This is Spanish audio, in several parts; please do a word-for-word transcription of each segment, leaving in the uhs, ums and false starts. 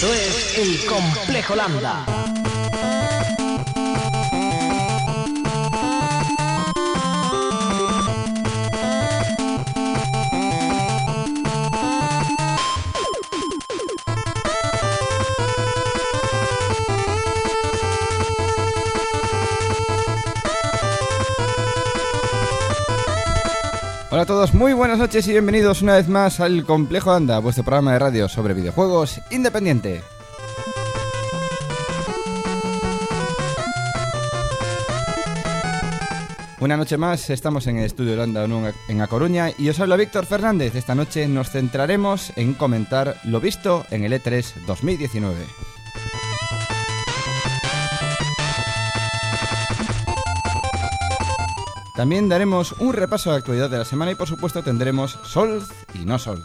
Esto es El Complejo Lambda. Hola a todos, muy buenas noches y bienvenidos una vez más al Complejo Lambda, vuestro programa de radio sobre videojuegos independiente. Una noche más estamos en el estudio Lambda en A Coruña y yo soy Víctor Fernández. Esta noche nos centraremos en comentar lo visto en el E tres dos mil diecinueve. También daremos un repaso a la actualidad de la semana y por supuesto tendremos Solz y no Solz.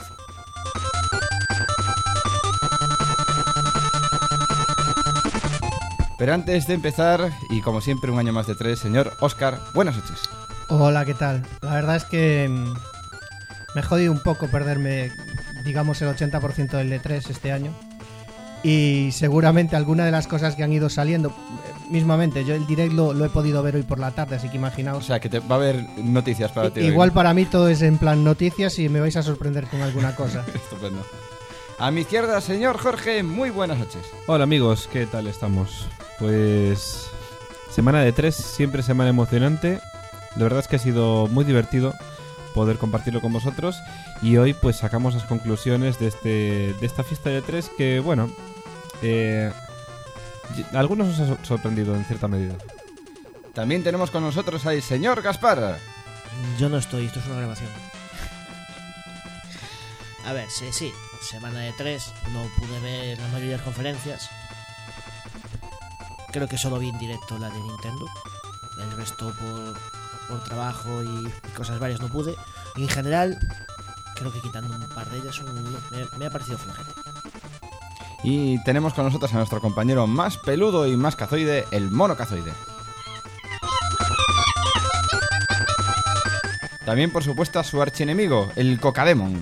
Pero antes de empezar, y como siempre un año más de tres, señor Óscar, buenas noches. Hola, ¿qué tal? La verdad es que mmm, me he jodido un poco perderme, digamos, el ochenta por ciento del E tres este año. Y seguramente alguna de las cosas que han ido saliendo, mismamente, yo el direct lo, lo he podido ver hoy por la tarde, así que imaginaos. O sea, que te va a haber noticias para ti. Igual hoy, ¿no? Para mí todo es en plan noticias y me vais a sorprender con alguna cosa. Estupendo. A mi izquierda, señor Jorge, muy buenas noches. Hola amigos, ¿qué tal estamos? Pues semana de tres, siempre semana emocionante. La verdad es que ha sido muy divertido poder compartirlo con vosotros. Y hoy pues sacamos las conclusiones de este de esta fiesta de tres que, bueno, eh, a algunos nos ha sorprendido en cierta medida. También tenemos con nosotros al señor Gaspar. Yo no estoy, esto es una grabación. A ver, sí, sí, semana de tres, no pude ver la mayoría de las conferencias. Creo que solo vi en directo la de Nintendo. El resto por, por trabajo y cosas varias no pude. Y en general, creo que quitando un par de ellas un, me, me ha parecido flojero. Y tenemos con nosotros a nuestro compañero más peludo y más cazoide, el mono cazoide. También, por supuesto, a su archienemigo, el Cocademon.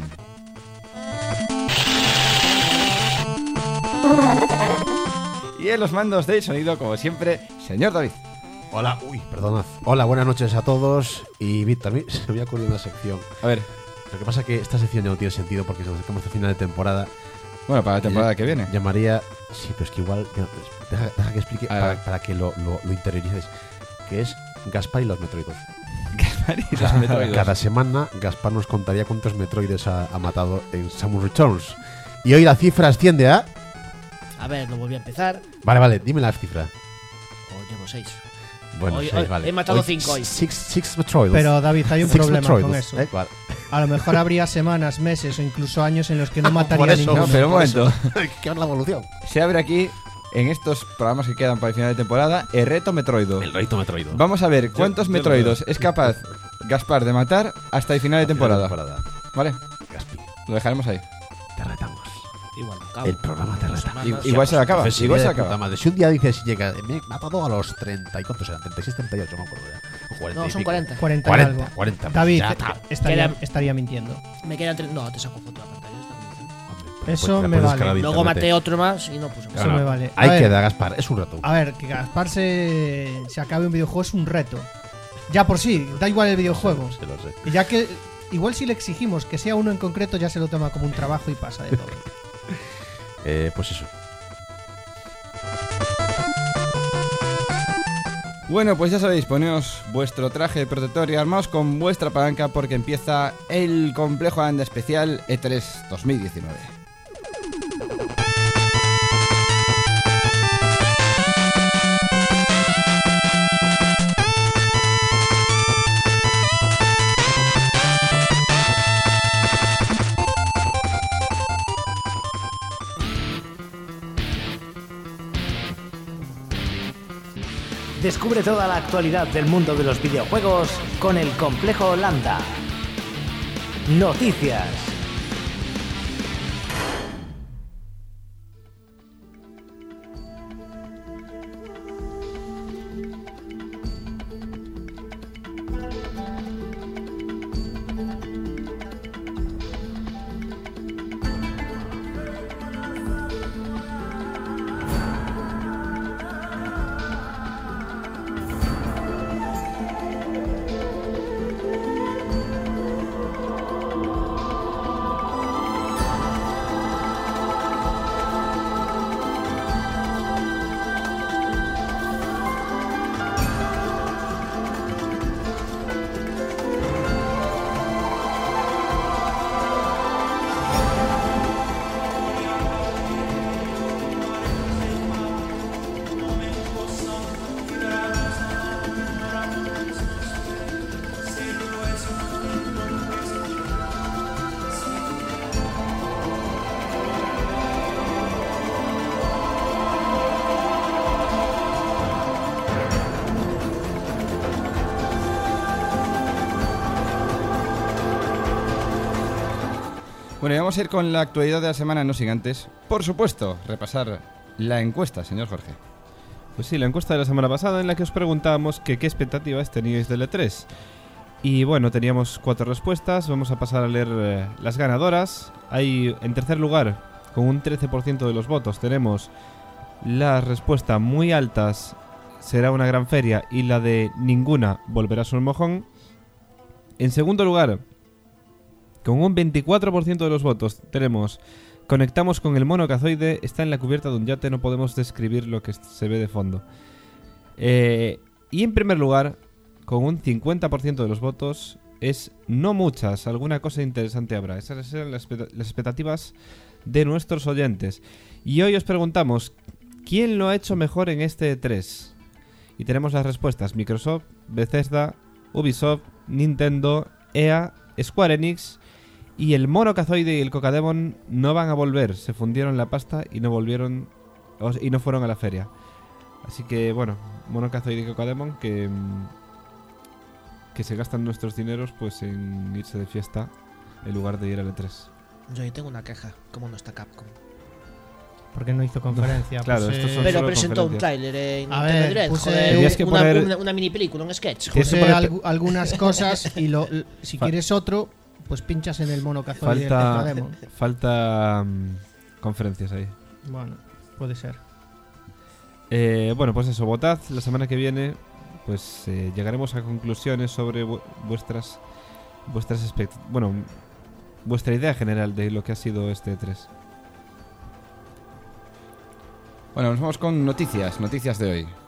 Y en los mandos del sonido, como siempre, señor David. Hola, uy, perdonad. Hola, buenas noches a todos. Y Víctor, a mí se me había ocurrido una sección. A ver. Lo que pasa es que esta sección ya no tiene sentido porque nos acercamos al final de temporada. Bueno, para la temporada que viene. Llamaría... Sí, pero es que igual... Deja, deja que explique para, para que lo, lo, lo interiorices. Que es Gaspar y los Metroidos. Gaspar y o sea, los Metroidos. Cada semana Gaspar nos contaría cuántos Metroides ha, ha matado en Samus Returns. Y hoy la cifra asciende a... A ver, lo volví a empezar. Vale, vale, dime la cifra. O llevo seis. Bueno, hoy, seis, hoy, vale. He matado cinco hoy. Six, six Metroids. Pero David, hay un Six problema Metroids, con eso. ¿eh? Vale. A lo mejor habría semanas, meses o incluso años en los que no mataría Por eso, ninguno. No, pero un momento. ¿Qué es la evolución? Se abre aquí, en estos programas que quedan para el final de temporada, el reto Metroido. El reto Metroido. Vamos a ver cuántos yo Metroidos lo es capaz Gaspar de matar hasta el final de temporada. temporada. ¿Vale? Gaspi, Lo dejaremos ahí. te retamos. Igual, no acabo. El programa te Dos reta. semanas. Igual se la acaba. Profesividad Igual se de la acaba. puta madre. Si un día dices, llega, me he matado a los treinta, ¿y cuántos eran? treinta y seis, treinta y ocho, no me acuerdo ya. O cuarenta No, y son pico. cuarenta. cuarenta, y cuarenta, algo. cuarenta. David Ya eh, está. estaría, Queda- estaría mintiendo. Me quedan tres. No, te saco foto de la pantalla. está muy bien. Hombre, Eso pues la me puedes vale. descargar de Luego internet. maté otro más y no puse. Eso me vale. A Ahí ver, queda, Gaspar, es un reto. A ver, que Gaspar se, se acabe un videojuego es un reto. Ya por sí, da igual el videojuego. Se lo sé. Y ya que, igual si le exigimos que sea uno en concreto, ya se lo toma como un trabajo y pasa de todo. Eh, pues eso. Bueno, pues ya sabéis, poneos vuestro traje protector y armaos con vuestra palanca porque empieza el Complejo Lambda especial E tres dos mil diecinueve. Descubre toda la actualidad del mundo de los videojuegos con El Complejo Lambda. Noticias. Bueno, y vamos a ir con la actualidad de la semana, no sin antes, por supuesto, repasar la encuesta, señor Jorge. Pues sí, la encuesta de la semana pasada en la que os preguntábamos que qué expectativas teníais del E tres. Y bueno, teníamos cuatro respuestas, vamos a pasar a leer eh, las ganadoras. Hay, en tercer lugar, con un trece por ciento de los votos, tenemos la respuesta muy altas, será una gran feria, y la de ninguna, volverá a su mojón. En segundo lugar, con un veinticuatro por ciento de los votos, tenemos conectamos con el mono cazoide, está en la cubierta de un yate, no podemos describir lo que se ve de fondo. Eh, y en primer lugar, con un cincuenta por ciento de los votos, es no muchas, alguna cosa interesante habrá. Esas eran las, las expectativas de nuestros oyentes. Y hoy os preguntamos, ¿quién lo ha hecho mejor en este E tres? Y tenemos las respuestas: Microsoft, Bethesda, Ubisoft, Nintendo, E A, Square Enix. Y el mono cazoide y el Cocademon no van a volver, se fundieron la pasta y no volvieron y no fueron a la feria. Así que bueno, mono cazoide y Cocademon que que se gastan nuestros dineros pues en irse de fiesta en lugar de ir al E tres. Yo ahí tengo una queja, ¿cómo no está Capcom? ¿Por qué no hizo conferencia? Claro, Pues, estos eh, son Pero solo presentó un conferencias. tráiler en A Nintendo ver, Direct, puse- joder, Tenías que una, poner- una, una mini película, un sketch. Tienes puse que poner- algu- algunas cosas y lo, l- si Fa- quieres otro, pues pinchas en el mono cazoide del Falta Cocademon. falta mm, conferencias ahí. Bueno, puede ser. Eh, bueno, pues eso, votad. La semana que viene pues eh, llegaremos a conclusiones sobre vu- vuestras vuestras expect- bueno, vuestra idea general de lo que ha sido este E tres. Bueno, nos vamos con noticias, noticias de hoy.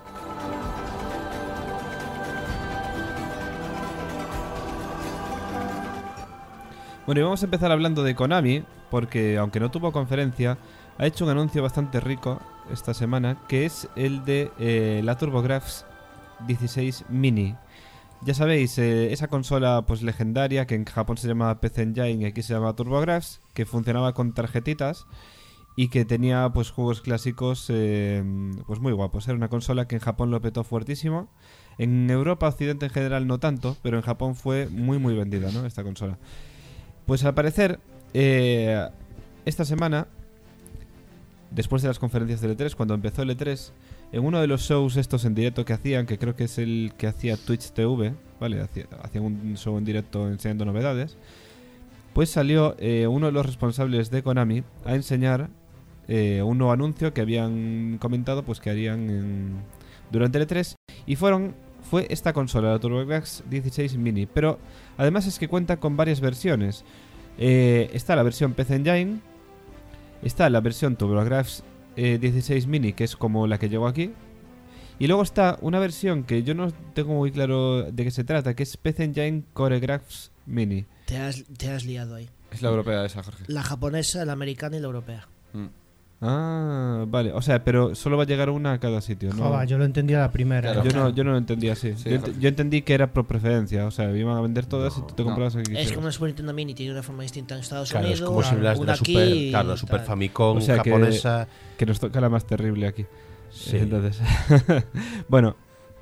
Bueno, y vamos a empezar hablando de Konami, porque aunque no tuvo conferencia, ha hecho un anuncio bastante rico esta semana, que es el de eh, la TurboGrafx dieciséis Mini. Ya sabéis, eh, esa consola pues legendaria que en Japón se llama P C Engine y aquí se llama TurboGrafx, que funcionaba con tarjetitas y que tenía pues juegos clásicos eh, pues muy guapos. Era una consola que en Japón lo petó fuertísimo. En Europa, Occidente en general no tanto, pero en Japón fue muy muy vendida, ¿no?, esta consola. Pues al parecer, eh, esta semana, después de las conferencias del E tres, cuando empezó el E tres, en uno de los shows estos en directo que hacían, que creo que es el que hacía Twitch T V, ¿vale? Hacía- Hacían un show en directo enseñando novedades, pues salió eh, uno de los responsables de Konami a enseñar eh, un nuevo anuncio que habían comentado pues que harían en- durante el E tres, y fueron fue esta consola, la TurboGrafx dieciséis Mini, pero además es que cuenta con varias versiones. Eh, está la versión P C Engine, está la versión TurboGrafx eh, dieciséis Mini, que es como la que llegó aquí, y luego está una versión que yo no tengo muy claro de qué se trata, que es P C Engine CoreGrafx Mini. Te has, te has liado ahí. Es la europea esa, Jorge. La japonesa, la americana y la europea. Mm. Ah, vale, o sea, pero solo va a llegar una a cada sitio, ¿no? Joder, yo lo entendía la primera. Claro. Yo no, yo no lo entendía así. Sí, yo, ent- Jorge. yo entendí que era por preferencia, o sea, iban a vender todas y tú te No. comprabas el que Es quisieras. como una Super Nintendo Mini, tiene una forma distinta en Estados Claro, es Unidos. como si hablas de una la aquí Super, y claro, la Super tal. Famicom O sea que- japonesa. Que nos toca la más terrible aquí. Sí. Entonces, bueno,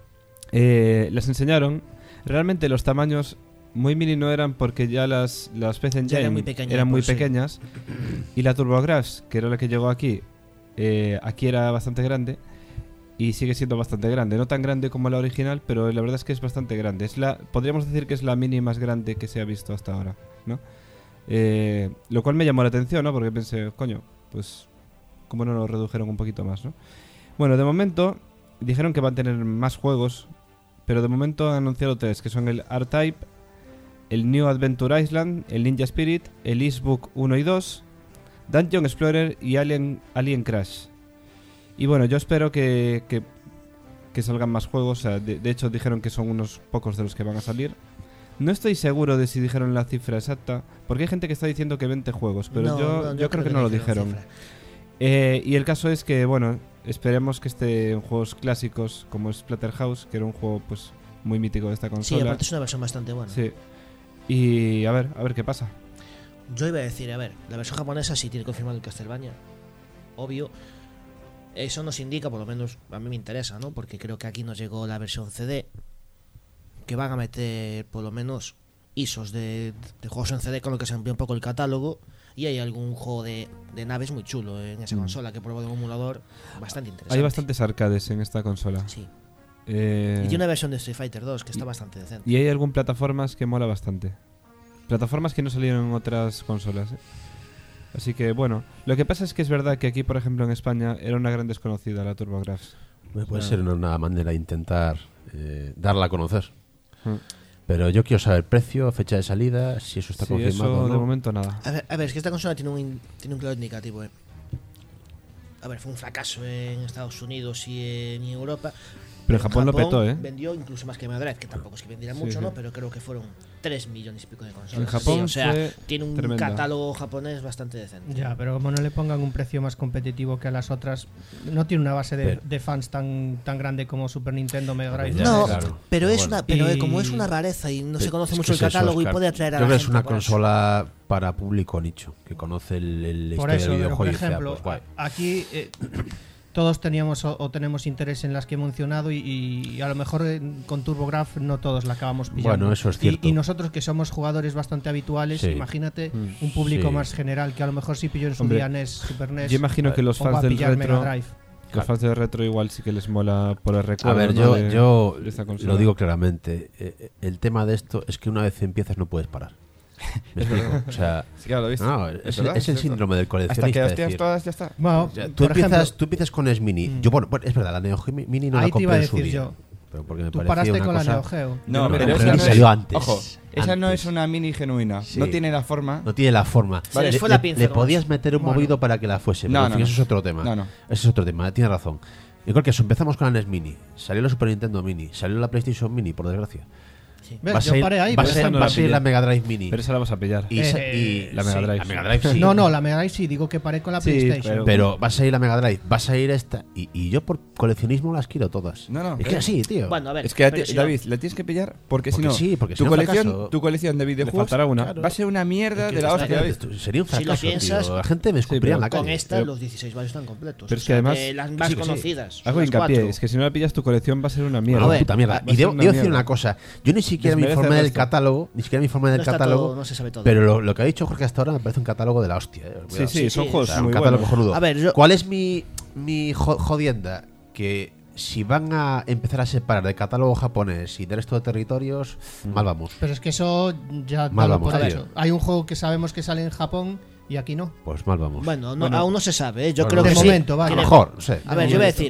eh, les enseñaron. Realmente los tamaños muy mini no eran, porque ya las, las P C Engine Ya eran muy pequeñas eran de muy por sí. pequeñas. Y la TurboGrafx, que era la que llegó aquí, eh, aquí era bastante grande. Y sigue siendo bastante grande. No tan grande como la original, pero la verdad es que es bastante grande. Es la, podríamos decir que es la mini más grande que se ha visto hasta ahora, ¿no? Eh, lo cual me llamó la atención, ¿no? Porque pensé, coño, pues cómo no lo redujeron un poquito más, ¿no? Bueno, de momento dijeron que van a tener más juegos, pero de momento han anunciado tres, que son el R-Type, el New Adventure Island, el Ninja Spirit, el Eastbook uno y dos, Dungeon Explorer y Alien, Alien Crash. Y bueno, yo espero que, que, que salgan más juegos. O sea, de, de hecho dijeron que son unos pocos de los que van a salir. No estoy seguro de si dijeron la cifra exacta, porque hay gente que está diciendo que veinte juegos, pero No, yo, no, yo, creo que, no lo dijeron. cifra. Eh, y el caso es que, bueno, esperemos que esté en juegos clásicos como Splatterhouse, que era un juego pues muy mítico de esta Sí, consola. aparte es una versión bastante buena. Sí. Y a ver, a ver qué pasa. Yo iba a decir, a ver, la versión japonesa sí tiene confirmado el Castlevania. Obvio. Eso nos indica, por lo menos a mí me interesa, ¿no? Porque creo que aquí nos llegó la versión C D. Que van a meter por lo menos I S Os de, de juegos en C D con lo que se amplía un poco el catálogo. Y hay algún juego de, de naves muy chulo en esa Mm. consola que probó de un emulador bastante interesante. Hay bastantes arcades en esta consola. Sí. Eh, Y tiene una versión de Street Fighter dos que está y- bastante decente. y hay algún plataformas que mola bastante. Plataformas que no salieron en otras consolas. ¿eh? Así que bueno, lo que pasa es que es verdad que aquí, por ejemplo, en España era una gran desconocida la TurboGrafx. Puede Ah. ser una, una manera de intentar eh, darla a conocer. Mm. Pero yo quiero saber precio, fecha de salida, si eso está Sí, confirmado eso o de no. momento nada. A ver, a ver, es que esta consola tiene un, in- tiene un claro indicativo, eh. A ver, fue un fracaso en Estados Unidos y en Europa. Pero en Japón lo petó, ¿eh? Vendió incluso más que Mega Drive, que tampoco es que vendiera Sí, mucho, sí. ¿no? Pero creo que fueron tres millones y pico de consolas. En Japón Sí, o sea, fue tiene un tremenda. catálogo japonés bastante decente. Ya, pero como no le pongan un precio más competitivo que a las otras, no tiene una base de, Pero- de fans tan, tan grande como Super Nintendo, Mega A ver, Drive. ya, No, claro. pero es Bueno. una, pero eh, Y- como es una rareza y no se Pero conoce es mucho que el es eso, catálogo y Oscar. puede atraer a Yo la creo que es gente una por eso. consola para público nicho, que conoce el, el Por historia eso, del pero, por videojuego y dice, ah, ejemplo, pues guay. a- aquí eh, todos teníamos o, o tenemos interés en las que he mencionado y, y a lo mejor eh, con TurboGrafx no todos la acabamos pillando. Bueno, eso es Y- cierto. Y, nosotros que somos jugadores bastante habituales, Sí. imagínate Mm. un público Sí. más general que a lo mejor sí pilló en su Hombre, día N E S, Super N E S. Yo imagino que los o va fans a del pillar Mega retro, Drive. los fans del retro igual sí que les mola por el A recuerdo. ver, ¿no? yo, de- yo de esta consola. lo digo claramente. eh, el tema de esto es que una vez empiezas no puedes parar. ¿Me explico? O sea, Sí, claro, lo he visto. no, Es es, el- verdad, es el es cierto. síndrome del Hasta coleccionista. que es hostias decir, todas ya está. Bueno, o sea, tú, por empiezas, ejemplo, tú empiezas con S Mini. Mm. Yo, bueno, bueno, es verdad, la Neo Geo Mini no Ahí la te iba a compré en su decir día. yo. Pero porque me tú parecía paraste una con la cosa- Neo Geo. No, No, pero pero esa ni no es, salió antes. Ojo, esa no Antes. es una mini genuina. Sí. No tiene la forma. No tiene la forma. Se les Le- fue la le- pinza Le nomás. podías meter un Bueno. movido para que la fuese. No, Pero no, en fin, no. eso es otro tema. No, no. Ese es otro tema, tiene razón. Igual que eso, empezamos con la N E S Mini. Salió la Super Nintendo Mini. Salió la PlayStation Mini, por desgracia. Sí. ¿Ves? Va a Yo salir- paré ahí, va a por ser- ejemplo. va a salir la Sí. Mega Drive Mini. Pero esa la vas a pillar. Y, sa- Eh, y- la Mega sí, Drive. La Mega Drive sí. No, no, la Mega Drive sí, digo que paré con la Sí, PlayStation. pero- Pero va a salir la Mega Drive, va a salir esta. Y, y yo por coleccionismo las quiero todas. No, no, Es que pero- así, tío. Bueno, a ver, Es que a pero ti- si no- David, la tienes que pillar porque, si Porque no, sí, porque si tu, no, colección, fracaso. tu colección de Le videojuegos faltará una. Claro. va a ser una mierda Es que de la esto- hostia, David. esto sería un Si lo fracaso, piensas- tío. La gente me Sí, escupiría en pero la Con calle. esta Pero- los dieciséis varios están completos. Pero O es que sea, además- de las más sí, que sí. conocidas. son Hago las hincapié, cuatro. es que si no la pillas tu colección va a ser una mierda. Una ver, puta mierda. va a Y ser debo, una debo decir mierda. una cosa. Yo ni siquiera me Desmerece informé el del resto. catálogo, ni siquiera me informé del No está catálogo. todo- no se sabe todo. Pero lo, lo que ha dicho Jorge hasta ahora me parece un catálogo de la hostia. eh. Sí, Cuidado. sí, Sí, son sí, juegos O sea, muy un catálogo buenos. cojonudo. A ver, yo- ¿Cuál es mi, mi jo- jodienda? Que si van a empezar a separar de catálogo japonés y del resto de territorios, mal vamos. Pero es que eso ya Mal dalo vamos, por tío. hecho. Hay un juego que sabemos que sale en Japón y aquí no. Pues mal vamos. Bueno, no, Bueno. aún no se sabe, ¿eh? Yo Bueno, creo de que sí. momento, a vale. lo Tiene- mejor, no sé. A ver, yo voy a decir.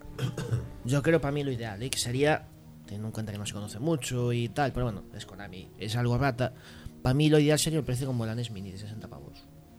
Yo creo para mí lo ideal, ¿eh? Que sería, teniendo en cuenta que no se conoce mucho y tal, pero bueno, es Konami, es algo rata. Para mí lo ideal sería el precio como la N E S Mini de sesenta pavos.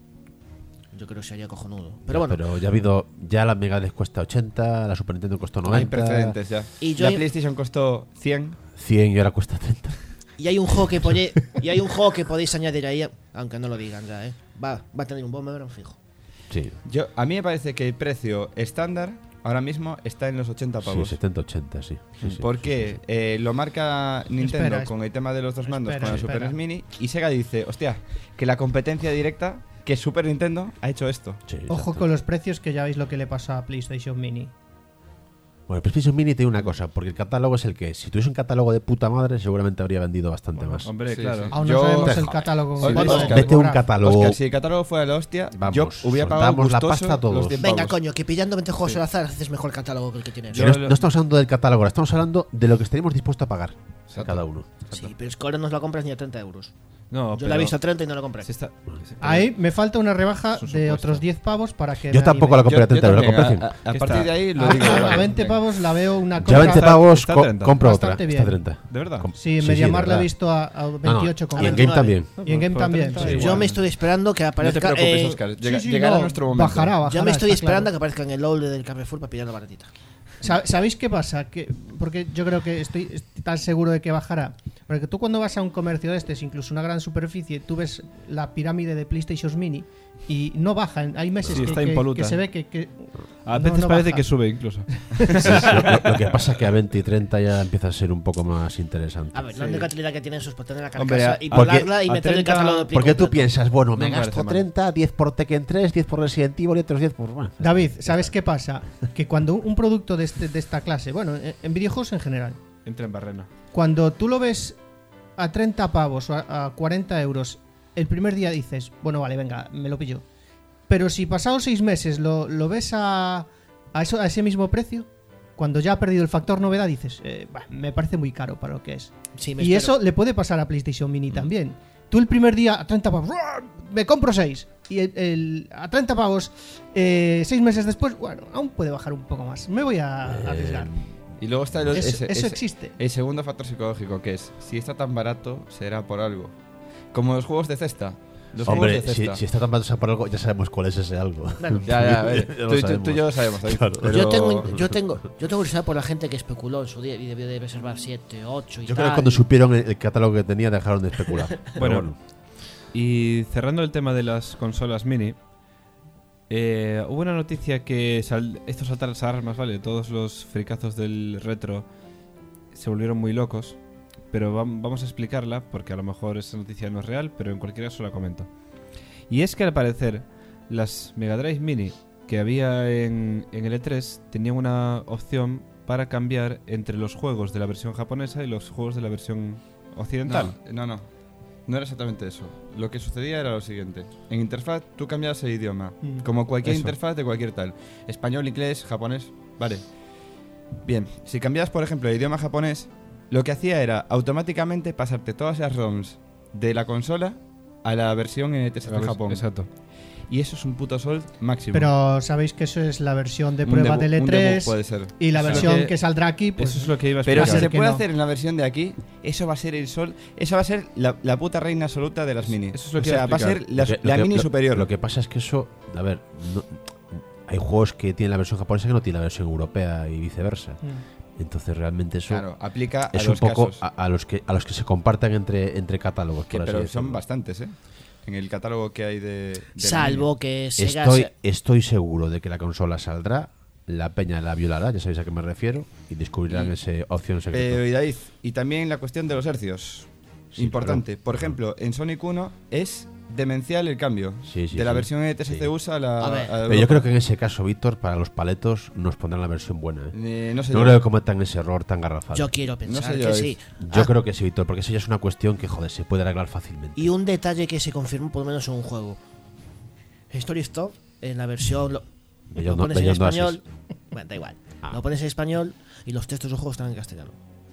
Yo creo que sería cojonudo. Pero bueno, Pero ya ha habido. Ya la Mega Drive cuesta ochenta, la Super Nintendo costó Hay noventa. precedentes ya. Y yo- la PlayStation costó cien. cien y ahora cuesta treinta. y hay un juego que podéis, y hay un juego que podéis añadir ahí, aunque no lo digan ya, ¿eh? Va, va a tener un bomber fijo. Sí. Yo, a mí me parece que el precio estándar ahora mismo está en los ochenta Sí, pavos. setenta, ochenta, sí. sí, sí. Porque eh, lo marca Nintendo Espera, con el tema de los dos mandos espera, con el Super espera. NES Mini y Sega dice, hostia, que la competencia directa, que Super Nintendo ha hecho esto. Sí, Ojo exacto. con los precios, que ya veis lo que le pasa a PlayStation Mini. Bueno, el PlayStation Mini tiene una cosa, porque el catálogo es el que es. Si tuviese un catálogo de puta madre, seguramente habría vendido bastante más. Hombre, Sí, claro. sí. Aún Yo- no sabemos Joder, el catálogo. sí, completo Oscar, de Vete un TurboGrafx. catálogo. Oscar, si el catálogo fuera la hostia, Vamos, yo hubiera pagado soltamos la gustoso pasta a todos. los diez Venga, pavos. coño, que pillando veinte juegos al azar haces mejor catálogo que el que tienes. Que no, no estamos hablando del catálogo, ahora estamos hablando de lo que estaríamos dispuestos a pagar Exacto. cada uno. Sí, pero es que ahora no la compras ni a treinta euros. No, Yo la he visto a treinta y no la compré. se está- Ahí me falta una rebaja Es un de supuesto. otros diez pavos para que. Yo me tampoco anime. la compré a Yo- yo treinta euros, la también, compré a a, cien. a ¿Qué partir está? de ahí lo A, digo. a- vale, a veinte venga. pavos la veo una Ya compra. veinte está- pavos, está co- treinta. compro otra. Bastante Está bien. treinta. ¿De verdad? Com- Sí, en sí, Mediamar de la he verdad. visto a, a No, no, veintiocho y en con Game también. Y en Game Por también. treinta, sí. sí, Yo igual. me estoy esperando que No te aparezca. preocupes, eh, Oscar. Sí, Llega- sí, llegará no, nuestro momento. Bajará, bajará. Yo me estoy está esperando claro. que aparezca en el LOL del Carrefour para pillar la baratita. Sa- ¿Sabéis qué pasa? Que, porque yo creo que estoy, estoy tan seguro de que bajará. Porque tú cuando vas a un comercio de estos, incluso una gran superficie, tú ves la pirámide de PlayStation Mini y no baja. Hay meses Sí, que, está que- impoluta. que se ve que... que A no- veces no parece baja. que sube incluso. Sí, sí, lo, lo que pasa es que a veinte y treinta ya empieza a ser un poco más interesante. A ver, la única utilidad que tienen es por tener la Hombre, carcasa a- y porque volarla y a meter el treinta catálogo de pie Porque tú completo. piensas, bueno, me No me gasto parece mal. treinta, diez por Tekken tres, diez por Resident Evil y otros diez por... Bueno, David, ¿sabes qué pasa? Que cuando un producto de, este, de esta clase, bueno, en en videojuegos en general, Entra en barrena. cuando tú lo ves a treinta pavos o a, a cuarenta euros el primer día dices, bueno, vale, venga, me lo pillo. Pero si pasados seis meses lo, lo ves a, a, eso, a ese mismo precio, cuando ya ha perdido el factor novedad, dices, eh, bah, me parece muy caro para lo que es. Sí, me Y espero. eso le puede pasar a PlayStation Mini también. Tú el primer día a treinta pavos, me compro seis. Y el, el- a treinta pavos, eh, seis meses después, bueno, aún puede bajar un poco más. Me voy a arriesgar. Y luego está el, Eso- ese- eso ese- existe. el segundo factor psicológico, que es, si está tan barato, será por algo. Como los juegos de cesta. Los Hombre, juegos de si, cesta. si está tan barato por algo, ya sabemos cuál es ese algo. Bueno, Ya, ya, a ver, Ya lo tú, tú- sabemos. tú y yo lo sabemos, David, Claro. pero- Yo tengo, yo tengo, yo tengo curiosidad por la gente que especuló en su día y debió de reservar siete, ocho y Yo tal. creo que cuando supieron el, el catálogo que tenía dejaron de especular. Pero Bueno, y cerrando el tema de las consolas mini, eh, hubo una noticia que sal- esto saltar las alarmas, ¿vale? Todos los fricazos del retro se volvieron muy locos, pero vam- vamos a explicarla porque a lo mejor esa noticia no es real, pero en cualquier caso la comento. Y es que al parecer las Mega Drive Mini que había en, en el E tres tenían una opción para cambiar entre los juegos de la versión japonesa y los juegos de la versión occidental. No, no, no. No era exactamente eso. Lo que sucedía era lo siguiente. En interfaz tú cambiabas el idioma. Mm. Como cualquier Eso. interfaz de cualquier tal. Español, inglés, japonés. Vale. Bien, si cambiabas, por ejemplo, el idioma japonés, lo que hacía era automáticamente pasarte todas las ROMs de la consola a la versión N T S A la de vers- Japón. Exacto. Y eso es un puto sol máximo. Pero sabéis que eso es la versión de Un prueba debu- del E un tres debug puede ser. y la Eso versión que- que, saldrá aquí, pues Eso es lo que iba a Pero explicar. si Claro. se que puede no. hacer en la versión de aquí, eso va a ser el sol. Eso va a ser la, la puta reina absoluta de las mini. eso es lo o que sea, iba a va a ser explicar. la, Lo que- la lo que- mini lo- superior. Lo que pasa es que eso, a ver, no- hay juegos que tienen la versión japonesa que no tienen la versión europea y viceversa. Mm. Entonces realmente eso Claro, aplica a es un los poco casos. a, a los que a los que se compartan entre entre catálogos. Que- por así pero decirlo. son bastantes, ¿eh? En el catálogo que hay de. de la Salvo que Sega Estoy, se- estoy seguro de que la consola saldrá, la peña la violará, ya sabéis a qué me refiero, y descubrirán Y- esa opción mini. secreta. Pero, y David, y también la cuestión de los hercios. Sí, Importante. claro. Por ejemplo, en Sonic uno es demencial el cambio. Sí, sí, de la sí. versión N T S C Sí. U S A a la. A ver. a la Pero yo Europa. creo que en ese caso, Víctor, para los paletos nos pondrán la versión buena. ¿eh? Eh, no sé No yo. creo que cometan ese error tan garrafal. yo quiero pensar sé yo, que es- sí. Yo Ah, creo que sí, Víctor, porque eso ya es una cuestión que, joder, se puede arreglar fácilmente. Y un detalle que se confirmó por lo menos en un juego. Story Stop, en la versión... Lo, Beyond- lo pones en Beyond español... Oasis. Bueno, da igual. Ah. Lo pones en español y los textos del juego están en castellano.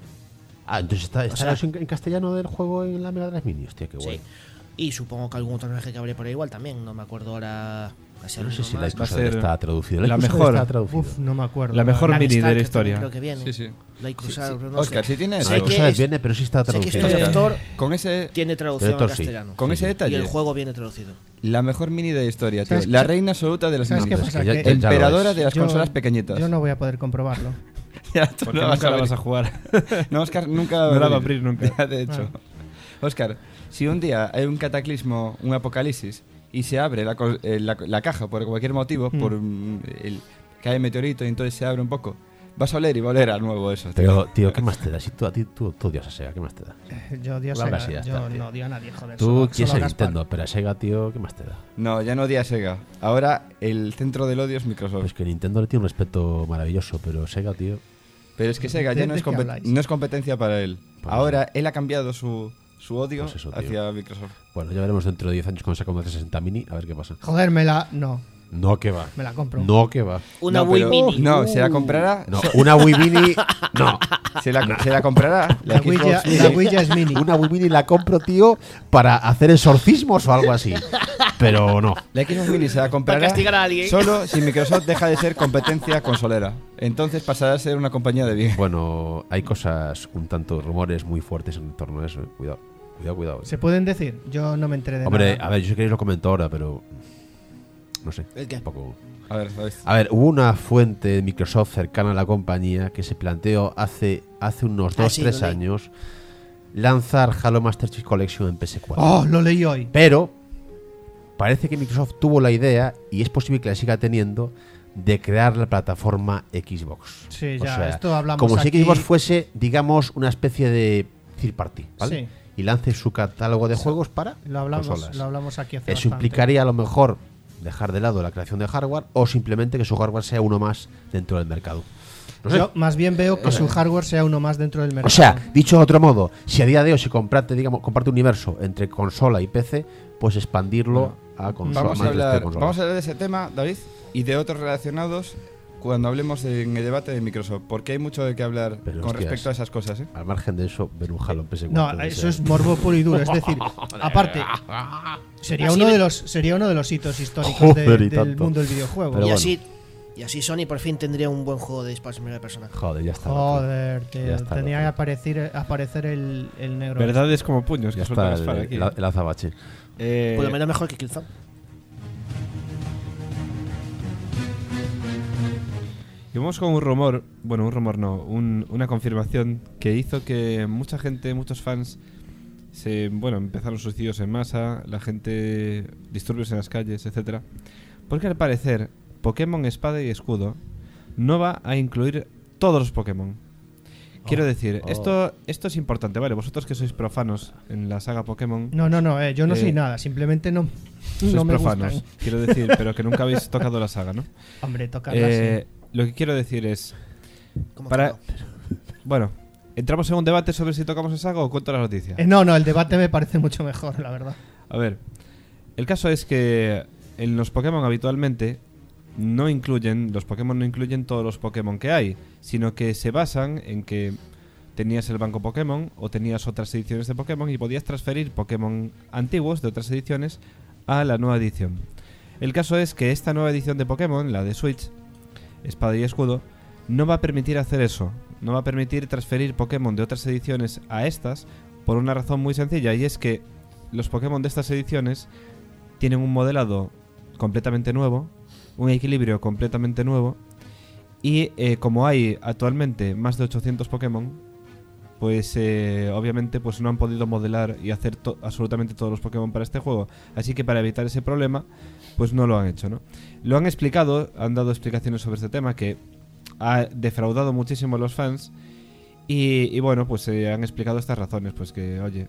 Ah, entonces está, está sea- la versión en castellano del juego en la Mega Drive Mini. Hostia, qué guay. Sí. Y supongo que algún otro personaje que habré por ahí igual también. No me acuerdo ahora... así No sé alguno si la más. va a excusa ser está traducida. la excusa mejor. Está traducida. Uf, no me acuerdo. La mejor Land mini de la Stalker historia. también creo que viene. Sí, sí. Light Crusader, no Oscar, sé. si tienes Sé La eso. que excusa es- viene, pero sí está sé que traducida. Story Oscar, Store con ese, tiene traducción Director, al sí. castellano. con Sí, ese sí. Y detalle, el juego viene traducido. la mejor mini de la historia, tío. ¿Sabes La qué? reina absoluta de las ¿Sabes minis. qué Es pasa? que ya- Que- ya- ya lo Emperadora es. de las Yo- consolas pequeñitas. Yo no voy a poder comprobarlo. Ya, tú Porque no vas nunca a la ver. vas a jugar. No, Oscar nunca No la va a abrir nunca. Ya, de hecho. Oscar, si un día hay un cataclismo, un apocalipsis, y se abre la, co- eh, la, la caja por cualquier motivo, Mm. por mm, el, cae meteorito y entonces se abre un poco, vas a oler y va a oler a nuevo eso. tío. Pero, tío, ¿qué más te da? Si tú, a ti, tú, tú odias a Sega, ¿qué más te da? Yo odio a La verdad, Sega, sí, ya yo está, tío. no odio a nadie, joder. Tú solo- quieres solo a a Gaspar. Nintendo, pero a Sega, tío, ¿qué más te da? No, ya no odia a Sega. Ahora el centro del odio es Microsoft. Pues que Nintendo le tiene un respeto maravilloso, pero Sega, tío. Pero es que Sega ¿De- ya no de es, qué compet- habláis? no es competencia para él. Pues Ahora él ha cambiado su, su odio Pues eso, tío. hacia Microsoft. Bueno, ya veremos dentro de diez años cuando saca una trescientos sesenta Mini, a ver qué pasa. Joder, me la... No, No, que va. me la compro. No, que va. Una No, Wii pero- Mini. No, se la comprará. No, una Wii Mini. No. Se la, se la comprará. La, La Wii, ya, Xbox la Mini. Wii ya es mini. Una Wii Mini la compro, tío, para hacer exorcismos o algo así. Pero no. La Xbox Mini se la comprará castigar a alguien. solo si Microsoft deja de ser competencia consolera. Entonces pasará a ser una compañía de bien. Bueno, hay cosas, un tanto rumores muy fuertes en torno a eso. eh. Cuidado, cuidado, cuidado. ¿Se pueden decir? Yo no me enteré de Hombre, nada. a ver, yo sé que lo comento ahora, pero. No sé. ¿El qué? Un poco. A ver, ¿sabes? A ver, hubo una fuente de Microsoft cercana a la compañía que se planteó hace, hace unos Ah, dos sí, tres lo leí. años lanzar Halo Master Chief Collection en P S cuatro. Oh, lo leí hoy. Pero parece que Microsoft tuvo la idea, y es posible que la siga teniendo, de crear la plataforma Xbox. Sí, O ya, sea, esto hablamos como aquí. si Xbox fuese, digamos, una especie de third party, ¿vale? Sí. Y lance su catálogo de juegos para Lo hablamos, consolas. lo hablamos aquí hace Eso bastante. implicaría a lo mejor dejar de lado la creación de hardware o simplemente que su hardware sea uno más dentro del mercado. No sé. Yo más bien veo que su hardware sea uno más dentro del mercado. O sea, dicho de otro modo, si a día de hoy se comparte, digamos, comparte un universo entre consola y P C, pues expandirlo a consola. Vamos a, más de hablar, consola. vamos a hablar de ese tema, David, y de otros relacionados cuando hablemos de- en el debate de Microsoft, porque hay mucho de qué hablar Pero, con hostias. respecto a esas cosas, ¿eh? Al margen de eso, ver un Halo en P S No, cuatro, eso o es sea, morbo puro y duro. Es decir, aparte, sería Así uno ve- de los sería uno de los hitos históricos de- Joder, y del tanto. mundo del videojuego. Pero y, bueno. así, y así Sony por fin tendría un buen juego de disparos en primera persona. Joder, ya está. Joder, Ya tío, está, tenía que loco. aparecer, aparecer el, el negro. Verdades como puños Ya que suelta la está espada el, aquí. el, el azabache. Eh, Por lo menos mejor que Killzone. Y vamos con un rumor, bueno, un rumor no, un- una confirmación que hizo que mucha gente, muchos fans, se, bueno, empezaron suicidios en masa, la gente, disturbios en las calles, etcétera. Porque al parecer, Pokémon Espada y Escudo no va a incluir todos los Pokémon. Quiero decir, oh. esto, esto es importante, ¿vale? Vosotros que sois profanos en la saga Pokémon, No, no, no, eh, yo no Eh, soy nada, simplemente no, sois no me profanos, gustan. quiero decir, pero que nunca habéis tocado la saga, ¿no? Hombre, tocarla Eh, lo que quiero decir es, Como para, que no. bueno, ¿entramos en un debate sobre si tocamos la saga o cuento la noticia? sí. Eh, no, no, el debate me parece mucho mejor, la verdad. A ver, el caso es que en los Pokémon habitualmente no incluyen, los Pokémon no incluyen todos los Pokémon que hay, sino que se basan en que tenías el banco Pokémon o tenías otras ediciones de Pokémon y podías transferir Pokémon antiguos de otras ediciones a la nueva edición. El caso es que esta nueva edición de Pokémon, la de Switch, Espada y Escudo, no va a permitir hacer eso. No va a permitir transferir Pokémon de otras ediciones a estas por una razón muy sencilla, y es que los Pokémon de estas ediciones tienen un modelado completamente nuevo, un equilibrio completamente nuevo, y eh, como hay actualmente más de ochocientos Pokémon, pues eh, obviamente pues no han podido modelar y hacer to- absolutamente todos los Pokémon para este juego. Así que para evitar ese problema, pues no lo han hecho, ¿no? Lo han explicado, han dado explicaciones sobre este tema que ha defraudado muchísimo a los fans. Y, y bueno, pues eh, han explicado estas razones, pues que, oye,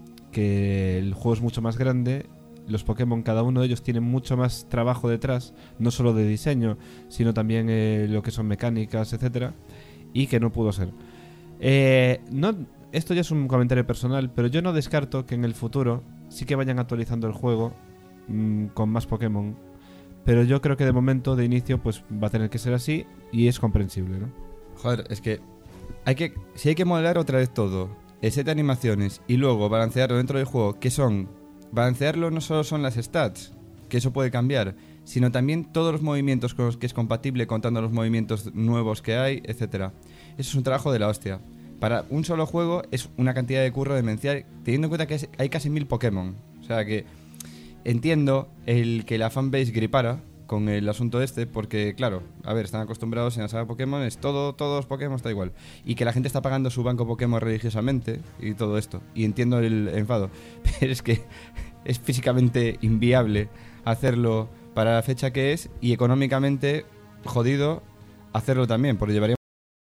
que el juego es mucho más grande, los Pokémon, cada uno de ellos tienen mucho más trabajo detrás, no solo de diseño, sino también eh, lo que son mecánicas, etcétera, y que no pudo ser. Eh, no, esto ya es un comentario personal, pero yo no descarto que en el futuro sí que vayan actualizando el juego mmm, con más Pokémon, pero yo creo que de momento, de inicio, pues va a tener que ser así y es comprensible, ¿no? Joder, es que hay que si hay que modelar otra vez todo, el set de animaciones y luego balancearlo dentro del juego, que son balancearlo no solo son las stats, que eso puede cambiar, sino también todos los movimientos con los que es compatible, contando los movimientos nuevos que hay, etcétera. Eso es un trabajo de la hostia. Para un solo juego es una cantidad de curro demencial, teniendo en cuenta que es- hay casi mil Pokémon. O sea que entiendo el que la fanbase gripara con el asunto este, porque claro, a ver, están acostumbrados en la saga Pokémon, es todo, todos los Pokémon está igual. Y que la gente está pagando su banco Pokémon religiosamente y todo esto. Y entiendo el enfado. Pero es que es físicamente inviable hacerlo para la fecha que es y económicamente jodido hacerlo también, porque llevaría...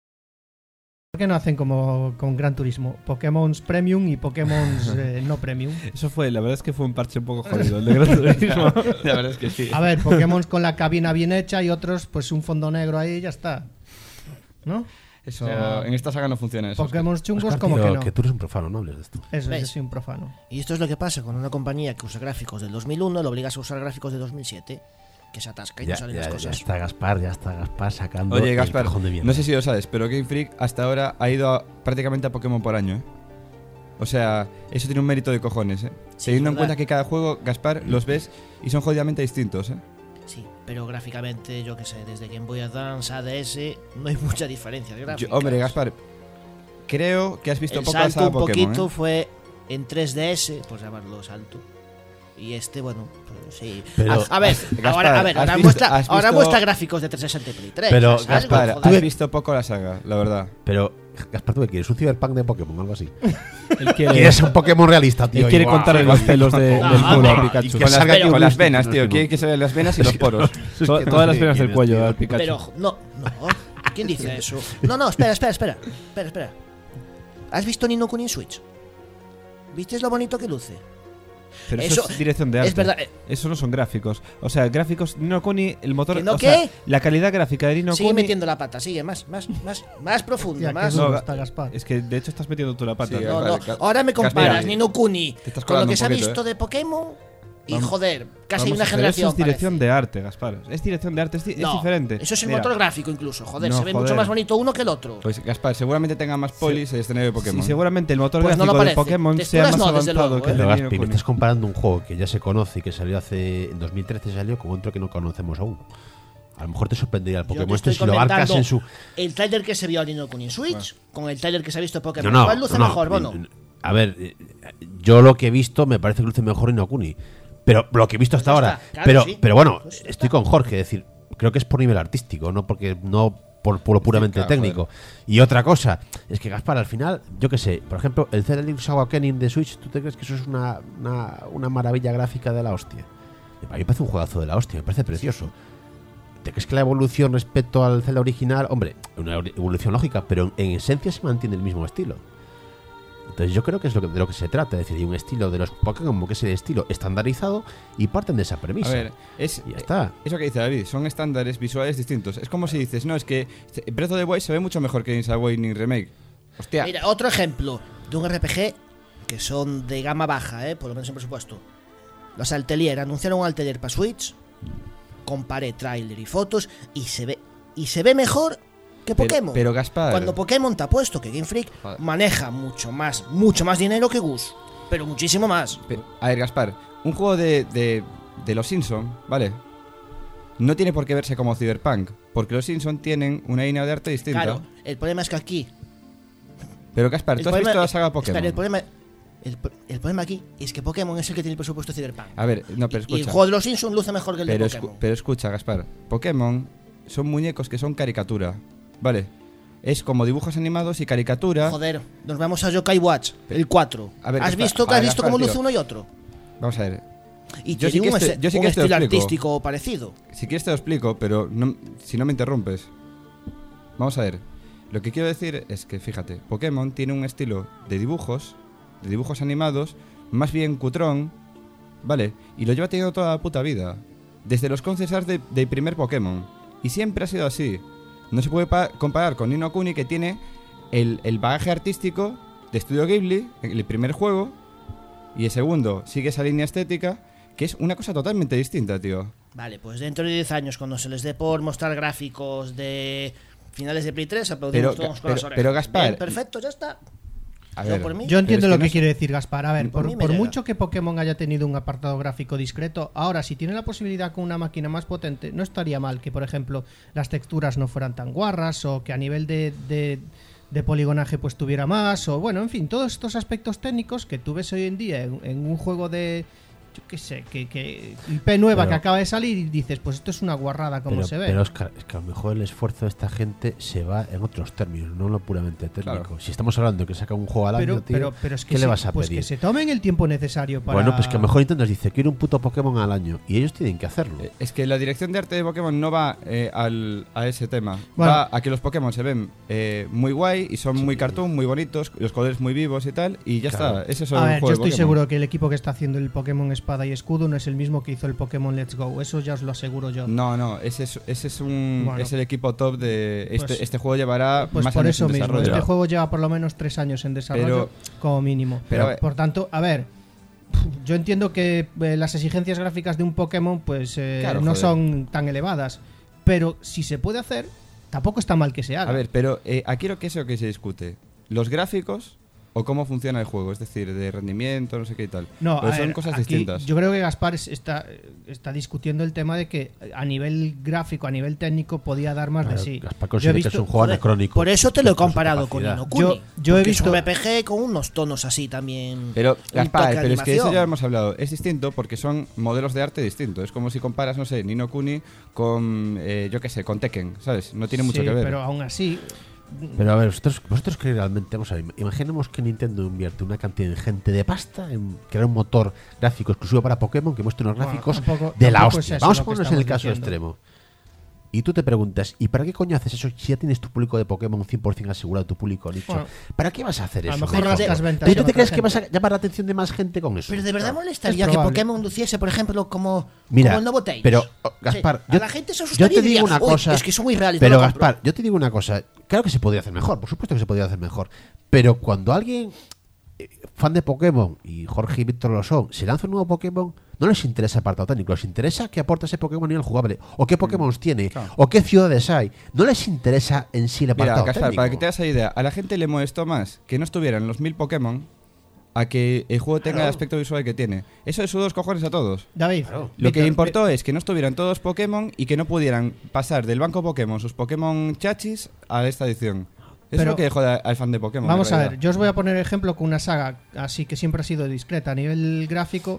¿Por qué no hacen como con Gran Turismo? Pokémon Premium y Pokémon eh, no Premium. Eso fue, la verdad es que fue un parche un poco jodido, el de Gran Turismo. La verdad es que sí. A ver, Pokémon con la cabina bien hecha y otros, pues un fondo negro ahí y ya está. ¿No? Eso, o sea, en esta saga no funciona eso. Pokémon chungos Oscar, como tío, que no. que tú eres un profano, no hables de esto. Eso, ¿Ves? yo soy un profano. Y esto es lo que pasa con una compañía que usa gráficos del dos mil uno, lo obligas a usar gráficos de dos mil siete, que se atasca y Ya, no salen ya, las ya cosas. está Gaspar, ya está Gaspar sacando Oye, el Gaspar, cajón de mierda. no sé si lo sabes, pero Game Freak hasta ahora ha ido a- prácticamente a Pokémon por año, ¿eh? O sea, eso tiene un mérito de cojones, ¿eh? Sí, Teniendo es en cuenta verdad. que cada juego, Gaspar, los ves y son jodidamente distintos, ¿eh? Sí, pero gráficamente, yo qué sé, desde Game Boy Advance a D S no hay mucha diferencia de Yo- gráficas. hombre, Gaspar, creo que has visto el poco la salto saga un Pokémon, poquito ¿eh? fue en tres D S, por llamarlo salto. Y este, bueno, pues sí. Pero- a, a ver, Gaspar, ahora, a ver, ¿has ahora, visto- muestra, has ahora visto- muestra gráficos de trescientos sesenta y Play tres. Pero, o sea, es algo, Gaspar, joder. Has visto poco la saga, la verdad. Pero, Gaspar, ¿tú qué quieres? ¿Un cyberpunk de Pokémon o algo así? Él quiere, ¿Quieres un Pokémon realista, tío? él quiere Igual. contarle los pelos de- No, del culo hombre, a y Pikachu. que Con las, salga aquí un con las Misty, venas, no tío. sé, Quiere no. que se vean las venas y los poros. Es To- que no todas las sé penas quién del es, cuello tío. al Pikachu. Pero, no, no. ¿Quién dice eso? No, no, espera, espera, espera. Espera, espera. ¿Has visto Ni no Kuni en Switch? ¿Viste lo bonito que luce? Pero eso, es dirección de arte. Es verdad. eh, Eso no son gráficos. O sea, gráficos Ni no Kuni, el motor. ¿Que no o sea, qué? la calidad gráfica de Ni no Sigue Kuni. metiendo la pata, sigue más, más, más, más profundo, Hostia, qué más. duro No, está Gaspar. Es que de hecho estás metiendo tú la pata. Sí, No, Vale, no. Ga- Ahora me comparas Gaspar, Ni no Kuni te estás con lo colando que un se ha poquito, visto ¿eh? de Pokémon y Vamos- joder, casi vamos una a hacer Pero eso generación. es dirección parece. de arte, Gaspar. Es dirección de arte, es, di- es No, diferente. Eso es el Mira, motor gráfico incluso, joder, No, se ve joder. mucho más bonito uno que el otro. Pues Gaspar, seguramente tenga más polis el escenario de Pokémon. Sí, seguramente el motor Pues no gráfico lo de parece. Pokémon sea Texturas más no, desde avanzado luego, que ¿eh? el de Pero Ni no Gaspi, me Kuni. estás comparando un juego que ya se conoce y que salió hace. En dos mil trece salió con otro que no conocemos aún. A lo mejor te sorprendería el Yo te Pokémon este estoy si lo abarcas comentando en su. el trailer que se vio a Ni no Kuni en Switch con el trailer que se ha visto de No, Pokémon. no, ¿Cuál luce no, mejor? no. Bueno, A ver, eh, yo lo que he visto me parece que luce mejor Ni no Kuni. Pero lo que he visto hasta Pues ya ahora. está, claro, pero, sí. pero bueno, Pues ya estoy con Jorge. Es decir, creo que es por nivel artístico, no porque no por, por lo puramente claro, técnico. Y otra cosa, es que Gaspar, al final, yo qué sé, por ejemplo, el Zelda Link's Awakening de Switch, ¿tú te crees que eso es una, una, una maravilla gráfica de la hostia? A mí me parece un juegazo de la hostia, me parece precioso. ¿Te crees que la evolución respecto al Zelda original, hombre, una evolución lógica, pero en, en esencia se mantiene el mismo estilo? Entonces yo creo que es lo que, de lo que se trata, es decir, hay un estilo de los Pokémon que es el estilo estandarizado y parten de esa premisa. A ver, es, Y ya está. Eso que dice David, son estándares visuales distintos. Es como si dices, no, es que Breath of the Wild se ve mucho mejor que Link's Awakening Remake. Hostia. mira, otro ejemplo de un R P G que son de gama baja, eh, por lo menos en presupuesto. Los Atelier anunciaron un Atelier para Switch, comparé tráiler y fotos y se ve y se ve mejor que Pero- Pokémon. pero, Gaspar- Cuando Pokémon te ha puesto que Game Freak Joder. maneja mucho más, mucho más dinero que Gus, pero muchísimo más. Pe- A ver, Gaspar, un juego de, de, de los Simpsons, ¿vale? No tiene por qué verse como Cyberpunk, porque los Simpsons tienen una línea de arte distinta. Claro, el problema es que aquí Pero Gaspar, el ¿tú has problema- visto la saga Pokémon? espera, el problema el, pro- el problema aquí es que Pokémon es el que tiene el presupuesto de Cyberpunk. A ver, no, pero Y- y el escucha. juego de los Simpsons luce mejor que el Pero, de escu- Pokémon. pero escucha, Gaspar. Pokémon son muñecos que son caricatura, ¿vale? Es como dibujos animados y caricatura. Joder, nos vamos a Yokai Watch, el cuatro. A ver, ¿Has Gaspar, visto, a has ver, visto Gaspar, cómo luce tío. uno y otro? Vamos a ver. Y Yo sí tiene que un, este- ese- yo sí un que este lo estilo explico. artístico parecido. Si quieres te lo explico, pero no- si no me interrumpes. Vamos a ver. Lo que quiero decir es que, fíjate, Pokémon tiene un estilo de dibujos, de dibujos animados, más bien cutrón, ¿vale? Y lo lleva teniendo toda la puta vida. Desde los concept art de- del primer Pokémon. Y siempre ha sido así. No se puede pa- comparar con Ni no Kuni, que tiene el, el bagaje artístico de Studio Ghibli, el primer juego, y el segundo sigue esa línea estética, que es una cosa totalmente distinta, tío. Vale, pues dentro de diez años, cuando se les dé por mostrar gráficos de finales de Play tres, aplaudimos Pero- todos con pero- las orejas. pero, Gaspar, Bien, perfecto, ya está. A Yo ver, por mí. Yo entiendo Pero es lo que que no quiere decir Gaspar. A ver, Por por, mí me por llega. mucho que Pokémon haya tenido un apartado gráfico discreto, ahora si tiene la posibilidad con una máquina más potente, no estaría mal que, por ejemplo, las texturas no fueran tan guarras o que a nivel de, de, de poligonaje pues tuviera más, o bueno, en fin, todos estos aspectos técnicos que tú ves hoy en día en, en un juego de, yo qué sé, que, que I P nueva Pero- que acaba de salir y dices, pues esto es una guarrada como pero, se ve. pero Óscar, es que a lo mejor el esfuerzo de esta gente se va en otros términos, no en lo puramente técnico. Claro. Si estamos hablando de que saca un juego al pero, año, tío, pero, pero es que ¿qué se, le vas a pues pedir? que se tomen el tiempo necesario para... Bueno, pues que a lo mejor Nintendo dice, quiero un puto Pokémon al año. Y ellos tienen que hacerlo. Eh, Es que la dirección de arte de Pokémon no va eh, al, a ese tema. Bueno. Va a que los Pokémon se ven eh, muy guay y son muy cartoon, muy bonitos, los colores muy vivos y tal, y ya Claro. está. Ese es A el ver, juego yo de estoy Pokémon. seguro que el equipo que está haciendo el Pokémon Espada y Escudo no es el mismo que hizo el Pokémon Let's Go. Eso ya os lo aseguro yo. No, no, ese es, ese es un Bueno. es el equipo top de este, Pues- este juego llevará Pues más por años eso en mismo. desarrollo. Este juego lleva por lo menos tres años en desarrollo, como mínimo. pero, a ver. por tanto, a ver, yo entiendo que eh, las exigencias gráficas de un Pokémon pues eh, Claro, no joder. son tan elevadas. Pero si se puede hacer, tampoco está mal que se haga. A ver, pero eh, aquí lo que es lo que se discute. Los gráficos o cómo funciona el juego, es decir, de rendimiento, no sé qué y tal. No, Pero a son ver, cosas aquí distintas. Yo creo que Gaspar es- está, está discutiendo el tema de que a nivel gráfico, a nivel técnico, podía dar más Claro, de sí. Gaspar Yo he considera que es visto- un juego Joder, anacrónico. Por eso te lo he por su comparado con capacidad. Ni no Kuni. Yo- yo he porque visto- es un R P G con unos tonos así también. Pero, un Gaspar, toque de pero es que eso animación. ya hemos hablado. Es distinto porque son modelos de arte distintos. Es como si comparas, no sé, Ni no Kuni con, eh, yo qué sé, con Tekken, ¿sabes? No tiene mucho Sí, que ver. pero aún así, Pero a ver, vosotros, vosotros creéis realmente, vamos a ver, imaginemos que Nintendo invierte una cantidad ingente de pasta en crear un motor gráfico exclusivo para Pokémon que muestre unos Bueno, gráficos tampoco- de la tampoco hostia. es eso Vamos a lo que ponernos en el estamos caso diciendo. extremo. y tú te preguntas, ¿y para qué coño haces eso si ya tienes tu público de Pokémon cien por ciento asegurado, tu público nicho? Bueno, ¿Para qué vas a hacer a lo eso? mejor macho? rascas ventas ¿Y en tú te otra crees que gente. vas a llamar la atención de más gente con eso? Pero de verdad molestaría Es que probable. Pokémon luciese, por ejemplo, como, Mira, como el nuevo Tails. pero, oh, Gaspar, Sí, yo- a la gente se Yo asustaría te y diría, digo una "Uy, cosa. es que son muy reales. Pero no lo compro". Gaspar, yo te digo una cosa. Claro que se podría hacer mejor, por supuesto que se podría hacer mejor. Pero cuando alguien, eh, fan de Pokémon, y Jorge y Víctor lo son, se lanza un nuevo Pokémon, no les interesa el apartado técnico, les interesa qué aporta ese Pokémon a nivel jugable, o qué Pokémon tiene, claro. o qué ciudades hay. No les interesa en sí el Mira, apartado Gaspar, técnico. para que te hagas la idea, a la gente le molestó más que no estuvieran los mil Pokémon a que el juego tenga el aspecto visual que tiene. Eso de sus dos cojones a todos. David, Lo Víctor, que le importó es que no estuvieran todos Pokémon y que no pudieran pasar del banco Pokémon sus Pokémon chachis a esta edición. Eso Pero- es lo que jode al fan de Pokémon. Vamos en a realidad. ver, yo os voy a poner ejemplo con una saga así que siempre ha sido discreta a nivel gráfico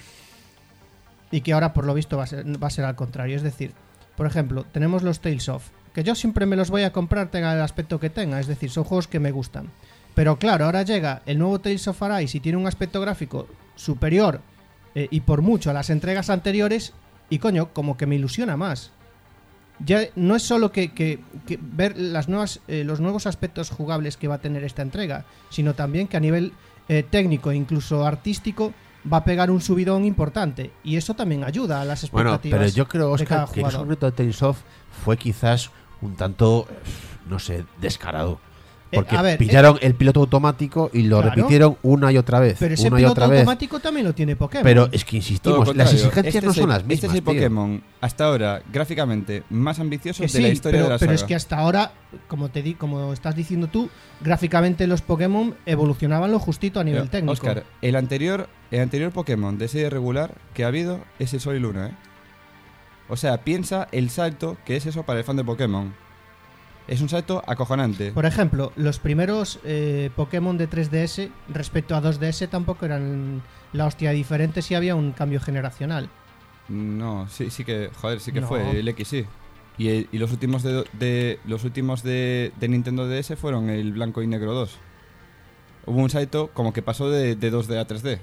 y que ahora por lo visto va a ser, va a ser al contrario. Es decir, por ejemplo, tenemos los Tales of, que yo siempre me los voy a comprar tenga el aspecto que tenga, es decir, son juegos que me gustan. Pero claro, ahora llega el nuevo Tales of Arise y tiene un aspecto gráfico superior eh, y por mucho a las entregas anteriores y coño, como que me ilusiona más. Ya no es solo que, que- que ver las nuevas, eh, los nuevos aspectos jugables que va a tener esta entrega, sino también que a nivel eh, técnico e incluso artístico va a pegar un subidón importante. Y eso también ayuda a las Bueno, expectativas pero yo creo, de cada Oscar, que el jugador. secreto de Tales of fue quizás un tanto, eh, no sé, descarado. Eh, Porque a ver, pillaron el piloto automático y lo Claro. repitieron una y otra vez. Pero ese una y piloto otra vez. automático también lo tiene Pokémon. Pero es que Todo insistimos, lo las contrario. exigencias Este no es son el- las mismas. Este es el tío. Pokémon hasta ahora gráficamente más ambicioso que de la sí, historia pero, de la pero saga. es que hasta ahora, como te di, como estás diciendo tú, gráficamente los Pokémon evolucionaban lo justito a nivel Pero, técnico. Oscar, el anterior, el anterior Pokémon de serie regular que ha habido es el Sol y Luna, ¿eh? O sea, piensa el salto que es eso para el fan de Pokémon. Es un salto acojonante. Por ejemplo, los primeros eh, Pokémon de tres D S respecto a dos D S tampoco eran la hostia diferente si había un cambio generacional. No, sí, sí que, joder, sí que No. fue el X, sí. Y, el- y los últimos de, de- los últimos de, de Nintendo D S fueron el blanco y negro dos. Hubo un salto como que pasó de, de dos D a tres D.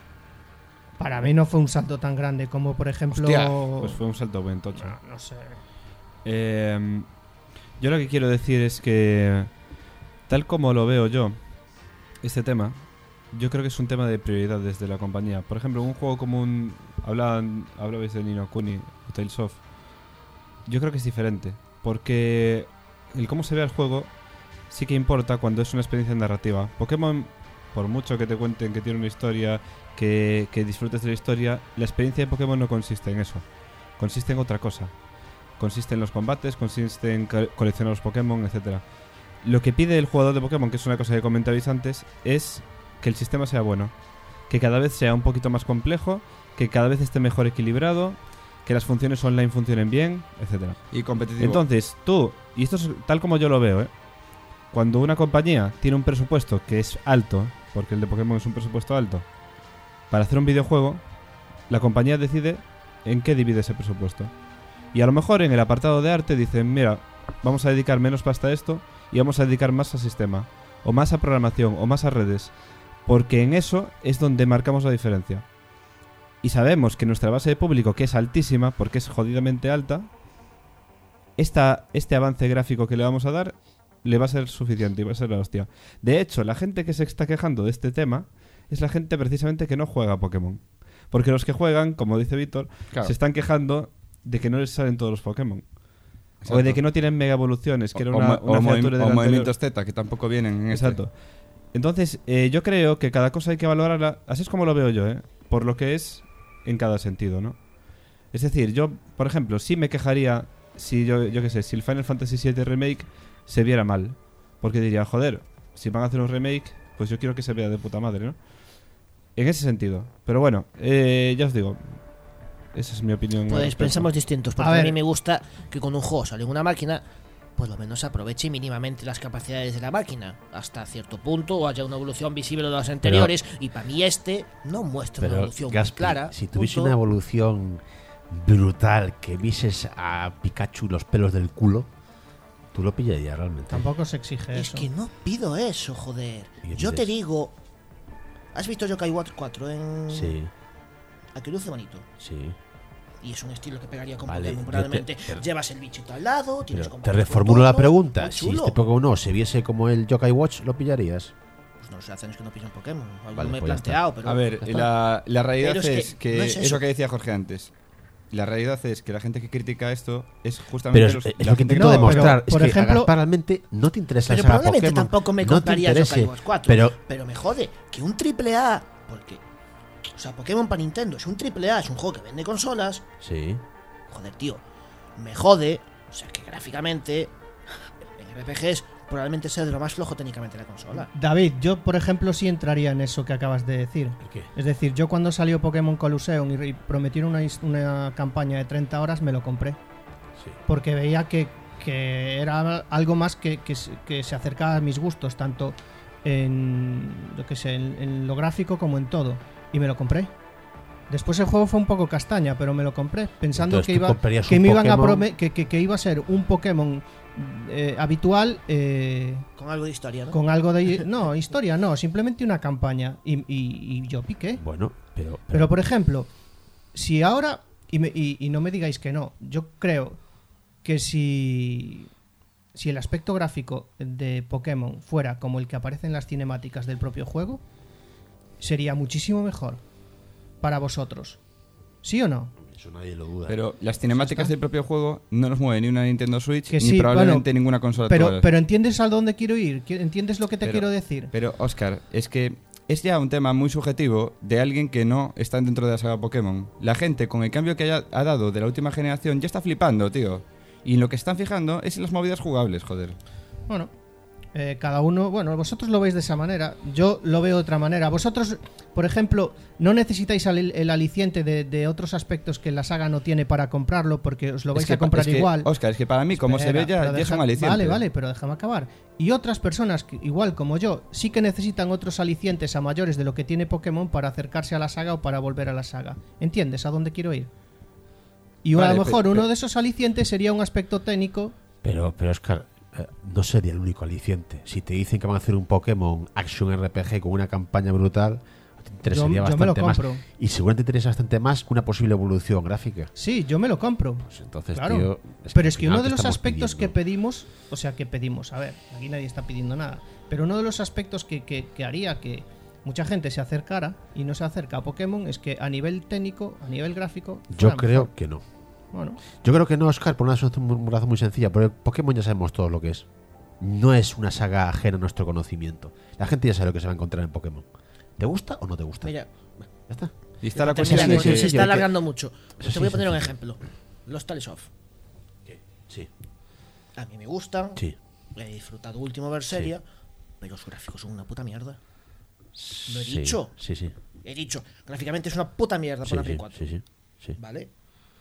Para mí no fue un salto tan grande como, por ejemplo... Hostia, Pues fue un salto buen tocho. No, no sé. Eh, yo lo que quiero decir es que, tal como lo veo yo, este tema, yo creo que es un tema de prioridad desde la compañía. Por ejemplo, un juego como un... Hablaban, hablabais de Ni no Kuni o Tales of. Yo creo que es diferente, porque el cómo se ve el juego sí que importa cuando es una experiencia narrativa. Pokémon, por mucho que te cuenten que tiene una historia, que, que disfrutes de la historia, la experiencia de Pokémon no consiste en eso. Consiste en otra cosa. Consiste en los combates, consiste en co- coleccionar los Pokémon, etcétera. Lo que pide el jugador de Pokémon, que es una cosa que comentabais antes, es que el sistema sea bueno. Que cada vez sea un poquito más complejo, que cada vez esté mejor equilibrado, que las funciones online funcionen bien, etcétera. Y competitivo. Entonces, tú, y esto es tal como yo lo veo, ¿eh? Cuando una compañía tiene un presupuesto que es alto, porque el de Pokémon es un presupuesto alto, para hacer un videojuego, la compañía decide en qué divide ese presupuesto. Y a lo mejor en el apartado de arte dicen, mira, vamos a dedicar menos pasta a esto y vamos a dedicar más a sistema, o más a programación, o más a redes, porque en eso es donde marcamos la diferencia. Y sabemos que nuestra base de público, que es altísima, porque es jodidamente alta, esta, este avance gráfico que le vamos a dar le va a ser suficiente y va a ser la hostia. De hecho, la gente que se está quejando de este tema es la gente precisamente que no juega a Pokémon. Porque los que juegan, como dice Víctor, Claro. se están quejando de que no les salen todos los Pokémon. O Exacto. de que no tienen mega evoluciones, que era O- una, o, mo- una o feature movim- del o anterior. movimientos Z, que tampoco vienen en este. Exacto. Entonces, eh, yo creo que cada cosa hay que valorarla, así es como lo veo yo, ¿eh? Por lo que es en cada sentido, ¿no? Es decir, yo, por ejemplo, sí me quejaría si yo, yo qué sé, si el Final Fantasy siete Remake se viera mal. Porque diría, joder, si van a hacer un remake, pues yo quiero que se vea de puta madre, ¿no? En ese sentido. Pero bueno, eh, ya os digo, esa es mi opinión. al Pues respecto. pensamos distintos, porque A a, ver. mí me gusta que cuando un juego sale en una máquina, por lo menos aproveche mínimamente las capacidades de la máquina, hasta cierto punto, o haya una evolución visible de las anteriores, y para mí este no muestra una Pero, evolución muy Gaspi, clara. si tuviese punto. una evolución brutal, que vieses a Pikachu los pelos del culo, tú lo pillarías realmente. Tampoco se exige Es eso. que no pido eso, joder. ¿Y qué Yo te pides? digo... ¿Has visto Yokai Watch cuatro en... Sí, A que luce bonito? sí. Y es un estilo que pegaría con Vale, Pokémon. yo te- Probablemente pero- llevas el bichito al lado, tienes Pero te combate por reformulo la turno, pregunta. muy Si chulo. este Pokémon no se viese como el Yokai Watch, ¿lo pillarías? Pues no lo sé, hace años que no pillan Pokémon. Algo Vale, me he pues ya está. planteado, pero. A ver, Ya está. la, la realidad Pero es es que, que no es eso. eso. que decía Jorge antes. La realidad es que la gente que critica esto es Pero justamente es, los- es la lo que gente intento No, demostrar. pero, por es que ejemplo- a Gaspar realmente no te interesa Pero la saga probablemente Pokémon. tampoco me no te compraría interese, Yokai Watch cuatro. Pero Pero me jode que un triple A. Porque. O sea, Pokémon para Nintendo es un triple A, es un juego que vende consolas. sí. Joder, tío. Me jode. O sea, que gráficamente. En R P Gs probablemente sea de lo más flojo técnicamente la consola. David, yo por ejemplo sí entraría en eso que acabas de decir. ¿El qué? Es decir, yo cuando salió Pokémon Colosseum y y prometieron una, his- una campaña de treinta horas, me lo compré. Sí. Porque veía que, que era algo más que, que, se- que se acercaba a mis gustos, tanto en, lo que sé, en, en lo gráfico como en todo. Y me lo compré. Después el juego fue un poco castaña, pero me lo compré pensando Entonces, que ¿tú iba, comprarías que un me iban a Pokémon? prome- que, que- que iba a ser un Pokémon eh, habitual eh, Con algo de historia, ¿no? con algo de... No, historia no, simplemente una campaña. Y, y- y yo piqué. Bueno, pero. Pero por ejemplo, si ahora, y, me- y- y no me digáis que no, yo creo que si, si el aspecto gráfico de Pokémon fuera como el que aparece en las cinemáticas del propio juego, sería muchísimo mejor para vosotros. ¿Sí o no? Eso nadie lo duda. Pero las cinemáticas está. del propio juego no nos mueve ni una Nintendo Switch Que ni sí, probablemente bueno, ninguna consola Pero, actual. pero ¿entiendes a dónde quiero ir? ¿Qui- ¿Entiendes lo que te Pero- quiero decir? Pero, Oscar, es que es ya un tema muy subjetivo de alguien que no está dentro de la saga Pokémon. La gente, con el cambio que haya, ha dado de la última generación, ya está flipando, tío. Y en lo que están fijando es en las movidas jugables, joder. Bueno, eh, cada uno, bueno, vosotros lo veis de esa manera, yo lo veo de otra manera. Vosotros, por ejemplo, no necesitáis al- el, aliciente de, de otros aspectos que la saga no tiene para comprarlo porque os lo vais Es que a pa- comprar es que, igual. Oscar, es que para mí, como se Espera, ve ya, pero ya es deja- un aliciente. Vale, vale, pero déjame acabar. Y otras personas, que, igual como yo, sí que necesitan otros alicientes a mayores de lo que tiene Pokémon para acercarse a la saga o para volver a la saga. ¿Entiendes a dónde quiero ir? Y a Vale, lo pe- mejor uno pe- de esos alicientes sería un aspecto técnico. Pero, pero Oscar, eh, no sería el único aliciente. Si te dicen que van a hacer un Pokémon Action R P G con una campaña brutal, te interesaría Yo- yo me lo bastante más. compro. Y seguramente te interesa bastante más una posible evolución gráfica. Sí, yo me lo compro. Pues entonces, Claro. tío, Pero al es que final, uno de ¿qué los estamos aspectos que pidiendo? pedimos, o sea, que pedimos, a ver, aquí nadie está pidiendo nada, pero uno de los aspectos que, que- que haría que mucha gente se acercara y no se acerca a Pokémon es que a nivel técnico, a nivel gráfico, Yo fuera creo mejor. que no. Bueno, Yo creo que no, Oscar, por una razón muy, razón muy sencilla. Porque Pokémon ya sabemos todo lo que es. No es una saga ajena a nuestro conocimiento. La gente ya sabe lo que se va a encontrar en Pokémon. ¿Te gusta o no te gusta? Mira, Ya está. Y está la termina, cuestión sí, de porque sí, que- se sí, está que- alargando mucho. Eso Te voy a sí, poner un sencillo. ejemplo. Los Talesoft. Sí. A mí me gustan. Sí. He disfrutado último Berseria, pero los gráficos son una puta mierda. Lo he Sí, dicho. Sí, sí. He dicho, gráficamente es una puta mierda Sí, para la sí, Play cuatro. sí, sí, sí. ¿Vale?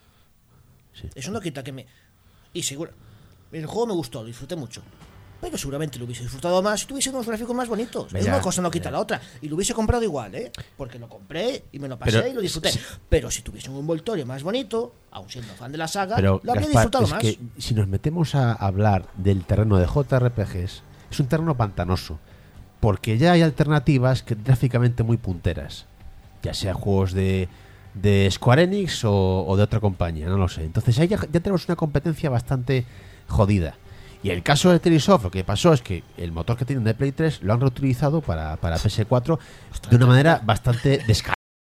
Sí. Eso no quita que me. Y seguro. El juego me gustó, lo disfruté mucho. Pero seguramente lo hubiese disfrutado más si tuviese unos gráficos más bonitos. Mira, Una cosa no quita mira. la otra. Y lo hubiese comprado igual, ¿eh? Porque lo compré y me lo pasé Pero- y lo disfruté. Pero si tuviese un envoltorio más bonito, aun siendo fan de la saga, Pero, lo habría Gaspar, disfrutado es más. que si nos metemos a hablar del terreno de J R P Gs, es un terreno pantanoso. Porque ya hay alternativas que gráficamente muy punteras. Ya sea juegos de, de Square Enix o, o de otra compañía, no lo sé. Entonces ahí ya, ya tenemos una competencia bastante jodida. Y el caso de Telesoft, lo que pasó es que el motor que tienen de Play tres lo han reutilizado para, para P S cuatro de una manera bastante descarada.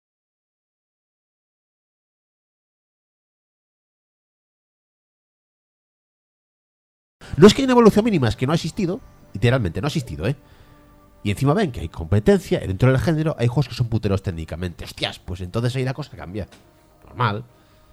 No es que haya una evolución mínima, es que no ha existido. Literalmente, no ha existido, ¿eh? Y encima ven que hay competencia y dentro del género hay juegos que son puteros técnicamente. Hostias, pues entonces ahí la cosa cambia. Normal.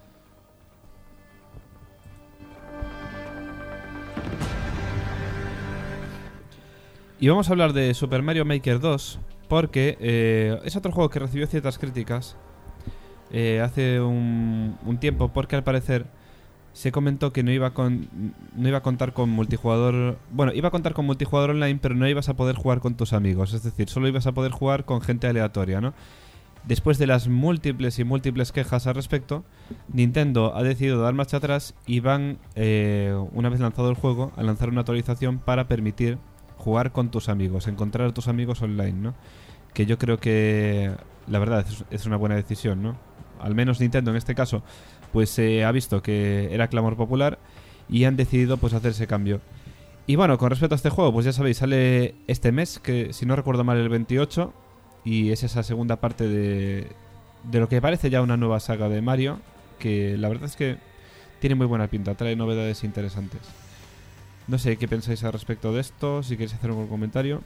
Y vamos a hablar de Super Mario Maker dos, porque eh, es otro juego que recibió ciertas críticas eh, hace un, un tiempo, porque al parecer se comentó que no iba, con, no iba a contar con multijugador. Bueno, iba a contar con multijugador online, pero no ibas a poder jugar con tus amigos. Es decir, solo ibas a poder jugar con gente aleatoria, ¿no? Después de las múltiples y múltiples quejas al respecto, Nintendo ha decidido dar marcha atrás y van, eh, una vez lanzado el juego, a lanzar una actualización para permitir jugar con tus amigos, encontrar a tus amigos online, ¿no? Que yo creo que, la verdad, es, es una buena decisión, ¿no? Al menos Nintendo en este caso pues eh, ha visto que era clamor popular y han decidido pues hacer ese cambio. Y bueno, con respecto a este juego, pues ya sabéis, sale este mes, que si no recuerdo mal el veintiocho, y es esa segunda parte de, de lo que parece ya una nueva saga de Mario, que la verdad es que tiene muy buena pinta, trae novedades interesantes. No sé qué pensáis al respecto de esto, si queréis hacer algún comentario.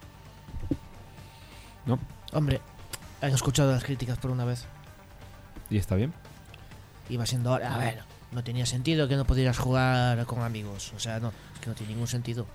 ¿No? Hombre, han escuchado las críticas por una vez. Y está bien. Iba siendo hora. A ver, no tenía sentido que no pudieras jugar con amigos. O sea, no, es que no tiene ningún sentido.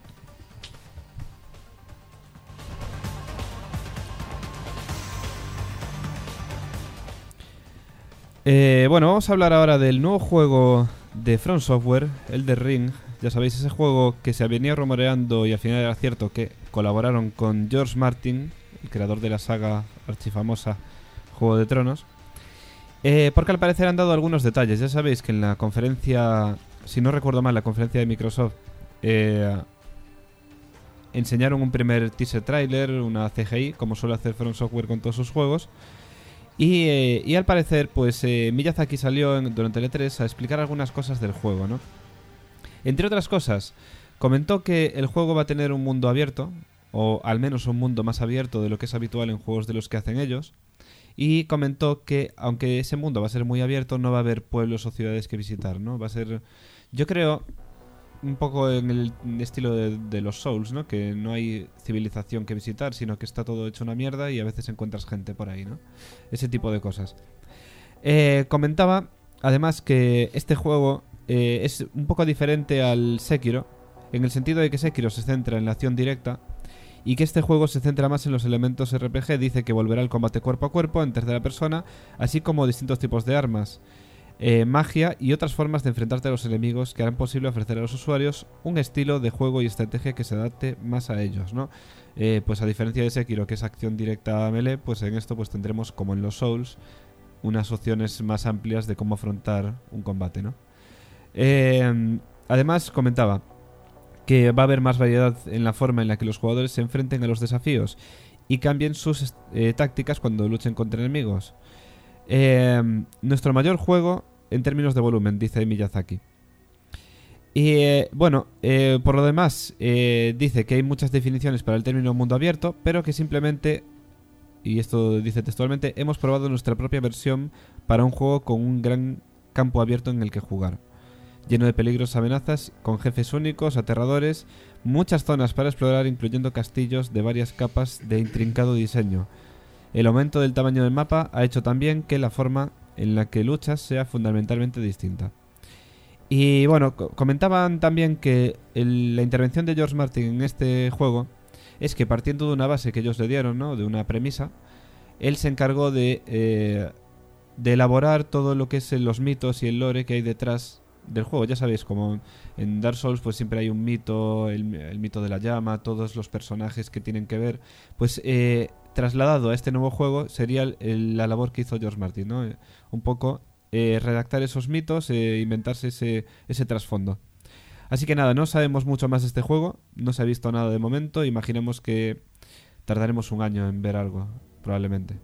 Eh, bueno, vamos a hablar ahora del nuevo juego de From Software, Elden Ring. Ya sabéis, ese juego que se venía rumoreando y al final era cierto que colaboraron con George Martin, el creador de la saga archifamosa Juego de Tronos. Eh, porque al parecer han dado algunos detalles. Ya sabéis que en la conferencia, si no recuerdo mal, la conferencia de Microsoft, eh, enseñaron un primer teaser trailer, una C G I, como suele hacer From Software con todos sus juegos. Y, eh, y al parecer, pues eh, Miyazaki salió en, durante el E tres a explicar algunas cosas del juego, ¿no? Entre otras cosas, comentó que el juego va a tener un mundo abierto, o al menos un mundo más abierto de lo que es habitual en juegos de los que hacen ellos. Y comentó que, aunque ese mundo va a ser muy abierto, no va a haber pueblos o ciudades que visitar, ¿no? Va a ser, yo creo, un poco en el estilo de, de los Souls, ¿no? Que no hay civilización que visitar, sino que está todo hecho una mierda y a veces encuentras gente por ahí, ¿no? Ese tipo de cosas. Eh, comentaba, además, que este juego eh, es un poco diferente al Sekiro, en el sentido de que Sekiro se centra en la acción directa y que este juego se centra más en los elementos R P G. Dice que volverá el combate cuerpo a cuerpo en tercera persona, así como distintos tipos de armas, Eh, magia y otras formas de enfrentarte a los enemigos que harán posible ofrecer a los usuarios un estilo de juego y estrategia que se adapte más a ellos, ¿no? Eh, pues a diferencia de Sekiro, que es acción directa a melee, pues en esto pues tendremos, como en los Souls, unas opciones más amplias de cómo afrontar un combate, ¿no? Eh, además comentaba que va a haber más variedad en la forma en la que los jugadores se enfrenten a los desafíos y cambien sus eh, tácticas cuando luchen contra enemigos. Eh, nuestro mayor juego en términos de volumen, dice Miyazaki. Y eh, bueno, eh, por lo demás, eh, dice que hay muchas definiciones para el término mundo abierto, pero que simplemente, y esto dice textualmente, hemos probado nuestra propia versión para un juego con un gran campo abierto en el que jugar, lleno de peligros, amenazas, con jefes únicos, aterradores, muchas zonas para explorar, incluyendo castillos de varias capas de intrincado diseño. El aumento del tamaño del mapa ha hecho también que la forma en la que luchas sea fundamentalmente distinta. Y bueno, co- comentaban también que el, la intervención de George Martin en este juego es que, partiendo de una base que ellos le dieron, ¿no?, de una premisa, él se encargó de, eh, de elaborar todo lo que es los mitos y el lore que hay detrás del juego. Ya sabéis, como en Dark Souls pues siempre hay un mito, el, el mito de la llama, todos los personajes que tienen que ver, pues eh, trasladado a este nuevo juego sería el, el, la labor que hizo George Martin, ¿no? Eh, un poco eh, redactar esos mitos, eh, inventarse ese, ese trasfondo. Así que nada, no sabemos mucho más de este juego, no se ha visto nada de momento, imaginemos que tardaremos un año en ver algo, probablemente.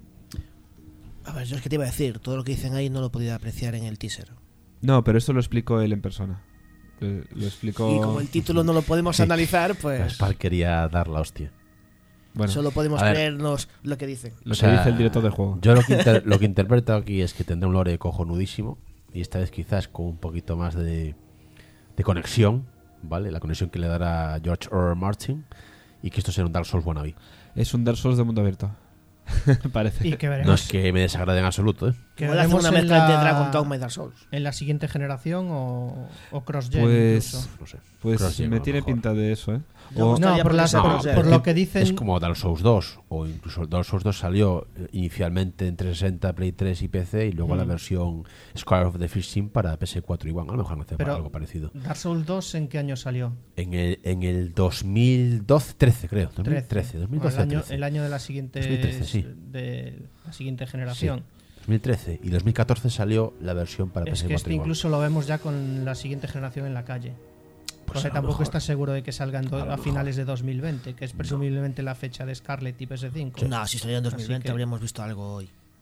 A ver, yo es que te iba a decir, todo lo que dicen ahí no lo he podido apreciar en el teaser. No, pero esto lo explicó él en persona. Lo, lo explicó... Y como el título no lo podemos Sí. analizar, pues Gaspar quería dar la hostia. Bueno, solo podemos a ver. creernos lo que dicen. lo O sea, que dice el director del juego. Yo lo que, inter- lo que interpreto aquí es que tendrá un lore cojonudísimo y esta vez quizás con un poquito más de, de conexión, ¿vale? La conexión que le dará George R. R. Martin y que esto será un Dark Souls wannabe. Es un Dark Souls de mundo abierto. Parece. Y que No veremos, es que me desagrade en absoluto, ¿eh? que Igual hace veremos una en mezcla entre la, Dragon Dogma y Dark Souls. en la siguiente generación o, o cross-gen Pues- incluso. No sé. Pues Cross-gen, a me lo tiene mejor. pinta de eso, ¿eh? Yo O- me gustaría No, por, porque las- sea por- cross-gen. por lo que dicen... Es como Dark Souls dos o incluso Dark Souls dos salió eh, inicialmente en trescientos sesenta, Play tres y P C y luego Mm. la versión Square of the Fishing para P S cuatro igual. A lo mejor no hace Pero- algo parecido. Dark Souls dos, ¿en qué año salió? En el, en el dos mil doce, trece creo. dos mil trece, dos mil Bueno, doce, el, año, trece. el año de la siguiente, dos mil trece, sí. de la siguiente generación. dos mil trece y dos mil catorce salió la versión para Es P S que cuatro este igual. incluso lo vemos ya con la siguiente generación en la calle. Pues Porque a lo tampoco mejor. está seguro de que salgan do- A lo a, mejor. finales de dos mil veinte, que es presumiblemente la fecha de Scarlet y P S cinco. No, si saliera en dos mil veinte Así que- habríamos visto algo hoy.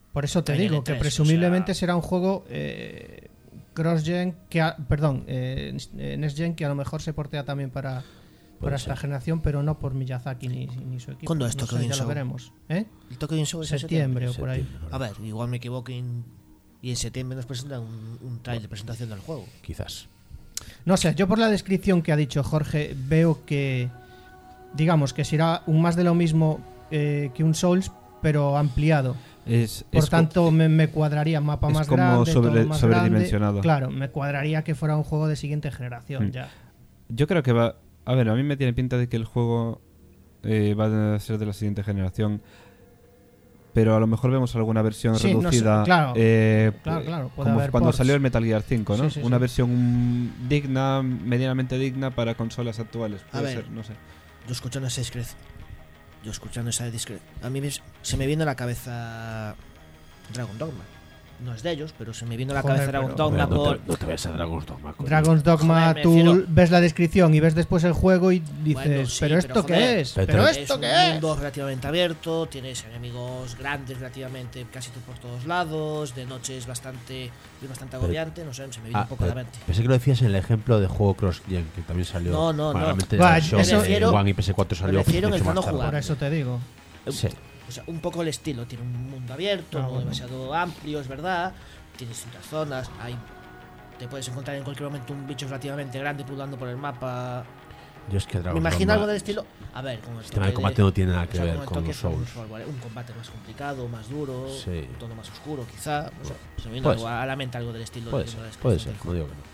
Por eso te Hay digo L tres, que presumiblemente o sea- será un juego eh, cross-gen, que a- perdón, eh, next-gen, que a lo mejor se portea también para, para esta ser. generación, pero no por Miyazaki ni, ni su equipo. ¿Cuándo es No Tokyo sé, Game ya lo Show? veremos. ¿Eh? El Tokyo Game Show es en Septiembre o por ahí. A ver, igual me equivoco en- y en septiembre nos presentan un, un trailer de presentación del juego. Quizás. No sé, yo por la descripción que ha dicho Jorge veo que, digamos, que será un más de lo mismo eh, que un Souls, pero ampliado. Es, Por es co- tanto, me, me cuadraría mapa es más como grande, sobre- todo más sobredimensionado. grande. Claro, me cuadraría que fuera un juego de siguiente generación Mm. ya. Yo creo que va... A ver, a mí me tiene pinta de que el juego eh, va a ser de la siguiente generación, pero a lo mejor vemos alguna versión Sí, no sé, reducida, claro. eh, Claro, claro, puede como haber cuando ports. salió el Metal Gear cinco, ¿no? Sí, sí, Una sí. versión digna, medianamente digna para consolas actuales. A Puede ver. ser, no sé. Yo escuchando esa discreción. Yo escuchando esa discreción. A mí me- se me viene a la cabeza Dragon Dogma. No es de ellos, pero se me viene a la Joder, cabeza Dragon pero- Dogma Hombre, no, por. te, no te vayas a Dragon's Dogma. coño. Dragon's Dogma, Joder, me tú refiero- ves la descripción y ves después el juego y dices, Bueno, sí, ¿pero pero esto joder, qué es? pero- ¿Pero pero- esto es qué un es? mundo relativamente abierto, tienes enemigos grandes relativamente casi por todos lados, de noche es bastante, es bastante agobiante, no sé, se me viene Ah, un poco a la pero mente. pensé que lo decías en el ejemplo de juego cross-gen, que también salió. No, no, Bueno, no. realmente Va, la versión eso- de Me refiero- One y P S cuatro salió me refiero en mucho el más plano tarde. jugable. Por eso te digo. Sí. O sea, un poco el estilo, tiene un mundo abierto, Ah, no bueno. demasiado amplio, es verdad, tiene distintas zonas, hay, te puedes encontrar en cualquier momento un bicho relativamente grande pululando por el mapa. Yo es que Me Dragon's imagino Dogma- algo del estilo. A ver, con el El sistema de toque combate no tiene nada que o sea, ver con el con toque los es un Souls. Souls, ¿vale? Un combate más complicado, más duro, Sí. un tono más oscuro, quizá. O sea, se me viene Puede algo ser. a la mente algo del estilo. Puede de ser, la puede descripción ser, del no digo que no.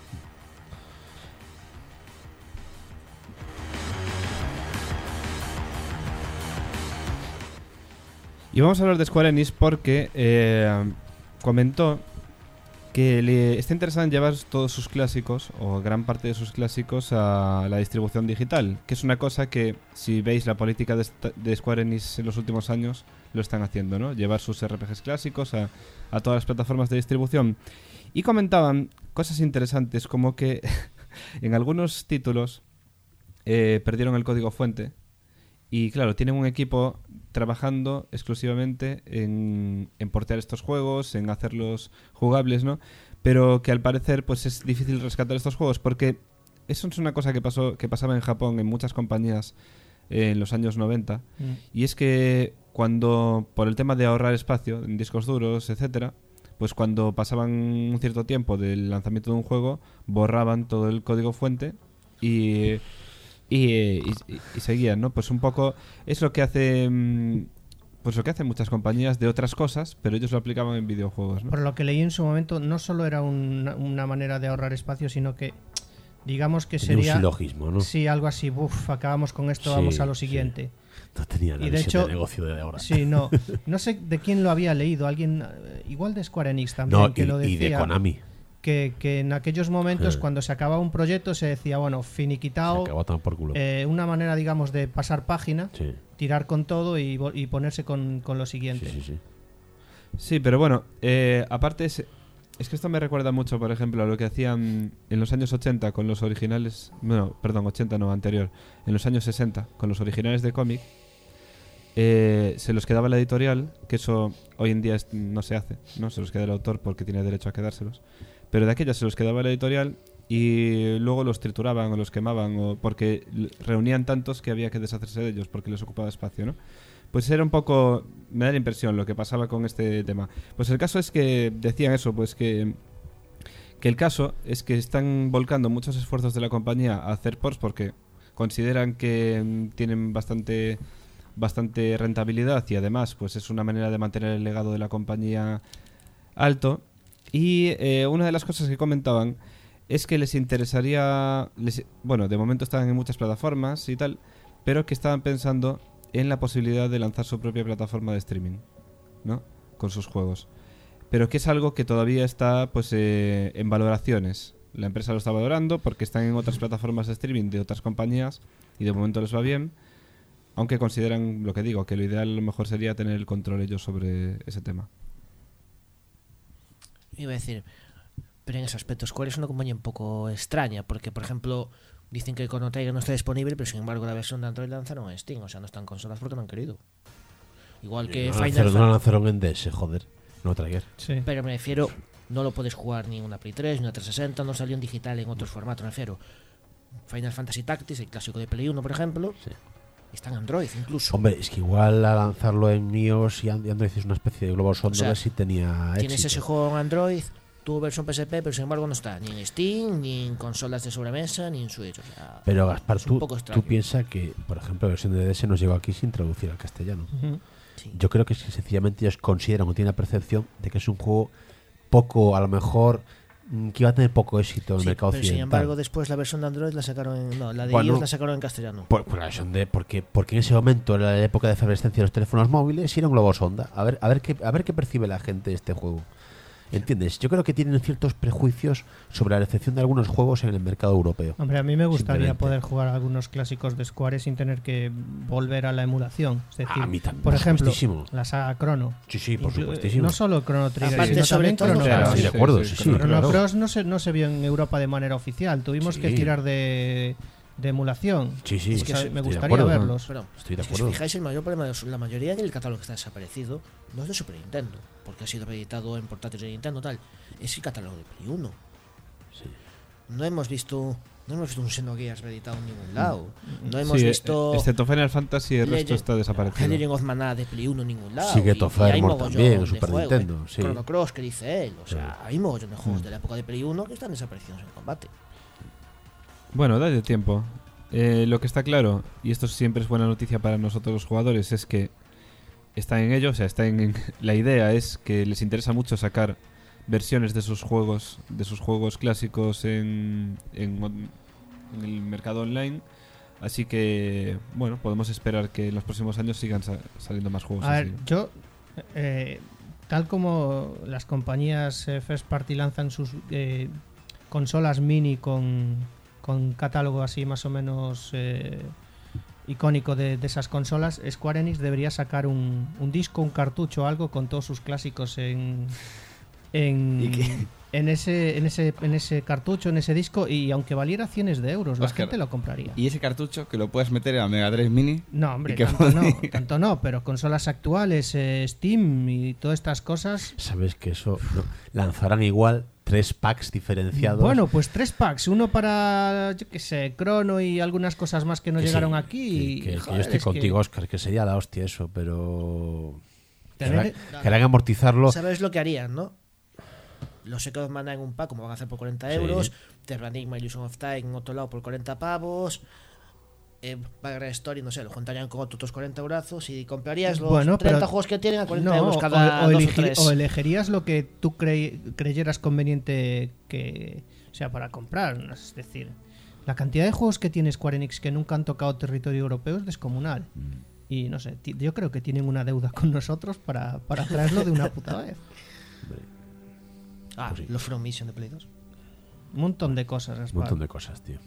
Y vamos a hablar de Square Enix porque eh, comentó que le está interesado en llevar todos sus clásicos, o gran parte de sus clásicos, a la distribución digital, que es una cosa que, si veis la política de, esta- de Square Enix en los últimos años, lo están haciendo, ¿no? Llevar sus R P Gs clásicos a, a todas las plataformas de distribución. Y comentaban cosas interesantes, como que en algunos títulos eh, perdieron el código fuente. Y claro, tienen un equipo trabajando exclusivamente en, en portear estos juegos, en hacerlos jugables, ¿no? Pero que al parecer pues es difícil rescatar estos juegos porque eso es una cosa que pasó que pasaba en Japón en muchas compañías eh, en los años noventa. Mm. Y es que cuando, por el tema de ahorrar espacio en discos duros, etcétera, pues cuando pasaban un cierto tiempo del lanzamiento de un juego, borraban todo el código fuente y... Y, y, y seguían, ¿no? Pues un poco es lo que hace mm, pues lo que hacen muchas compañías de otras cosas, pero ellos lo aplicaban en videojuegos, ¿no? Por lo que leí en su momento, no solo era una, una manera de ahorrar espacio, sino que, digamos que Tenía sería... un silogismo, ¿no? Sí, algo así, buf, acabamos con esto, Sí, vamos a lo sí. siguiente. No tenía la Y de visión hecho- de negocio de ahora. Sí, no. No sé de quién lo había leído, alguien, eh, igual de Square Enix también, No, que y, lo y decía. de Konami. Que, que en aquellos momentos, Sí. cuando se acababa un proyecto, se decía, bueno, Se finiquitado, acabó tan por culo. eh, una manera, digamos, de pasar página, sí, tirar con todo y, vo- y ponerse con, con lo sí, siguiente. sí, sí. Sí, pero bueno, eh, aparte es, es que esto me recuerda mucho, por ejemplo, a lo que hacían en los años ochenta con los originales, bueno, perdón, ochenta no, anterior, en los años sesenta con los originales de cómic. Eh, se los quedaba la editorial, que eso hoy en día es- no se hace, no se los queda el autor porque tiene derecho a quedárselos, pero de aquella se los quedaba la editorial y luego los trituraban o los quemaban o porque l- reunían tantos que había que deshacerse de ellos porque les ocupaba espacio, ¿no? Pues era un poco, me da la impresión lo que pasaba con este tema. Pues el caso es que decían eso, pues que que el caso es que están volcando muchos esfuerzos de la compañía a hacer ports porque consideran que mm, tienen bastante bastante rentabilidad y además pues es una manera de mantener el legado de la compañía alto. Y eh, una de las cosas que comentaban es que les interesaría, les- bueno, de momento están en muchas plataformas y tal, pero que estaban pensando en la posibilidad de lanzar su propia plataforma de streaming, ¿no? Con sus juegos. Pero que es algo que todavía está pues eh, en valoraciones. La empresa lo está valorando porque están en otras plataformas de streaming de otras compañías y de momento les va bien. Aunque consideran, lo que digo, que lo ideal a lo mejor sería tener el control ellos sobre ese tema. Iba a decir, pero en ese aspecto Square es una compañía un poco extraña, porque por ejemplo dicen que Chrono Trigger no está disponible, pero sin embargo la versión de Android la lanzaron en Steam, o sea, no están en consolas porque no han querido. Igual que no, Final lanzaron, no la Fantasy. lanzaron en D S, joder. No Trigger. Sí. Pero me refiero, no lo puedes jugar ni en una Play tres, ni una trescientos sesenta, no salió en digital en otros formatos, me refiero. Final Fantasy Tactics, el clásico de Play uno, por ejemplo, Sí. está en Android incluso. Hombre, es que igual a lanzarlo en iOS y And- y Android es una especie de Global Sonda, O sea, a ver si tenía Tienes éxito. ese juego en Android, tuvo versión P S P, pero sin embargo no está ni en Steam, ni en consolas de sobremesa, ni en Switch. O sea, Pero Gaspar, es un tú, poco tú extraño. piensas que, por ejemplo, la versión de D S nos llegó aquí sin traducir al castellano. Ujú. sí. Yo creo que si sencillamente ellos consideran o tienen la percepción de que es un juego poco, a lo mejor, mm, que iba a tener poco éxito en el Sí, mercado pero sin occidental. embargo después la versión de Android la sacaron en, no, la de Bueno, iOS la sacaron en castellano. Por, por la versión de, porque, porque en ese momento era la época de efervescencia de los teléfonos móviles y era un globo sonda. A ver, a ver qué, a ver qué percibe la gente de este juego. ¿Entiendes? Yo creo que tienen ciertos prejuicios sobre la recepción de algunos juegos en el mercado europeo. Hombre, a mí me gustaría Simplemente. poder jugar algunos clásicos de Square sin tener que volver a la emulación. Es decir, A mí también, por por ejemplo, supuestísimo. la saga Chrono. Sí, sí, por Inclu- supuestísimo. No solo Chrono Trigger, Aparte, sino sobre también todo, Chrono claro, Cross. sí, de acuerdo, sí, sí, Chrono claro. Cross no se, no se vio en Europa de manera oficial. Tuvimos Sí. que tirar de, de emulación. Sí, sí, O sea, sí, me estoy de gustaría acuerdo. verlos. Pero, Estoy de es que acuerdo. si fijáis, el mayor problema de la mayoría del catálogo que está desaparecido no es de Super Nintendo, porque ha sido reeditado en portátiles de Nintendo tal, es el catálogo de Play uno. Sí. No hemos visto no hemos visto un Xenogears reeditado en ningún lado. No hemos Sí, visto excepto Final Fantasy, el resto Legend- está The desaparecido. Legend of Mana de Play uno en ningún lado. Sigue y- Top y hay Armor mogollón también en de Super juegos, Nintendo, ¿eh? sí. Chrono Cross, que dice él. O sea, Sí. hay mogollón de juegos de la época de Play uno que están desaparecidos en combate. Bueno, dale tiempo. Eh, lo que está claro, y esto siempre es buena noticia para nosotros los jugadores, es que están en ello, o sea, están en, la idea es que les interesa mucho sacar versiones de sus juegos, de sus juegos clásicos en, en, on- en el mercado online. Así que, bueno, podemos esperar que en los próximos años sigan sa- saliendo más juegos A ver, así. yo, eh, tal como las compañías eh, First Party lanzan sus eh, consolas mini con, con catálogo así más o menos eh, icónico de, de esas consolas, Square Enix debería sacar un, un disco, un cartucho o algo con todos sus clásicos en, en, ¿Y qué? en, ese, en, ese, en ese cartucho, en ese disco, y aunque valiera cientos de euros, la Óscar, gente lo compraría. Y ese cartucho que lo puedes meter en la Mega Drive Mini. No, hombre, ¿Y qué tanto no, podría? tanto no, pero consolas actuales, eh, Steam y todas estas cosas. Sabes que eso no, lanzarán igual tres packs diferenciados. Bueno, pues tres packs, uno para, yo qué sé, Chrono y algunas cosas más que no Que sí, llegaron aquí. que- y, que, que joder, yo estoy es contigo, Oscar, que sería la hostia eso, pero Tener- querrán, querrán amortizarlo. ¿Sabes lo que harían, no? Los Secret of Mana en un pack, como van a hacer por cuarenta Sí. euros. Terranigma Illusion of Time en otro lado por cuarenta pavos. Eh, Bagre Story, no sé, lo juntarían con otros cuarenta eurazos y comprarías los Bueno, treinta pero- juegos que tienen a cuarenta No, euros o- cada o, dos elegi- o tres. o elegirías lo que tú crey- creyeras conveniente que sea para comprar. Es decir, la cantidad de juegos que tiene Square Enix que nunca han tocado territorio europeo es descomunal. Y no sé, ti- yo creo que tienen una deuda con nosotros para, para traerlo de una puta vez. Ah, Pues sí. los From Mission de Play dos. Un montón de cosas, Un Gaspar. montón de cosas, tío.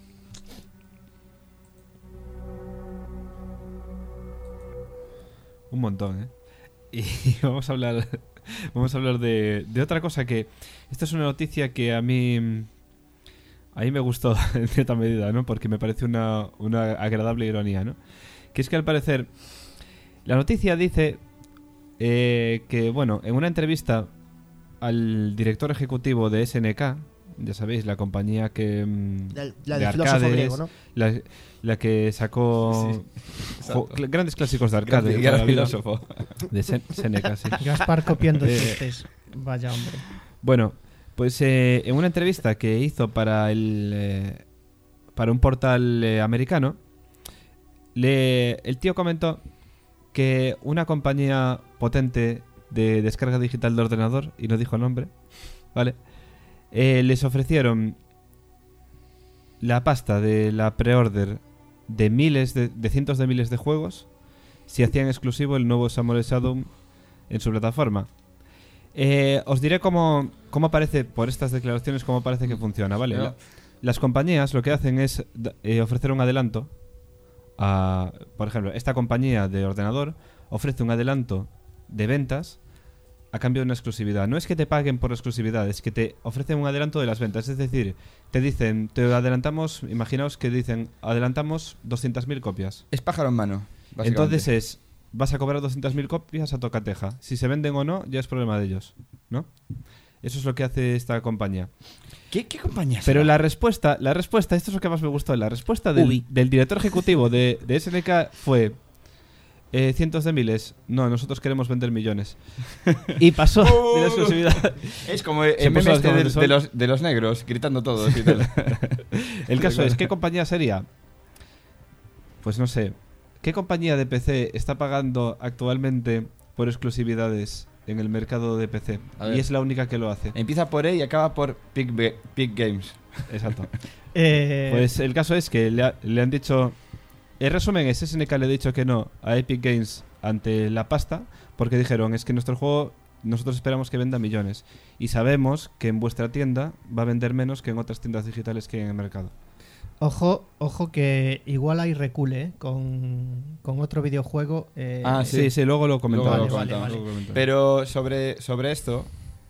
Un montón, ¿eh? Y vamos a hablar, vamos a hablar de, de otra cosa que... Esta es una noticia que a mí... A mí me gustó en cierta medida, ¿no? Porque me parece una, una agradable ironía, ¿no? Que es que al parecer... La noticia dice eh, que, bueno, en una entrevista al director ejecutivo de S N K, ya sabéis, la compañía que... mm, La, la de del filósofo arcades, griego, ¿no? la, la que sacó jo- cl- grandes clásicos de arcade. Gran- gran para la vida. filósofo. De Sen- Seneca, sí. Gaspar copiando Eh, chistes. Vaya hombre. Bueno, pues eh, en una entrevista que hizo para el eh, para un portal eh, americano, le, el tío comentó que una compañía potente de descarga digital de ordenador, y no dijo nombre, ¿vale? Eh, les ofrecieron la pasta de la pre-order de miles de, de cientos de miles de juegos si hacían exclusivo el nuevo Samurai Shodown en su plataforma. Eh, os diré cómo, cómo parece, por estas declaraciones, cómo parece que funciona, ¿vale? Pero- La- las compañías lo que hacen es da- eh, ofrecer un adelanto a, por ejemplo, esta compañía de ordenador ofrece un adelanto de ventas a cambio de una exclusividad. No es que te paguen por exclusividad, es que te ofrecen un adelanto de las ventas. Es decir, te dicen, te adelantamos, imaginaos que dicen, adelantamos doscientas mil copias. Es pájaro en mano. básicamente. Entonces es, vas a cobrar doscientas mil copias a tocateja. Si se venden o no, ya es problema de ellos, ¿no? Eso es lo que hace esta compañía. ¿Qué, qué compañía Pero será? la respuesta, la respuesta, esto es lo que más me gustó, la respuesta del, Ubi. del director ejecutivo de, de S N K fue eh, cientos de miles. No, nosotros queremos vender millones. Y pasó de la exclusividad. Es como Se el puso meme las este gafas de, de sol. de los, de los negros, gritando todos y tal. El caso es, ¿qué compañía sería? Pues no sé. ¿Qué compañía de P C está pagando actualmente por exclusividades en el mercado de P C? A ver. Y es la única que lo hace. Empieza por E y acaba por Big, Be- Big Games. Exacto. Eh, Pues el caso es que le, ha- le han dicho... En resumen, es S N K le ha dicho que no a Epic Games ante la pasta, porque dijeron, es que nuestro juego nosotros esperamos que venda millones. Y sabemos que en vuestra tienda va a vender menos que en otras tiendas digitales que hay en el mercado. Ojo, ojo que igual hay recule ¿eh? con, con otro videojuego. eh, Ah, Sí, sí, luego lo comentamos. Luego lo Vale, comentamos. vale, Luego lo comentamos. Pero sobre, sobre esto,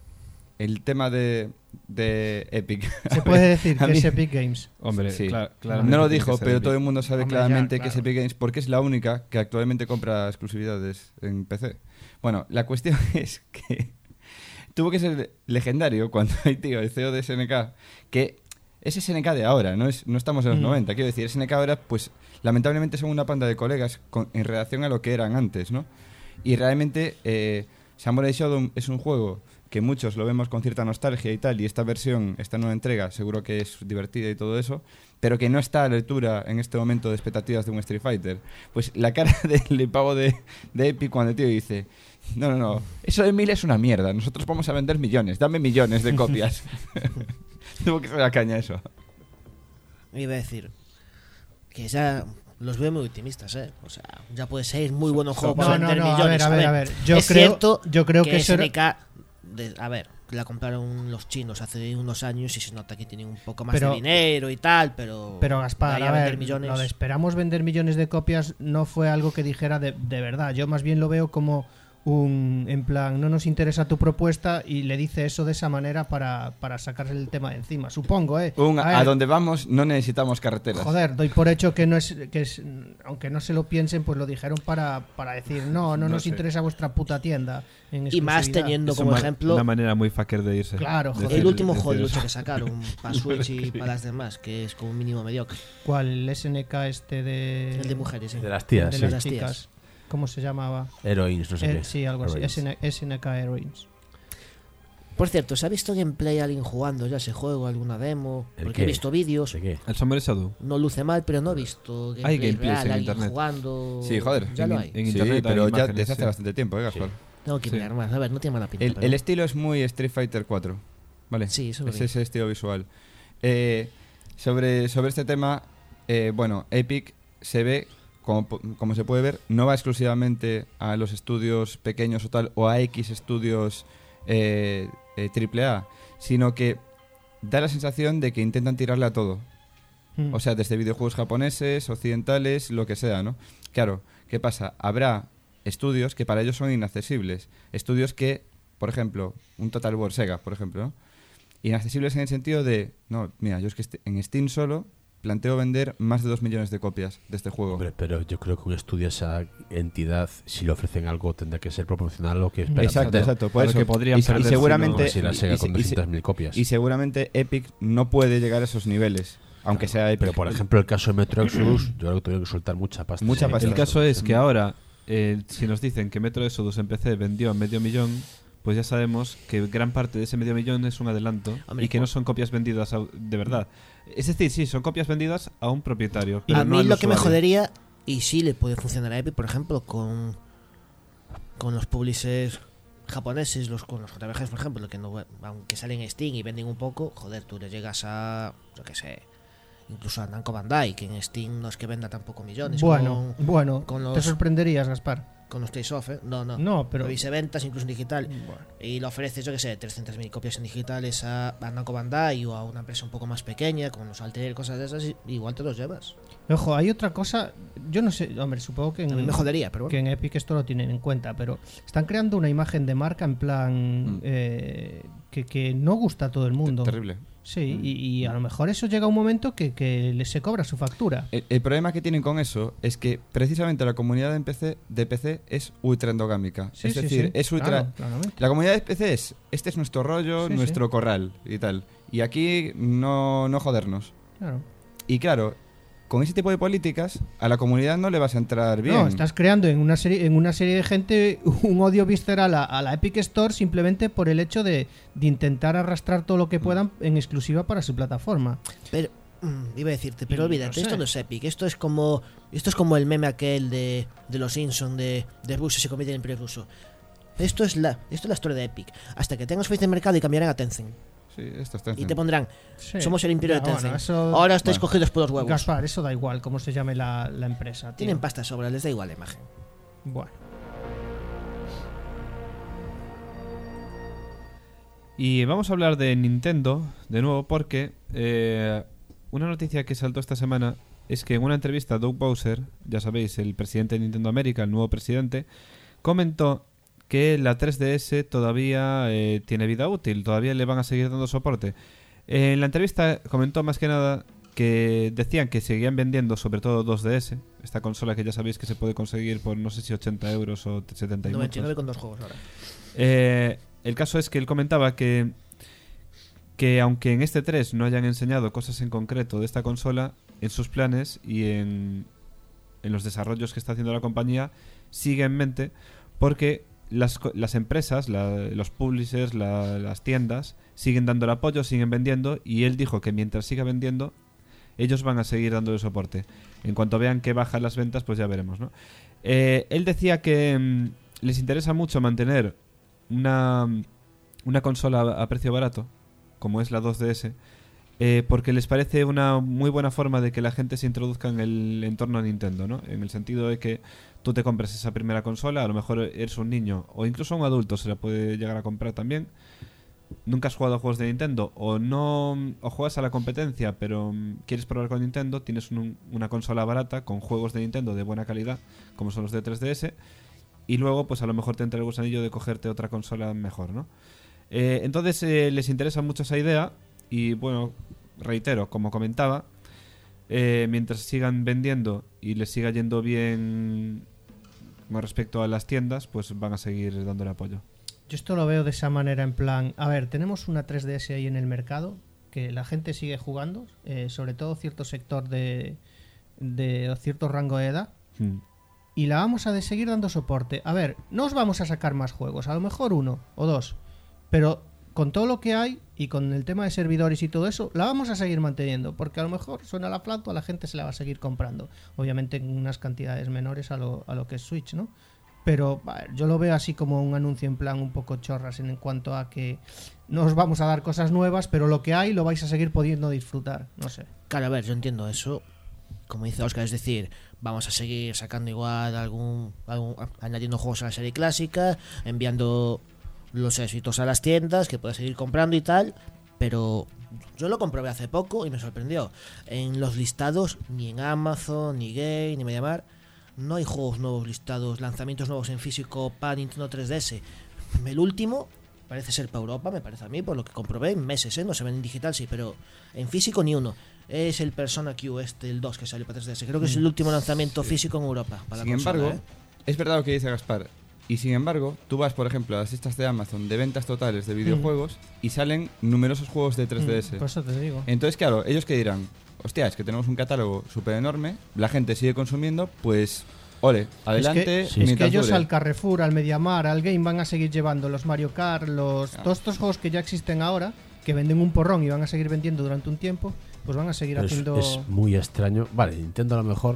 el tema de, de Epic. Se puede decir A que mí- es Epic Games. Hombre, Sí. cla- claramente No lo tiene dijo, que ser pero Epic. todo el mundo sabe Hombre, claramente ya, que es claro. Epic Games porque es la única que actualmente compra exclusividades en P C. Bueno, la cuestión es que tuvo que ser legendario cuando hay tío, el C E O de S N K, que es S N K de ahora, no es no estamos en los Mm. noventa. Quiero decir, S N K ahora, pues lamentablemente son una panda de colegas con- en relación a lo que eran antes, ¿no? Y realmente eh, Samurai Shodown es un juego que muchos lo vemos con cierta nostalgia y tal, y esta versión, esta nueva entrega, seguro que es divertida y todo eso, pero que no está a la altura en este momento de expectativas de un Street Fighter. Pues la cara del pavo de, de Epic cuando el tío dice, no, no, no, eso de mil es una mierda, nosotros vamos a vender millones, dame millones de copias. Tuvo que ser la caña eso. Iba a decir que ya los veo muy optimistas, ¿eh? O sea, ya puede ser muy buen juego para No, no, vender no, a millones. ver, a ver, a ver. Yo es creo- cierto yo creo que eso S era- N K, de- a ver, la compraron los chinos hace unos años y se nota que tienen un poco más Pero- de dinero y tal, pero... Pero Gaspar, de ahí a vender ver, millones. lo de esperamos vender millones de copias no fue algo que dijera de, de verdad. Yo más bien lo veo como un, en plan, no nos interesa tu propuesta y le dice eso de esa manera para, para sacarse el tema de encima. Supongo, ¿eh? Un, A a, ver, donde vamos no necesitamos carreteras. Joder, doy por hecho que no es, que es, aunque no se lo piensen, pues lo dijeron para, para decir, no, no, No nos sé. interesa vuestra puta tienda. En y más exclusividad. teniendo Es como una- ejemplo Una manera muy fucker de irse. Claro, De joder. decir- el último de juego de decir lucha eso. que sacaron para Switch y para las demás, que es como un mínimo mediocre. ¿Cuál? El S N K este de... El de mujeres, sí. De las tías, de sí. las Las tías. chicas. ¿Cómo se llamaba? Heroines, no sé Eh, qué. sí, algo así. Heroines. S N S N K Heroines. Por cierto, ¿se ha visto gameplay alguien jugando ya ese juego, alguna demo? ¿El Porque qué? he visto vídeos, ¿De qué? El Samurai Shodown. no luce mal, pero no he visto gameplay, Hay gameplays real, en alguien internet. jugando. Sí, joder. Ya en, lo hay. en Sí, internet hay pero ya imágenes, desde hace sí. bastante tiempo, ¿eh, Gaspar? Tengo que Sí. mirar más. A ver, no tiene mala pinta. El, pero- el estilo es muy Street Fighter cuatro, ¿vale? Sí, eso lo es vi. ese estilo visual. Eh, sobre, sobre este tema, eh, bueno, Epic se ve, como, po- como se puede ver, no va exclusivamente a los estudios pequeños o tal, o a X estudios eh, eh, triple A, sino que da la sensación de que intentan tirarle a todo. Mm. O sea, desde videojuegos japoneses, occidentales, lo que sea, ¿no? Claro, ¿qué pasa? Habrá estudios que para ellos son inaccesibles. Estudios que, por ejemplo, un Total War Sega, por ejemplo, ¿no? Inaccesibles en el sentido de, no, mira, yo es que este- en Steam solo planteo vender más de dos millones de copias de este juego. Hombre, pero yo creo que un estudio a esa entidad, si le ofrecen algo, tendrá que ser proporcional a lo que esperan. Exacto, vender. exacto. Por Claro, eso. que podrían y, y perder si seguramente, Como si la Sega y- con y- y- doscientas mil copias. y seguramente Epic no puede llegar a esos niveles, aunque sea Epic. Pero por ejemplo, el caso de Metro Exodus, yo creo que tuvieron que soltar mucha pasta. Mucha Sí, pasta. El claro. caso es que ahora, eh, si nos dicen que Metro Exodus en P C vendió medio millón, pues ya sabemos que gran parte de ese medio millón es un adelanto Hombre, y que por- no son copias vendidas a- de verdad. Es decir, sí, son copias vendidas a un propietario. pero a no mí al lo que me usuario. jodería, y sí le puede funcionar a Epic, por ejemplo, con, con los publishers japoneses, los con los J V Gs, por ejemplo, que no, aunque salen en Steam y venden un poco, joder, tú le llegas a, yo qué sé, incluso a Namco Bandai, que en Steam no es que venda tampoco millones. Bueno, con, bueno, con te los- sorprenderías, Gaspar. con los Days Off, ¿eh? No, no. No, pero- Revise ventas, incluso en digital. Bueno. Y le ofreces, yo que sé, trescientas mil copias en digitales a, a Namco Bandai o a una empresa un poco más pequeña, con los Altair, cosas de esas, y igual te los llevas. Ojo, hay otra cosa, yo no sé, hombre, supongo que A mí en, me jodería, pero que bueno. en Epic esto lo tienen en cuenta, pero están creando una imagen de marca en plan Mm. eh, que, que no gusta a todo el mundo. Terrible. Sí, y, y a lo mejor eso llega a un momento que, que les se cobra su factura. El, el problema que tienen con eso es que precisamente la comunidad de P C, de P C es ultra endogámica. Sí, es sí, decir, sí. es ultra... Claro, claramente. La comunidad de P C es, este es nuestro rollo, Sí, nuestro sí. corral y tal. Y aquí no, no jodernos. Claro. Y claro, con ese tipo de políticas, a la comunidad no le vas a entrar bien. No, estás creando en una serie en una serie de gente un odio visceral a, a la Epic Store simplemente por el hecho de, de intentar arrastrar todo lo que puedan en exclusiva para su plataforma. Pero mm, iba a decirte, pero Y olvídate, no sé. esto no es Epic, esto es como esto es como el meme aquel de, de los Simpsons de, de Rusia se convierte en imperio ruso. Esto es la esto es la historia de Epic, hasta que tengan suficiente mercado y cambiarán a Tencent. Sí, esto está Y te pondrán, Sí. somos el imperio Ya, de Tencent. bueno, eso- Ahora estáis Bueno. cogidos por los huevos. Gaspar, eso da igual cómo se llame la, la empresa. Tío. Tienen pasta sobra, les da igual la imagen. Bueno. Y vamos a hablar de Nintendo de nuevo porque eh, una noticia que saltó esta semana es que en una entrevista Doug Bowser, ya sabéis, el presidente de Nintendo América, el nuevo presidente, comentó que la tres D S todavía eh, tiene vida útil, todavía le van a seguir dando soporte. Eh, en la entrevista comentó más que nada que decían que seguían vendiendo sobre todo dos D S, esta consola que ya sabéis que se puede conseguir por no sé si ochenta euros o setenta y noventa y nueve muchos. con dos juegos ahora. Eh, el caso es que él comentaba que, que aunque en este tres no hayan enseñado cosas en concreto de esta consola, en sus planes y en, en los desarrollos que está haciendo la compañía, sigue en mente porque las, co- las empresas, la- los publishers, la- las tiendas, siguen dando el apoyo, siguen vendiendo y él dijo que mientras siga vendiendo, ellos van a seguir dándole soporte. En cuanto vean que bajan las ventas, pues ya veremos, ¿no? Eh, él decía que mm, les interesa mucho mantener una, una consola a precio barato, como es la dos D S, eh, porque les parece una muy buena forma de que la gente se introduzca en el entorno Nintendo, ¿no? En el sentido de que tú te compres esa primera consola, a lo mejor eres un niño o incluso un adulto se la puede llegar a comprar también. Nunca has jugado a juegos de Nintendo o no o juegas a la competencia pero mm, quieres probar con Nintendo, tienes un- una consola barata con juegos de Nintendo de buena calidad como son los de tres D S y luego pues a lo mejor te entra el gusanillo de cogerte otra consola mejor, ¿no? Eh, entonces eh, les interesa mucho esa idea y bueno, reitero, como comentaba, eh, mientras sigan vendiendo y les siga yendo bien con respecto a las tiendas, pues van a seguir dándole apoyo. Yo esto lo veo de esa manera en plan, a ver, tenemos una tres D S ahí en el mercado que la gente sigue jugando, eh, sobre todo cierto sector de, de o cierto rango de edad, Hmm. y la vamos a de seguir dando soporte. A ver, no os vamos a sacar más juegos, a lo mejor uno o dos, pero con todo lo que hay y con el tema de servidores y todo eso, la vamos a seguir manteniendo, porque a lo mejor suena la flauta, a la gente se la va a seguir comprando, obviamente en unas cantidades menores a lo, a lo que es Switch, ¿no? Pero a ver, yo lo veo así como un anuncio en plan un poco chorras en cuanto a que no os vamos a dar cosas nuevas, pero lo que hay lo vais a seguir pudiendo disfrutar, no sé. Claro, a ver, yo entiendo eso. Como dice Oscar, es decir, vamos a seguir sacando igual algún, algún añadiendo juegos a la serie clásica, enviando los éxitos a las tiendas que puedes seguir comprando y tal, pero yo lo comprobé hace poco y me sorprendió. En los listados, ni en Amazon, ni Game, ni MediaMarkt, no hay juegos nuevos listados, lanzamientos nuevos en físico para Nintendo tres D S. El último parece ser para Europa, me parece a mí, por lo que comprobé en meses, ¿eh? No se ven en digital, sí, pero en físico ni uno. Es el Persona Q, este, el dos que salió para tres D S. Creo que es el último lanzamiento físico en Europa. Para Sin la consola, embargo, ¿eh? es verdad lo que dice Gaspar. Y sin embargo, tú vas, por ejemplo, a las listas de Amazon de ventas totales de videojuegos y salen numerosos juegos de tres D S. Por eso te digo. Entonces, claro, ellos que dirán, hostia, es que tenemos un catálogo súper enorme, la gente sigue consumiendo, pues, ole, adelante. Es que, sí, es que mientras ellos dure. al Carrefour, al MediaMarkt, al Game van a seguir llevando los Mario Kart, los todos estos juegos que ya existen ahora, que venden un porrón y van a seguir vendiendo durante un tiempo, pues van a seguir Pero es, haciendo... es muy extraño. Vale, Nintendo a lo mejor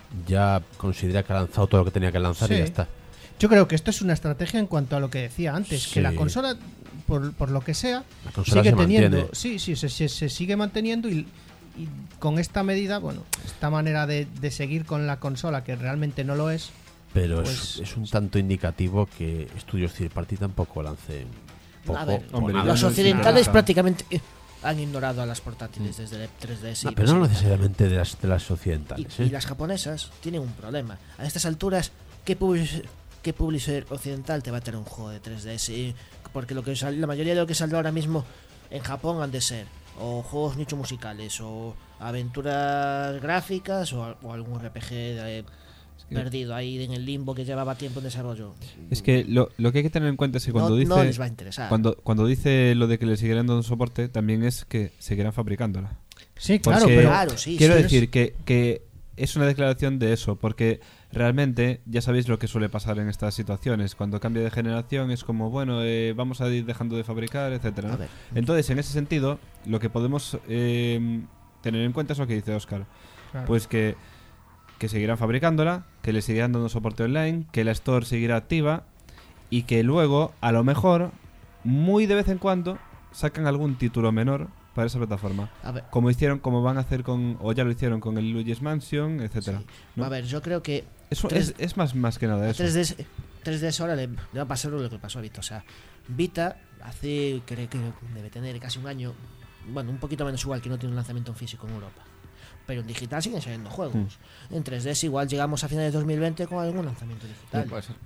ya considera que ha lanzado todo lo que tenía que lanzar y Sí. ya está. Yo creo que esto es una estrategia en cuanto a lo que decía antes, Sí. que la consola, por, por lo que sea, La consola sigue se teniendo... mantiene. Sí, sí, se, se- se sigue manteniendo y, y con esta medida, bueno, esta manera de, de seguir con la consola, que realmente no lo es, Pero Pues- es, es un tanto indicativo que estudios third party tampoco lancen poco. A ver, o hombre, nada. los no, occidentales nada. prácticamente eh, han ignorado a las portátiles desde el tres D S. No, y pero no pues, necesariamente de las, de las y, occidentales. y ¿eh? las japonesas tienen un problema. A estas alturas, ¿qué publisher, qué publisher occidental te va a tener un juego de tres D S? Porque lo que sal- la mayoría de lo que saldrá ahora mismo en Japón han de ser o juegos nicho musicales, o aventuras gráficas, o, o algún R P G de- que- perdido ahí en el limbo que llevaba tiempo en desarrollo. Es que lo, lo que hay que tener en cuenta es que cuando no, dice no les va a interesar. cuando, cuando dice lo de que le seguirán dando soporte, también es que seguirán fabricándola. Sí, claro, Porque- pero Claro, sí, Quiero sí, decir que, que es una declaración de eso, porque realmente ya sabéis lo que suele pasar en estas situaciones. Cuando cambia de generación es como, bueno, eh, vamos a ir dejando de fabricar, etcétera, ¿no? A ver. Entonces, en ese sentido, lo que podemos eh, tener en cuenta es lo que dice Óscar. Claro. Pues que, que seguirán fabricándola, que le seguirán dando soporte online, que la Store seguirá activa y que luego, a lo mejor, muy de vez en cuando, sacan algún título menor para esa plataforma. A ver, Como hicieron, como van a hacer con, o ya lo hicieron con el Luigi's Mansion, etcétera. sí. ¿no? A ver, yo creo que Eso tres- es, es más, más que nada a eso. tres D S, tres D S ahora le, le va a pasar lo que pasó a Vita. O sea, Vita hace, creo que debe tener casi un año, bueno, un poquito menos igual, que no tiene un lanzamiento en físico en Europa. Pero en digital siguen saliendo juegos. Mm. En tres D S igual llegamos a finales de dos mil veinte con algún lanzamiento digital. Sí, puede ser.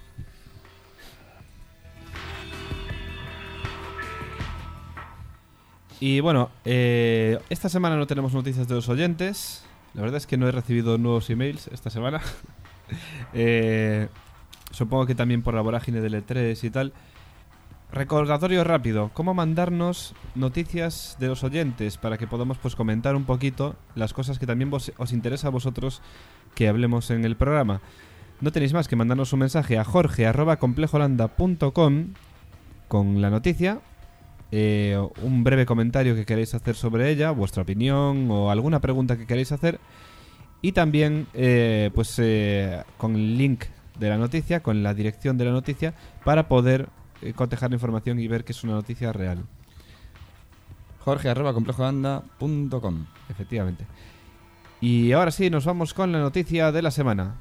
Y bueno, eh, esta semana no tenemos noticias de los oyentes. La verdad es que no he recibido nuevos emails esta semana. Eh, supongo que también por la vorágine del E tres y tal. Recordatorio rápido, ¿cómo mandarnos noticias de los oyentes para que podamos pues comentar un poquito las cosas que también vos, os interesa a vosotros que hablemos en el programa? No tenéis más que mandarnos un mensaje a jorge arroba complejolanda punto com con la noticia, eh, un breve comentario que queréis hacer sobre ella, vuestra opinión o alguna pregunta que queréis hacer, y también eh, pues eh, con el link de la noticia, con la dirección de la noticia, para poder eh, cotejar la información y ver que es una noticia real. Jorge arroba complejolanda punto com. Efectivamente. Y ahora sí, nos vamos con la noticia de la semana.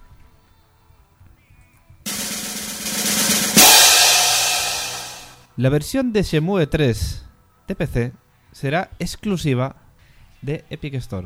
La versión de Shenmue tres de P C será exclusiva de Epic Store.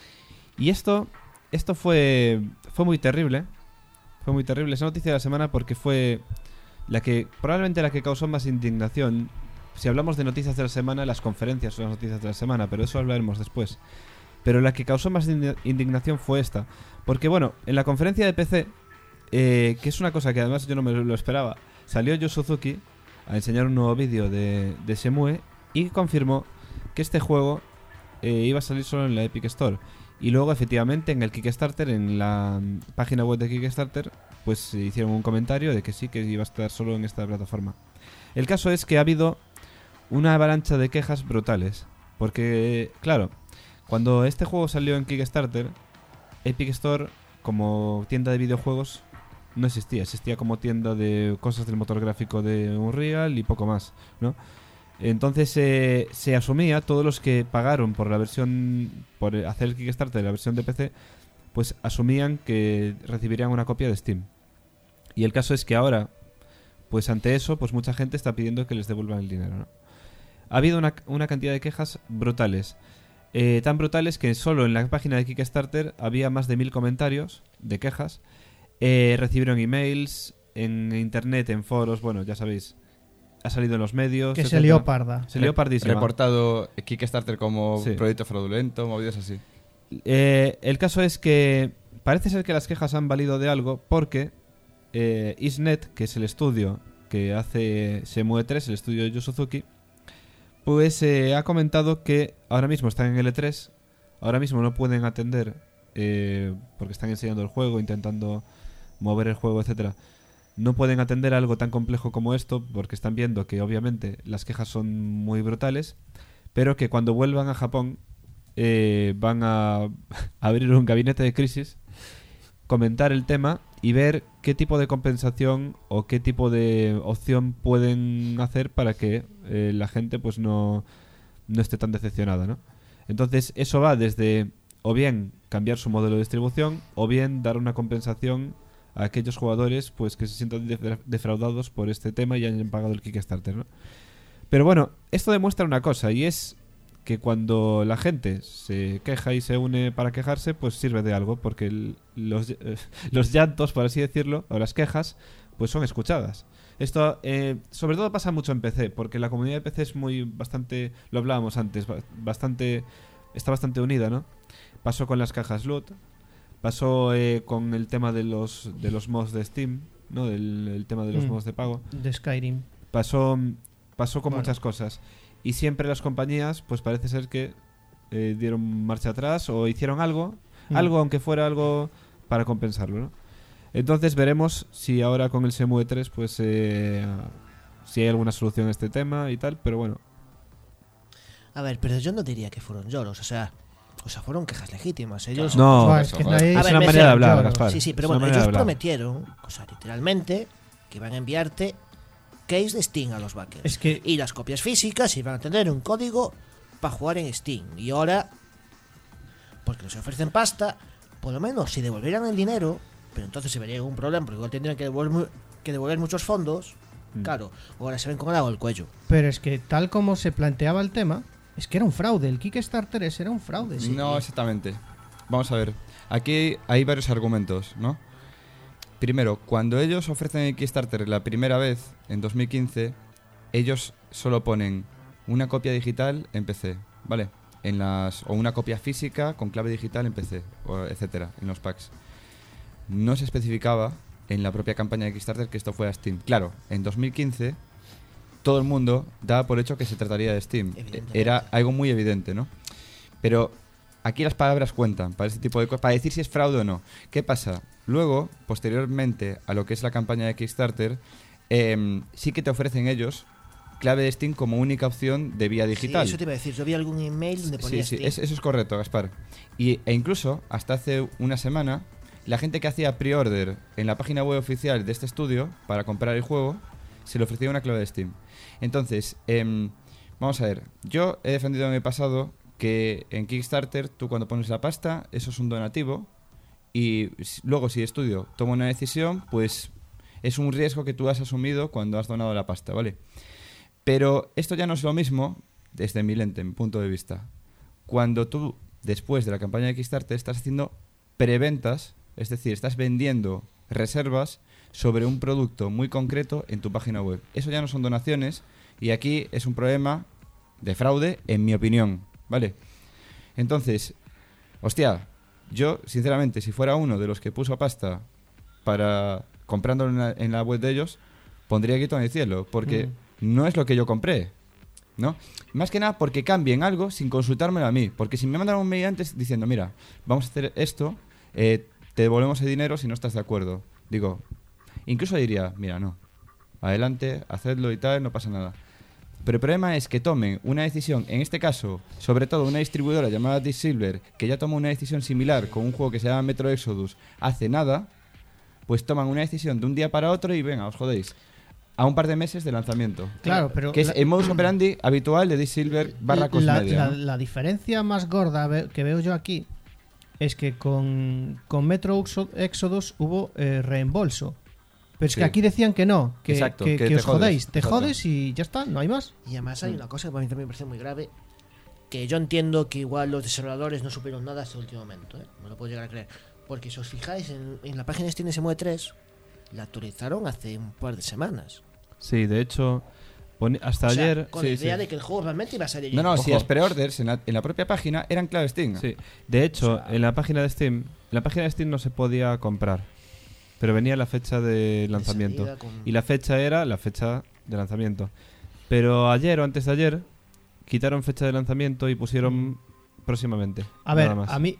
Y esto, esto fue, fue muy terrible. Fue muy terrible esa noticia de la semana porque fue la que, probablemente la que causó más indignación. Si hablamos de noticias de la semana, las conferencias son las noticias de la semana, pero eso hablaremos después. Pero la que causó más indi- indignación fue esta. Porque bueno, en la conferencia de P C, eh, que es una cosa que además yo no me lo esperaba, salió Yu Suzuki a enseñar un nuevo vídeo de, de Shenmue y confirmó que este juego eh, iba a salir solo en la Epic Store. Y luego, efectivamente, en el Kickstarter, en la mm, página web de Kickstarter, pues eh, hicieron un comentario de que sí, que iba a estar solo en esta plataforma. El caso es que ha habido una avalancha de quejas brutales. Porque, claro, cuando este juego salió en Kickstarter, Epic Store, como tienda de videojuegos, no existía. Existía como tienda de cosas del motor gráfico de Unreal y poco más, ¿no? Entonces eh, se asumía, todos los que pagaron por la versión, por hacer el Kickstarter de la versión de P C, pues asumían que recibirían una copia de Steam. Y el caso es que ahora, pues ante eso, pues mucha gente está pidiendo que les devuelvan el dinero, ¿no? Ha habido una, una cantidad de quejas brutales. Eh, tan brutales que solo en la página de Kickstarter había más de mil comentarios de quejas. Eh, recibieron emails en internet, en foros, bueno, ya sabéis. Ha salido en los medios. que se etcétera. lió parda. Se lió pardísima. Reportado Kickstarter como Sí. proyecto fraudulento, movidas así. Eh, el caso es que parece ser que las quejas han valido de algo porque eh, Isnet, que es el estudio que hace Shenmue tres, el estudio de Yu Suzuki, pues eh, ha comentado que ahora mismo están en el E tres, ahora mismo no pueden atender eh, porque están enseñando el juego, intentando mover el juego, etcétera. No pueden atender algo tan complejo como esto porque están viendo que obviamente las quejas son muy brutales, pero que cuando vuelvan a Japón eh, van a abrir un gabinete de crisis, comentar el tema y ver qué tipo de compensación o qué tipo de opción pueden hacer para que eh, la gente pues no, no esté tan decepcionada, ¿no? Entonces eso va desde o bien cambiar su modelo de distribución o bien dar una compensación a aquellos jugadores pues que se sientan defra- defraudados por este tema y hayan pagado el Kickstarter, ¿no? Pero bueno, esto demuestra una cosa, y es que cuando la gente se queja y se une para quejarse, pues sirve de algo, porque el- los, eh, los llantos, por así decirlo, o las quejas, pues son escuchadas. Esto, eh, sobre todo pasa mucho en P C, porque la comunidad de P C es muy bastante, lo hablábamos antes, ba- bastante, está bastante unida, ¿no? Pasó con las cajas loot, pasó eh, con el tema de los de los mods de Steam, ¿no? Del el tema de los Mm. mods de pago. De Skyrim. Pasó, pasó con Bueno. muchas cosas. Y siempre las compañías, pues parece ser que eh, dieron marcha atrás o hicieron algo, Mm. algo aunque fuera algo para compensarlo, ¿no? Entonces veremos si ahora con el Shenmue tres, pues eh, si hay alguna solución a este tema y tal, pero bueno. A ver, pero yo no diría que fueron lloros, o sea, o sea, fueron quejas legítimas. Ellos No, Joder, eso, es que joder. nadie- A es ver, una me manera de decían hablar, lloros. Gaspar. Sí, sí, pero Es una bueno, manera de ellos hablar. prometieron, o sea, literalmente, que iban a enviarte case de Steam a los backers. Es que- Y las copias físicas iban a tener un código para jugar en Steam. Y ahora, porque nos ofrecen pasta, por lo menos si devolvieran el dinero, pero entonces se vería un problema, porque igual tendrían que devolver, mu- que devolver muchos fondos. Mm. Claro, ahora se ven con el agua al cuello. Pero es que tal como se planteaba el tema, es que era un fraude. El Kickstarter ese era un fraude. sí. No, exactamente. Vamos a ver. Aquí hay varios argumentos, ¿no? Primero, cuando ellos ofrecen el Kickstarter la primera vez, en dos mil quince, ellos solo ponen una copia digital en P C, ¿vale? En las, o una copia física con clave digital en P C, o etcétera, en los packs. No se especificaba en la propia campaña de Kickstarter que esto fuera Steam. Claro, en dos mil quince todo el mundo daba por hecho que se trataría de Steam. Evidentemente. Era algo muy evidente, ¿no? Pero aquí las palabras cuentan para este tipo de cosas, para decir si es fraude o no. ¿Qué pasa? Luego, posteriormente a lo que es la campaña de Kickstarter, em, sí que te ofrecen ellos clave de Steam como única opción de vía digital. Sí, eso te iba a decir, yo vi algún email donde ponía Sí, sí, Steam. es- eso es correcto, Gaspar. Y, e incluso, hasta hace una semana, la gente que hacía pre-order en la página web oficial de este estudio para comprar el juego, se le ofrecía una clave de Steam. Entonces, em, vamos a ver. Yo he defendido en el pasado que en Kickstarter, tú cuando pones la pasta, eso es un donativo. Y s- luego, si el estudio toma una decisión, pues es un riesgo que tú has asumido cuando has donado la pasta, ¿vale? Pero esto ya no es lo mismo desde mi lente, mi punto de vista. Cuando tú, después de la campaña de Kickstarter, estás haciendo preventas, es decir, estás vendiendo reservas sobre un producto muy concreto en tu página web. Eso ya no son donaciones y aquí es un problema de fraude, en mi opinión, ¿vale? Entonces, hostia, yo, sinceramente, si fuera uno de los que puso pasta para comprándolo en la, en la web de ellos, pondría grito en el cielo, porque no es lo que yo compré, ¿no? Más que nada porque cambien algo sin consultármelo a mí, porque si me mandan un mail antes diciendo, mira, vamos a hacer esto, eh, te devolvemos el dinero si no estás de acuerdo. Digo, incluso diría, mira, no, adelante, hacedlo y tal, no pasa nada. Pero el problema es que tomen una decisión, en este caso, sobre todo una distribuidora llamada Deep Silver, que ya tomó una decisión similar con un juego que se llama Metro Exodus hace nada, pues toman una decisión de un día para otro y venga, os jodéis. A un par de meses de lanzamiento. Claro, pero Que es la- el modus operandi habitual de Deep Silver barra la, Cosmedia. la- ¿no? la diferencia más gorda ve- que veo yo aquí es que con, con Metro Exo- Exodus hubo eh, reembolso. Pero es Sí. que aquí decían que no, que, Exacto, que, que que te os jodéis, jodes. te Exacto. jodes y ya está, no hay más. Y además hay una cosa que para mí también me parece muy grave, que yo entiendo que igual los desarrolladores no supieron nada hasta el último momento, ¿eh? Me lo puedo llegar a creer. Porque si os fijáis en, en la página de Steam de Shenmue tres, la actualizaron hace un par de semanas. Sí, de hecho, pone- hasta O sea, ayer... con sí, la idea sí. de que el juego realmente iba a salir. No, no, Ojo. si las pre-orders en la, en la propia página eran clave Steam. Sí, de hecho, O sea- en la página de Steam, en la página de Steam no se podía comprar, pero venía la fecha de lanzamiento. salida con- Y la fecha era la fecha de lanzamiento. Pero ayer o antes de ayer quitaron fecha de lanzamiento y pusieron próximamente. A ver, nada más. a mí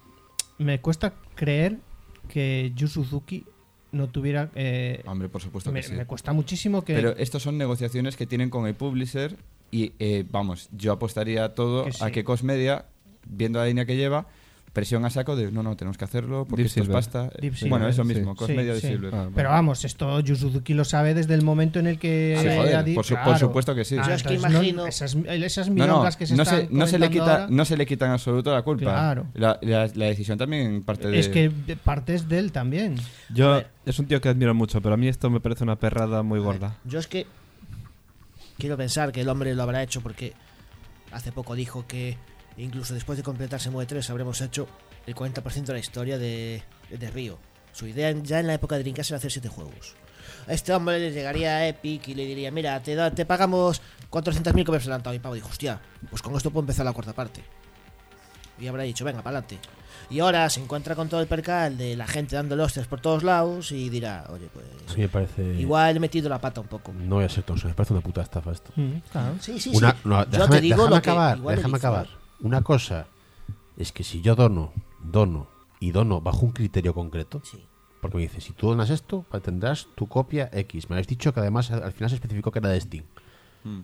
me cuesta creer que Yu Suzuki no tuviera... eh, Hombre, por supuesto me, que sí. me cuesta muchísimo que... Pero estos son negociaciones que tienen con el publisher y, eh, vamos, yo apostaría todo Que sí. a que Cosmedia, viendo la línea que lleva, presión a saco de no, no, tenemos que hacerlo porque Deep esto Silver. es pasta. Deep Bueno, Silver, eso sí. mismo, Cosmedia Sí, de sí. Silver. Ah, bueno. Pero vamos, esto Yu Suzuki lo sabe desde el momento en el que... Sí, eh, joder, ha di- por su- por claro. supuesto que sí. Ah, Yo es que entonces no- imagino- esas, esas No, no, milongas que se no están se, no se le comentando quita, ahora, no se le quita en absoluto la culpa. Claro. La, la- la decisión también parte de... es que de- partes de él también. Yo a ver. es un tío que admiro mucho, pero a mí esto me parece una perrada muy A ver, gorda. Yo es que quiero pensar que el hombre lo habrá hecho porque hace poco dijo que incluso después de completar Shenmue tres habremos hecho el cuarenta por ciento de la historia de, de Río. Su idea en- ya en la época de Dreamcast era hacer siete juegos. Este hombre le llegaría a Epic y le diría, mira, te, da, te pagamos cuatrocientos mil copias adelantado. Y Pavo dijo, hostia, pues con esto puedo empezar la cuarta parte. Y habrá dicho, venga, para adelante. Y ahora se encuentra con todo el percal de la gente dándole hostias por todos lados y dirá, oye, pues A mí me parece. igual he metido la pata un poco. No voy a ser tonso, me parece una puta estafa esto. Mm, claro. Sí, sí, Una, sí. no, Yo déjame, te digo déjame lo que acabar, igual déjame le dice, acabar. Una cosa es que si yo dono, dono y dono bajo un criterio concreto, Sí. porque me dice, si tú donas esto, tendrás tu copia X. Me habéis dicho que además al al final se especificó que era de Steam. Mm.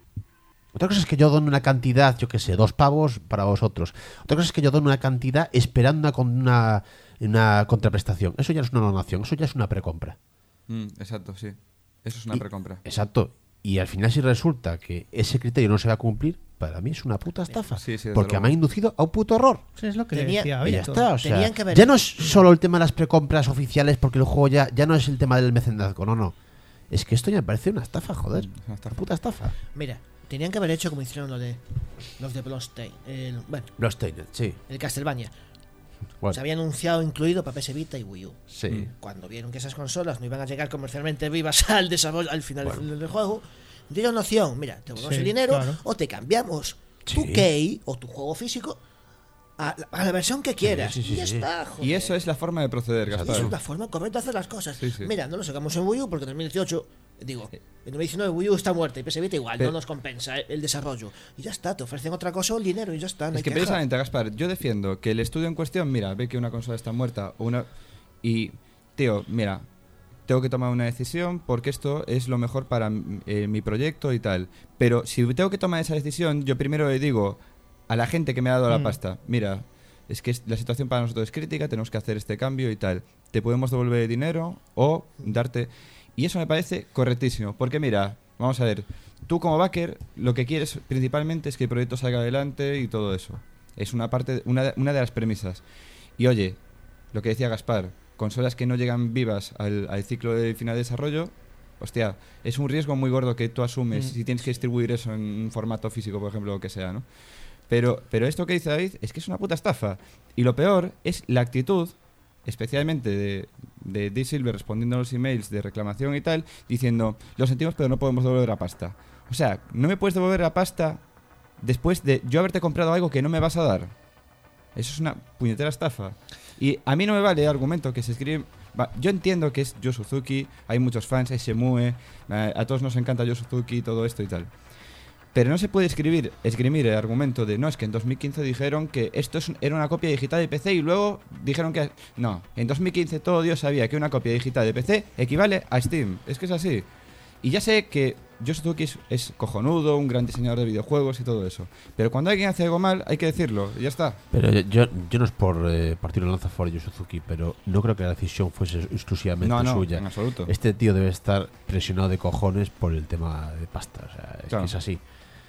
Otra cosa es que yo dono una cantidad, yo qué sé, dos pavos para vosotros. Otra cosa es que yo dono una cantidad esperando una, con- una, una contraprestación. Eso ya no es una donación, eso ya es una precompra. Mm, exacto, sí. Eso es una Y- precompra. Exacto. Y al final si resulta que ese criterio no se va a cumplir, para mí es una puta estafa. Sí, sí, desde porque luego. me ha inducido a un puto error. Sí, es lo que Tenía- decía Y ya Víctor. está, o sea, Tenían que haber- ya no es solo el tema de las precompras oficiales porque el juego ya, ya no es el tema del mecenazgo, no, no. Es que esto ya me parece una estafa, joder. Mm, una estafa. Una puta estafa. Mira, tenían que haber hecho como hicieron los de los de Bloodstained. El, bueno, Bloodstained, sí. el Castlevania. Bueno, Se había anunciado incluido para P S Vita y Wii U. sí. Cuando vieron que esas consolas no iban a llegar comercialmente vivas al desarrollo, al final del juego, dieron una opción, mira, te ponemos Sí, el dinero claro. o te cambiamos tu Sí. key o tu juego físico a, la- a la versión que quieras. sí, sí, y ya sí. está, joder. Y eso es la forma de proceder, Exacto. Gaspar. Es la forma correcta de hacer las cosas. Sí, sí. Mira, no lo sacamos en Wii U porque en dos mil dieciocho, digo, en dos mil diecinueve Wii U está muerta y P S Vita igual, Pero- no nos compensa el desarrollo. Y ya está, te ofrecen otra cosa o el dinero y ya está. No Es hay que queja. precisamente, Gaspar, yo defiendo que el estudio en cuestión, mira, ve que una consola está muerta o una y, tío, mira, tengo que tomar una decisión porque esto es lo mejor para eh, mi proyecto y tal. Pero si tengo que tomar esa decisión, yo primero le digo a la gente que me ha dado la Mm. pasta, mira, es que es- la situación para nosotros es crítica, tenemos que hacer este cambio y tal. Te podemos devolver dinero o darte... Y eso me parece correctísimo, porque mira, vamos a ver, tú como backer lo que quieres principalmente es que el proyecto salga adelante y todo eso. Es una parte, una, de- una de las premisas. Y oye, lo que decía Gaspar, consolas que no llegan vivas al, al ciclo de final de desarrollo, hostia, es un riesgo muy gordo que tú asumes Mm. si tienes que distribuir eso en un formato físico, por ejemplo, o que sea, ¿no? Pero, pero esto que dice David es que es una puta estafa. Y lo peor es la actitud, especialmente de, de D. Silver respondiendo a los emails de reclamación y tal, diciendo, lo sentimos pero no podemos devolver la pasta. O sea, no me puedes devolver la pasta después de yo haberte comprado algo que no me vas a dar. Eso es una puñetera estafa. Y a mí no me vale el argumento que se escribe... va, yo entiendo que es Yu Suzuki, hay muchos fans, hay Shemue, a, a todos nos encanta Yu Suzuki, todo esto y tal. Pero no se puede escribir, esgrimir el argumento de no, es que en dos mil quince dijeron que esto es un- era una copia digital de P C y luego dijeron que... No, en dos mil quince todo Dios sabía que una copia digital de P C equivale a Steam. Es que es así. Y ya sé que Yu Suzuki es, es cojonudo, un gran diseñador de videojuegos y todo eso. Pero cuando alguien hace algo mal, hay que decirlo, y ya está. Pero yo, yo, yo no es por eh, partir una lanza por Yu Suzuki, pero no creo que la decisión fuese exclusivamente No, no, suya. en absoluto. Este tío debe estar presionado de cojones por el tema de pasta. O sea, es Claro. que es así.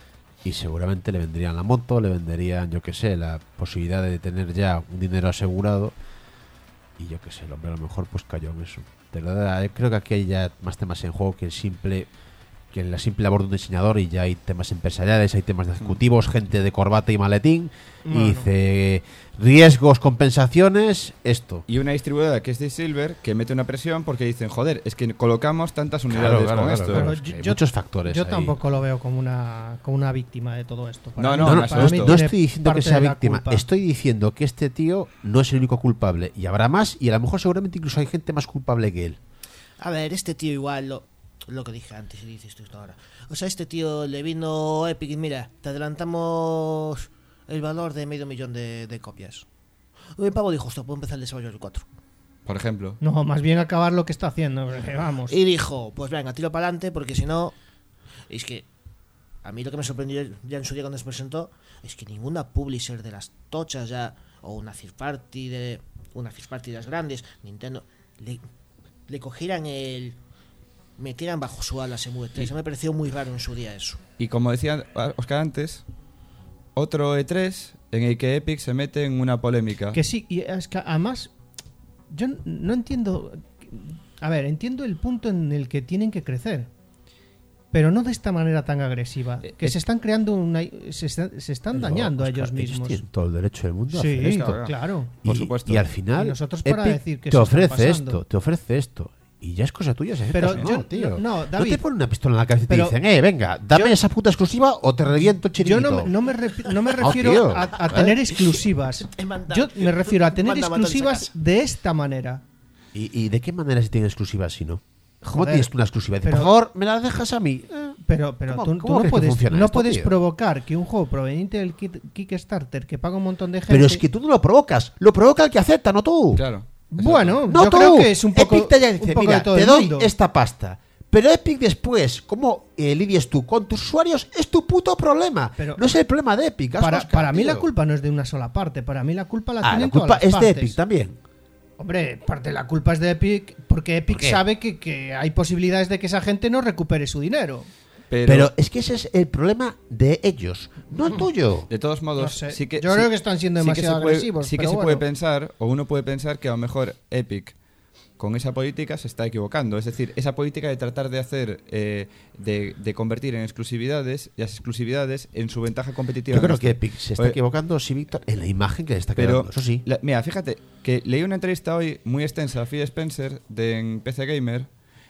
Y seguramente le venderían la moto, le venderían, yo qué sé, la posibilidad de tener ya un dinero asegurado. Y yo qué sé, el hombre a lo mejor pues cayó en eso. De verdad, eh, creo que aquí hay ya más temas en juego que el simple que la simple labor de un diseñador, y ya hay temas empresariales, hay temas de ejecutivos, gente de corbata y maletín, Bueno. y dice riesgos, compensaciones, esto. Y una distribuidora que es de Silver que mete una presión porque dicen, joder, es que colocamos tantas unidades Claro, claro, con claro, esto. claro. Pero Es que yo- hay yo- muchos factores. Yo ahí. tampoco lo veo como una, como una víctima de todo esto. No, mí- no, No, no, en para absoluto. mí no tiene estoy diciendo que parte sea de la víctima, culpa. estoy diciendo que este tío no es el único culpable, y habrá más, y a lo mejor seguramente incluso hay gente más culpable que él. A ver, este tío igual, lo, lo que dije antes y dices tú esto ahora. O sea, este tío le vino Epic y mira, te adelantamos el valor de medio millón de, de copias. Y el pavo dijo, hostia, puedo empezar el desarrollo del cuatro. Por ejemplo. No, más bien acabar lo que está haciendo. porque vamos. Y dijo, pues venga, tiro para adelante porque si no... Es que a mí lo que me sorprendió ya en su día cuando se presentó es que ninguna publisher de las tochas ya, o una third party de una third party de las grandes, Nintendo, le, le cogieran el... metieran bajo su ala ese Move tres. Eso me pareció muy raro en su día eso. Y como decía Oscar antes, otro E tres en el que Epic se mete en una polémica. Que sí, y es que además yo n- no entiendo. A ver, entiendo el punto en el que tienen que crecer, pero no de esta manera tan agresiva. Eh, Que eh, se están creando una, se, está- se están dañando a Oscar, ellos mismos. tienen todo el derecho del mundo a hacer Sí, esto. claro. claro. Por y, supuesto. y al final, Y nosotros para Epic decir que te se están ofrece pasando. esto, te ofrece esto. Y ya es cosa tuya, se Pero aceptas, yo- no, tío. no, no, No David. te ponen una pistola en la cabeza y te Pero- dicen, eh, venga, dame yo- esa puta exclusiva o te reviento el Yo chiringuito. no, me- no me, refi- no me No, refiero tío. a, a ¿Eh? tener exclusivas. Manda- Yo me refiero a tener manda a matar exclusivas esa de esta manera. ¿Y, y de qué manera se tiene exclusivas si no? ¿Cómo Joder. tienes tú una exclusiva? Dice, Pero- por favor, me la dejas a mí. Eh, Pero, pero ¿Cómo- tú, tú cómo no crees que puedes, funciona no esto, puedes tío? provocar que un juego proveniente del kit- Kickstarter que paga un montón de gente. Pero es que tú no lo provocas, lo provoca el que acepta, no tú. Claro. Bueno, No yo tú. creo que es un poco, Epic te un dice, poco mira, de todo te el doy mundo. esta pasta. Pero Epic después, ¿cómo eh, lidies tú con tus usuarios? Es tu puto problema. Pero- no es el problema de Epic. haz Para, Oscar, para mí tío. la culpa no es de una sola parte. Para mí la culpa la Ah, tienen la culpa todas las es de partes. Epic también. Hombre, parte de la culpa es de Epic porque Epic ¿Por qué? sabe que, que hay posibilidades de que esa gente no recupere su dinero. Pero, Pero es que ese es el problema de ellos, no el tuyo. de todos modos, No sé. sí que, Yo sí- creo que están siendo sí que demasiado se puede- agresivos, Sí que pero se bueno. puede pensar, o uno puede pensar que a lo mejor Epic con esa política se está equivocando. Es decir, esa política de tratar de hacer, eh, de, de convertir en exclusividades, las exclusividades en su ventaja competitiva. Yo creo en que esto. Epic se está Oye, equivocando, sí, Víctor, en la imagen que le está Pero, quedando. Eso sí. la- mira, fíjate que leí una entrevista hoy muy extensa a Phil Spencer de en P C Gamer,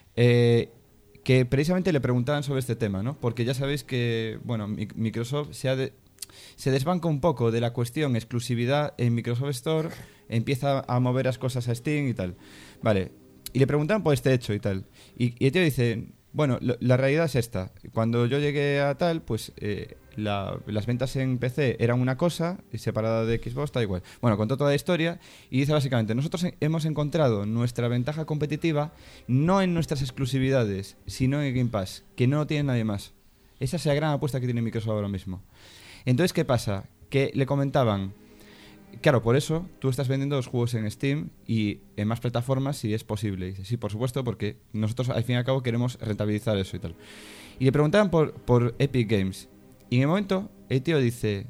eh, que precisamente le preguntaban sobre este tema, ¿no? Porque ya sabéis que, bueno, Mi- Microsoft se, ha de- se desbanca un poco de la cuestión exclusividad en Microsoft Store, empieza a mover las cosas a Steam y tal. Vale, y le preguntaban por este hecho y tal. Y, y el tío dice, bueno, lo- la realidad es esta. Cuando yo llegué a tal, pues eh, la- las ventas en P C eran una cosa, y separada de Xbox, da igual. Bueno, contó toda la historia y dice básicamente, nosotros en- hemos encontrado nuestra ventaja competitiva no en nuestras exclusividades, sino en Game Pass, que no lo tiene nadie más. Esa es la gran apuesta que tiene Microsoft ahora mismo. Entonces, ¿qué pasa? Que le comentaban, claro, por eso tú estás vendiendo los juegos en Steam y en más plataformas si es posible. Y dice, sí, por supuesto, porque nosotros al fin y al cabo queremos rentabilizar eso y tal. Y le preguntaban por, por Epic Games. Y en el momento, el tío dice,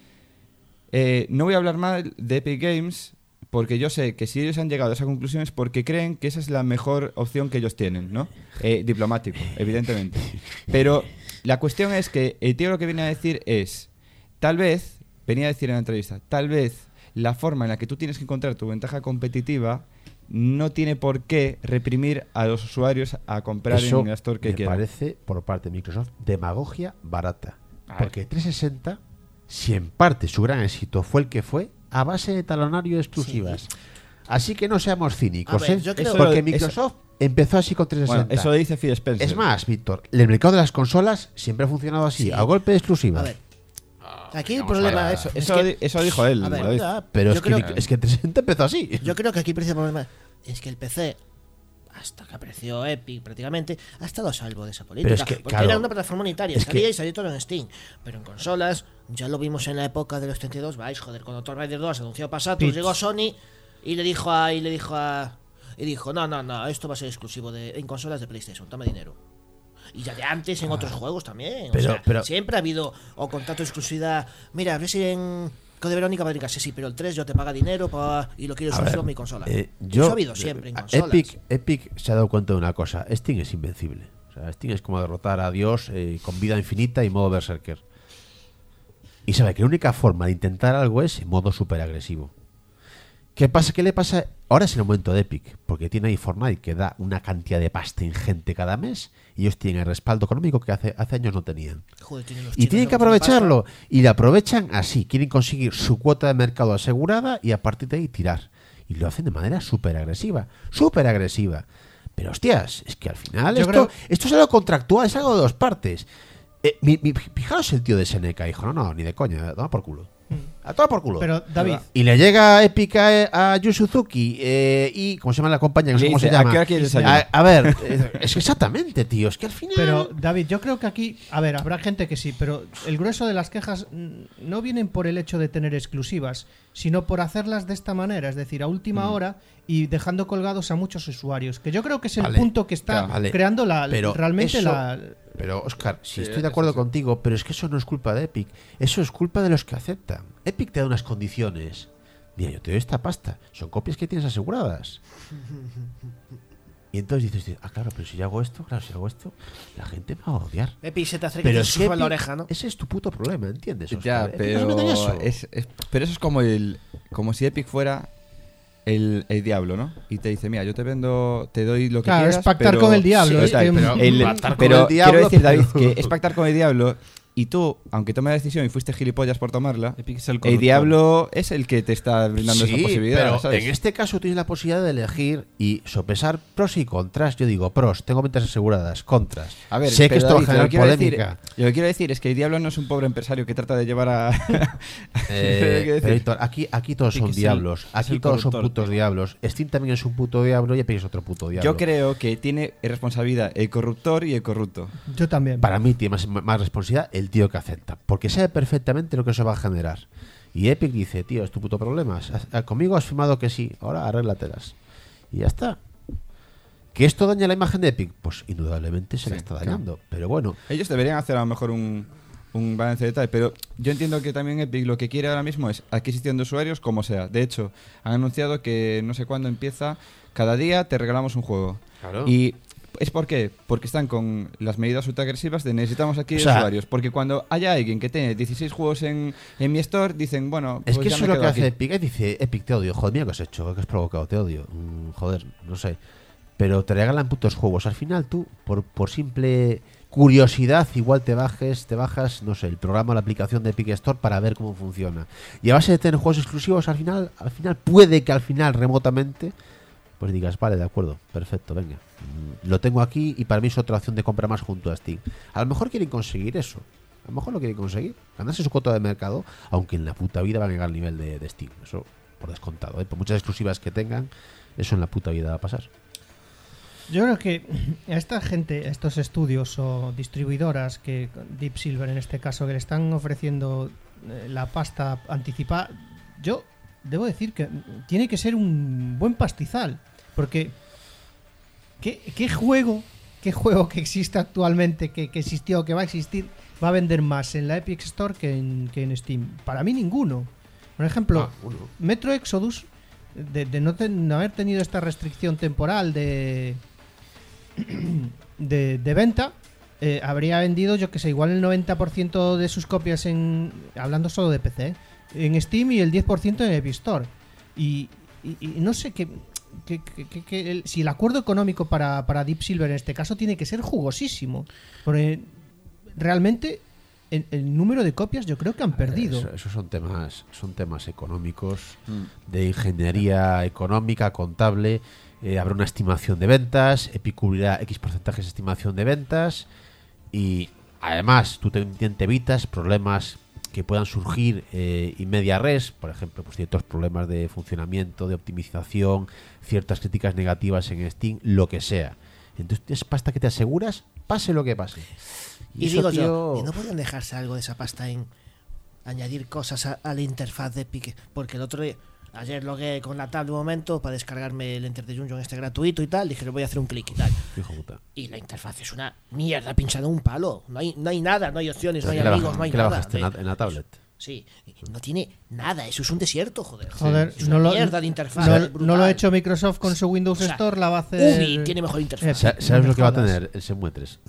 eh, no voy a hablar mal de Epic Games porque yo sé que si ellos han llegado a esa conclusión es porque creen que esa es la mejor opción que ellos tienen, ¿no? Eh, diplomático, evidentemente. Pero la cuestión es que el tío lo que viene a decir es, tal vez, venía a decir en la entrevista, tal vez la forma en la que tú tienes que encontrar tu ventaja competitiva no tiene por qué reprimir a los usuarios a comprar Eso en el store que me quieran. parece, por parte de Microsoft, demagogia barata. A ver. Porque trescientos sesenta, si en parte su gran éxito fue el que fue, a base de talonario de exclusivas. Así que no seamos cínicos, A ver, ¿eh? yo creo- Porque Eso- Microsoft empezó así con Bueno, trescientos sesenta. eso lo dice Phil Spencer. Es más, Víctor, el mercado de las consolas siempre ha funcionado así, Sí. a golpe de exclusivas. A ver, aquí el vamos problema a- es, es Eso, que- di- eso dijo él, A ver, David. Ya, pero Yo es que, creo Mic- que- es que trescientos sesenta empezó así. Yo creo que aquí el principal problema es que el P C, hasta que apareció Epic prácticamente, ha estado a salvo de esa política. Pero es que, porque claro, era una plataforma unitaria, es salía que- y salió todo en Steam. Pero en consolas, ya lo vimos en la época de los treinta y dos, vais, joder, cuando Tomb Raider dos anunció para Saturn, Pits. llegó Sony y le dijo a... Y le dijo a y dijo, no, no, no, esto va a ser exclusivo de, en consolas de PlayStation, toma dinero. Y ya de antes en otros juegos también. Pero- o sea, pero- siempre ha habido o contrato de exclusividad. Mira, Resident Code Verónica va a decir, sí, sí, pero el tres yo te paga dinero pa- y lo quiero A exclusivo ver, en mi consola. eh, Eso yo, ha habido siempre en eh, consolas. Epic, Epic se ha dado cuenta de una cosa: Steam es invencible. O sea, Steam es como derrotar a Dios eh, con vida infinita y modo berserker. Y sabe que la única forma de intentar algo es en modo super agresivo. ¿Qué pasa? ¿Qué le pasa? Ahora es el momento de Epic, porque tiene ahí Fortnite que da una cantidad de pasta ingente cada mes y ellos tienen el respaldo económico que hace, hace años no tenían. Joder, tienen los Y chinos tienen que de pasta. aprovecharlo. Y lo aprovechan así. Quieren conseguir su cuota de mercado asegurada y a partir de ahí tirar. Y lo hacen de manera súper agresiva. Súper agresiva. Pero hostias, es que al final Yo esto, creo- esto es algo contractual, es algo de dos partes. Eh, mi- mi- fijaros el tío de Seneca, dijo, no, no, ni de coña, toma por culo. A tomar por culo. Pero, David, Y le llega Epic a, a Yu Suzuki eh, y, ¿cómo se llama la compañía? No sé Le cómo se dice, ¿a llama. qué hora quieres a, desayunar? a ver, eh, es que exactamente, tío, es que al final... pero David, yo creo que aquí, a ver, habrá gente que sí, pero el grueso de las quejas mm, no vienen por el hecho de tener exclusivas, sino por hacerlas de esta manera, es decir, a última hora y dejando colgados a muchos usuarios, que yo creo que es el Vale, punto que está claro, vale. creando la Pero realmente eso- la Pero, Oscar, si Sí, estoy de acuerdo contigo, pero es que eso no es culpa de Epic. Eso es culpa de los que aceptan. Epic te da unas condiciones. Mira, yo te doy esta pasta. Son copias que tienes aseguradas. Y entonces dices, ah, claro, pero si yo hago esto, claro, si hago esto, la gente me va a odiar. Epic se te hace que Pero te es que suba la Epic- oreja, ¿no? ese es tu puto problema, ¿entiendes? Oscar? Ya, Epic no se mete en pero eso. es, es- pero eso es como el como si Epic fuera el, el diablo, ¿no? Y te dice, mira, yo te vendo, te doy lo que Claro, quieras, es pactar pero- con el diablo. Sí, es tal, que- pero- el- Pactar con pero el diablo, quiero decir, David, pero- que es pactar con el diablo y tú, aunque tomes la decisión y fuiste gilipollas por tomarla, Epic es el el corruptor. diablo es el que te está brindando Sí, esa posibilidad, pero ¿sabes? en este caso tienes la posibilidad de elegir y sopesar pros y contras. Yo digo pros, tengo ventas aseguradas, contras. A ver, sé que pero esto va a David, generar lo que quiero polémica. decir- lo que quiero decir es que el diablo no es un pobre empresario que trata de llevar a... Eh, Quiero decir- pero, Héctor, aquí, aquí todos Epic son es el- diablos. es Aquí el todos son corruptor, putos tío. diablos. Steam también es un puto diablo y Epic es otro puto diablo. Yo creo que tiene responsabilidad el corruptor y el corrupto. Yo también. Para mí tiene más, más responsabilidad el tío que acepta. Porque sabe perfectamente lo que eso va a generar. Y Epic dice, tío, es tu puto problema. Has- has- Conmigo has firmado que sí, ahora arréglatelas. Y ya está. ¿Que esto daña la imagen de Epic? Pues indudablemente se Sí, la está claro. dañando. Pero bueno, Ellos deberían hacer a lo mejor un, un balance de tal, pero yo entiendo que también Epic lo que quiere ahora mismo es adquisición de usuarios como sea. De hecho, han anunciado que no sé cuándo empieza, cada día te regalamos un juego. Claro. Y ¿es por qué? Porque están con las medidas ultra agresivas de necesitamos aquí O sea, usuarios. Porque cuando haya alguien que tiene dieciséis juegos en, en mi store, dicen, bueno, es pues que ya eso es me lo que quedo hace aquí. Epic. Él dice, Epic, te odio. Joder, mira que has hecho, que has provocado, te odio. Mm, joder, no sé. Pero te regalan putos juegos. Al final tú, por, por simple curiosidad, igual te bajes, te bajas, no sé, el programa o la aplicación de Epic Store para ver cómo funciona. Y a base de tener juegos exclusivos, al final, al final puede que al final remotamente, pues digas, vale, de acuerdo, perfecto, venga. Mm, Lo tengo aquí y para mí es otra opción de compra más junto a Steam. A lo mejor quieren conseguir eso. A lo mejor lo quieren conseguir. Ganarse su cuota de mercado, aunque en la puta vida van a llegar al nivel de, de Steam. Eso por descontado, ¿eh? Por muchas exclusivas que tengan, eso en la puta vida va a pasar. Yo creo que a esta gente, a estos estudios o distribuidoras, que Deep Silver en este caso, que le están ofreciendo eh, la pasta anticipada, yo debo decir que tiene que ser un buen pastizal. Porque ¿qué, qué juego, qué juego que existe actualmente, que, que existió, que va a existir, va a vender más en la Epic Store que en, que en Steam? Para mí ninguno. Por ejemplo, Ah, uno. Metro Exodus, de, de no, ten- no haber tenido esta restricción temporal de, de, de venta, eh, habría vendido, yo que sé, igual el noventa por ciento de sus copias en, hablando solo de P C, ¿eh? En Steam y el diez por ciento en Epic Store. Y, y- y no sé qué. Que, que- que- que el- si el acuerdo económico para, para Deep Silver en este caso tiene que ser jugosísimo. Porque realmente el, el número de copias yo creo que han perdido. Eso, esos son temas, son temas económicos, Mm. de ingeniería económica, contable. Eh, habrá una estimación de ventas, Epic cubrirá X porcentajes de estimación de ventas y además tú te, te evitas problemas que puedan surgir eh, in media res, por ejemplo, pues ciertos problemas de funcionamiento, de optimización, ciertas críticas negativas en Steam, lo que sea. Entonces es pasta que te aseguras, pase lo que pase. Y, eso, digo tío, yo, ¿y no podrían dejarse algo de esa pasta en añadir cosas a, a la interfaz de Epic? Porque el otro día, ayer logué con la tab de momento para descargarme el Enter the Dungeon este gratuito y tal, dije, le voy a hacer un clic y tal. hijo puta. Y la interfaz es una mierda pinchada en un palo. No hay, no hay nada, no hay opciones, no hay ¿Qué la amigos, baja- no hay qué la nada. bajaste en la, en la tablet? Sí, no tiene nada, eso es un desierto, joder. Joder, es una no lo, mierda de interfaz. no- brutal. no lo ha hecho Microsoft con su Windows O sea, Store, la va a hacer. Ubi tiene mejor interfaz. Epic, Sa- no ¿Sabes me lo que va a jodas. tener el Shenmue tres?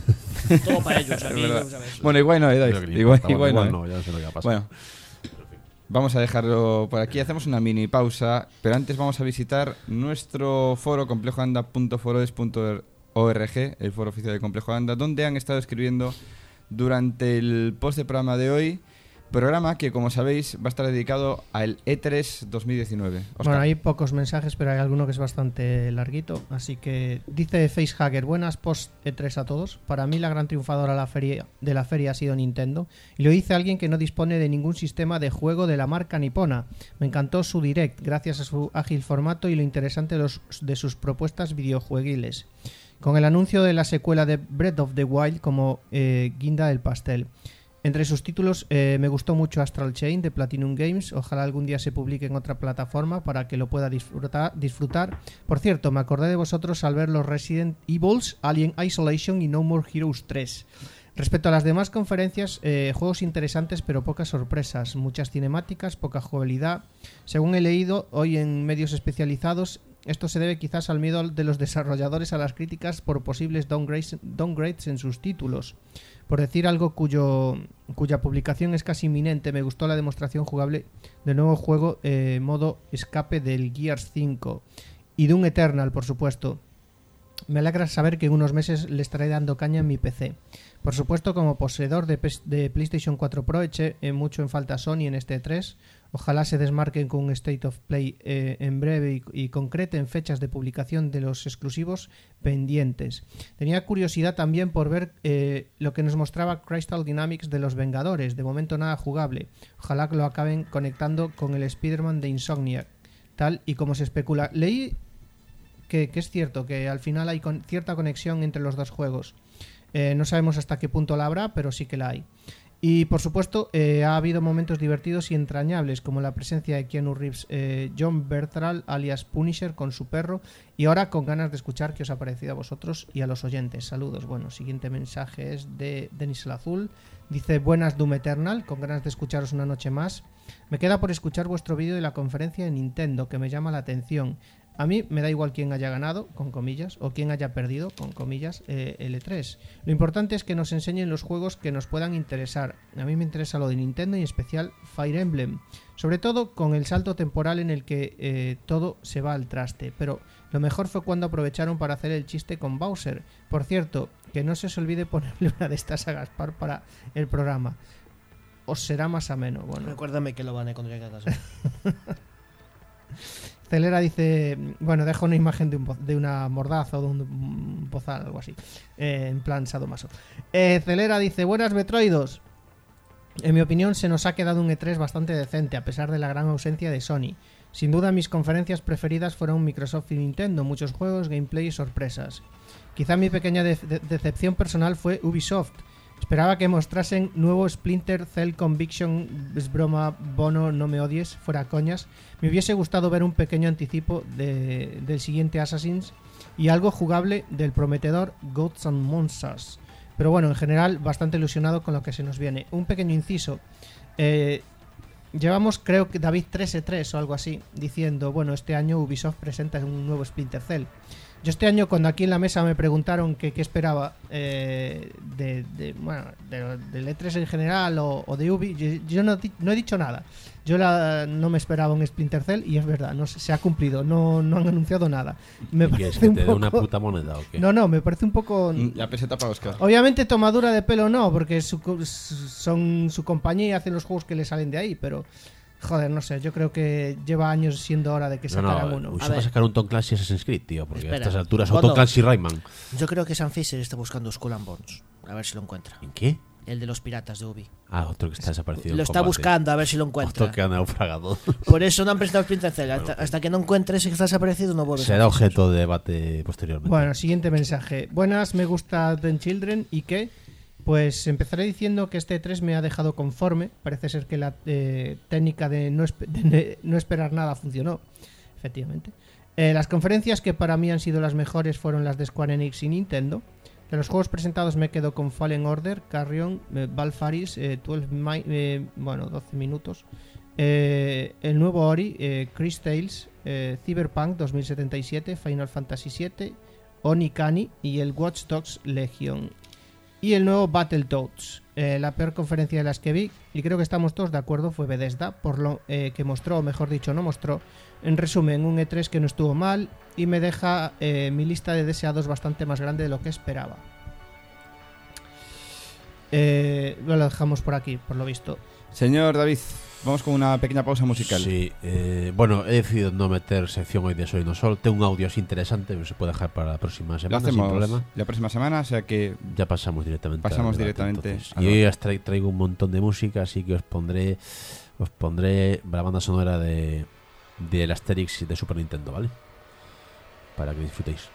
Todo para ellos, a mí, Es verdad. no sabes. Bueno, igual no, eh, Dave. Lo que le Igual, importa, igual bueno, no, igual eh. no, ya no sé lo que va a pasar. Bueno, vamos a dejarlo por aquí. Hacemos una mini pausa, pero antes vamos a visitar nuestro foro complejoanda punto foroes punto org, el foro oficial de Complejo Anda, donde han estado escribiendo durante el post de programa de hoy. Programa que, como sabéis, va a estar dedicado al E tres dos mil diecinueve. Óscar. Bueno, hay pocos mensajes, pero hay alguno que es bastante larguito. Así que dice Facehacker, buenas post E tres a todos. Para mí la gran triunfadora de la feria, de la feria ha sido Nintendo. Y lo dice alguien que no dispone de ningún sistema de juego de la marca nipona. Me encantó su direct, gracias a su ágil formato y lo interesante de, los, de sus propuestas videojueguiles. Con el anuncio de la secuela de Breath of the Wild como eh, guinda del pastel. Entre sus títulos eh, me gustó mucho Astral Chain de Platinum Games. Ojalá algún día se publique en otra plataforma para que lo pueda disfrutar. disfrutar. Por cierto, me acordé de vosotros al ver los Resident Evils, Alien Isolation y No More Heroes tres. Respecto a las demás conferencias, eh, juegos interesantes pero pocas sorpresas. Muchas cinemáticas, poca jugabilidad. Según he leído hoy en medios especializados, esto se debe quizás al miedo de los desarrolladores a las críticas por posibles downgrades, downgrades en sus títulos. Por decir algo cuyo cuya publicación es casi inminente, me gustó la demostración jugable del nuevo juego eh, modo escape del Gears cinco y Doom Eternal, por supuesto. Me alegra saber que en unos meses le estaré dando caña en mi P C. Por supuesto, como poseedor de, de PlayStation cuatro Pro, eché eh, mucho en falta Sony en este E tres. Ojalá se desmarquen con un State of Play eh, en breve y, y concreten fechas de publicación de los exclusivos pendientes. Tenía curiosidad también por ver eh, lo que nos mostraba Crystal Dynamics de los Vengadores. De momento nada jugable. Ojalá que lo acaben conectando con el Spider-Man de Insomniac, tal y como se especula. Leí que, que es cierto que al final hay con cierta conexión entre los dos juegos. Eh, no sabemos hasta qué punto la habrá, pero sí que la hay. Y por supuesto eh, ha habido momentos divertidos y entrañables, como la presencia de Keanu Reeves, eh, John Bertral alias Punisher con su perro, y ahora con ganas de escuchar qué os ha parecido a vosotros y a los oyentes. Saludos. Bueno, siguiente mensaje es de Denis el Azul. Dice: buenas Doom Eternal, con ganas de escucharos una noche más. Me queda por escuchar vuestro vídeo de la conferencia de Nintendo, que me llama la atención. A mí me da igual quién haya ganado, con comillas, o quién haya perdido, con comillas, eh, el E tres. Lo importante es que nos enseñen los juegos que nos puedan interesar. A mí me interesa lo de Nintendo y en especial Fire Emblem. Sobre todo con el salto temporal en el que eh, todo se va al traste. Pero lo mejor fue cuando aprovecharon para hacer el chiste con Bowser. Por cierto, que no se os olvide ponerle una de estas a Gaspar para el programa. Os será más ameno. Bueno. Recuérdame que lo van a encontrar en casa. Celera dice, bueno, deja una imagen de, un, de una mordaza o de un bozal, algo así, eh, en plan sadomaso. Eh, Celera dice: buenas Metroidos. En mi opinión se nos ha quedado un E tres bastante decente, a pesar de la gran ausencia de Sony. Sin duda mis conferencias preferidas fueron Microsoft y Nintendo, muchos juegos, gameplay y sorpresas. Quizá mi pequeña de de decepción personal fue Ubisoft. Esperaba que mostrasen nuevo Splinter Cell Conviction, es broma, Bono, no me odies, fuera coñas. Me hubiese gustado ver un pequeño anticipo de, del siguiente Assassin's y algo jugable del prometedor Gods and Monsters. Pero bueno, en general, bastante ilusionado con lo que se nos viene. Un pequeño inciso. Eh, llevamos, creo que David tres E tres o algo así, diciendo, bueno, este año Ubisoft presenta un nuevo Splinter Cell. Yo este año, cuando aquí en la mesa me preguntaron qué esperaba eh, de, de, bueno, de, del E tres en general o, o de Ubi, yo, yo no, no he dicho nada. Yo la, no me esperaba un Splinter Cell y es verdad, no se ha cumplido, no, no han anunciado nada. Me ¿Quieres parece que un te dé poco... una puta moneda o qué? No, no, me parece un poco... La peseta para Oscar. Obviamente tomadura de pelo no, porque su, son su compañía y hacen los juegos que le salen de ahí, pero... Joder, no sé, yo creo que lleva años siendo hora de que No, sacaran no, uno. Ubisoft va a sacar un Tom Clancy Assassin's Creed, tío, porque Espera, a estas alturas ¿cuándo? son Tom Clancy y Rayman. Yo creo que Sam Fisher está buscando Skull and Bones. A ver si lo encuentra. ¿En qué? El de los piratas de Ubi. Ah, otro que está desaparecido. Lo en está combate. buscando, a ver si lo encuentra. Otro que ha naufragado. Por eso no han presentado Splinter Cell. Hasta, hasta que no encuentre ese que está desaparecido, no vuelve. Será objeto de debate posteriormente. Bueno, siguiente mensaje. Buenas, me gusta The Children y qué. Pues empezaré diciendo que este E tres me ha dejado conforme. Parece ser que la eh, técnica de no, esp de no esperar nada funcionó. Efectivamente. Eh, las conferencias que para mí han sido las mejores fueron las de Square Enix y Nintendo. De los juegos presentados me quedo con Fallen Order, Carrion, eh, Valfaris, eh, doce mi eh, bueno, doce minutos. Eh, el nuevo Ori, eh, Chris Tales, eh, Cyberpunk dos mil setenta y siete, Final Fantasy siete, Onikani y el Watch Dogs Legion. Y el nuevo Battletoads. Eh, la peor conferencia de las que vi, y creo que estamos todos de acuerdo, fue Bethesda, por lo eh, que mostró, o mejor dicho, no mostró. En resumen, un E tres que no estuvo mal y me deja eh, mi lista de deseados bastante más grande de lo que esperaba. Eh, lo dejamos por aquí, por lo visto. Señor David, vamos con una pequeña pausa musical. Sí, eh, bueno, he decidido no meter sección hoy de Soy No Sol. Tengo un audio así interesante, pero se puede dejar para la próxima Lo semana sin hacemos problema. la próxima semana, o sea que Ya pasamos directamente. Pasamos al debate, directamente entonces. al Y hoy debate. os tra- traigo un montón de música, así que os pondré os pondré la banda sonora de del Asterix de Super Nintendo, ¿vale? Para que disfrutéis.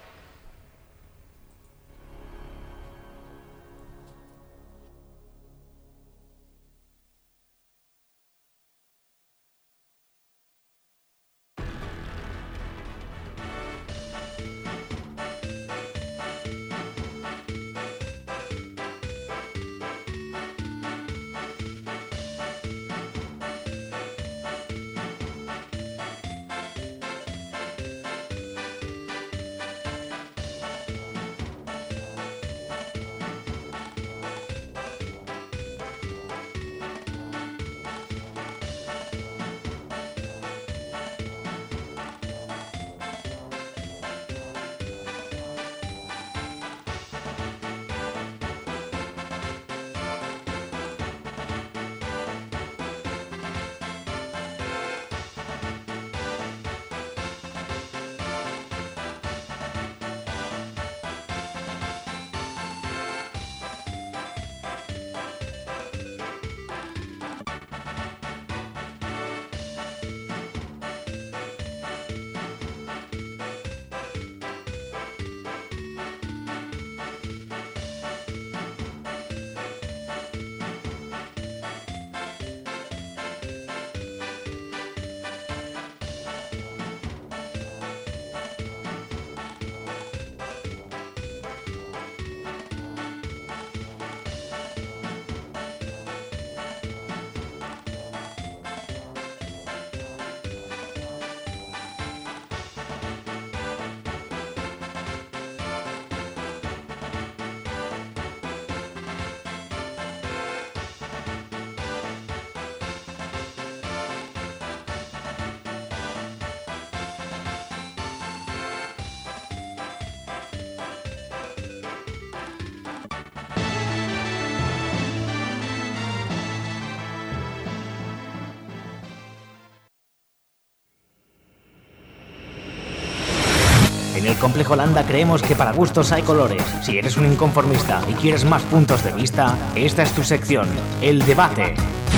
En el Complejo Landa creemos que para gustos hay colores. Si eres un inconformista y quieres más puntos de vista, esta es tu sección, El Debate.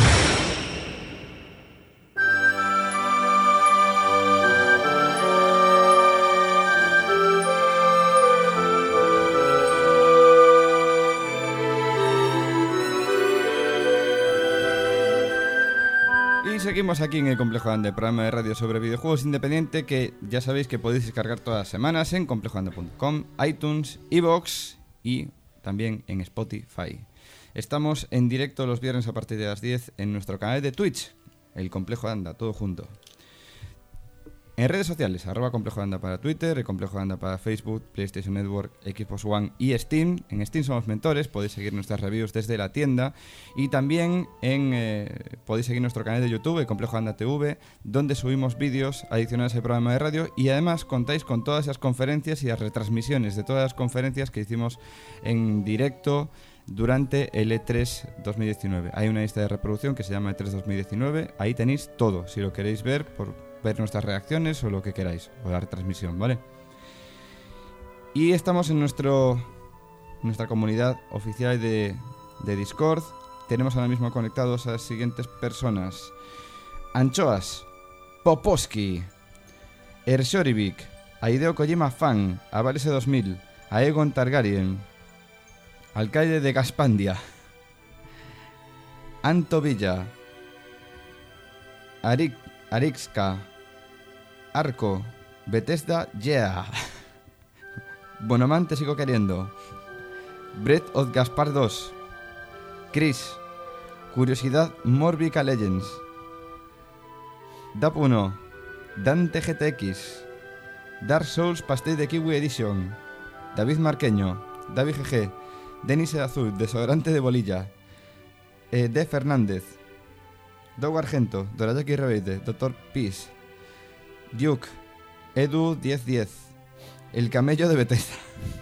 Seguimos aquí en el Complejo Anda, programa de radio sobre videojuegos independiente que ya sabéis que podéis descargar todas las semanas en complejo anda punto com, iTunes, iVoox y también en Spotify. Estamos en directo los viernes a partir de las diez en nuestro canal de Twitch, el Complejo Anda, todo junto. En redes sociales, arroba Complejo Anda para Twitter, el Complejo Anda para Facebook, PlayStation Network, Xbox One y Steam. En Steam somos mentores, podéis seguir nuestras reviews desde la tienda y también en eh, podéis seguir nuestro canal de YouTube, el Complejo Anda T V, donde subimos vídeos adicionales al programa de radio y además contáis con todas esas conferencias y las retransmisiones de todas las conferencias que hicimos en directo durante el E tres dos mil diecinueve. Hay una lista de reproducción que se llama E tres dos mil diecinueve, ahí tenéis todo, si lo queréis ver, por ver nuestras reacciones o lo que queráis, o la retransmisión, ¿vale? Y estamos en nuestro nuestra comunidad oficial de, de Discord. Tenemos ahora mismo conectados a las siguientes personas: Anchoas, Poposki, Ershorivik, a Hideo Kojima Fan, a Valese dos mil, a Egon Targaryen, Alcalde de Gaspandia, Anto Villa, Arik, Arixka, Arco, Bethesda, yeah. Bonoman, te sigo queriendo. Breath of Gaspar dos, Chris, Curiosidad Morbica Legends, Dap uno, Dante G T X, Dark Souls Pastel de Kiwi Edition, David Marqueño, David G G, Denis Azul, Desodorante de Bolilla, eh, D. Fernández, Doug Argento, Dorayaki Rebelde, Doctor Peace, Duke, Edu diez diez, El Camello de Bethesda.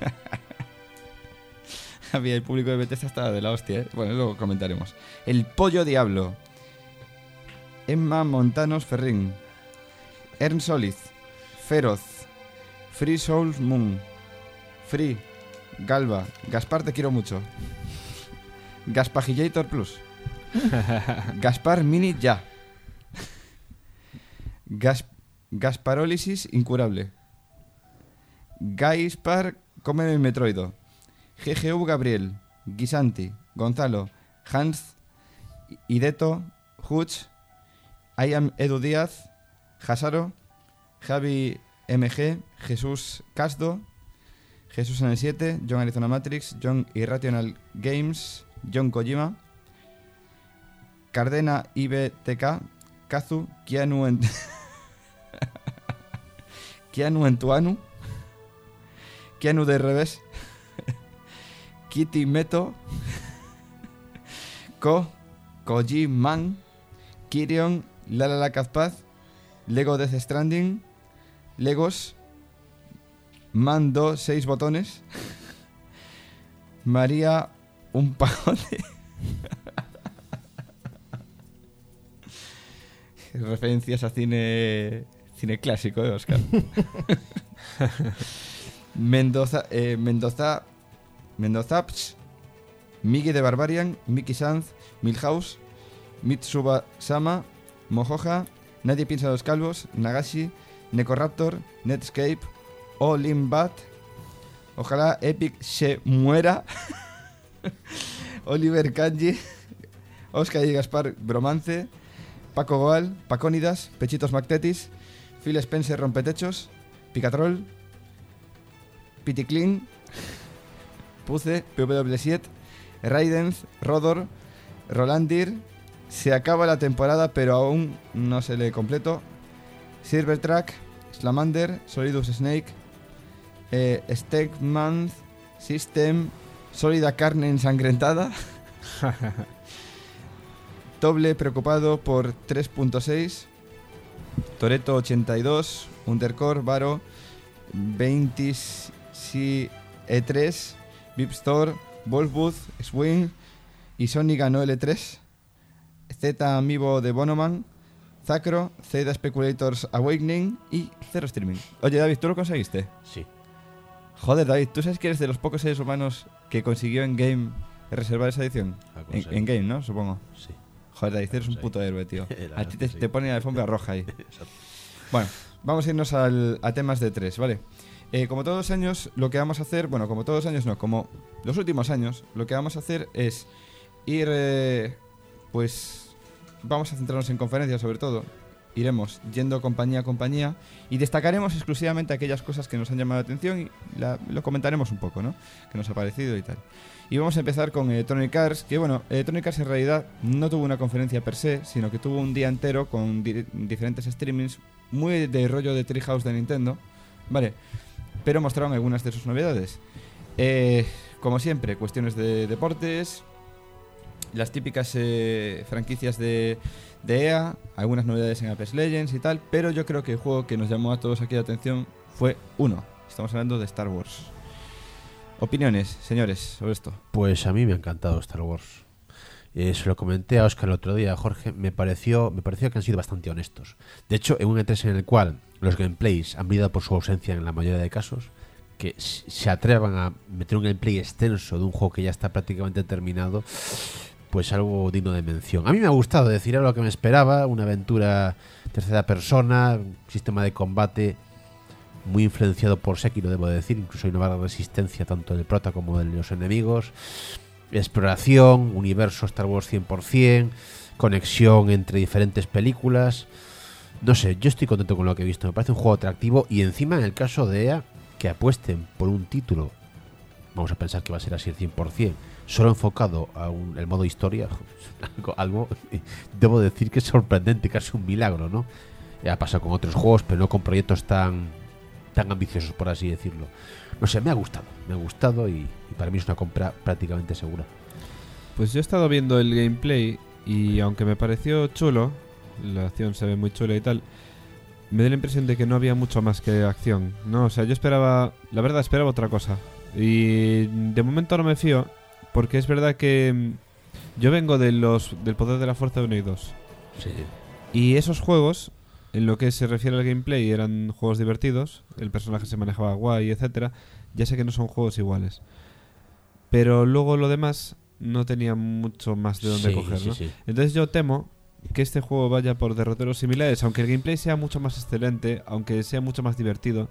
Había el público de Bethesda estaba de la hostia, ¿eh? Bueno, luego comentaremos. El Pollo Diablo, Emma Montanos Ferrín, Ern Soliz, Feroz, Free Souls Moon, Free, Galva, Gaspar te quiero mucho, Gaspagillator Plus, Gaspar Mini ya, Gas, Gasparólisis incurable, Gaispar cómeme Metroido, G G U Gabriel, Guisanti, Gonzalo, Hans, Ideto, Hutch, I am Edu Díaz, Hasaro, Javi M G, Jesús Casdo, Jesús N siete, John Arizona Matrix, John Irrational Games, John Kojima, Cardena I B T K, Kazu, Keanu en... Keanu Entuanu, Keanu de revés, Kitty Meto, Ko, Koji Man, Kirion, Lalala Kazpaz, Lego Death Stranding, Legos, Mando seis botones, María un pajote. Referencias a cine cine clásico, ¿eh, Oscar? Mendoza, eh, Mendoza, Mendozaps, Migi de Barbarian, Mickey Sanz, Milhouse, Mitsuba Sama, Mojoja, Nadie piensa en los calvos, Nagashi, Necoraptor, Netscape, Olimbat, ojalá Epic se muera, Oliver Kanji, Oscar y Gaspar Bromance, Paco Goal, Pacónidas, Pechitos Mactetis, Phil Spencer Rompetechos, Picatrol, Piticlin, Puce, P W siete, Raidens, Rodor, Rolandir, se acaba la temporada pero aún no se lee completo, Silvertrack, Slamander, Solidus Snake, eh, Stegman, System, Sólida Carne Ensangrentada, Doble preocupado por tres punto seis, Toreto ochenta y dos, Undercore, Varo, veinte E tres, Vip Store, Wolfbooth, Swing y Sony ganó L tres, Z Amiibo de Bonoman, Zacro, Zeta Speculators Awakening y Zero Streaming. Oye, David, ¿tú lo conseguiste? Sí. Joder, David, ¿tú sabes que eres de los pocos seres humanos que consiguió en Game reservar esa edición? La En, conseguí. en Game, ¿no? Supongo. Sí. Joder, David, eres un Sí. puto héroe, tío. La A verdad ti es te, que sí. te ponen la alfombra roja ahí. Exacto. Bueno, vamos a irnos al, a temas de tres, ¿vale? Eh, como todos los años, lo que vamos a hacer, bueno, como todos los años no, como los últimos años, lo que vamos a hacer es ir, eh, pues, vamos a centrarnos en conferencias sobre todo. Iremos yendo compañía a compañía y destacaremos exclusivamente aquellas cosas que nos han llamado la atención y la- lo comentaremos un poco, ¿no? Que nos ha parecido y tal. Y vamos a empezar con Electronic Arts, que bueno, Electronic Arts en realidad no tuvo una conferencia per se, sino que tuvo un día entero con di- diferentes streamings muy de rollo de Treehouse de Nintendo, ¿vale? Pero mostraron algunas de sus novedades. Eh, como siempre, cuestiones de deportes, las típicas eh, franquicias de, de E A, algunas novedades en Apex Legends y tal, pero yo creo que el juego que nos llamó a todos aquí la atención fue uno. Estamos hablando de Star Wars. Opiniones, señores, sobre esto. Pues a mí me ha encantado Star Wars. Eh, se lo comenté a Oscar el otro día, Jorge. Me pareció, me pareció que han sido bastante honestos. De hecho, en un E tres en el cual los gameplays han brillado por su ausencia en la mayoría de casos, que s- se atrevan a meter un gameplay extenso de un juego que ya está prácticamente terminado, pues algo digno de mención. A mí me ha gustado, decir, era lo que me esperaba, una aventura tercera persona, un sistema de combate muy influenciado por Sekiro, debo decir, incluso hay una barra de resistencia tanto del prota como de los enemigos, exploración, universo Star Wars cien por ciento, conexión entre diferentes películas. No sé, yo estoy contento con lo que he visto, me parece un juego atractivo y encima en el caso de E A, que apuesten por un título, vamos a pensar que va a ser así el cien por ciento, solo enfocado a un, el modo historia, algo, algo debo decir que es sorprendente, casi un milagro, ¿no? Ya ha pasado con otros juegos, pero no con proyectos tan tan ambiciosos, por así decirlo. No sé, me ha gustado, me ha gustado y, y para mí es una compra prácticamente segura. Pues yo he estado viendo el gameplay y aunque me pareció chulo, la acción se ve muy chula y tal, me da la impresión de que no había mucho más que acción, ¿no? O sea, yo esperaba, la verdad esperaba otra cosa. Y de momento no me fío, porque es verdad que mm, yo vengo de los del poder de la fuerza uno y dos. Sí. Y esos juegos, en lo que se refiere al gameplay, eran juegos divertidos, el personaje se manejaba guay, etcétera. Ya sé que no son juegos iguales. Pero luego lo demás no tenía mucho más de dónde Sí, coger, sí, ¿no? sí. Entonces yo temo que este juego vaya por derroteros similares, aunque el gameplay sea mucho más excelente, aunque sea mucho más divertido.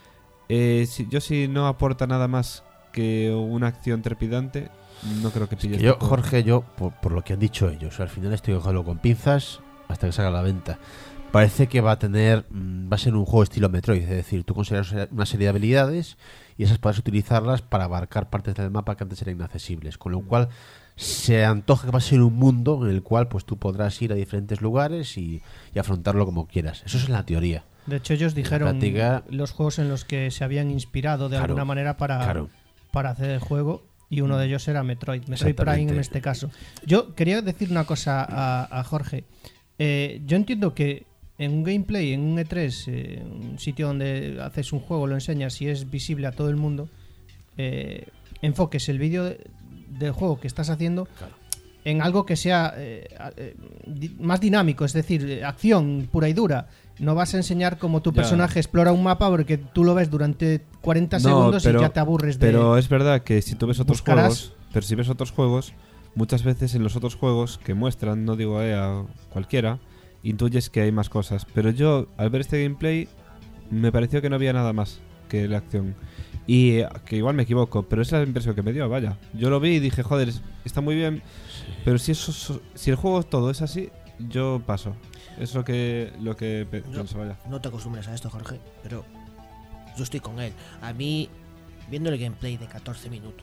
Eh, si, yo si no aporta nada más que una acción trepidante, no creo que Es pille que este yo, juego. Jorge, yo, por, por lo que han dicho ellos, al final estoy cogerlo con pinzas hasta que salga a la venta. Parece que va a tener, mm, va a ser un juego estilo Metroid, es decir, tú consideras una serie de habilidades y esas podrás utilizarlas para abarcar partes del mapa que antes eran inaccesibles, con lo cual se antoja que va a ser un mundo en el cual pues tú podrás ir a diferentes lugares y, y afrontarlo como quieras. Eso es en la teoría. De hecho, ellos dijeron práctica- los juegos en los que se habían inspirado de Claro, alguna manera para, claro. para hacer el juego, y uno de ellos era Metroid, Metroid Prime Exactamente. en este caso. Yo quería decir una cosa a, a Jorge. Eh, yo entiendo que en un gameplay, en un E tres, eh, un sitio donde haces un juego, lo enseñas y es visible a todo el mundo, eh, enfoques el vídeo de- del juego que estás haciendo Claro. en algo que sea eh, eh, di- más dinámico, es decir, eh, acción pura y dura. No vas a enseñar cómo tu Ya. personaje explora un mapa porque tú lo ves durante cuarenta No, segundos pero- y ya te aburres de... Pero es verdad que si tú ves otros buscarás- juegos, pero si ves otros juegos, muchas veces en los otros juegos que muestran, no digo E A cualquiera, intuyes que hay más cosas. Pero yo, al ver este gameplay, me pareció que no había nada más que la acción. Y eh, que igual me equivoco, pero esa es la impresión que me dio, vaya. Yo lo vi y dije, joder, es- está muy bien, pero si eso, so- si el juego todo es así, yo paso. Es lo que, lo que pe- Yo- pienso, vaya. No te acostumbres a esto, Jorge, pero yo estoy con él. A mí, viendo el gameplay de catorce minutos,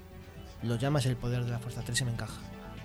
lo llamas el poder de la Fuerza tres y me encaja.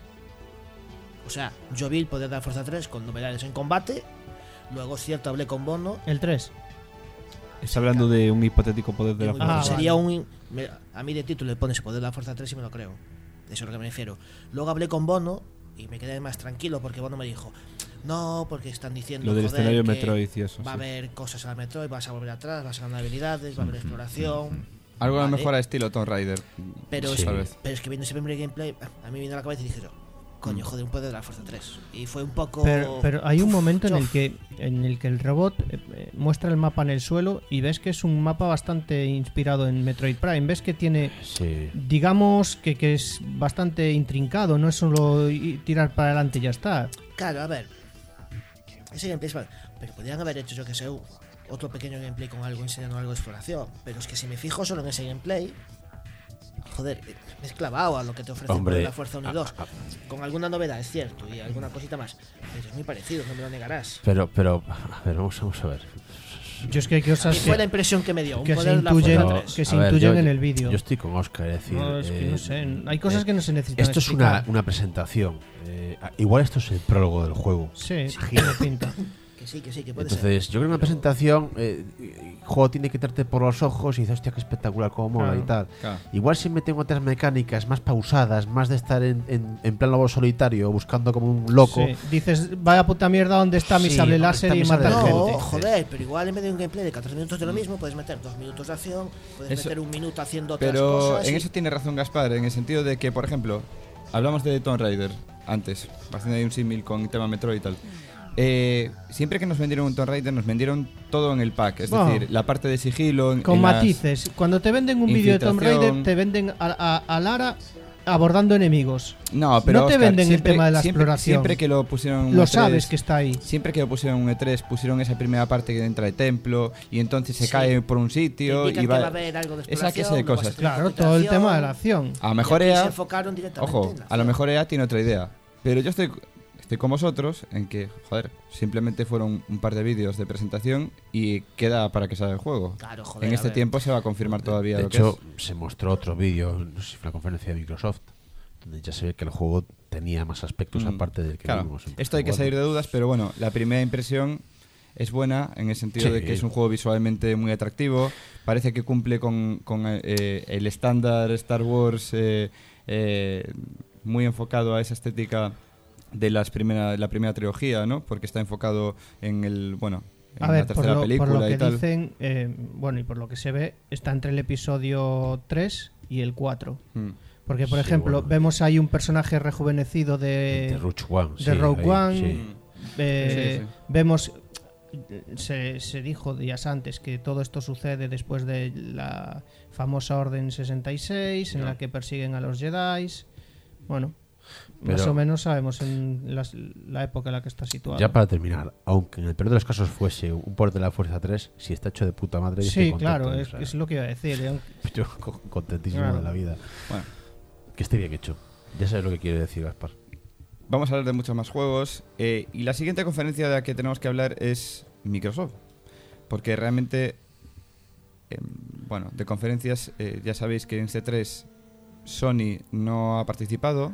O sea, yo vi el poder de la Fuerza tres con novedades en combate. Luego, es cierto, hablé con Bono. El tres. Está hablando de un hipotético poder de la Digo, fuerza. Ah, sería vale. un. me- a mí de título le pones el poder de la Fuerza tres y me lo creo. Eso es a lo que me refiero. Luego hablé con Bono y me quedé más tranquilo porque Bono me dijo: no, porque están diciendo Lo del joder, escenario que Metroid y eso. va a sí. haber cosas a la Metroid, vas a volver atrás, vas a ganar habilidades, va a haber exploración. Algo a lo Vale. mejor a estilo Tomb Raider. Pero, Sí. es, Tal vez. pero es que viendo ese primer gameplay, a mí me vino a la cabeza y dije: coño, joder, un poder de la Fuerza tres. Y fue un poco... Pero, pero hay un Uf, momento en el chof. que en el que el robot eh, eh, muestra el mapa en el suelo y ves que es un mapa bastante inspirado en Metroid Prime. Ves que tiene, Sí. digamos, que, que es bastante intrincado, no es solo i- tirar para adelante y ya está. Claro, a ver. Ese gameplay es vale. Pero podrían haber hecho, yo que sé, otro pequeño gameplay con algo enseñando algo de exploración. Pero es que si me fijo solo en ese gameplay, joder, me he clavado a lo que te ofrece Hombre, la Fuerza uno y dos. Con alguna novedad, es cierto, y alguna cosita más. Pero es muy parecido, no me lo negarás. Pero, pero, a ver, vamos, vamos a ver. Yo es que hay Y cosas fue la que, impresión que me dio. Un que se poder de la intuyen, Fuerza Pero, tres. que se a ver, intuyen yo- en el vídeo. Yo estoy con Oscar, es decir. No, es que eh, no sé, hay cosas eh, que no se necesitan Esto es una, explicar. una presentación. Eh, igual esto es el prólogo del juego. Sí, tiene pinta. Que sí, que sí, que puede ser. Entonces, yo creo que una presentación, eh, el juego tiene que entrarte por los ojos y dices, hostia, qué espectacular, cómo mola Claro. y tal. Claro. Igual si meten otras mecánicas más pausadas, más de estar en, en, en plan lobo solitario, buscando como un loco. Sí, dices, vaya puta mierda, ¿dónde está mi Sí, sable ¿dónde láser está y mi sable matar láser? No, gente? joder, pero igual en vez de un gameplay de catorce minutos de lo mismo, puedes meter dos minutos de acción, puedes Eso- meter un minuto haciendo otras Pero cosas. en y- eso tiene razón Gaspar, en el sentido de que, por ejemplo, hablamos de Tomb Raider antes, haciendo ahí un símil con el tema Metroid y tal. Eh, siempre que nos vendieron un Tomb Raider, nos vendieron todo en el pack, es Bueno. decir, la parte de sigilo. en- Con en las- matices. Cuando te venden un vídeo de Tomb Infiltración. Raider, te venden a, a- a Lara abordando enemigos. No, pero No te Óscar, venden el siempre- tema de la siempre- exploración. Siempre que lo pusieron en un Lo E tres, sabes que está ahí. Siempre que lo pusieron en un E tres, pusieron esa primera parte que entra de templo y entonces se Sí. cae por un te sitio indican y que va. va a haber algo de esa exploración, clase de luego vas a cosas. tener Claro, todo el tema de la acción. A lo mejor Y aquí E A, se enfocaron directamente ojo, en la a lo acción. mejor E A tiene otra idea. Pero yo estoy, estoy con vosotros en que, joder, simplemente fueron un par de vídeos de presentación y queda para que salga el juego. Claro, joder, en a este ver. tiempo se va a confirmar todavía De lo hecho, que se mostró otro vídeo, no sé si fue la conferencia de Microsoft, donde ya se ve que el juego tenía más aspectos Mm, aparte del que claro, vimos. en esto hay que World. salir de dudas, pero bueno, la primera impresión es buena en el sentido Sí. de que es un juego visualmente muy atractivo. Parece que cumple con, con, eh, el estándar Star Wars eh, eh, muy enfocado a esa estética de las primera, la primera trilogía, ¿no? Porque está enfocado en el, bueno, en A ver, la por tercera lo, por película lo que y tal. dicen, eh, bueno, y por lo que se ve, está entre el episodio tres y el cuatro. Mm. Porque, por Sí, ejemplo, bueno. vemos ahí un personaje rejuvenecido de, De Rogue One. de sí, Rogue ahí, One. sí. eh, Sí, sí. Vemos, se, se dijo días antes que todo esto sucede después de la famosa Orden sesenta y seis, en la que persiguen a los Jedi. Bueno, más Pero- o menos sabemos en las- la época en la que está situado. Ya para terminar, aunque en el peor de los casos fuese un port de la Fuerza tres, si está hecho de puta madre, yo Sí, estoy contento, claro, o es, sea, es lo que iba a decir. ¿eh? yo co- contentísimo Claro. de la vida. Bueno, Que esté bien hecho. Ya sabes lo que quiere decir Gaspar. vamos a hablar de muchos más juegos. eh, y la siguiente conferencia de la que tenemos que hablar es Microsoft. Porque realmente, eh, bueno, de conferencias, eh, ya sabéis que en C tres Sony no ha participado.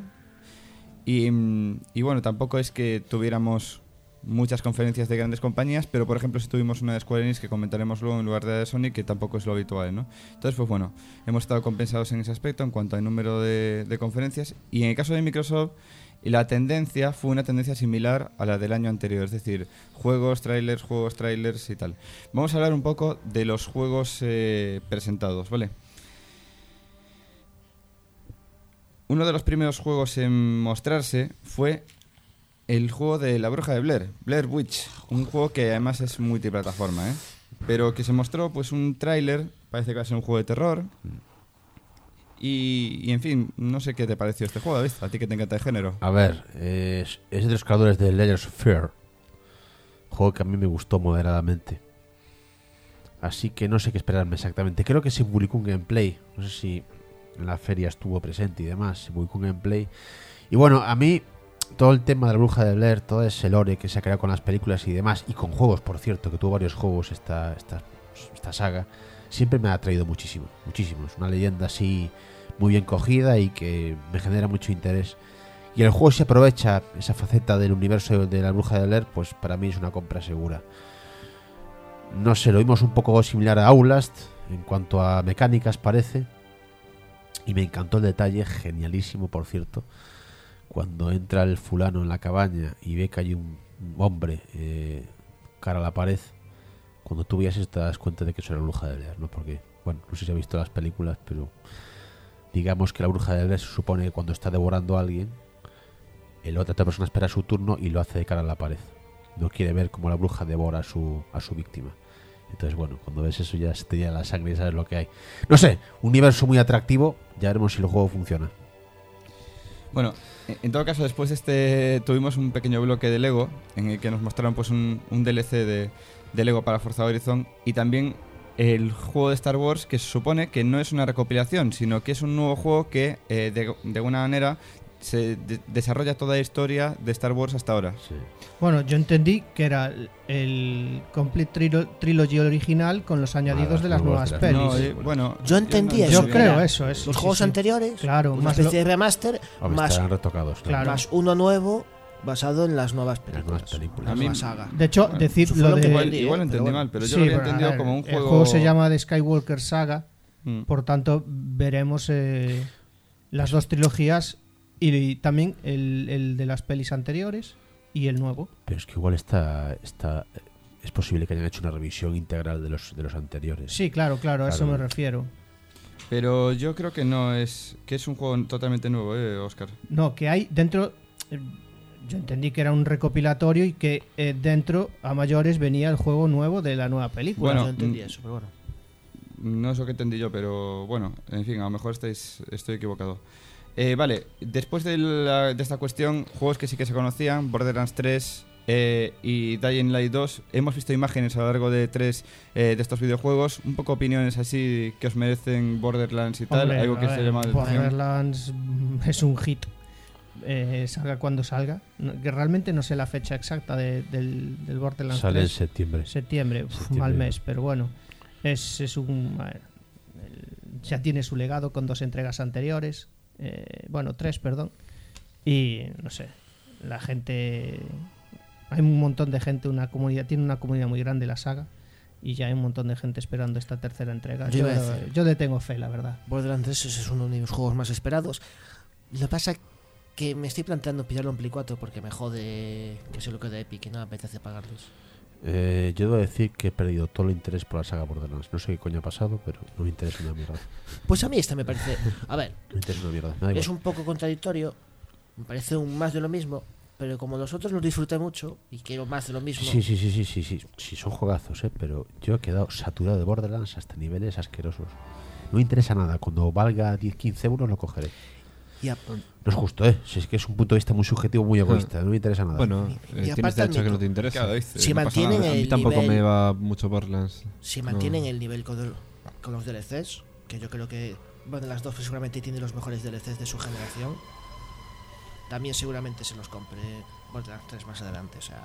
Y, mm, y bueno, tampoco es que tuviéramos muchas conferencias de grandes compañías, pero por ejemplo si tuvimos una de Square Enix que comentaremos luego en lugar de la de Sony, que tampoco es lo habitual, ¿no? Entonces, pues bueno, hemos estado compensados en ese aspecto en cuanto al número de, de conferencias. Y en el caso de Microsoft, la tendencia fue una tendencia similar a la del año anterior, es decir, juegos, trailers, juegos, trailers y tal. Vamos a hablar un poco de los juegos eh, presentados, ¿vale? Uno de los primeros juegos en mostrarse fue el juego de la bruja de Blair, Blair Witch, un juego que además es multiplataforma, ¿eh? Pero que se mostró pues un tráiler, parece que va a ser un juego de terror. Y, y, en fin, no sé qué te pareció este juego, ¿viste? A ti que te encanta el género. A ver, es, es de los creadores de Layers of Fear. Juego que a mí me gustó moderadamente. Así que no sé qué esperarme exactamente. Creo que se publicó un gameplay. No sé si en la feria estuvo presente y demás. Se publicó un gameplay. Y bueno, a mí todo el tema de la bruja de Blair, todo ese lore que se ha creado con las películas y demás, y con juegos, por cierto, que tuvo varios juegos esta, esta, esta saga, siempre me ha atraído muchísimo. Muchísimo. Es una leyenda así muy bien cogida y que me genera mucho interés. Y el juego, si aprovecha esa faceta del universo de la bruja de Blair, pues para mí es una compra segura. No sé, lo vimos un poco similar a Outlast en cuanto a mecánicas, parece. Y me encantó el detalle, genialísimo por cierto, cuando entra el fulano en la cabaña y ve que hay un hombre eh, cara a la pared. Cuando tú veas esto te das cuenta de que es la bruja de Blair, ¿no? Porque, bueno, no sé si has visto las películas, pero digamos que la bruja de Blair se supone que cuando está devorando a alguien, el otra otra persona espera su turno y lo hace de cara a la pared. No quiere ver cómo la bruja devora a su, a su víctima. Entonces, bueno, cuando ves eso ya se te llena la sangre y sabes lo que hay. No sé, un universo muy atractivo. Ya veremos si el juego funciona. Bueno, en todo caso, después de este tuvimos un pequeño bloque de Lego en el que nos mostraron pues un, un D L C de, de Lego para Forza Horizon y también el juego de Star Wars, que se supone que no es una recopilación, sino que es un nuevo juego que eh, de, de alguna manera se de- desarrolla toda la historia de Star Wars hasta ahora. Sí. Bueno, yo entendí que era el- el Complete Trilo- Trilogy original con los añadidos las de las nuevas nuevas de las pelis. No, eh, bueno, Yo entendí no- eso. Yo no sé creo bien. eso, eso. Los sí, juegos sí. anteriores, Claro, una más especie lo- de remaster, Hombre, más, estarán retocados. ¿no? Claro. más uno nuevo basado en las nuevas Las películas. nuevas películas. La A mí- nueva saga. De hecho, Bueno, decir eso fue lo lo que de... Igual, entendí, igual eh, lo entendí pero bueno. mal, pero yo Sí, lo había pero, a entendido ver, como un juego... El juego se llama The Skywalker Saga, Mm. por tanto veremos eh, las dos trilogías y también el, el de las pelis anteriores y el nuevo. Pero es que igual está, está. Es posible que hayan hecho una revisión integral de los, de los anteriores. Sí, claro, claro, a eso Claro. me refiero. Pero yo creo que no es... Que es un juego totalmente nuevo, ¿eh, Oscar? No, que hay dentro... eh, Yo entendí que era un recopilatorio y que eh, dentro, a mayores, venía el juego nuevo de la nueva película. Bueno, Yo entendí mm, eso, pero bueno. No es lo que entendí yo, pero bueno, en fin, a lo mejor estáis, estoy equivocado. Eh, vale, después de, la- de esta cuestión, juegos que sí que se conocían, Borderlands tres eh, y Dying Light dos, hemos visto imágenes a lo largo de tres eh, de estos videojuegos, un poco opiniones así que os merecen Borderlands y tal, Hombre, algo que a se ver, llama la atención. Borderlands mm, es un hit. Eh, salga cuando salga. No- que realmente no sé la fecha exacta de- del, del Borderlands Sale en tres. septiembre. Septiembre, uf, Septiembre. mal mes, pero bueno. Es, es un. a ver, el- ya tiene su legado con dos entregas anteriores. eh, bueno, tres, perdón. Y no sé. La gente. Hay un montón de gente, una comunidad. Tiene una comunidad muy grande la saga. Y ya hay un montón de gente esperando esta tercera entrega. Yo Yo, iba a decir- yo le tengo fe, la verdad. Borderlands tres es uno de mis juegos más esperados. Lo que pasa que me estoy planteando pillarlo en Play cuatro porque me jode que se lo quede Epic y no me apetece pagarlos. Eh, yo debo decir que he perdido todo el interés por la saga Borderlands. No sé qué coño ha pasado, pero no me interesa una mierda. Pues a mí este me parece... A ver, No me interesa una mierda. Me da es igual. un poco contradictorio. Me parece un más de lo mismo. Pero como los otros los disfruté mucho y quiero más de lo mismo... Sí, sí, sí, sí, sí, sí, sí, son juegazos, ¿eh? Pero yo he quedado saturado de Borderlands hasta niveles asquerosos. No me interesa nada. Cuando valga diez quince euros lo cogeré. Y a- No es justo, ¿eh? Si es que es un punto de vista muy subjetivo, muy egoísta. No me interesa nada. Bueno, Y- eh, y tienes aparte derecho a que admito- no te interese. Claro, dice, Si no pasa mantienen nada. A mí el tampoco nivel- me va mucho Borderlands. si No. mantienen el nivel con, el- con los D L Cs, que yo creo que bueno, las dos seguramente tienen los mejores D L Cs de su generación, también seguramente se los compre Borderlands tres más adelante. O sea,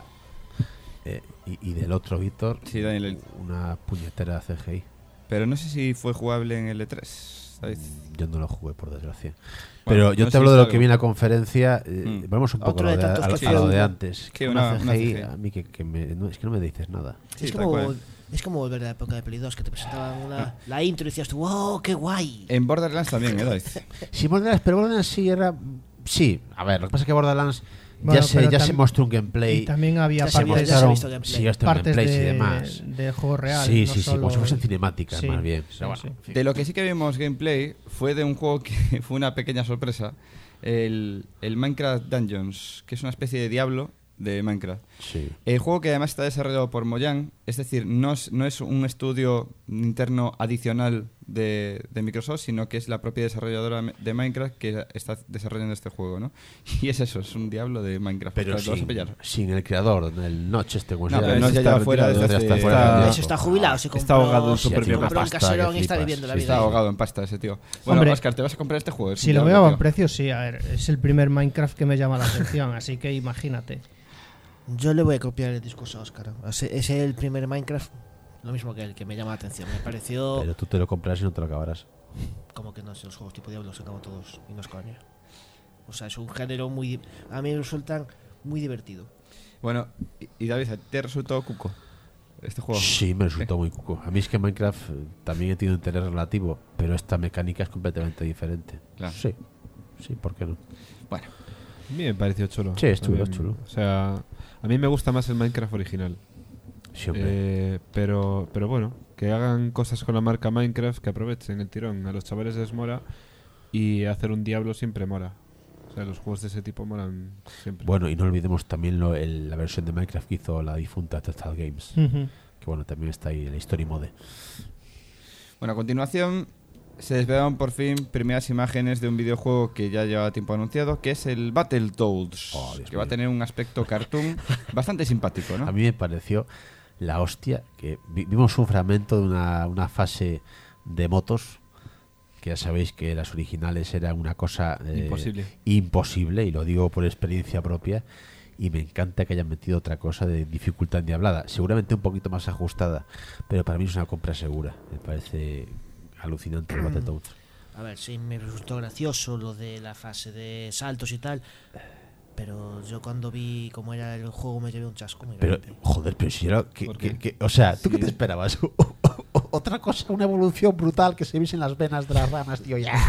Eh, y, y del otro, Víctor, Sí, Daniel. una puñetera C G I. Pero no sé si fue jugable en el E tres, ¿sabes? Yo no lo jugué, por desgracia. Bueno, Pero yo no te sé hablo si de lo es que algo. vi en la conferencia. eh, Mm. Vamos un poco Otro a de lo de, tantos a- que a hacía lo de un- antes. que una, una- una C G I, C G I. a mí que, que me, no, es que no me dices nada. Sí, es, tal como, cual. es como volver a la época de Play dos, que te presentaban una, la intro y decías tú, ¡wow, qué guay! En Borderlands también, ¿eh, Dice? Sí, Borderlands, pero Borderlands sí era. Sí, a ver, lo que pasa es que Borderlands Bueno, ya, se, pero ya tam- se mostró un gameplay. Y también había Ya se vio- ya partes, se ha visto gameplay. sí, hasta partes gameplays de, y demás. de juego real. sí, no sí, sí, solo- como si fuesen cinemáticas, Sí, más bien. sí, Pero bueno, sí. en fin. De lo que sí que vimos gameplay fue de un juego que fue una pequeña sorpresa. El, el Minecraft Dungeons, que es una especie de Diablo de Minecraft. Sí. El juego que además está desarrollado por Mojang, es decir, no es, no es un estudio interno adicional de, de Microsoft, sino que es la propia desarrolladora de Minecraft que está desarrollando este juego, ¿no? Y es eso, es un Diablo de Minecraft. Pero Pues lo vas a sin, pillar. sin el creador, el Notch este. como se No, llama. pero no, ya está lleva fuera retirado, desde ya hace- está fuera está- del De tiempo. hecho, está jubilado, se Está compró, ahogado en Sí, su ya propia tiene una compró un pasta caserón que y está flipas, viviendo la sí, vida. Está ahogado en pasta ese tío. Bueno, Hombre, Oscar, ¿te vas a comprar este juego? Es Si un lo Diablo, veo a buen tío. precio, sí. A ver, es el primer Minecraft que me llama la atención, así que imagínate. Yo le voy a copiar el discurso a Oscar. Ese es el primer Minecraft, lo mismo que él, que me llama la atención. Me pareció Pero tú te lo compras y no te lo acabarás. como que no sé, los juegos tipo Diablo los acabo todos y no es coña. O sea, es un género muy... A mí me resultan muy divertido. Bueno, y, y David, ¿a ti ¿te resultó cuco este juego? Sí, me resultó muy cuco. A mí es que Minecraft eh, también he tenido interés relativo, pero esta mecánica es completamente diferente. Claro. Sí, sí, ¿por qué no? Bueno, A mí me pareció chulo. Sí, es chulo, También, es chulo. O sea, a mí me gusta más el Minecraft original. Sí, hombre. Eh, pero, pero bueno, que hagan cosas con la marca Minecraft, que aprovechen el tirón. A los chavales les mola y hacer un Diablo siempre mola. O sea, los juegos de ese tipo molan siempre. Bueno, y no olvidemos también lo, el- la versión de Minecraft que hizo la difunta Telltale Games. Ujú. Que bueno, también está ahí en la Story Mode. Bueno, a continuación se desvelaron por fin primeras imágenes de un videojuego que ya lleva tiempo anunciado, que es el Battletoads, Oh, Dios que va a mío. tener un aspecto cartoon bastante simpático, ¿no? A mí me pareció la hostia que vi- vimos un fragmento de una, una fase de motos, que ya sabéis que las originales eran una cosa eh, Imposible. imposible, y lo digo por experiencia propia, y me encanta que hayan metido otra cosa de dificultad endiablada, seguramente un poquito más ajustada, pero para mí es una compra segura. Me parece alucinante el Battletoads. A ver, sí, me resultó gracioso lo de la fase de saltos y tal. Pero yo cuando vi cómo era el juego me llevé un chasco muy Pero, grande. joder, pero si era... Que, ¿Por que- qué? que- o sea, ¿tú Sí. qué te esperabas? Otra cosa, una evolución brutal que se viese en las venas de las ranas, tío. Ya.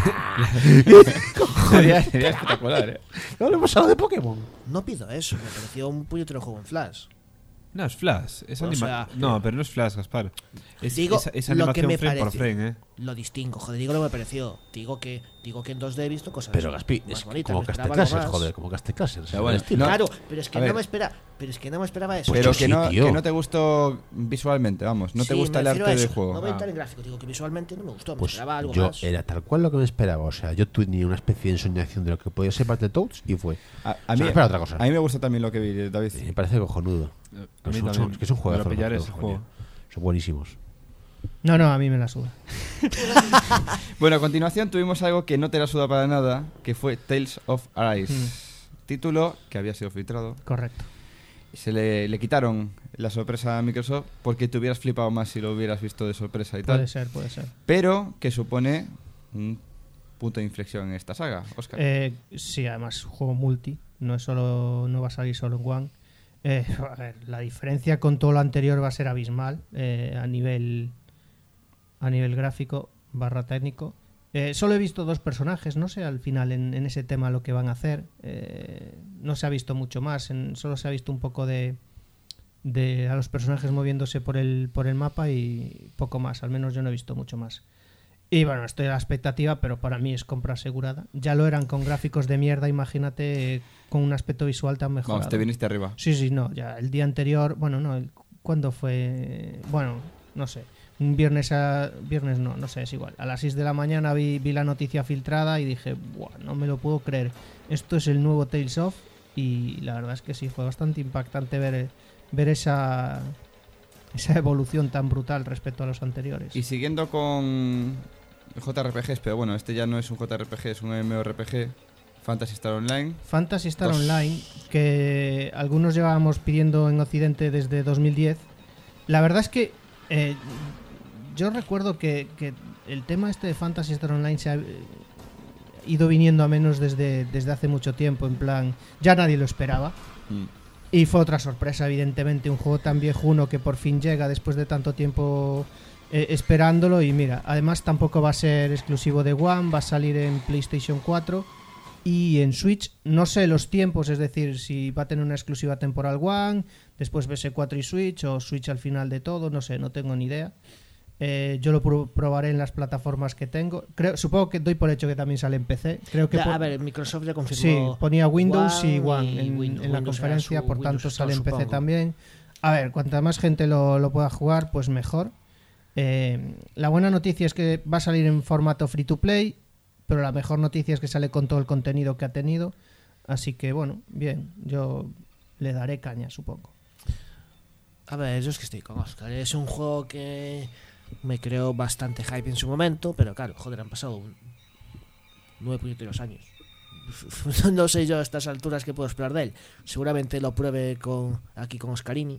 Sería, sería espectacular, ¿eh? No le hemos hablado de Pokémon. No pido eso, me pareció un puñetero juego en Flash. No, es Flash. Es O anima- sea, no, pero no es Flash, Gaspar. Es, Digo es, es lo que animación me frame por parece. frame, ¿eh? Lo distingo, joder, digo lo que me pareció. Digo que digo que en dos D he visto cosas Pero más Gaspi, es bonitas, como me esperaba Casteclases, algo más. joder, como Casteclases. Pero bueno, estilo. no- Claro, pero es que A no ver. me espera, pero es que no me esperaba eso. Pero Pues que sí, no, tío. que no te gustó visualmente, vamos. No te Sí, gusta me el refiero arte a del eso. juego. No voy a Ah. entrar en gráfico, digo que visualmente no me gustó, me Pues esperaba algo yo más. era tal cual lo que me esperaba. O sea, yo tenía una especie de ensoñación de lo que podía ser Battletoads y fue. A, a O mí, sea, espera otra cosa. a mí me gusta también lo que vi, David. Me parece cojonudo. A mí Son- son- también. es que son Me juegazos. lo pillaré los ese juegos, juego. coño. Son buenísimos. No, no, a mí me la suda. Bueno, a continuación tuvimos algo que no te la suda para nada, que fue Tales of Arise. Mm. Título que había sido filtrado. Correcto. Se le, le quitaron la sorpresa a Microsoft porque te hubieras flipado más si lo hubieras visto de sorpresa y Puede tal. ser, puede ser. Pero que supone un punto de inflexión en esta saga, Oscar. Eh, sí, además, juego multi. No es solo, no va a salir solo en One. Eh, a ver, la diferencia con todo lo anterior va a ser abismal eh, a nivel a nivel gráfico barra técnico. Eh, solo he visto dos personajes, no sé al final en, en ese tema lo que van a hacer. Eh, no se ha visto mucho más, en- solo se ha visto un poco de, de a los personajes moviéndose por el, por el mapa y poco más, al menos yo no he visto mucho más. Y bueno, estoy a la expectativa, pero para mí es compra asegurada. Ya lo eran con gráficos de mierda, imagínate eh, con un aspecto visual tan mejorado. Vamos, te viniste arriba. Sí, sí, no, ya el día anterior, bueno, no, el- ¿cuándo fue? Bueno, no sé, un viernes a, viernes no, no sé, es igual. A las seis de la mañana vi, vi la noticia filtrada y dije, "Buah, no me lo puedo creer. Esto es el nuevo Tales of", y la verdad es que sí, fue bastante impactante ver, ver esa, esa evolución tan brutal respecto a los anteriores. Y siguiendo con J R P Gs, pero bueno, este ya no es un J R P G, es un MMORPG, Phantasy Star Online. Phantasy Star Dos. Online, que algunos llevábamos pidiendo en Occidente desde dos mil diez. La verdad es que eh, yo recuerdo que, que el tema este de Phantasy Star Online se ha eh, ido viniendo a menos desde, desde hace mucho tiempo, en plan, ya nadie lo esperaba. Mm. Y fue otra sorpresa, evidentemente, un juego tan viejuno que por fin llega después de tanto tiempo eh, esperándolo. Y mira, además tampoco va a ser exclusivo de One, va a salir en PlayStation cuatro y en Switch. No sé los tiempos, es decir, si va a tener una exclusiva temporal One, después P S cuatro y Switch, o Switch al final de todo, no sé, no tengo ni idea. Eh, yo lo pro- probaré en las plataformas que tengo. Creo, supongo que doy por hecho que también sale en P C. Creo que Ya, por- a ver, Microsoft ya Sí, confirmó. ponía Windows y One One y en, Windows. en la Windows era conferencia, su por Windows tanto Store, sale en P C supongo. también. A ver, cuanta más gente lo, lo pueda jugar, pues mejor. Eh, la buena noticia es que va a salir en formato free to play, pero la mejor noticia es que sale con todo el contenido que ha tenido. Así que bueno, bien, yo le daré caña, supongo. A ver, yo es que estoy con Oscar. Es un juego que me creó bastante hype en su momento, pero claro, joder, han pasado un- nueve puñeteros años. No sé yo a estas alturas qué puedo esperar de él. Seguramente lo pruebe con aquí con Oscarini.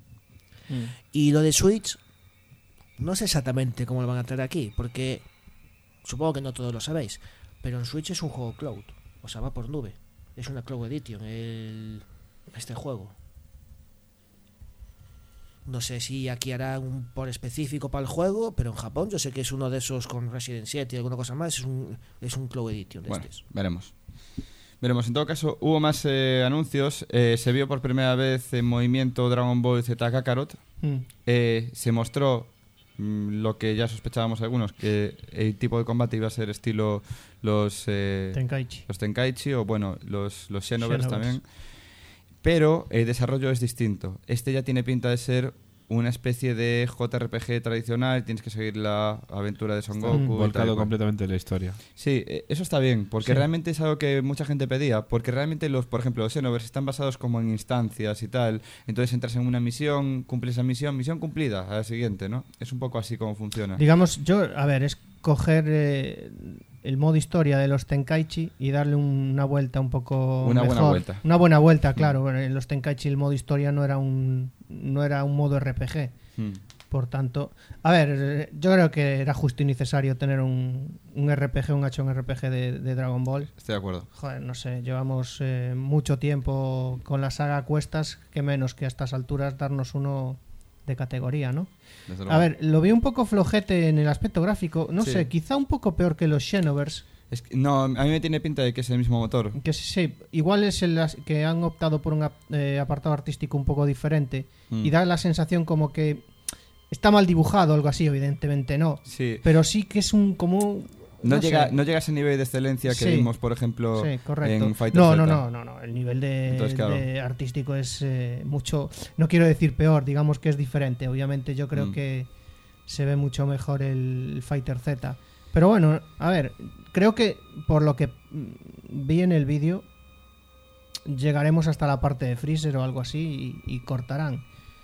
Y lo de Switch, no sé exactamente cómo lo van a traer aquí, porque supongo que no todos lo sabéis, pero en Switch es un juego cloud, o sea, va por nube. Es una cloud edition el, este juego. No sé si aquí harán un por específico para el juego, pero en Japón yo sé que es uno de esos con Resident siete y alguna cosa más, es un, es un cloud edition de Bueno, estos. veremos. Veremos, en todo caso, hubo más eh, anuncios. Eh, se vio por primera vez en movimiento Dragon Ball Z Kakarot. Mm. Eh, se mostró mm, lo que ya sospechábamos algunos, que el tipo de combate iba a ser estilo los eh, Tenkaichi. los Tenkaichi o bueno, los, los Xenoverse Xenoverse. también. Pero el desarrollo es distinto. Este ya tiene pinta de ser una especie de J R P G tradicional, tienes que seguir la aventura de Son Goku. y tal y Volcado cual. completamente en la historia. Sí, eh, eso está bien, porque Sí. realmente es algo que mucha gente pedía, porque realmente los, por ejemplo, los Xenoverse están basados como en instancias y tal, entonces entras en una misión, cumples esa misión, misión cumplida, a la siguiente, ¿no? Es un poco así como funciona. Digamos, yo, a ver, es coger eh, el modo historia de los Tenkaichi y darle una vuelta un poco Una buena mejor. vuelta. Una buena vuelta, claro. Bueno, en los Tenkaichi el modo historia no era un no era un modo R P G. Hmm. Por tanto, a ver, eh, yo creo que era justo y necesario tener un, un R P G, un acción R P G de, de Dragon Ball. Estoy de acuerdo. Joder, no sé, llevamos eh, mucho tiempo con la saga a cuestas, que menos que a estas alturas darnos uno de categoría, ¿no? Desde luego. A ver, lo vi un poco flojete en el aspecto gráfico, no Sí. sé, quizá un poco peor que los Xenoverse, Es que- no, a mí me tiene pinta de que es el mismo motor. que sí, sí, igual es el as- que han optado por un ap- eh, apartado artístico un poco diferente Mm. y da la sensación como que está mal dibujado, algo así, evidentemente no, Sí. pero sí que es un como No, no llega, sé. no llega a ese nivel de excelencia que Sí. vimos, por ejemplo, Sí, correcto. en Fighter No, Z. no, no, no, no. El nivel de, Entonces, claro. de artístico es eh, mucho. No quiero decir peor, digamos que es diferente. Obviamente, yo creo Mm. que se ve mucho mejor el Fighter Z. Pero bueno, a ver, creo que por lo que mm, vi en el vídeo, llegaremos hasta la parte de Freezer o algo así y, y cortarán.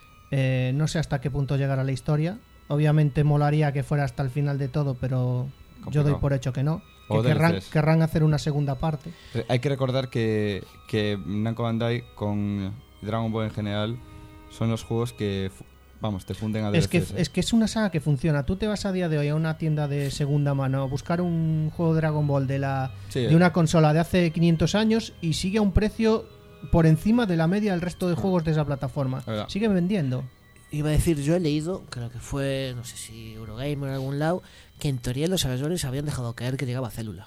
Eh, no sé hasta qué punto llegará la historia. Obviamente, molaría que fuera hasta el final de todo, pero yo Complicado. doy por hecho que no. O Que querrán, D L Cs. querrán hacer una segunda parte. Pero hay que recordar que, que Namco Bandai con Dragon Ball en general son los juegos que, fu- vamos, te funden a Es que, D L Cs, ¿eh? es que es una saga que funciona. Tú te vas a día de hoy a una tienda de segunda mano a buscar un juego de Dragon Ball de, la, Sí, de una consola de hace quinientos años y sigue a un precio por encima de la media del resto de juegos de esa plataforma. Verdad. Sigue vendiendo. Iba a decir, yo he leído, creo que fue, no sé si Eurogamer en algún lado, que en teoría los agresores habían dejado caer que llegaba Célula.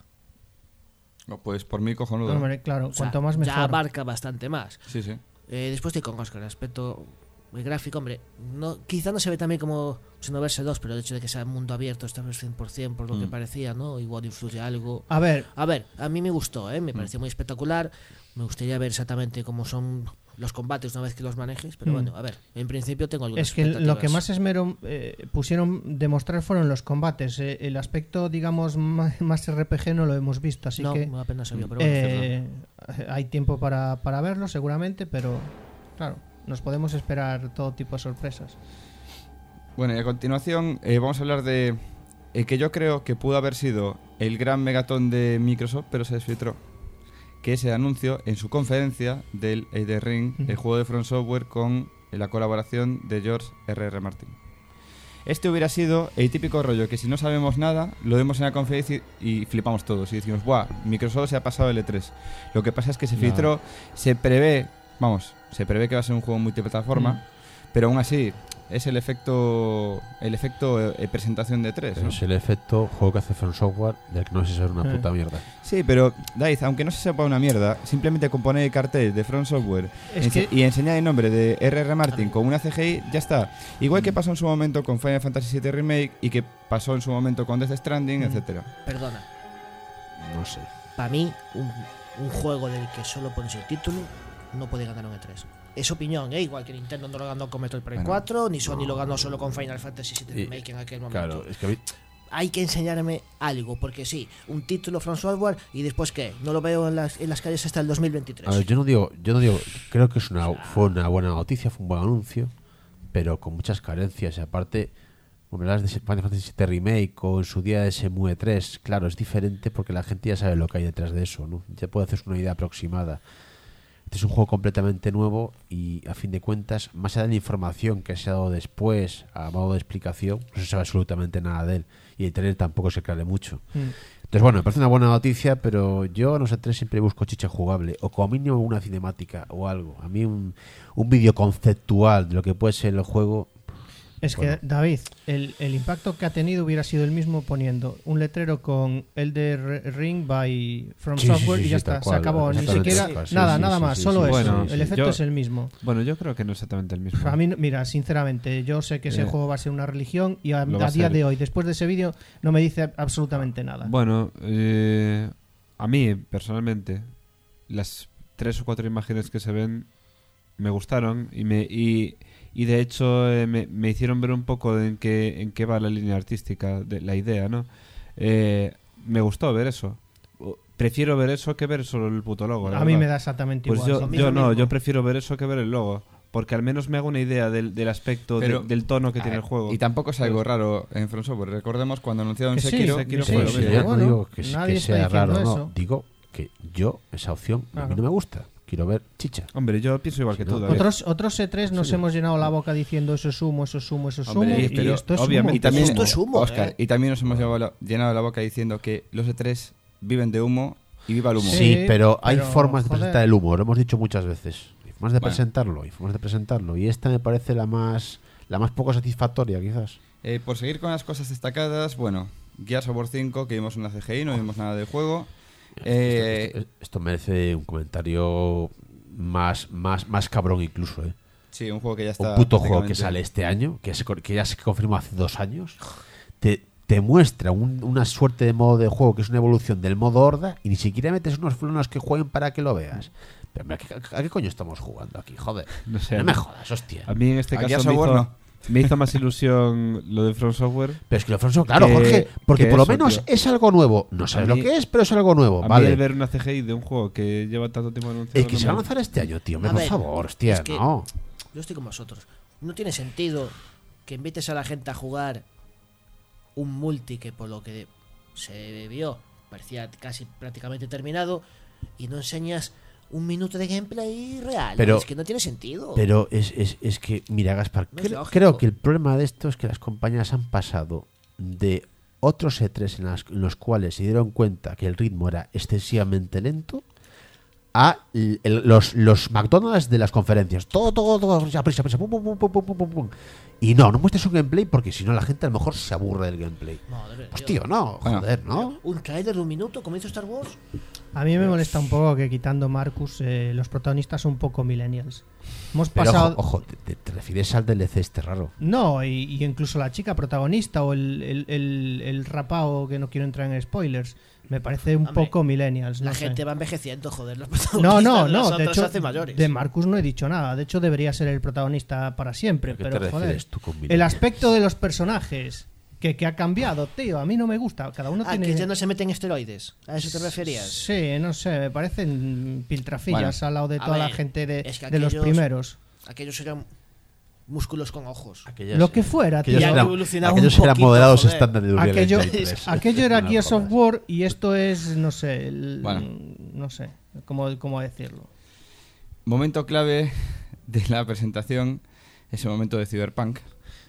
No, pues por mí cojonudo. Hombre, claro, O sea, cuanto más ya mejor. abarca bastante más. Sí, sí. Eh, después estoy con Oscar, el aspecto el gráfico, hombre, no, quizá no se ve también como Xenoverse dos, pero el hecho de que sea mundo abierto, esta vez cien por ciento por lo que Mm. parecía, ¿no? Igual influye algo. A ver, A ver, a mí me gustó, ¿eh? Me Mm. pareció muy espectacular. Me gustaría ver exactamente cómo son los combates una vez que los manejes, pero Mm. bueno, a ver, en principio tengo algunas es que lo que expectativas. más esmero eh, pusieron de mostrar fueron los combates. Eh, el aspecto, digamos, más, más R P G no lo hemos visto, así no, que apenas sabía, pero bueno. eh, hay tiempo para, para verlo seguramente, pero claro, nos podemos esperar todo tipo de sorpresas. Bueno, y a continuación eh, vamos a hablar de el que yo creo que pudo haber sido el gran megatón de Microsoft, pero se desfiltró. Que es el anuncio en su conferencia del Elden Ring, el juego de From Software, con la colaboración de George R R. Martin. Este hubiera sido el típico rollo que si no sabemos nada, lo vemos en la conferencia y, y flipamos todos. Y decimos, ¡buah! Microsoft se ha pasado el E tres. Lo que pasa es que se Claro. filtró, se prevé, vamos, se prevé que va a ser un juego multiplataforma, Mm. pero aún así es el efecto el efecto eh, presentación de E tres, Pero ¿no? es el efecto juego que hace From Software del que no se sabe una Eh. puta mierda. Sí, pero Daiz, aunque no se sepa una mierda, simplemente con poner el cartel de From Software Es ense- que- y enseñar el nombre de R R. Martin con una C G I, ya está. Igual que pasó en su momento con Final Fantasy siete Remake y que pasó en su momento con Death Stranding, Mm. etcétera. Perdona, No sé. para mí, un, un juego del que solo pones el título no puede ganar un E tres. Es opinión, ¿eh? Igual que Nintendo no lo ganó con Metroid Prime Bueno. cuatro, ni Sony lo ganó solo con Final Fantasy siete Y- Remake en aquel momento. Claro, es que a mí- Hay que enseñarme algo, porque sí, un título From Software y después ¿qué? No lo veo en las, en las calles hasta el dos mil veintitrés. a ver, yo no digo, yo no digo, creo que es una, fue una buena noticia, fue un buen anuncio, pero con muchas carencias. Y aparte, como hablas de Final Fantasy siete Remake o en su día de Shenmue tres, claro, es diferente porque la gente ya sabe lo que hay detrás de eso, ¿no? Ya puede hacerse una idea aproximada. Este es un juego completamente nuevo y, a fin de cuentas, más allá de la información que se ha dado después, a modo de explicación, no se sabe absolutamente nada de él. Y el trailer tampoco se aclara mucho. Mm. Entonces, bueno, me parece una buena noticia, pero yo en los E tres siempre busco chicha jugable, o como mínimo una cinemática o algo. A mí un, un vídeo conceptual de lo que puede ser el juego Es Bueno. que, David, el, el impacto que ha tenido hubiera sido el mismo poniendo un letrero con Elder Ring by From Sí, sí, Software sí, y ya sí, tal está, se cual, acabó. Ni exactamente siquiera tal cual, sí, nada, sí, nada sí, más, sí, solo sí, eso. Bueno, el sí, efecto yo- es el mismo. Bueno, yo creo que no es exactamente el mismo. A mí, mira, sinceramente, yo sé que ese Eh, juego va a ser una religión y a, lo va a a día ser. de hoy, después de ese vídeo, no me dice absolutamente nada. Bueno, eh, a mí personalmente las tres o cuatro imágenes que se ven me gustaron y me y, y de hecho eh, me, me hicieron ver un poco en qué en qué va la línea artística de la idea, ¿no? Eh, me gustó ver eso. O- Prefiero ver eso que ver solo el puto logo. la a mí verdad. me da exactamente Pues igual. yo, Lo sí. yo mismo, no, mismo. yo prefiero ver eso que ver el logo. Porque al menos me hago una idea del, del aspecto, Pero- de- del tono que A tiene ver, el juego. Y tampoco es algo raro en From Software. Recordemos cuando anunciaron Que sí, Sekiro. Sekiro sí, fue lo sí, mismo. yo no bueno, digo que, nadie que está sea diciendo raro, no. eso. Digo que yo, esa opción, a mí Claro. no me gusta. Quiero ver chicha. Hombre, yo pienso igual que Sí, tú, ¿no? David. Otros, otros E tres nos Sí. hemos llenado la boca diciendo eso es humo, eso es humo, eso es humo. Hombre, y pero esto es obviamente- humo. Y también, Esto es humo, Oscar, eh. y también nos hemos llenado la, llenado la boca diciendo que los E tres viven de humo y viva el humo. Sí, Sí, pero hay pero, formas de joder. presentar el humo, lo hemos dicho muchas veces. Hay formas de Bueno. presentarlo, hay formas de presentarlo. Y esta me parece la más la más poco satisfactoria, quizás. Eh, por seguir con las cosas destacadas, bueno, Gears of War cinco, que vimos una C G I, no vimos nada del juego. Eh, esto, esto- esto merece un comentario más, más, más cabrón incluso, ¿eh? sí, un juego que ya está. Un puto juego que prácticamente- sale este año, que, se, que ya se confirmó hace dos años, te, te muestra un- una suerte de modo de juego que es una evolución del modo horda y ni siquiera metes unos frenos que jueguen para que lo veas. Pero hombre, ¿a qué, a qué coño estamos jugando aquí? Joder. No sé, No a me mí- jodas, hostia. A mí en este A caso Gears me of War hizo, no. me hizo más ilusión lo de From Software. Pero es que lo Alfonso, claro, Que- Jorge, porque que por lo eso, menos tío. es algo nuevo. No sabes A mí- lo que es, pero es algo nuevo, A vale. mí el ver una C G I de un juego que lleva tanto tiempo anunciado... El que no se va a me- lanzar este año, tío, me A por ver, favor, hostia, es que- no. Yo estoy con vosotros. No tiene sentido que invites a la gente a jugar un multi que por lo que se vio parecía casi prácticamente terminado y no enseñas un minuto de gameplay real. Pero- es que no tiene sentido. Pero es, es, es que, mira, Gaspar, No es cre- lógico. creo que el problema de esto es que las compañías han pasado de otros E tres en, las- en los cuales se dieron cuenta que el ritmo era excesivamente lento a l- el- los, los McDonald's de las conferencias. Todo, todo, todo, prisa, prisa, prisa, pum, pum, pum, pum, pum, pum, pum. Y no, no muestres un gameplay porque si no la gente a lo mejor se aburre del gameplay. Madre Pues Dios. tío, no, Bueno. joder, ¿no? Un trailer de un minuto, como hizo Star Wars. A mí me molesta un poco que quitando Marcus, eh, los protagonistas son un poco millennials. Hemos Pero pasado... ojo, ojo, te, te- te refieres al D L C este raro. No, y, y incluso la chica protagonista o el, el, el, el rapao, que no quiero entrar en spoilers, me parece un Hombre, poco millennials. La no sé. gente va envejeciendo, joder. Los No, no, protagonistas, no, las de otras hecho, se hacen mayores. de Marcus no he dicho nada. De hecho, debería ser el protagonista para siempre. ¿A qué Pero, te joder, refieres tú con el millennials? aspecto de los personajes que, que ha cambiado, tío, a mí no me gusta. Cada uno Ah, tiene... que ya no se meten esteroides. ¿A eso te referías? Sí, no sé, me parecen piltrafillas Bueno, al lado de a toda la ver, gente de, es que de los aquellos- primeros. Aquellos eran músculos con ojos. Aquellas- Lo que fuera, tío. aquellos Ya han eran, evolucionado aquellos un eran poquito, moderados joder. estándar de Uriel Aquello, Engine tres. aquello era No Gears of jodas. War y esto es, no sé, el- Bueno. no sé, cómo, cómo decirlo. Momento clave de la presentación es el momento de Cyberpunk.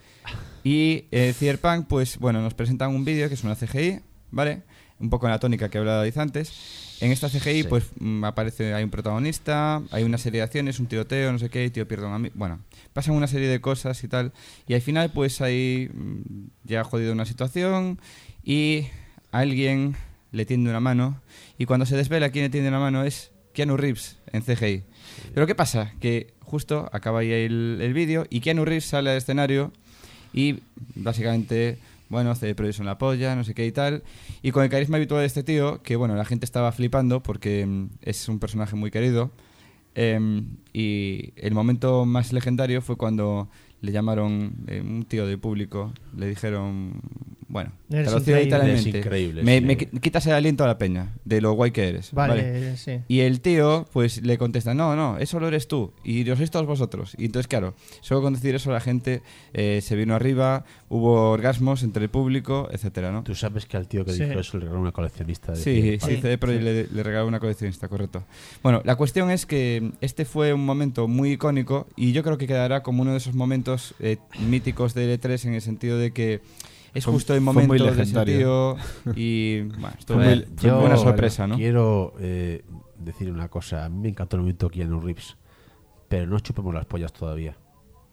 Y eh, Cyberpunk, pues bueno, nos presentan un vídeo que es una C G I, ¿vale? Un poco en la tónica que hablaba antes. En esta C G I, Sí. pues mm, aparece, hay un protagonista, hay una serie de acciones, un tiroteo, no sé qué, y tío pierde un amigo. Bueno, pasan una serie de cosas y tal. Y al final, pues hay mm, ya jodido una situación y alguien le tiende una mano. Y cuando se desvela quién le tiende una mano es Keanu Reeves en C G I. Pero ¿qué pasa? Que justo acaba ahí el, el vídeo y Keanu Reeves sale al escenario y básicamente, bueno, hace proyectos en la polla, no sé qué y tal. Y con el carisma habitual de este tío, que bueno, la gente estaba flipando porque mm, es un personaje muy querido. em, y el momento más legendario fue cuando le llamaron, eh, un tío del público, le dijeron, bueno, Eres traducido increíble. literalmente, Eres increíble, me, sí. me qui- quitas el aliento a la peña de lo guay que eres. Vale, sí. Y el tío, pues le contesta, no, no, eso lo eres tú, y lo sois todos vosotros. Y entonces, claro, solo con decir eso la gente eh, se vino arriba, hubo orgasmos entre el público, etcétera, ¿no? Tú sabes que al tío que Sí. dijo eso le regaló una coleccionista de Sí, Cyberpunk. sí, Sí. C D Projekt le, le regaló una coleccionista, correcto. Bueno, la cuestión es que este fue un momento muy icónico y yo creo que quedará como uno de esos momentos eh, míticos de E tres en el sentido de que es Fue- justo el fue muy momento de ese legendario. tío y bueno, A estuvo ver, muy, fue yo buena sorpresa, ¿no? Quiero eh, decir una cosa. A mí me encantó el momento Keanu Reeves, pero no chupemos las pollas todavía.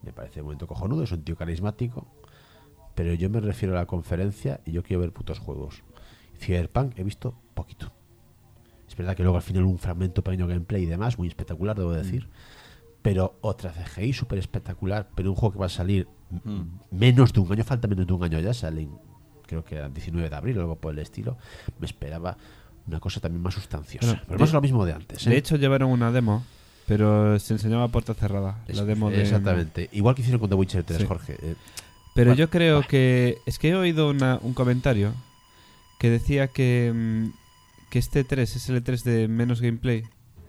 Me parece un momento cojonudo, es un tío carismático. Pero yo me refiero a la conferencia y yo quiero ver putos juegos. Cyberpunk he visto poquito. Es verdad que luego al final un fragmento pequeño gameplay y demás, muy espectacular, debo decir. Pero otra C G I súper espectacular, pero un juego que va a salir mm. menos de un año, falta menos de un año ya, salen, creo que el diecinueve de abril o algo por el estilo. Me esperaba una cosa también más sustanciosa. Bueno, pero no es lo mismo de antes. ¿eh? De hecho, llevaron una demo, pero se enseñaba a puerta cerrada. Es- La demo de... Exactamente. Igual que hicieron con The Witcher tres, Sí. Jorge. Eh, Pero Bueno, yo creo vale. que... Es que he oído una- un comentario que decía que, mm, que este E tres es el E tres de menos gameplay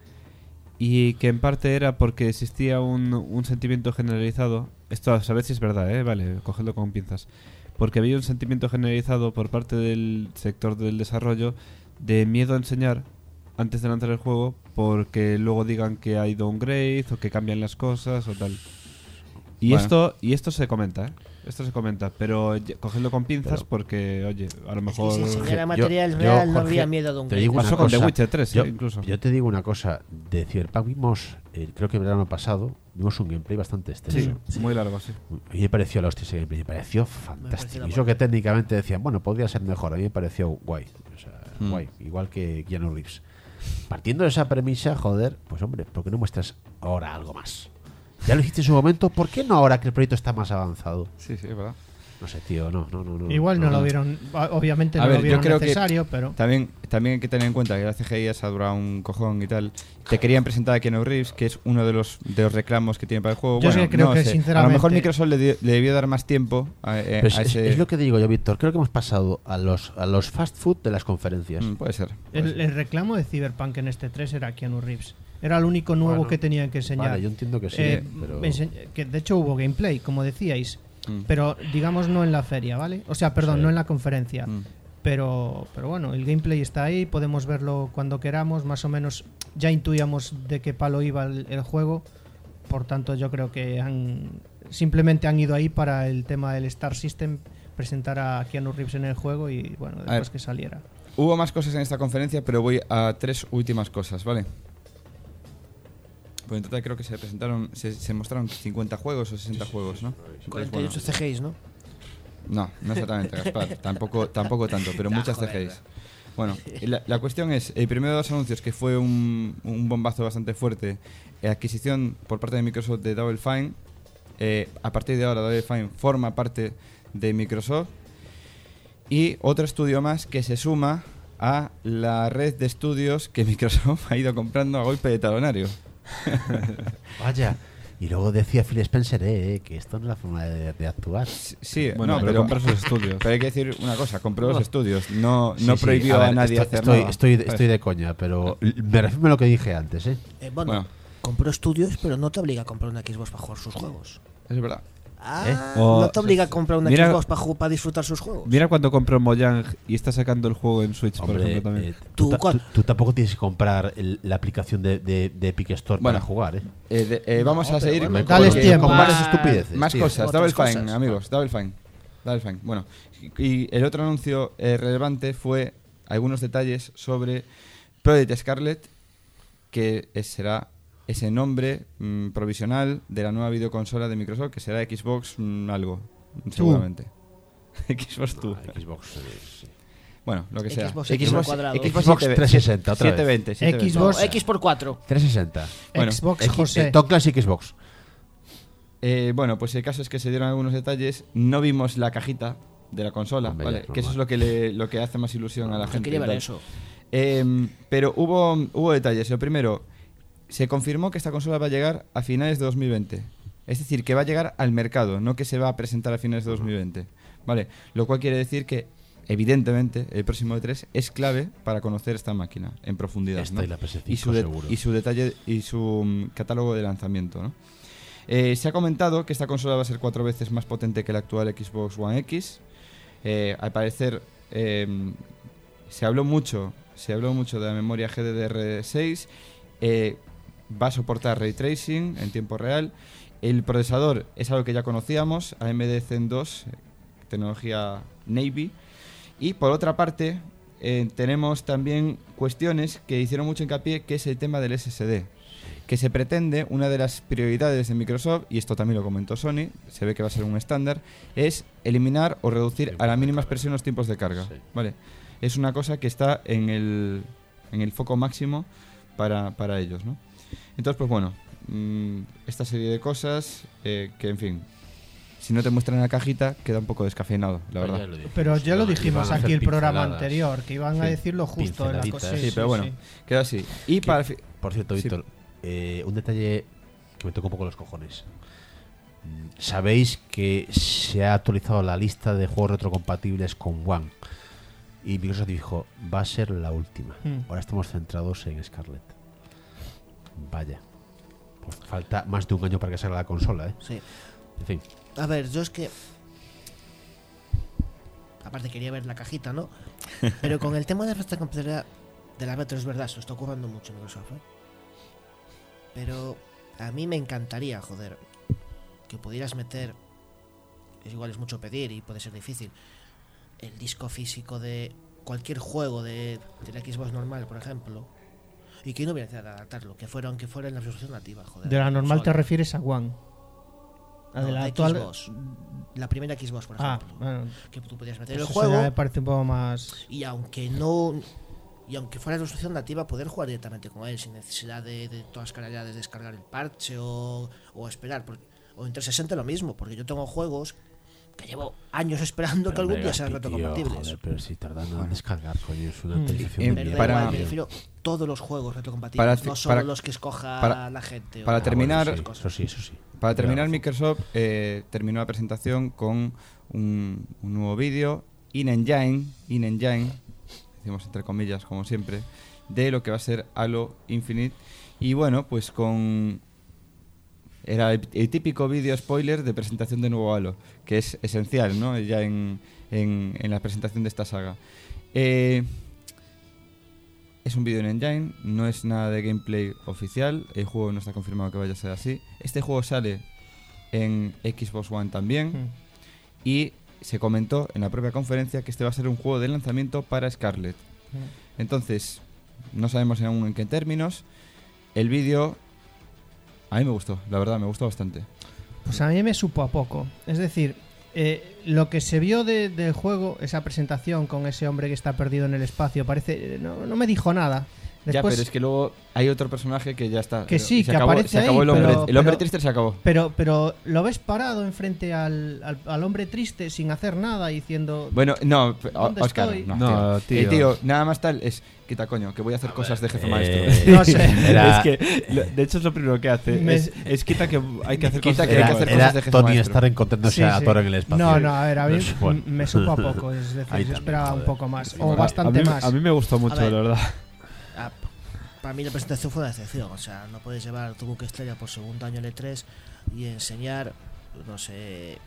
y que en parte era porque existía un, un sentimiento generalizado. Esto a saber si es verdad, ¿eh? Vale, cogedlo con pinzas. Porque había un sentimiento generalizado por parte del sector del desarrollo de miedo a enseñar antes de lanzar el juego porque luego digan que hay downgrade o que cambian las cosas o tal. Y Bueno. esto y esto se comenta, ¿eh? Esto se comenta, pero ya- cogedlo con pinzas Pero- porque, oye, a lo Es que mejor... si enseñara yo- material yo, real no Jorge, habría miedo de un te digo game. Pasó una con The cosa, Witcher tres, yo, ¿eh? incluso. yo te digo una cosa. De Cyberpunk vimos, eh, creo que el verano pasado, vimos un gameplay bastante extenso. Sí, muy largo, sí. A mí me pareció la hostia ese gameplay, me pareció pareció fantástico. la Y eso que polla. técnicamente decían, bueno, podría ser mejor, a mí me pareció guay. O sea, Mm. guay, igual que Keanu Reeves. Partiendo de esa premisa, joder, pues hombre, ¿por qué no muestras ahora algo más? Ya lo hiciste en su momento, ¿por qué no ahora que el proyecto está más avanzado? Sí, sí, es verdad. No sé, tío, no, no, no. no Igual no, lo vieron, obviamente A no ver, lo yo vieron creo que- necesario, pero También, también hay que tener en cuenta que la C G I ya se ha durado un cojón y tal. Te querían presentar a Keanu Reeves, que es uno de los, de los reclamos que tiene para el juego. Yo bueno, sí que creo no que, sé. A lo sinceramente- mejor Microsoft le, dio- le debió dar más tiempo a, eh, Pero es, a es- ese... es lo que digo yo, Víctor. Creo que hemos pasado a los, a los fast food de las conferencias. Mm, puede ser. puede el, ser. el reclamo de Cyberpunk en este tres era Keanu Reeves. Era el único nuevo Bueno, que tenían que enseñar. Vale, yo entiendo que sí, Eh, pero... ense- que de hecho hubo gameplay, como decíais, Mm. pero digamos no en la feria, ¿vale? O sea, perdón, Sí. no en la conferencia. Mm. Pero, pero bueno, el gameplay está ahí, podemos verlo cuando queramos, más o menos ya intuíamos de qué palo iba el, el juego, por tanto yo creo que han simplemente han ido ahí para el tema del Star System, presentar a Keanu Reeves en el juego y bueno, después ver. que saliera. Hubo más cosas en esta conferencia, pero voy a tres últimas cosas, ¿vale? Pues en total creo que se presentaron, se, se mostraron cincuenta juegos o sesenta juegos, ¿no? Entonces, cuarenta y ocho C G Is, ¿no? No, no exactamente, Gaspar. tampoco, tampoco tanto, pero Ya, muchas joder, C G Is. Bueno, y la, la cuestión es, el primero de los anuncios, que fue un, un bombazo bastante fuerte, eh, adquisición por parte de Microsoft de Double Fine. Eh, a partir de ahora, Double Fine forma parte de Microsoft. Y otro estudio más que se suma a la red de estudios que Microsoft ha ido comprando a golpe de talonario. Vaya. Y luego decía Phil Spencer, eh, eh, que esto no es la forma de, de actuar. Sí, Bueno, no, pero pero, compra sus estudios. pero hay que decir una cosa, compró los estudios, no, Sí, no sí, prohibió a, ver, nadie estoy, hacer estoy, nada. Estoy, ¿sabes? estoy de coña, pero l- me refiero a lo que dije antes, ¿eh? Eh, bueno, Bueno. compró estudios, pero no te obliga a comprar una Xbox para jugar sus juegos. Es verdad. Ah, O- no te obliga a comprar una Mira- Xbox para, ju- para disfrutar sus juegos. Mira cuando compró Mojang y está sacando el juego en Switch, por Hombre, ejemplo, también. eh, tú, Tú, ta- ¿cuál? tú- tú tampoco tienes que comprar el- la aplicación de, de, de Epic Store Bueno. para jugar, ¿eh? Eh, de- eh, vamos No, a pero seguir bueno, con, dales con- tiempo. con Más más, estupideces, más tío. cosas. Otras Double Fine, cosas. amigos, Double Fine. Double Fine. Bueno, y, y el otro anuncio eh, relevante fue algunos detalles sobre Project Scarlet, que es- será ese nombre mm, provisional de la nueva videoconsola de Microsoft, que será Xbox mm, algo, seguramente. Xbox tú. Ah, Xbox, eh, sí. Bueno, lo que sea. Xbox X cuadrado. Xbox, Xbox siete- trescientos sesenta, otra vez. setecientos veinte, setecientos veinte. Xbox- No, X por cuatro. trescientos sesenta. Bueno, Xbox X- José. eh, Top Classic Xbox. Eh, bueno, pues el caso es que se dieron algunos detalles. No vimos la cajita de la consola, Hombre, ¿vale? ya, Que eso es normal. lo que le, lo que hace más ilusión a la Yo gente. quería y ver tal. eso. Eh, pero hubo, hubo detalles. Lo primero, se confirmó que esta consola va a llegar a finales de dos mil veinte. Es decir, que va a llegar al mercado, no que se va a presentar a finales de dos mil veinte. ¿Vale? Lo cual quiere decir que, evidentemente, el próximo E tres es clave para conocer esta máquina en profundidad. Esta ¿no? y la P S cinco, y su, de- seguro. y su detalle y su mm, catálogo de lanzamiento, ¿no? Eh, se ha comentado que esta consola va a ser cuatro veces más potente que la actual Xbox One X. Eh, al parecer eh, se habló mucho, se habló mucho de la memoria G D D R seis. Eh, va a soportar ray tracing en tiempo real. El procesador es algo que ya conocíamos, A M D Zen dos, eh, tecnología Navy. Y por otra parte, eh, tenemos también cuestiones que hicieron mucho hincapié, que es el tema del S S D. que se pretende, una de las prioridades de Microsoft, y esto también lo comentó Sony, se ve que va a ser un estándar, es eliminar o reducir a la mínima expresión los tiempos de carga. Sí. ¿Vale? Es una cosa que está en el, en el foco máximo para, para ellos, ¿no? Entonces, pues bueno, mmm, esta serie de cosas eh, que, en fin, si no te muestran la cajita, queda un poco descafeinado, la verdad. Ya lo dijimos, Pero ya lo iban- dijimos iban a aquí hacer el programa pinceladas. anterior, que iban a Sí. decirlo justo en la cosa. Pinceladitas. Sí, pero bueno, queda así. Y Que- para... fi- Por cierto, Sí. Víctor, eh, un detalle que me tocó un poco los cojones. Mm, Sabéis que se ha actualizado la lista de juegos retrocompatibles con One. Y Microsoft dijo, va a ser la última. Hmm. Ahora estamos centrados en Scarlett. Vaya. Pues falta más de un año para que salga la consola, ¿eh? Sí. En fin. A ver, yo es que. Aparte quería ver la cajita, ¿no? Pero con el tema de la compatibilidad de la retro es verdad, se lo está ocurriendo mucho Microsoft, ¿eh? Pero a mí me encantaría, joder, que pudieras meter. Es igual, es mucho pedir y puede ser difícil. El disco físico de cualquier juego de, de la Xbox normal, por ejemplo. Y que no hubiera necesidad de adaptarlo, que fuera aunque fuera en la resolución nativa, joder. De la normal te Consola. refieres a One. A No, de la de actual. Xbox. La primera Xbox, por Ah, ejemplo. bueno, Que tú podías meter pues el eso juego ya me parece un poco más. y aunque no y aunque fuera resolución nativa, poder jugar directamente con él sin necesidad de, de todas las carallas de descargar el parche o, o esperar. Porque, o en trescientos sesenta lo mismo, porque yo tengo juegos que llevo años esperando que algún día sean Megasti, tío, retrocompatibles. joder, pero si tardan en descargar, coño, es una Mm. actualización Eh, de Pero da para- igual, mierda, me tío. refiero todos los juegos retrocompatibles, Para- no solo para- los que escoja para- la gente. o- para Ah, terminar- bueno, sí, eso sí, eso sí. Para terminar, Claro. Microsoft eh, terminó la presentación con un, un nuevo vídeo in-engine, in-engine, decimos entre comillas como siempre, de lo que va a ser Halo Infinite. Y bueno, pues con... Era el, el típico vídeo spoiler de presentación de nuevo Halo, que es esencial, ¿no? Ya en, en, en la presentación de esta saga. Eh, es un vídeo en engine, no es nada de gameplay oficial, el juego no está confirmado que vaya a ser así. Este juego sale en Xbox One también Mm. y se comentó en la propia conferencia que este va a ser un juego de lanzamiento para Scarlett. Mm. Entonces, no sabemos aún en qué términos. El vídeo a mí me gustó, la verdad, me gustó bastante. Pues a mí me supo a poco. Es decir, eh, lo que se vio de- del juego, esa presentación con ese hombre que está perdido en el espacio, parece. No, no me dijo nada. ya, Después, pero es que luego hay otro personaje que ya está. Que sí, se que acabó, aparece se acabó ahí, el hombre, pero- el hombre pero- triste se acabó. pero, pero lo ves parado enfrente al, al, al hombre triste sin hacer nada, diciendo. Bueno, no, ¿Dónde Oscar, estoy? no, No, tío. tío. Eh, tío, nada más tal es, quita coño, que voy a hacer cosas de jefe Eh, maestro. No sé. Era, Es que, lo- de hecho, es lo primero que hace. Me- Es, es quita que hay que hacer Quita cosas que de- hay era, que hacer era cosas de jefe Tony maestro. Stark encontrándose Sí, a sí. Thor en el espacio. No, no, a ver, a mí Pues, bueno. m- me supo a poco. Es decir, Ahí yo también, esperaba un joder. poco más. Sí, O a- bastante a mí, más. A mí me gustó mucho, ver. la verdad. Ah, p- para mí la presentación fue una decepción. O sea, no puedes llevar tu buque estrella por segundo año al E tres y enseñar, no sé,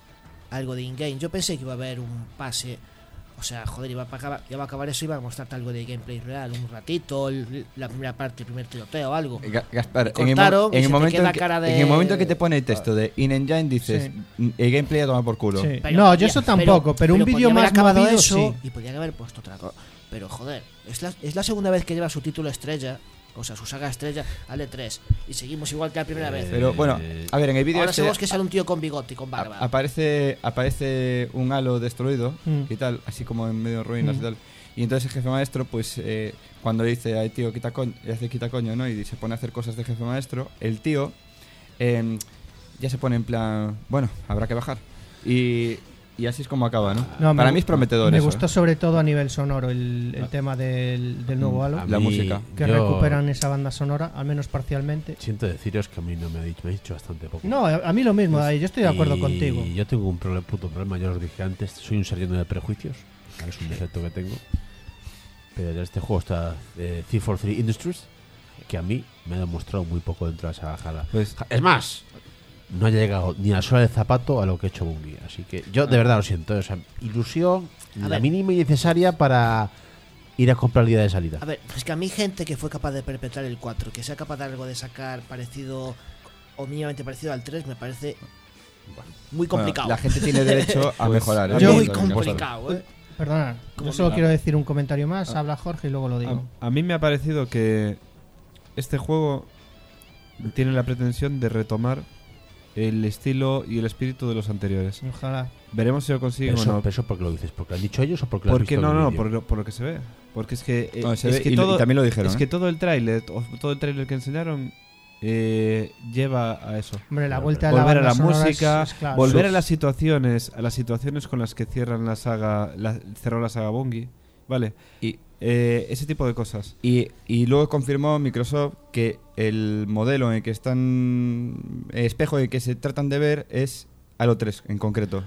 algo de in-game. Yo pensé que iba a haber un pase. O sea, joder, iba a acabar, iba a acabar eso, iba a mostrarte algo de gameplay real, un ratito, el- la primera parte, el primer tiroteo o algo. Ga- Gaspar, Y en el, mo- cortaron y en el se te momento queda en que, cara de- en el momento que te pone el texto de in-engine dices, Sí. el gameplay a tomar por culo. Sí. Pero no, podía- yo eso tampoco, pero, un podía vídeo haber más acabado movido, eso sí. y podían haber puesto otra cosa. Pero joder, es la, es la segunda vez que lleva su título estrella, o sea, su saga estrella al E tres y seguimos igual que la primera vez. Pero bueno, a ver, en el vídeo Ahora este sabemos que sale un tío con bigote y con barba. a- aparece, aparece un halo destruido Mm. y tal, así como en medio de ruinas Mm. y tal. Y entonces el jefe maestro, pues eh, cuando le dice al tío quita coño, le hace quita coño, ¿no? Y se pone a hacer cosas de jefe maestro, el tío eh, ya se pone en plan, bueno, habrá que bajar. Y, y así es como acaba, ¿no? No, Para me- mí es prometedor Me eso, gustó ¿eh? sobre todo a nivel sonoro el, el tema del, del nuevo Mm, Halo. A la mí- música. Que yo recuperan esa banda sonora, al menos parcialmente. Siento deciros que a mí no me ha dicho, me ha dicho bastante poco. No, a, a mí lo mismo, Dai, yo estoy de acuerdo Y contigo. Yo tengo un problema, puto problema, ya os dije antes, soy un ser lleno de prejuicios, ¿vale? Es un defecto que tengo. Pero en este juego está eh, C cuarenta y tres Industries, que a mí me ha demostrado muy poco dentro de esa jala. Pues, Es más, no ha llegado ni a la suela del zapato a lo que he hecho Bungie. Así que yo de verdad lo siento. O sea, ilusión, A la ver. mínima y necesaria para ir a comprar el día de salida. A ver, es que a mí gente que fue capaz de perpetrar el cuatro, que sea capaz de algo de sacar parecido o mínimamente parecido al tres, me parece muy Bueno, complicado. la gente tiene derecho a Pues, mejorar. ¿eh? yo- muy También, Gaspar. complicado, ¿eh? Perdona, Como yo solo mira. quiero decir un comentario más. Habla Jorge y luego lo digo. a, a mí me ha parecido que este juego tiene la pretensión de retomar el estilo y el espíritu de los anteriores. Ojalá. Veremos si lo consiguen Eso, o no. pero eso porque lo dices, porque lo han dicho ellos o porque lo has Porque visto no, en el no, vídeo? por lo, por lo que se ve. Porque es que, eh, No, se es ve que y lo- y todo, también lo dijeron, es ¿eh? que todo el tráiler, o- todo el tráiler que enseñaron eh, lleva a eso. Hombre, la vuelta de la Volver a banda la sonora es- música, es claro. volver a Sus- las situaciones, a las situaciones con las que cierran la saga, la, cerró la saga Bungie, ¿vale? Y, Eh, ese tipo de cosas. y, y luego confirmó Microsoft que el modelo en el que están, el espejo en el que se tratan de ver es Halo tres en concreto.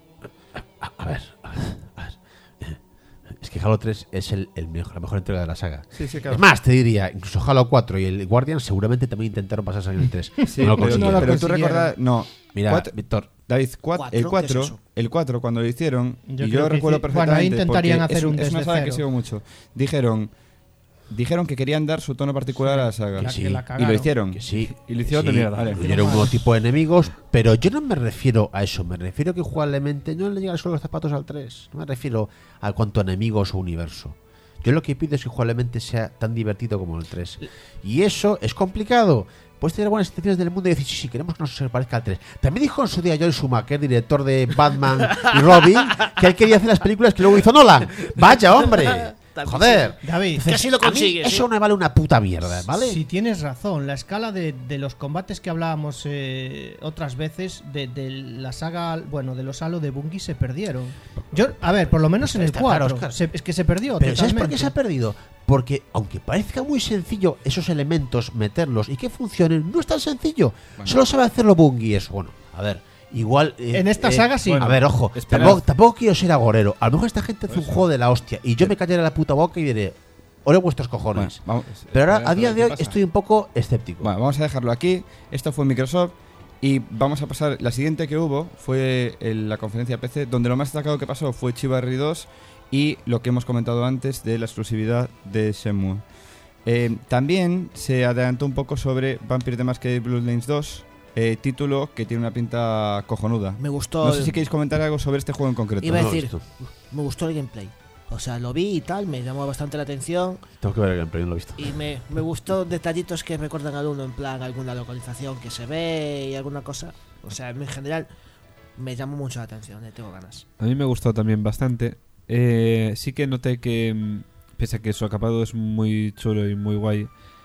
A, a ver, a ver, a ver. Eh, Es que Halo tres es el, el mejor, la mejor entrega de la saga. Sí, sí, Es más, te diría, incluso Halo cuatro y el Guardian seguramente también intentaron pasarse en el tres. Sí, no lo pero, consiguieron. no lo pero tú consiguieron. recuerdas, no, Mira, cuatro- Víctor, David, cua- Cuatro, el ¿qué cuatro, es eso? el cuatro cuando lo hicieron, Yo y creo yo que recuerdo hici- bueno, ahí perfectamente, intentarían porque hacer es, un es una desde saga que cero. sigo mucho. Dijeron, dijeron que querían dar su tono particular a la saga. La sí, que la y lo Y lo cagaron. hicieron. que sí. Y lo hicieron sí, de mierda. vale. incluyeron un nuevo tipo de enemigos, pero yo no me refiero a eso, me refiero que jugablemente no le llegan solo los zapatos al tres, no me refiero a cuanto a enemigos o universo. Yo lo que pido es que jugablemente sea tan divertido como el tres. Y eso es complicado. Puedes tener buenas intenciones del mundo y decir, sí, sí, queremos que nos se parezca al tres. También dijo en su día Joel Schumacher, director de Batman y Robin, que él quería hacer las películas que luego hizo Nolan. ¡Vaya, hombre! ¡Joder! David, Que así lo A mí consigues, eso ¿eh? me vale una puta mierda, ¿vale? si tienes razón, la escala de, de los combates que hablábamos eh, otras veces de, de la saga, bueno, de los Halo de Bungie se perdieron. Yo, a ver, por lo menos en el Está claro, cuatro, Oscar. se- es que se perdió Pero ¿sabes por totalmente. qué se ha perdido? Porque aunque parezca muy sencillo esos elementos, meterlos y que funcionen, no es tan sencillo. Solo sabe hacerlo Bungie eso. Bueno, a ver, igual... eh, En esta eh, saga sí. A ver, ojo, espera. tampoco, tampoco quiero ser agorero. A lo mejor esta gente hace un juego de la hostia y yo me callaré la puta boca y diré, ore vuestros cojones. Bueno, vamos, Pero ahora, espera, a día ¿qué de hoy, pasa? estoy un poco escéptico. bueno, vamos a dejarlo aquí. Esto fue Microsoft. Y vamos a pasar. La siguiente que hubo fue en la conferencia P C, donde lo más destacado que pasó fue Chivalry dos y lo que hemos comentado antes de la exclusividad de Shenmue. Eh, también se adelantó un poco sobre Vampire the Masquerade Bloodlines dos, eh, título que tiene una pinta cojonuda. Me gustó. No sé el- si queréis comentar algo sobre este juego en concreto. Iba a No lo he decir, visto. me gustó el gameplay. O sea, lo vi y tal, me llamó bastante la atención. Tengo que ver el gameplay, no lo he visto. Y me, me gustó detallitos que recuerdan al uno, en plan alguna localización que se ve y alguna cosa. O sea, en general me llamó mucho la atención, eh, tengo ganas. A mí me gustó también bastante. Eh, sí que noté que, mm, pese a que su acabado es muy chulo y muy guay,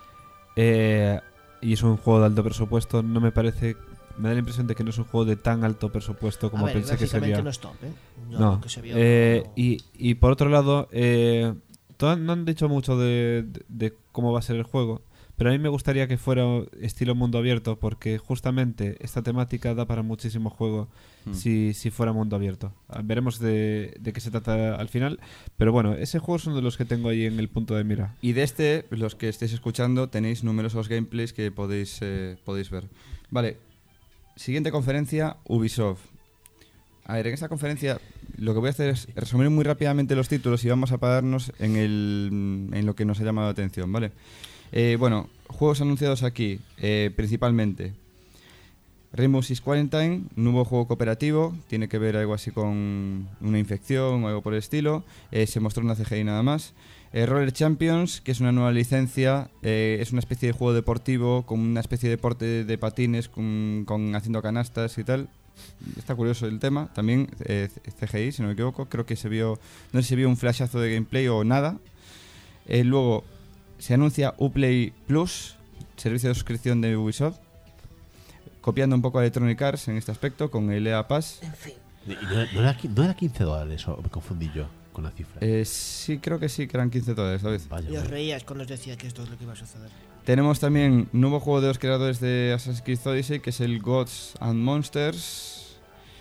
eh, y es un juego de alto presupuesto, no me parece... Me da la impresión de que no es un juego de tan alto presupuesto como a ver, pensé que gráficamente sería. no es top, ¿eh? Yo No. lo que se vio, Eh, no- y, y por otro lado, eh, to- no han dicho mucho de, de- de cómo va a ser el juego, pero a mí me gustaría que fuera estilo mundo abierto, porque justamente esta temática da para muchísimo juego Hmm. si, si fuera mundo abierto. Ah, Veremos de, de qué se trata al final, pero bueno, ese juego es uno de los que tengo ahí en el punto de mira. Y de este, los que estéis escuchando, tenéis numerosos gameplays que podéis, eh, podéis ver. Vale, siguiente conferencia, Ubisoft. A ver, en esta conferencia lo que voy a hacer es resumir muy rápidamente los títulos y vamos a pararnos en, el, en lo que nos ha llamado la atención, ¿vale? Eh, bueno, juegos anunciados aquí, eh, principalmente. Rainbow Six Quarantine, nuevo juego cooperativo, tiene que ver algo así con una infección o algo por el estilo. Eh, se mostró una C G I nada más. Eh, Roller Champions, que es una nueva licencia, eh, es una especie de juego deportivo con una especie de deporte de patines con, con haciendo canastas y tal. Está curioso el tema. También eh, C G I, si no me equivoco, creo que se vio, no sé si se vio un flashazo de gameplay o nada. Eh, luego se anuncia Uplay Plus, servicio de suscripción de Ubisoft, copiando un poco a Electronic Arts en este aspecto con el E A Pass. Y no, era- no era, qui- no era quince dólares, o me confundí yo con la cifra. Eh, sí, creo que sí, que eran quince dólares, ¿sabes? Vaya, Y os vaya. reíais cuando os decía que esto es lo que iba a suceder. Tenemos también un nuevo juego de los creadores de Assassin's Creed Odyssey, que es el Gods and Monsters.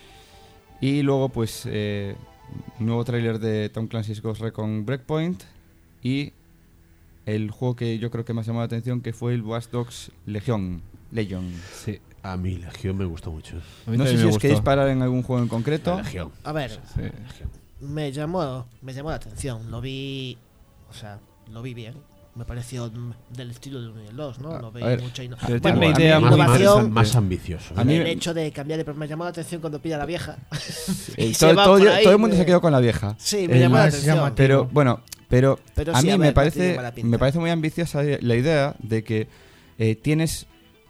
Y luego, pues, eh, nuevo tráiler de Tom Clancy's Ghost Recon Breakpoint. Y el juego que yo creo que más llamó la atención, que fue el Watch Dogs Legion. Legion. Sí. A mí Legión me gustó mucho. A mí No sé también si me os gustó. queréis parar en algún juego en concreto. Legión. A ver, Sí. me llamó, me llamó la atención. Lo vi, o sea, lo vi bien. Me pareció mm, del estilo del uno y el dos, ¿no? A- Lo vi a ver, mucha inno- pero Bueno, tiene una a mí idea la muy más, innovación, más ambicioso. A mí- el hecho de cambiar de... Me llamó la atención cuando pilla a la vieja. Eh, Y se todo, va todo- por ahí, todo el mundo me- se quedó con la vieja. Sí, me El llamó la más atención. llamativo. Pero bueno, pero, Pero a sí, mí a me ver, no tiene parece mala pinta. me parece muy ambiciosa la idea de que eh, tienes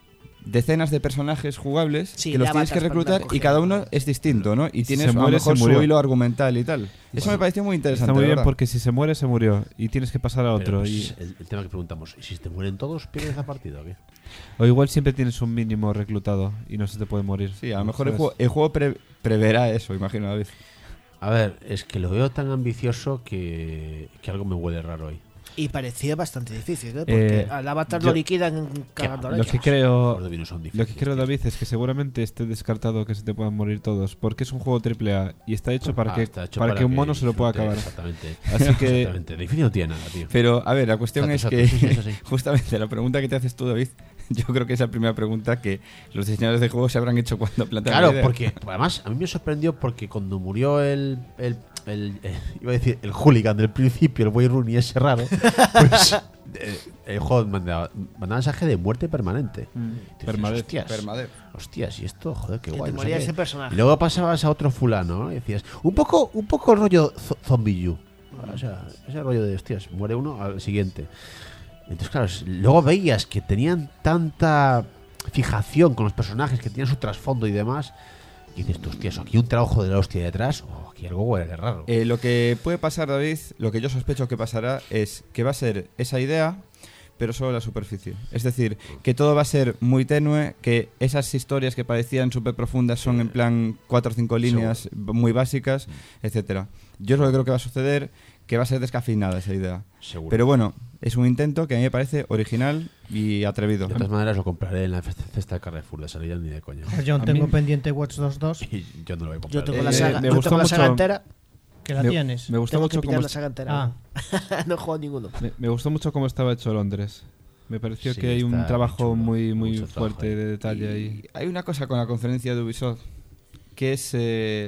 decenas de personajes jugables Sí, que los de tienes que avatars para reclutar andar y cada uno cogiendo. es distinto, ¿no? Y Si tienes se a muere, lo mejor se su murió. hilo argumental y tal. Eso me pareció muy interesante. Está muy la bien verdad. porque si se muere, se murió. Y tienes que pasar a Pero, otro. pues, y, el, el tema que preguntamos, ¿y si te mueren todos, pierdes la partida o qué? o igual siempre tienes un mínimo reclutado y no se te puede morir. Sí, a lo mejor el ¿sabes? juego, el juego pre- preverá eso, imagino, David. A ver, es que lo veo tan ambicioso que, que algo me huele raro hoy. Y parecía bastante difícil, ¿eh? Porque Eh, al avatar yo- lo liquidan cagando Lo leches. que creo, Los de Vino son lo difíciles, que creo tío. David, es que seguramente esté descartado que se te puedan morir todos, porque es un juego triple A y está hecho para Ah, que está hecho para, que un mono se lo pueda disfrute, acabar. Exactamente. Así que- Exactamente. Difícil no tiene nada, tío. Pero, a ver, la cuestión Exacto, es exacto, que sí, sí, eso sí. justamente la pregunta que te haces tú, David, yo creo que es la primera pregunta que los diseñadores de juegos se habrán hecho cuando plantearon la Claro, idea. porque además a mí me sorprendió porque cuando murió el, el, el- eh, iba a decir el hooligan del principio, el Boy Rooney ese raro, pues eh, el juego mandaba, mandaba mensaje de muerte permanente. Y dices, Permadez. Hostias, Permadez. hostias, y esto, joder, qué Que guay. te no sé moría qué. ese personaje. Y luego pasabas a otro fulano, ¿no? Y decías, un poco, un poco el rollo zo- Zombie U. O sea, ese rollo de hostias, muere uno al siguiente. Entonces, claro, s- luego veías que tenían tanta fijación con los personajes, que tenían su trasfondo y demás. Y dices, tú, hostias, aquí un trabajo de la hostia detrás, o aquí algo huele de raro. Eh, lo que puede pasar, David, lo que yo sospecho que pasará es que va a ser esa idea, pero solo la superficie. Es decir, que todo va a ser muy tenue, que esas historias que parecían súper profundas son en plan cuatro o cinco líneas muy básicas, etcétera. Yo es lo que creo que va a suceder, que va a ser descafeinada esa idea. Seguro. Pero bueno, es un intento que a mí me parece original y atrevido. De todas maneras, lo compraré en la fest- cesta de Carrefour, de salida ni de coña. Yo A tengo mí- pendiente Watch Dogs dos, Y yo no lo voy a comprar. Yo tengo Eh, la saga, me yo gustó tengo la saga mucho- entera. que la me, tienes. me gustó Tengo que mucho pillar cómo la saga entera. Ah, no he jugado ninguno. me, me gustó mucho cómo estaba hecho Londres. Me pareció Sí, que hay un está trabajo chulo, muy muy mucho trabajo fuerte ahí. de detalle Y ahí. hay una cosa con la conferencia de Ubisoft que es eh,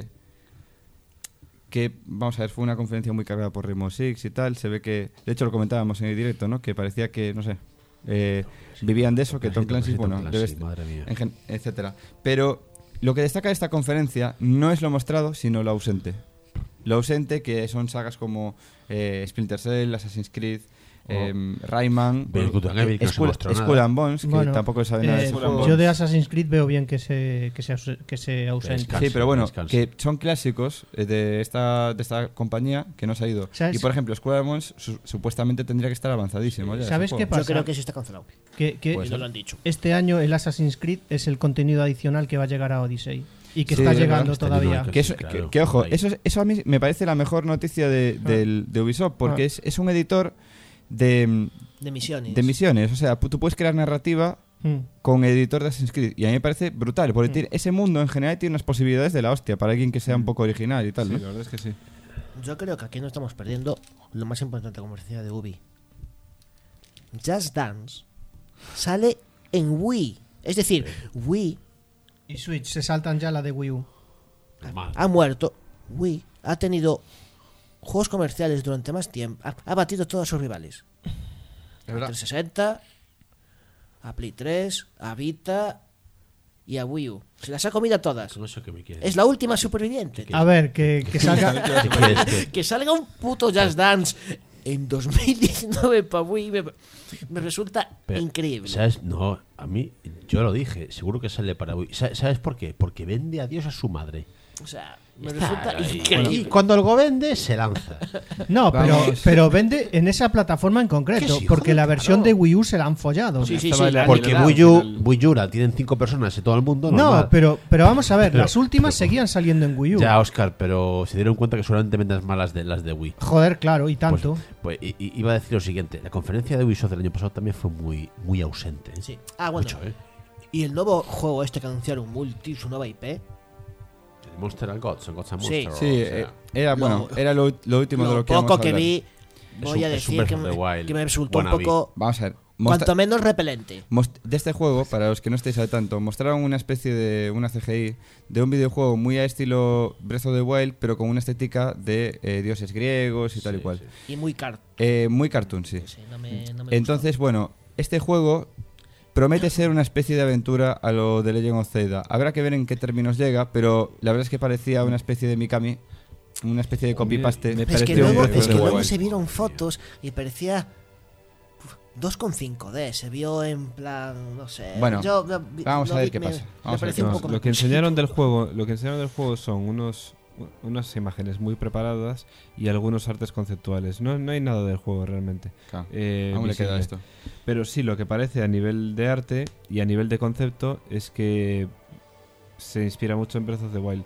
que, vamos a ver, fue una conferencia muy cargada por Rainbow Six y tal. Se ve que, de hecho lo comentábamos en el directo, ¿no? Que parecía que, no sé, eh, vivían de eso, que Tom Clancy, Tom bueno, Clancy, debe est- madre mía. en gen- etcétera. Pero lo que destaca de esta conferencia no es lo mostrado, sino lo ausente. Lo ausente, que son sagas como eh, Splinter Cell, Assassin's Creed, eh, Rayman, Pero Good and Evil, que no se Skull, mostró nada. Skull and Bones, que bueno, tampoco se sabe nada de eh, ese juego. yo de Assassin's Creed veo bien que se, que se, ause- que se ausente. Descanse, Sí, pero bueno, descanse. que son clásicos eh, de esta, de esta compañía que no se ha ido. ¿Sabes? Y por ejemplo, Skull and Bones su- supuestamente tendría que estar avanzadísimo. ya, ese ¿Sabes juego. qué pasa? Yo creo que sí está cancelado. Que, que Pues Y no lo han dicho. este año el Assassin's Creed es el contenido adicional que va a llegar a Odyssey. Y que Sí, está es verdad, llegando está todavía. lleno de Que, eso- Claro, que- que, ojo, ahí. eso, es- eso a mí me parece la mejor noticia de, del- de Ubisoft, porque Ah. es, es un editor de, De misiones. de misiones. O sea, pu- tú puedes crear narrativa Mm. con el editor de Assassin's Creed. Y a mí me parece brutal, porque Mm. tiene- ese mundo en general tiene unas posibilidades de la hostia para alguien que sea un poco original y tal. Sí, ¿no? la verdad es que sí. Yo creo que aquí no estamos perdiendo lo más importante como decía de Ubi. Just Dance sale en Wii. Es decir, Wii Y Switch, se saltan ya la de Wii U. Normal. ha muerto. Wii ha tenido juegos comerciales durante más tiempo. Ha, ha batido a todos sus rivales. A trescientos sesenta, a Play tres, a Vita y a Wii U. Se las ha comido a todas. Con eso que me quieres. Es la última superviviente. A ver, que, que salga. ¿Qué quieres que- Que salga un puto Just Dance en dos mil diecinueve para Wii me, me resulta Pero, increíble. ¿Sabes? No, a mí, yo lo dije, seguro que sale para Wii. Sa- ¿Sabes por qué? Porque vende a Dios a su madre. O sea, me Está resulta ahí. increíble. Y cuando algo vende, se lanza. No, pero, Vamos. pero vende en esa plataforma en concreto. Que sí, porque joder, la versión claro. de Wii U se la han follado. Sí, sí, Estaba sí. la- Porque la- Wii U, al final- Wii U la tienen cinco personas en todo el mundo. No, normal. pero, pero vamos a ver, Pero- las últimas pero- seguían saliendo en Wii U. Ya, Oscar, pero se dieron cuenta que solamente vendas más las de, las de Wii. Joder, claro, y Pues, tanto. pues, i- i- iba a decir lo siguiente: la conferencia de Ubisoft del año pasado también fue muy, muy ausente. ¿eh? Sí. Ah, bueno. Mucho, ¿eh? Y el nuevo juego este que anunciaron, Multi, su nueva I P. El Monster and Gods, el Gods and Sí. Monsters. Sí, o eh, sea, era, Lo- bueno, era lo, lo último de Lo lo que poco vamos a que hablar. vi, voy un- a es un decir Breath que of the me, Wild que me resultó un wannabe. poco, Vamos a ver. mostra- cuanto menos repelente. Most- de este juego, para los que no estéis al tanto, mostraron una especie de una C G I de un videojuego muy a estilo Breath of the Wild, pero con una estética de eh, dioses griegos y tal y Sí, cual. sí. Y muy cart. Eh, muy cartoon, sí. Sí, no me, no me Entonces, bueno, este juego promete ser una especie de aventura a lo de Legend of Zelda. Habrá que ver en qué términos llega, pero la verdad es que parecía una especie de Mikami, una especie de copy-paste. Me gustó. Es que pareció un luego, Breath of es que the luego Wild. se vieron fotos y parecía... dos coma cinco D, se vio en plan, no sé. Bueno, yo, yo- vamos lo a ver vi- qué me- pasa. me Vamos a ver pareció qué un No, poco lo que más- enseñaron del juego, lo que enseñaron del juego son unos unas imágenes muy preparadas y algunos artes conceptuales. No, no hay nada del juego realmente. Claro, eh, aún le visible. queda esto. Pero sí, lo que parece a nivel de arte y a nivel de concepto es que se inspira mucho en Breath of the Wild.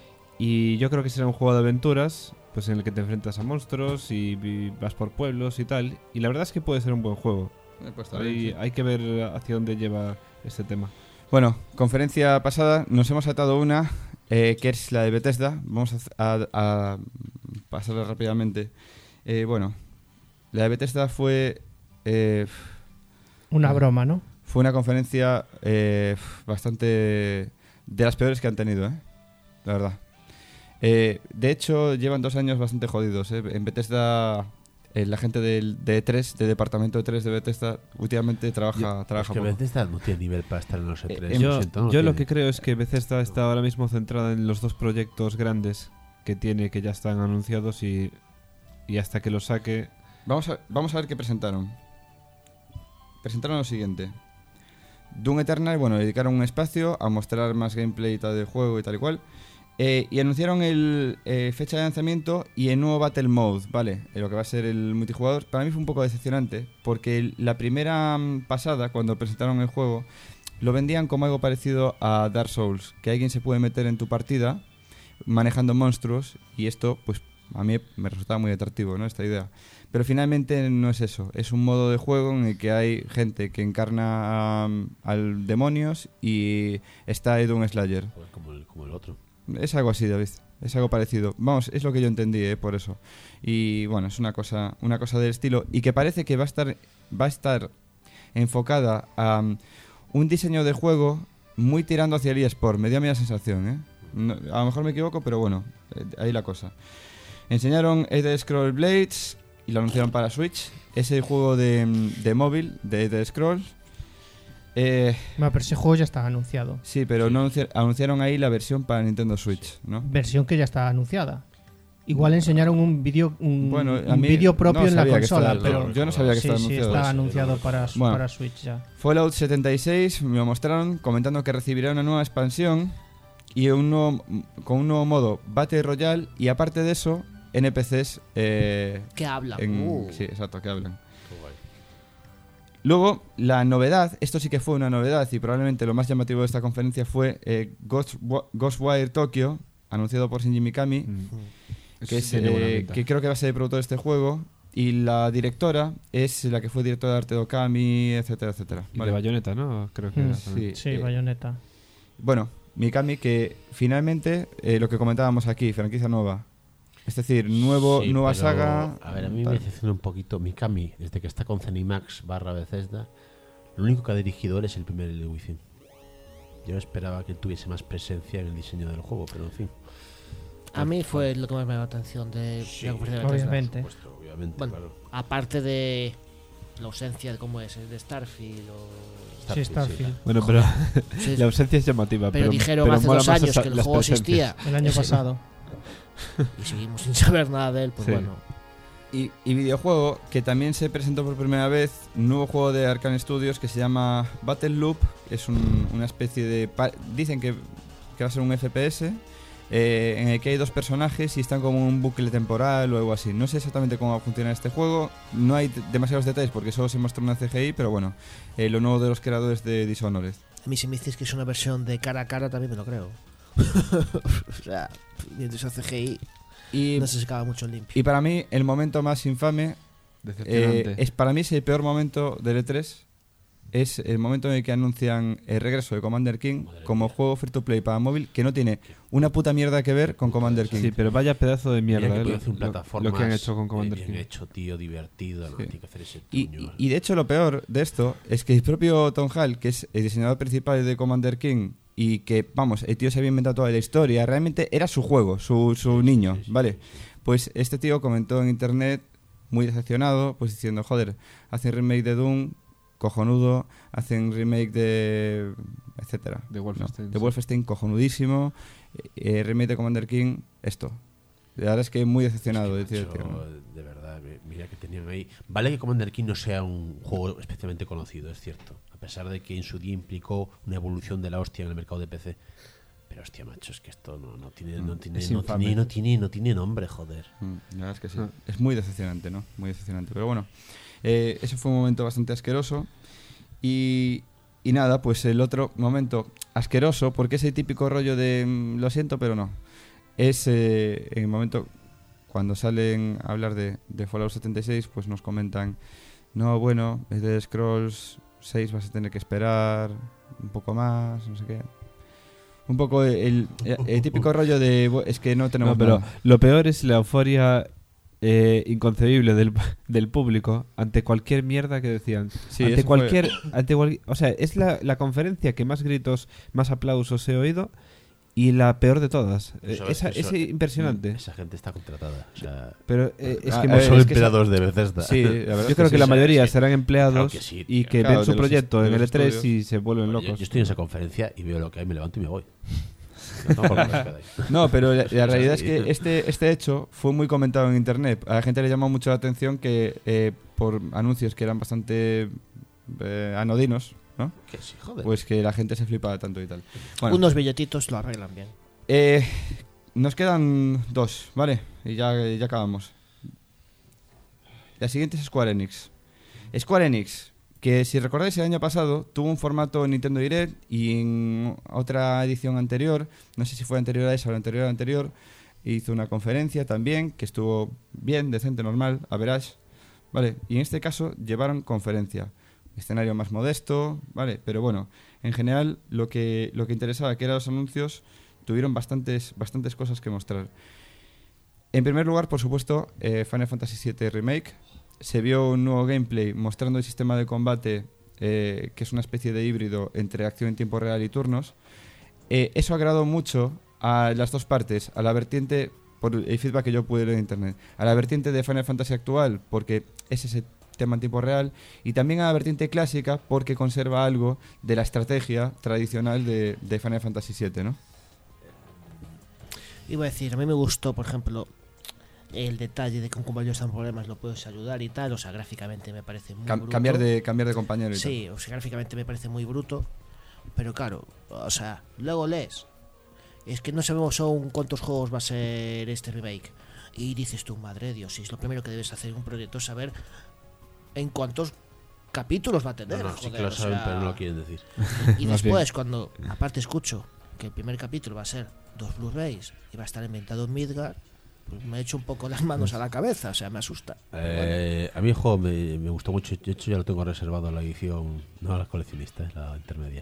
Y yo creo que será un juego de aventuras, pues en el que te enfrentas a monstruos y, y vas por pueblos y tal. Y la verdad es que puede ser un buen juego. Eh, pues está bien, Hay, sí. hay que ver hacia dónde lleva este tema. Bueno, conferencia pasada nos hemos atado una, eh, que es la de Bethesda. Vamos a, a- a pasarla rápidamente. Eh, bueno, la de Bethesda fue eh, Una broma, ¿no? fue una conferencia eh, bastante de las peores que han tenido, ¿eh? La verdad. Eh, de hecho, llevan dos años bastante jodidos, ¿eh? En Bethesda, eh, la gente del de E tres, del departamento E tres de Bethesda, últimamente trabaja, Es trabaja que poco. Bethesda no tiene nivel para estar en los E tres. Eh, Yo, lo siento, no yo lo tiene. que creo es que Bethesda está ahora mismo centrada en los dos proyectos grandes que tiene, que ya están anunciados y, y hasta que los saque... Vamos a, vamos a ver qué presentaron. Presentaron lo siguiente. Doom Eternal, bueno, dedicaron un espacio a mostrar más gameplay y tal del juego y tal y cual. Eh, y anunciaron el eh, fecha de lanzamiento y el nuevo Battle Mode, ¿vale? Eh, lo que va a ser el multijugador. Para mí fue un poco decepcionante, porque el- la primera mm, pasada, cuando presentaron el juego, lo vendían como algo parecido a Dark Souls, que alguien se puede meter en tu partida manejando monstruos, y esto, pues, a mí me resultaba muy atractivo, ¿no? Esta idea. Pero finalmente no es eso, es un modo de juego en el que hay gente que encarna a, al demonios y está Edu un Slayer. Pues como el, como el otro. Es algo así, David. Es algo parecido. Vamos, es lo que yo entendí, ¿eh? Por eso. Y bueno, es una cosa, una cosa del estilo. Y que parece que va a estar, va a estar enfocada a um, un diseño de juego muy tirando hacia el eSport. Me dio a mí la sensación, ¿eh? No- a lo mejor me equivoco, pero bueno, eh, ahí la cosa. Enseñaron Elder Scrolls Blades y lo anunciaron para Switch. Es el juego de, de móvil de Elder Scrolls. Eh, Bueno, pero ese juego ya está anunciado. sí, pero no anunci- anunciaron ahí la versión para Nintendo Switch, ¿no? Versión que ya está anunciada. Igual enseñaron un vídeo un, Bueno, a un mí vídeo propio no en la sabía que consola, estaba- pero yo no sabía que sí, estaba sí, anunciado. está eso. anunciado para, Bueno. para Switch ya. Fallout setenta y seis me lo mostraron comentando que recibirá una nueva expansión y un nuevo, con un nuevo modo Battle Royale, y aparte de eso, N P Cs eh, ¿Qué habla? en- Uh. sí, exacto, que hablan. Luego, la novedad, esto sí que fue una novedad y probablemente lo más llamativo de esta conferencia fue eh, Ghost, Ghostwire Tokyo, anunciado por Shinji Mikami, Mm. que, es, Tiene buena eh, pinta. que creo que va a ser el productor de este juego, y la directora es la que fue directora de arte de Okami, etcétera, etcétera. Y Vale. de Bayonetta, ¿no? Creo que Mm, era también. Sí, Sí, eh, Bayonetta. Bueno, Mikami, que finalmente, eh, lo que comentábamos aquí, franquicia nueva. Es decir, nuevo, Sí, nueva pero, saga. A ver, a mí tal. me decepciona un poquito Mikami, desde que está con Zenimax barra Bethesda. Lo único que ha dirigido él es el primer Evil Within. Yo esperaba que tuviese más presencia en el diseño del juego, pero en fin. A mí fue lo que más me llamó la atención de Sí, la conferencia de Bethesda. Obviamente. Por supuesto, obviamente, Bueno, claro. aparte de la ausencia de cómo es, de Starfield o... Sí, Starfield, Starfield. Bueno, pero Sí, la ausencia es llamativa. pero Pero, dijeron pero hace mola dos más años esa- que el las juego presencias. existía El año Ese- pasado. y seguimos sin saber nada de él, pues Sí. bueno. Y, y videojuego, que también se presentó por primera vez, un nuevo juego de Arkane Studios que se llama Battle Loop. Es un- una especie de... pa- Dicen que, que va a ser un F P S, eh, en el que hay dos personajes y están como en un bucle temporal o algo así. No sé exactamente cómo va a funcionar este juego. No hay t- demasiados detalles porque solo se mostró una C G I, pero bueno, eh, lo nuevo de los creadores de Dishonored. A mí si me dices que es una versión de cara a cara también me lo creo. O sea, viendo esa C G I Y, no se sacaba mucho limpio. y para mí, el momento más infame Decepcionante. Eh, es, para mí es el peor momento del E tres. Es el momento en el que anuncian el regreso de Commander King Madre como mía. juego free to play para móvil, que no tiene una puta mierda que ver con Commander King. Sí, pero vaya pedazo de mierda. Mira que eh, puede lo, hacer un lo- plataforma lo que han hecho con Commander bien King. hecho, tío, divertido, no Sí. tiene que hacer ese Y, tuño. y- y de hecho lo peor de esto es que el propio Tom Hall, que es el diseñador principal de Commander King, y que, vamos, el tío se había inventado toda la historia, realmente era su juego, su, su niño, sí, sí, ¿vale? sí. Pues este tío comentó en internet, muy decepcionado, pues diciendo, joder, hacen remake de Doom, cojonudo, hacen remake de... etcétera. De Wolfenstein, No, de sí. Wolfenstein, cojonudísimo, eh, remake de Commander King, esto. La verdad es que muy decepcionado, Es que, decía el tío, macho, ¿no? de verdad, mi, mi mira que tenían ahí. Vale que Commander King no sea un juego especialmente conocido, es cierto. A pesar de que en su día implicó una evolución de la hostia en el mercado de P C. Pero hostia, macho, es que esto no, no tiene, no tiene, Es no infame. tiene, no tiene, no tiene nombre, joder. Mm, La verdad es que sí. Ah. Es muy decepcionante, ¿no? Muy decepcionante. Pero bueno, eh, ese fue un momento bastante asqueroso. Y, y nada, pues el otro momento asqueroso, porque ese típico rollo de mm, lo siento, pero no. Es eh, en el momento cuando salen a hablar de, de Fallout setenta y seis, pues nos comentan, no, bueno, es de Scrolls seis, vas a tener que esperar un poco más, no sé qué. Un poco el, el, el típico rollo de bu- es que no tenemos No, pero nada. lo peor es la euforia eh, inconcebible del, del público ante cualquier mierda que decían. Sí, ante eso fue- cualquier, ante cual- o sea, es la, la conferencia que más gritos, más aplausos he oído y la peor de todas. Eh, Eso- esa, eso- es impresionante. Esa gente está contratada. O sea, Pero eh, es Ah, que a me- ver, son es que empleados de Bethesda. Sí, la verdad es yo creo que sí, la sí. mayoría sí. serán empleados Claro que sí, y tío. que Claro, ven su de los proyecto est- en de el los E tres estudios. y se vuelven Yo, locos. yo estoy en esa conferencia y veo lo que hay, me levanto y me voy. No tomo por culo, quedáis. No, pero la, la realidad es así. que este, este hecho fue muy comentado en internet. A la gente le llamó mucho la atención que eh, por anuncios que eran bastante eh, anodinos, ¿no? Que sí, joder. Pues que la gente se flipaba tanto y tal. Bueno, Unos billetitos lo arreglan bien. eh, nos quedan dos, ¿vale? Y ya, ya acabamos. La siguiente es Square Enix. Square Enix, que si recordáis el año pasado tuvo un formato Nintendo Direct y en otra edición anterior, no sé si fue anterior a esa o la anterior a la anterior, hizo una conferencia también que estuvo bien, decente, normal, a verás, ¿vale? Y en este caso llevaron conferencia, escenario más modesto, ¿vale? Pero bueno, en general lo que, lo que interesaba, que eran los anuncios, tuvieron bastantes, bastantes cosas que mostrar. En primer lugar, por supuesto, eh, Final Fantasy siete Remake. Se vio un nuevo gameplay mostrando el sistema de combate, eh, que es una especie de híbrido entre acción en tiempo real y turnos. Eh, eso agradó mucho a las dos partes, a la vertiente, por el feedback que yo pude leer en internet, a la vertiente de Final Fantasy actual, porque es ese tema en tiempo real, y también a la vertiente clásica, porque conserva algo de la estrategia tradicional de, de Final Fantasy siete, ¿no? Iba a decir, a mí me gustó, por ejemplo, el detalle de que un compañero está en problemas lo puedes ayudar y tal. O sea, gráficamente me parece muy Cam- bruto. cambiar de cambiar de compañero y Sí, o sea, gráficamente me parece muy bruto. Pero claro, o sea, luego lees. Es que no sabemos aún cuántos juegos va a ser este remake. Y dices tú, madre de Dios, si es lo primero que debes hacer en un proyecto, es saber en cuántos capítulos va a No, tener. no, sí que joder, lo o saben, sea, pero no lo quieren decir. Y Más después, cuando aparte escucho que el primer capítulo va a ser dos Blu-rays y va a estar inventado en Midgar, pues me he hecho un poco las manos a la cabeza, o sea, me asusta. Eh, a mí el juego me, me gustó mucho. De hecho, ya lo tengo reservado a la edición, no a la coleccionista, es la intermedia.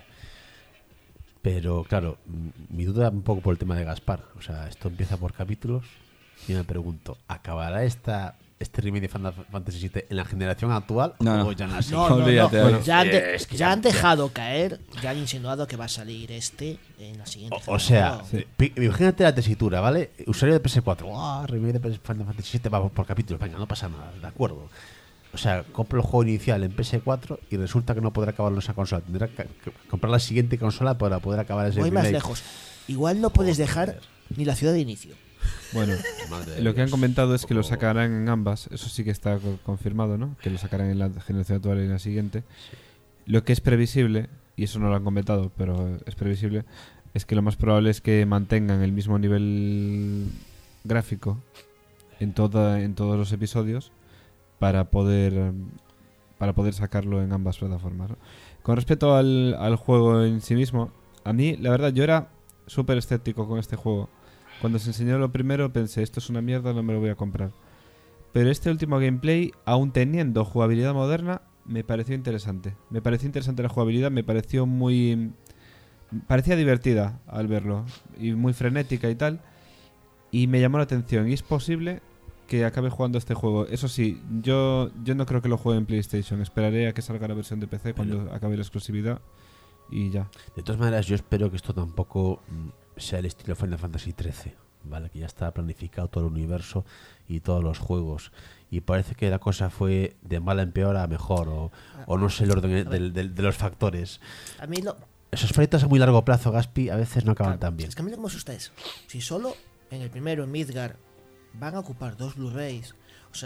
Pero claro, mm, mi duda un poco por el tema de Gaspar. O sea, esto empieza por capítulos y me pregunto, ¿acabará esta este remake de Final Fantasy siete en la generación actual No, no. o ya no así? No, no, no. Olvídate, Bueno, Alex. ya han, de- Es que ya ya- han dejado caer, ya han insinuado que va a salir este en la siguiente. O, o sea, generación. pi- imagínate la tesitura, ¿vale? Usuario de P S cuatro, ¡ah! Remake de Final Fantasy siete va por capítulos, venga, no pasa nada, de acuerdo. O sea, compro el juego inicial en P S cuatro y resulta que no podrá acabarlo en esa consola. Tendrá que, que comprar la siguiente consola para poder acabar ese voy más remake. lejos. Igual no puedes dejar ni la ciudad de inicio. Bueno, Madre de lo que han Dios. comentado es que lo Un poco- sacarán en ambas. Eso sí que está co- confirmado, ¿no? Que lo sacarán en la generación actual y en la siguiente. Lo que es previsible, y eso no lo han comentado, pero es previsible, es que lo más probable es que mantengan el mismo nivel gráfico en toda en todos los episodios para poder em, para poder sacarlo en ambas plataformas, ¿no? Con respecto al, al juego en sí mismo, a mí la verdad yo era súper escéptico con este juego. Cuando se enseñó lo primero pensé, esto es una mierda, no me lo voy a comprar. Pero este último gameplay, aún teniendo jugabilidad moderna, me pareció interesante. Me pareció interesante la jugabilidad, me pareció muy... parecía divertida al verlo, y muy frenética y tal, y me llamó la atención. Y es posible que acabe jugando este juego. Eso sí, yo, yo no creo que lo juegue en PlayStation. Esperaré a que salga la versión de P C cuando acabe la exclusividad y ya. De todas maneras, yo espero que esto tampoco mm, sea el estilo Final Fantasy trece, ¿vale? Que ya está planificado todo el universo y todos los juegos. Y parece que la cosa fue de mala en peor a mejor, o, o no sé el orden del- del- de los factores. A mí lo. Esos proyectos a muy largo plazo, Gaspi, a veces no acaban tan bien. Es que a mí lo que me asusta es, si solo en el primero, en Midgar, van a ocupar dos Blu-rays, o sea,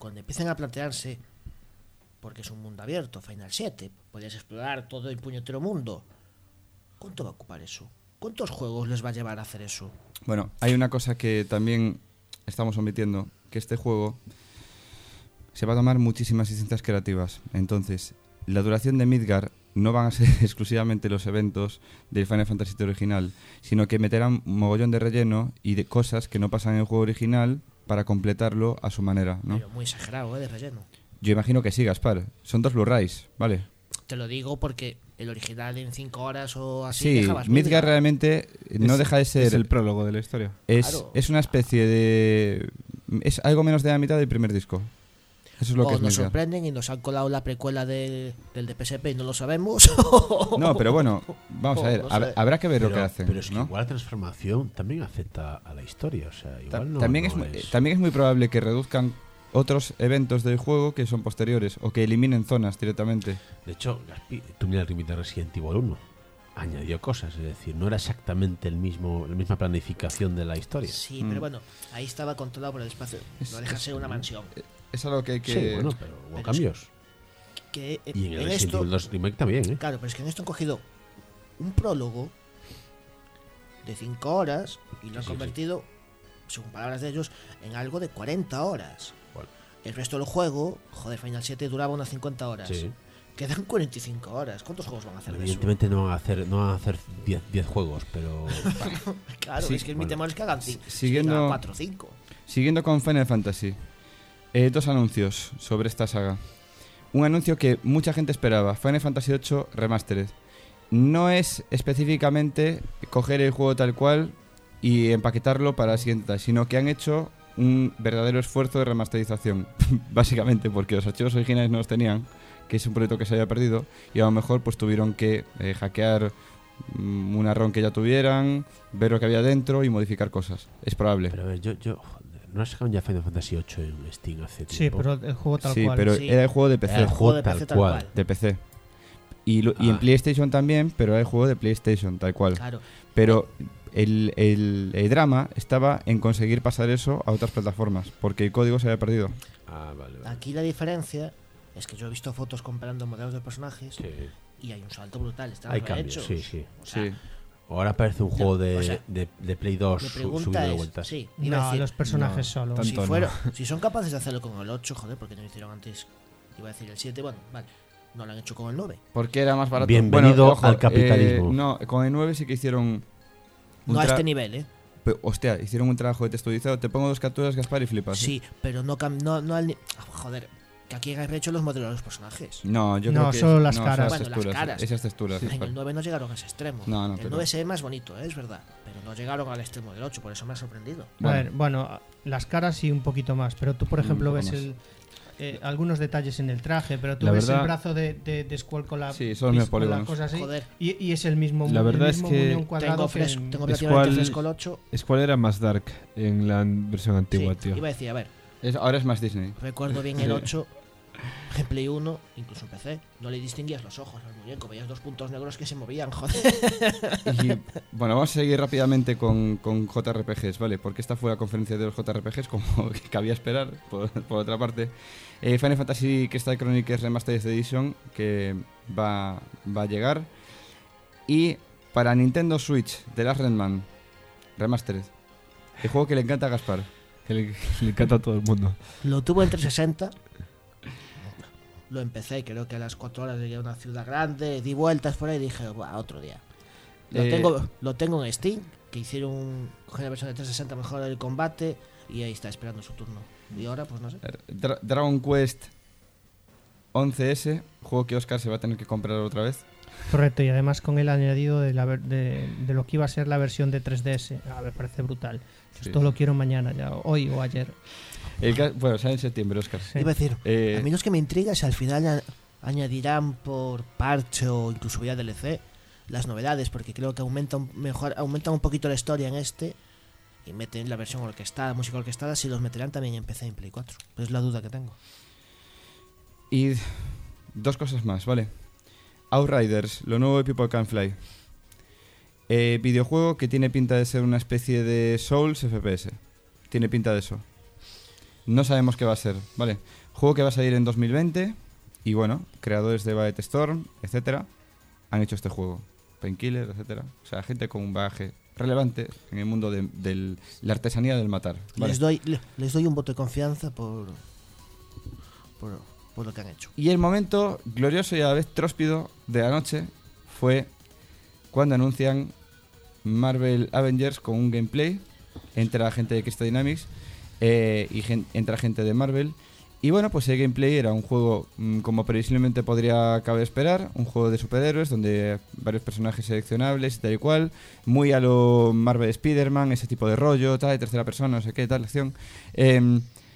cuando empiecen a plantearse, porque es un mundo abierto, Final siete, podrías explorar todo el puñetero mundo, ¿cuánto va a ocupar eso? ¿Cuántos juegos les va a llevar a hacer eso? Bueno, hay una cosa que también estamos omitiendo, que este juego se va a tomar muchísimas licencias creativas. Entonces, la duración de Midgar no van a ser exclusivamente los eventos del Final Fantasy siete original, sino que meterán un mogollón de relleno y de cosas que no pasan en el juego original para completarlo a su manera, ¿no? Pero muy exagerado, ¿eh? De relleno. Yo imagino que sí, Gaspar. Son dos Blu-rays, ¿vale? Te lo digo porque el original en cinco horas o así Sí, dejabas Midgar realmente no Es- deja de ser... Es el prólogo de la historia. Es, Claro. es una especie de... Es algo menos de la mitad del primer disco. Eso es lo o que es nos Midgar. sorprenden y nos han colado la precuela del, del D P S P y no lo sabemos. No, pero bueno, vamos a ver. No hab- sé. Habrá que ver lo Pero, que hacen, pero es que ¿no? igual la transformación también afecta a la historia. O sea, Ta- igual no, también, no es, muy- es- también es muy probable que reduzcan otros eventos del juego que son posteriores o que eliminen zonas directamente. De hecho, Gaspi, tú mira el remake de Resident Evil uno. Añadió cosas, es decir, no era exactamente el mismo, la misma planificación de la historia. Sí, Mm. pero bueno, ahí estaba controlado por el espacio. Es- No deja de es- ser una mansión. Es algo que hay que... Sí, bueno, pero hubo pero cambios. Que eh, Y en el en Resident esto, Evil dos Remake también, ¿eh? claro, pero es que en esto han cogido un prólogo de cinco horas y lo han Sí, sí, convertido, según palabras de ellos, en algo de cuarenta horas. Bueno. El resto del juego, joder, Final siete duraba unas cincuenta horas. Sí. Quedan cuarenta y cinco horas. ¿Cuántos juegos van a hacer de eso? Evidentemente no van a hacer no van a hacer diez juegos, pero Claro, Sí, es que mi bueno. temor es que hagan cinco, Siguiendo- cuatro o cinco. Siguiendo con Final Fantasy, eh, dos anuncios sobre esta saga. Un anuncio que mucha gente esperaba, Final Fantasy ocho Remastered. No es específicamente coger el juego tal cual y empaquetarlo para la siguiente etapa, sino que han hecho un verdadero esfuerzo de remasterización. Básicamente porque los archivos originales no los tenían, que es un proyecto que se había perdido, y a lo mejor pues tuvieron que eh, hackear mm, una ROM que ya tuvieran, ver lo que había dentro y modificar cosas. Es probable. pero a ver, yo yo joder, no sacaron ya Final Fantasy ocho en Steam hace Sí, tiempo. pero el juego tal sí, cual. pero Sí. era el juego de P C. Era el juego de tal P C tal cual. cual. De P C. Y, lo- y en Ah. PlayStation también, pero era el juego de PlayStation, tal cual. Claro. Pero el, el- el drama estaba en conseguir pasar eso a otras plataformas, porque el código se había perdido. Ah, vale, vale. Aquí la diferencia es que yo he visto fotos comparando modelos de personajes Sí. y hay un salto brutal. Están Hay bien cambios, hechos. sí, sí. O sea, Sí. Ahora parece un Ya, juego de, o sea, de, de Play dos mi su- pregunta subido de es, vueltas. sí, iba a No, decir, los personajes no, solo. tanto si, no. fuera, si son capaces de hacerlo con el ocho, joder, porque no lo hicieron antes, iba a decir el siete, bueno, vale, no lo han hecho con el nueve. Porque era más barato. Bienvenido Bueno, ojo, al capitalismo. eh, no, con el nueve sí que hicieron... un No a tra- este nivel, ¿eh? Pe- Hostia, hicieron un trabajo de texturizado. Te pongo dos capturas, Gaspar, y flipas. ¿eh? Sí, pero no, cam- no, no al ni- ah, joder, que aquí han hecho los modelos de los personajes. No, yo No, creo que... solo las no, caras. Esas Bueno, las texturas, caras. Esas texturas. En Gaspar. el nueve no llegaron a ese extremo. No, no, el pero- nueve se ve más bonito, ¿eh? Es verdad, pero no llegaron al extremo del ocho, por eso me ha sorprendido. A Bueno. ver, bueno, las caras sí un poquito más, pero tú, por Un ejemplo, poco ves más. el, eh, algunos detalles en el traje, pero tú La ves verdad- el brazo de, de, de Squall con la, Sí, son los mismos con la polígonos. cosa así, Joder. y, y es el mismo, La el verdad es mismo que muñón cuadrado Tengo, que fresco, en- tengo Es relativamente cual- fresco el ocho. ¿Cuál era más dark en la versión antigua, Sí, tío? iba a decir, a ver, Es- ahora es más Disney. recuerdo bien el ocho en Play uno, incluso en P C. No le distinguías los ojos al muñeco, veías dos puntos negros que se movían, joder. Y, bueno, vamos a seguir rápidamente con, con J R P Gs, ¿vale? Porque esta fue la conferencia de los J R P Gs, como que cabía esperar, por, por otra parte. Eh, Final Fantasy Crystal Chronicles Remastered Edition, que va, va a llegar. Y para Nintendo Switch, The Last Redman Remastered. El juego que le encanta a Gaspar. Que le, le encanta a todo el mundo. Lo tuvo en trescientos sesenta. Lo empecé, creo que a las cuatro horas llegué a una ciudad grande, di vueltas por ahí y dije, "Buah, otro día". Lo, Eh, tengo, lo tengo en Steam, que hicieron un, coger la versión de trescientos sesenta mejor el combate y ahí está esperando su turno. Y ahora, pues no sé. Dra- Dragon Quest once ese, juego que Oscar se va a tener que comprar otra vez. Correcto, y además con el añadido de, la ver- de, de lo que iba a ser la versión de tres D S. Ah, me parece brutal. Sí. Esto lo quiero mañana, ya hoy o ayer. El ca- bueno, sale en septiembre, Oscar. Sí. Iba a decir, Eh, a mí lo que me intriga es si al final a- añadirán por parche o incluso vía D L C las novedades, porque creo que aumenta un, mejor, aumentan un poquito la historia en este y meten la versión orquestada, música orquestada, si los meterán también en P C y en Play cuatro. Es la duda que tengo. Y dos cosas más, ¿vale? Outriders, lo nuevo de People Can Fly. Eh, videojuego que tiene pinta de ser una especie de Souls F P S. Tiene pinta de eso. no sabemos qué va a ser, ¿vale? Juego que va a salir en dos mil veinte y bueno, creadores de Violet Storm, etcétera, han hecho este juego. Painkiller, etcétera. O sea, gente con un bagaje relevante en el mundo de, de la artesanía del matar. ¿vale? Les doy le- les doy un voto de confianza por por, por lo que han hecho. Y el momento glorioso y a la vez tróspido de la noche fue cuando anuncian Marvel Avengers con un gameplay. Entra gente de Crystal Dynamics eh, y gen- entra gente de Marvel. Y bueno, pues el gameplay era un juego, mmm, como previsiblemente podría caber esperar, un juego de superhéroes donde varios personajes seleccionables y tal y cual, muy a lo Marvel Spider-Man, ese tipo de rollo, tal, de tercera persona, no sé qué, tal, acción. Eh,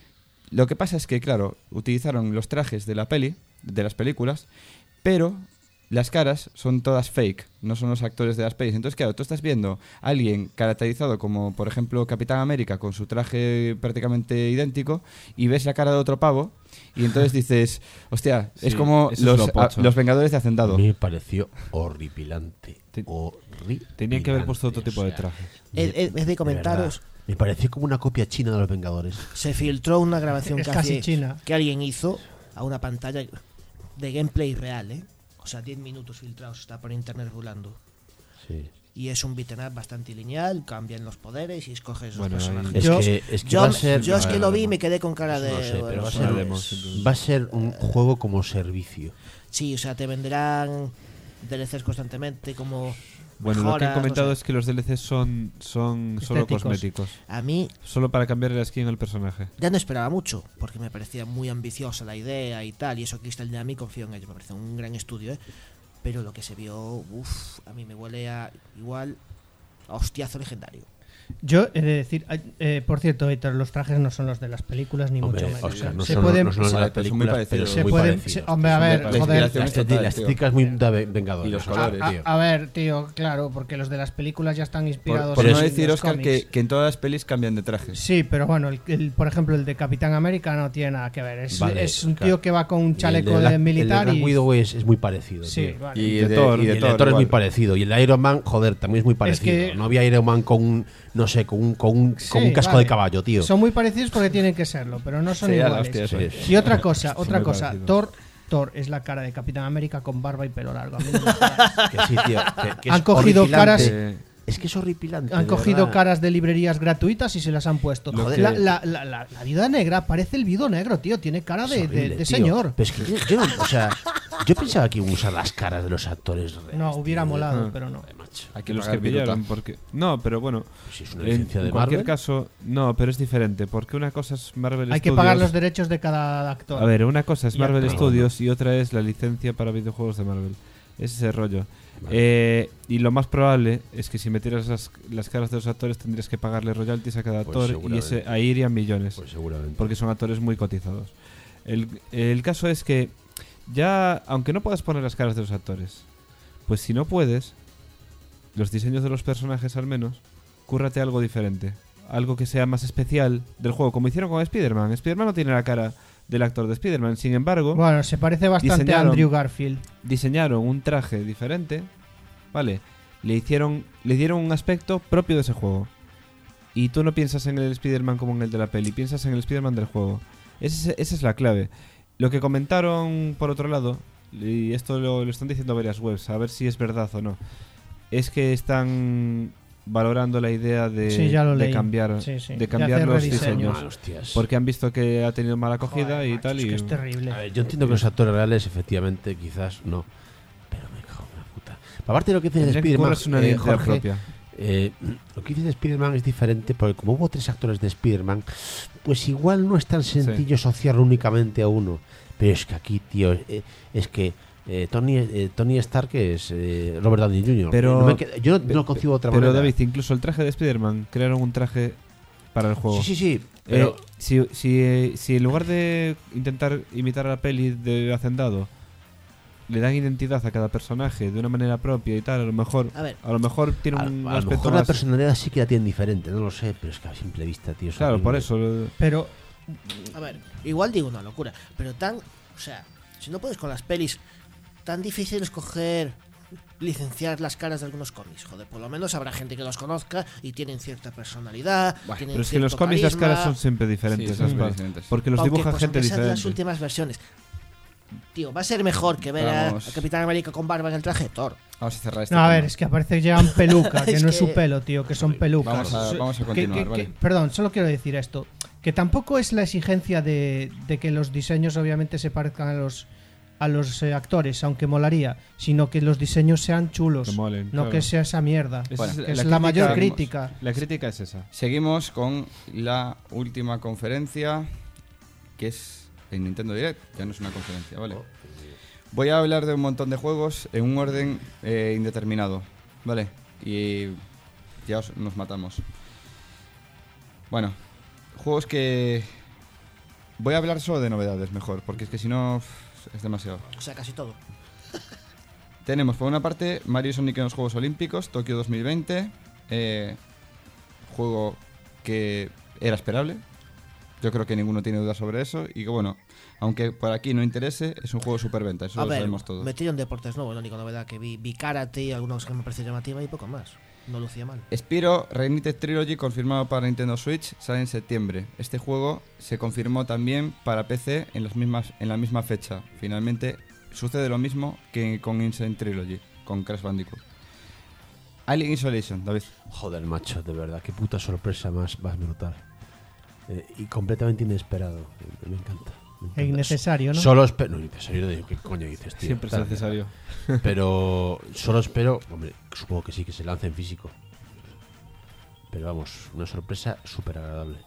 lo que pasa es que, claro, utilizaron los trajes de la peli, de las películas, pero las caras son todas fake, no son los actores de las pelis. Entonces, claro, tú estás viendo a alguien caracterizado como, por ejemplo, Capitán América con su traje prácticamente idéntico y ves la cara de otro pavo y entonces dices, hostia, Sí, es como eso es los, lo a- pocho. los Vengadores de A Hacendado. mí me pareció horripilante. Te- horripilante. Tenían que haber puesto otro tipo de o sea, traje. En- en vez de comentaros, verdad, me pareció como una copia china de los Vengadores. se filtró una grabación Es que, casi hace- china. que alguien hizo a una pantalla de gameplay real, ¿eh? O sea, diez minutos filtrados, está por internet rulando. Sí. Y es un beat'em up bastante lineal, cambian los poderes y escoges Bueno, los ahí- personajes. Es Yo- que, es que yo va a ser. yo es que lo vi y no me quedé con cara de... sé, pero va a pues, ser, una demo, simplemente. va a ser un juego como servicio. Sí, o sea, te venderán D L Cs constantemente como... Bueno, lo que han mejoras, comentado no sé. es que los D L Cs son, son solo Estéticos. cosméticos. A mí Solo para cambiar la skin al personaje. ya no esperaba mucho, porque me parecía muy ambiciosa la idea y tal, y eso Crystal Dynamics confío en ellos, me parece un gran estudio, ¿eh? Pero lo que se vio, uff, a mí me huele a igual a hostiazo legendario. Yo he de decir, eh, por cierto, Héctor, los trajes no son los de las películas ni Hombre, mucho menos. Oscar, no se son, pueden, no son los de Sí, las pero son muy películas, pero parecidos. se muy pueden, parecidos. se- hombre, a ver, La joder. inspiración La es estética, total, la tío. estética es muy de Ve- Vengadores. Y los joder, colores. A, tío. a ver, tío, claro, porque los de las películas ya están Por, inspirados por en no los decir, Oscar, cómics. que, que en todas las pelis cambian de traje. Sí, pero bueno, el, el- por ejemplo, el de Capitán América no tiene nada que ver. Es, Vale, es un claro. tío que va con un Y el chaleco de de, Black- militar el de y... Black Widow es, es muy parecido. Sí, tío. vale. Y de de, Thor. y Y de el de Thor Thor es muy igual. parecido. Y el de Iron Man, joder, también es muy parecido. que- No había Iron Man con un, no sé, con un, con un, Sí, con un casco vale. de caballo, tío. Son muy parecidos porque tienen que serlo, pero no son Sería la iguales. hostia eso. Sí. Y otra cosa, Son otra muy cosa, parecidos. Thor, Thor es la cara de Capitán América con barba y pelo largo. A mí no me jodas. Que sí, tío. que- que es Han cogido horripilante. caras- Eh, Es que es horripilante. Han de cogido verdad. caras de librerías gratuitas y se las han puesto. Lo Joder, que- la, la, la, la- la viuda negra parece el viudo negro, tío. Tiene cara Es de, de- horrible, de tío. señor. Pero es que yo, yo no- o sea, yo pensaba que iban a usar las caras de los actores reales. No, hubiera tío. molado, Ah. pero no. Joder, macho. Hay que los que pagar viruta. pillaron, porque... No, pero bueno, Si es una en, licencia de en cualquier Marvel. caso... No, pero es diferente, porque una cosa es Marvel Hay que Studios... pagar los derechos de cada actor. A ver, una cosa es Y Marvel actor. Studios y otra es la licencia para videojuegos de Marvel. Es ese rollo. Vale. Eh, y lo más probable es que si metieras las, las caras de los actores tendrías que pagarle royalties a cada Pues actor y seguramente. ese, ahí irían millones. Pues seguramente. Porque son actores muy cotizados. El, el caso es que ya, aunque no puedas poner las caras de los actores, pues si no puedes, los diseños de los personajes al menos, cúrrate algo diferente. Algo que sea más especial del juego, como hicieron con Spider-Man. Spider-Man no tiene la cara del actor de Spider-Man, sin embargo, Bueno, se parece bastante a Diseñaron- Andrew Garfield. diseñaron un traje diferente, ¿vale? Le hicieron, le dieron un aspecto propio de ese juego. Y tú no piensas en el Spider-Man como en el de la peli, piensas en el Spider-Man del juego. Ese- esa es la clave. Lo que comentaron por otro lado, y esto lo, lo están diciendo varias webs, a ver si es verdad o no, es que están valorando la idea de, Sí, ya lo de leí. cambiar, Sí, sí. de De cambiar hacer los rediseño. diseños. Mal, hostias. Porque han visto que ha tenido mala acogida Joder, y macho, tal. es y que es terrible. A ver, yo entiendo que los actores reales, efectivamente, quizás no. Pero me cago en la puta. Aparte de lo que dices de Tendría que Spider-Man, currarse una eh, identidad Jorge, propia. eh, lo que dices de Spider-Man es diferente porque como hubo tres actores de Spider-Man, pues igual no es tan sencillo asociarlo únicamente a uno. Pero es que aquí, tío, eh, es que eh, Tony, eh, Tony Stark es eh, Robert Downey junior Pero- No me queda- yo no, no concibo de otra Pero manera. David, incluso el traje de Spider-Man crearon un traje para el juego. Sí, sí, sí. Eh, Pero si, si, eh, si en lugar de intentar imitar a la peli de Hacendado le dan identidad a cada personaje de una manera propia y tal, a lo mejor A ver, a lo mejor tiene a, un a lo aspecto mejor la más... personalidad sí que la tienen diferente, no lo sé, pero es que a simple vista, tío. es Claro, por horrible. eso. Pero a ver, igual digo una locura, pero tan, o sea, si no puedes con las pelis, tan difícil escoger licenciar las caras de algunos cómics. Joder, por lo menos habrá gente que los conozca y tienen cierta personalidad. Bueno, tienen Pero es que los cierto cómics las carisma. caras son siempre diferentes, Sí, son Gaspar, diferentes. porque los Aunque, dibuja pues, gente aunque sean diferente. las últimas versiones. Tío, va a ser mejor que ver a, Vamos. a Capitán América con barba en el traje de Thor. Vamos a cerrar este No, a ver, tema. es que aparece que llevan peluca, que Es no es su que- pelo, tío, que son pelucas. Vamos a, vamos a Que- continuar, que- ¿vale? que- perdón, solo quiero decir esto. Que tampoco es la exigencia de, de que los diseños obviamente se parezcan a los a los eh, actores, aunque molaría, sino que los diseños sean chulos, Que molen, no claro. que sea esa mierda. Esa Bueno, es que es la la, mayor crítica- crítica. La crítica es esa. Seguimos con la última conferencia, que es en Nintendo Direct. Ya no es una conferencia, ¿vale? Voy a hablar de un montón de juegos en un orden eh, indeterminado, ¿vale? Y ya os- nos matamos. Bueno, juegos que... Voy a hablar solo de novedades mejor, porque es que si no uf, es demasiado. O sea, casi todo. Tenemos por una parte Mario y Sonic en los Juegos Olímpicos, Tokio dos mil veinte, eh, juego que era esperable, yo creo que ninguno tiene dudas sobre eso, y que bueno, aunque por aquí no interese, es un juego superventa, eso A lo ver, sabemos todos. metieron deportes nuevos, la única novedad que vi. Vi karate y algunos que me pareció llamativa y poco más. No lucía mal. Spyro Reignited Trilogy confirmado para Nintendo Switch sale en septiembre. Este juego se confirmó también para P C en, las mismas, en la misma fecha. Finalmente sucede lo mismo que con Insane Trilogy, con Crash Bandicoot. Alien Isolation, David. Joder, macho, de verdad, qué puta sorpresa más, más brutal. Eh, y completamente inesperado. Me, me encanta. me encanta. E innecesario, ¿no? Solo espero. No, innecesario, digo, ¿qué coño dices, tío? Siempre es Tal. necesario. Pero solo espero. Hombre, supongo que sí, que se lance en físico. Pero vamos, una sorpresa súper agradable.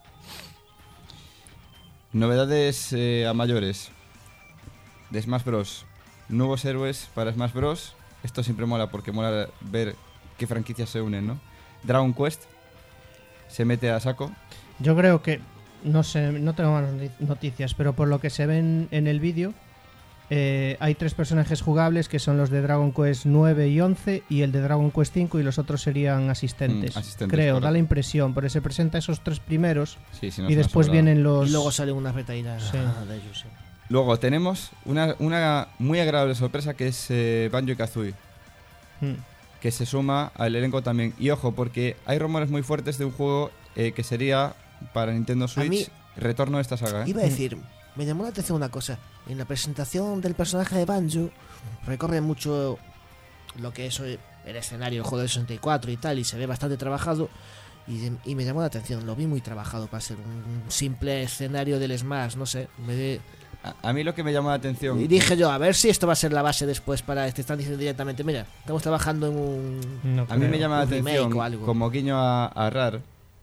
Novedades eh, a mayores de Smash Bros. Nuevos héroes para Smash Bros. Esto siempre mola porque mola ver qué franquicias se unen, ¿no? Dragon Quest se mete a saco. Yo creo que, no sé, no tengo más noti- noticias, pero por lo que se ven en el vídeo, eh, hay tres personajes jugables que son los de Dragon Quest nueve y once y el de Dragon Quest cinco y los otros serían asistentes. Mm, asistentes, creo, correcto. da la impresión, porque se presenta esos tres primeros Sí, sí, no y se nos después habrá- vienen los... Y luego sale una retaíla Sí. de ellos. sí. Luego tenemos una, una muy agradable sorpresa que es eh, Banjo-Kazooie, Mm. que se suma al elenco también. Y ojo, porque hay rumores muy fuertes de un juego eh, que sería para Nintendo Switch mí- retorno de esta saga, ¿eh? Iba a decir, me llamó la atención una cosa. En la presentación del personaje de Banjo, recorre mucho lo que es eh, el escenario del juego del sesenta y cuatro y tal, y se ve bastante trabajado. Y, y me llamó la atención, lo vi muy trabajado para ser un simple escenario del Smash, no sé. Me, A, a mí lo que me llamó la atención... y dije yo, a ver si esto va a ser la base después para. Te están diciendo directamente, mira, estamos trabajando en un. No A mí creo. me llama la un remake atención, o algo. como guiño a, a RAR,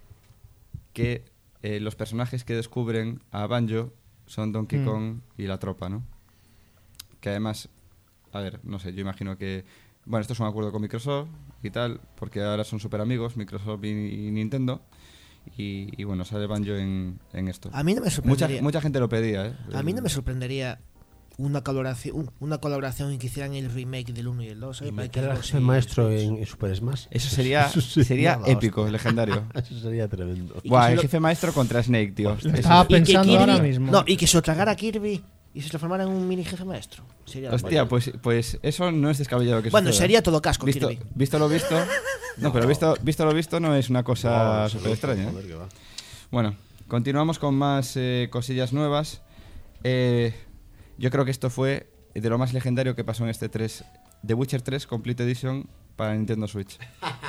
que eh, los personajes que descubren a Banjo son Donkey Mm. Kong y la tropa, ¿no? Que además, a ver, no sé, yo imagino que... Bueno, esto es un acuerdo con Microsoft y tal, porque ahora son súper amigos, Microsoft y, y Nintendo. Y, y bueno, sale Banjo en, en esto. A mí no me Mucha, sorprendería. mucha gente lo pedía, ¿eh? A mí no me sorprendería una colaboración, un- una colaboración en que hicieran el remake del uno y el dos. ¿eh? Y Para meter que a luego ese sí, maestro Switch. en, en Super Smash. Eso sería, Eso sería la épico, hostia. legendario. Eso sería tremendo. Y que Buah, se el lo- jefe maestro contra Snake, tío. Lo Eso- estaba Y que pensando Kirby- ahora mismo. No, y que se lo tragara Kirby y se transformara en un mini jefe maestro. Sería la Hostia, polla. pues, pues eso no es descabellado que Bueno, suceda. sería todo casco, visto, Kirby. visto lo visto. No, pero visto, visto lo visto no es una cosa No, súper extraña. ¿eh? joder, que va. Bueno, continuamos con más eh, cosillas nuevas. Eh, yo creo que esto fue de lo más legendario que pasó en este tres. The Witcher tres Complete Edition para Nintendo Switch.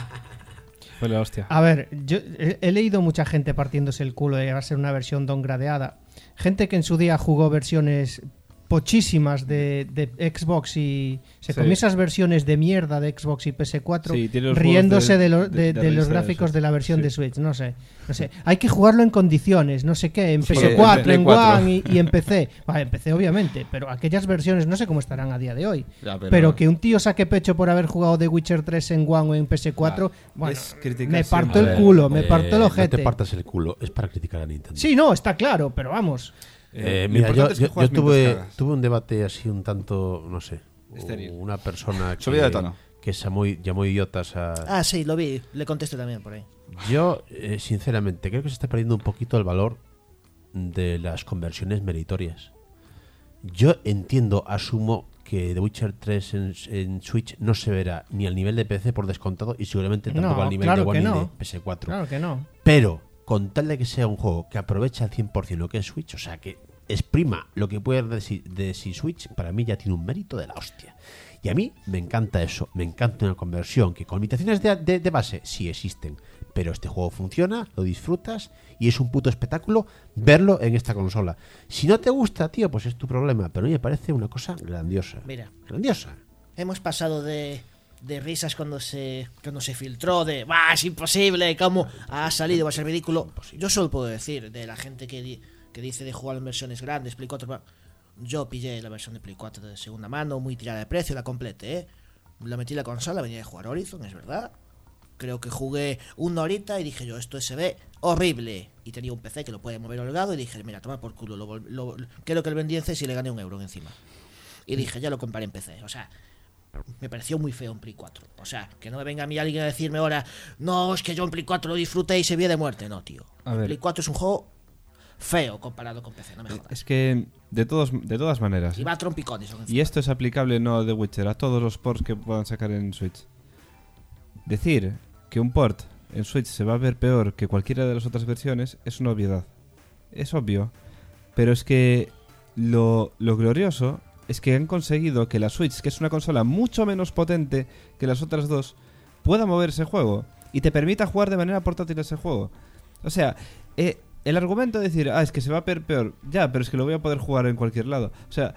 Fue la hostia. A ver, yo he, he leído mucha gente partiéndose el culo de que va a ser una versión downgradeada. Gente que en su día jugó versiones pochísimas de, de Xbox y se Sí. comió esas versiones de mierda de Xbox y P S cuatro Sí, tiene los riéndose juegos de, de- lo- de- de- de de los reírse de gráficos eso. de la versión Sí. de Switch. No sé, no sé. Hay que jugarlo en condiciones, no sé qué, en Sí, P S en cuatro, Play en cuatro. One y, y en P C. Vale, en P C obviamente, pero aquellas versiones no sé cómo estarán a día de hoy. Ya, Pero que un tío saque pecho por haber jugado The Witcher tres en One o en P S cuatro, bueno, es criticar me siempre. parto A el ver, culo, me eh, parto el No ojete. te partas el culo, es para criticar a Nintendo. Sí, no, está claro, pero vamos. Eh, lo mira, yo, importante es que yo- yo juegas mientras tuve, cagas. tuve un debate así un tanto, no sé, Estéril. una persona que, Subida de tono. que llamó, llamó idiotas a... Ah, sí, lo vi. Le contesto también por ahí. Yo, eh, sinceramente, creo que se está perdiendo un poquito el valor de las conversiones meritorias. Yo entiendo, asumo que The Witcher tres en, en Switch no se verá ni al nivel de P C por descontado y seguramente tampoco No, al nivel claro de One que y no. de P S cuatro. Claro que no. Pero con tal de que sea un juego que aprovecha al cien por ciento lo que es Switch, o sea, que exprima lo que puede de si, de si Switch, para mí ya tiene un mérito de la hostia. Y a mí me encanta eso, me encanta una conversión que con limitaciones de, de, de base sí existen, pero este juego funciona, lo disfrutas y es un puto espectáculo verlo en esta consola. Si no te gusta, tío, pues es tu problema, pero a mí me parece una cosa grandiosa. Mira. Grandiosa. Hemos pasado de, de risas cuando se cuando se filtró, de ¡bah, es imposible! ¿Cómo ha salido? Va a ser ridículo. Yo solo puedo decir, de la gente que, di, que dice de jugar en versiones grandes, Play cuatro... bah, yo pillé la versión de Play cuatro de segunda mano, muy tirada de precio, la completé, ¿eh? La metí en la consola, venía de jugar Horizon, es verdad. Creo que jugué una horita y dije yo, esto se ve horrible. Y tenía un P C que lo puede mover holgado y dije, mira, toma por culo, lo, lo, creo que el vendí en C S y le gané un euro encima. Y dije, ya lo compré en P C, o sea... Me pareció muy feo en Play cuatro. O sea, que no me venga a mí alguien a decirme ahora, no, es que yo en Play cuatro lo disfruté y se vio de muerte. No, tío. A ver. Play cuatro es un juego feo comparado con P C, no me jodas. Es que, de, todos, de todas maneras. Y va a trompicones. Y esto es aplicable no a The Witcher, a todos los ports que puedan sacar en Switch. Decir que un port en Switch se va a ver peor que cualquiera de las otras versiones es una obviedad. Es obvio. Pero es que lo, lo glorioso es que han conseguido que la Switch, que es una consola mucho menos potente que las otras dos, pueda mover ese juego y te permita jugar de manera portátil ese juego. O sea, eh, el argumento de decir, ah, es que se va a ver peor, ya, pero es que lo voy a poder jugar en cualquier lado. O sea,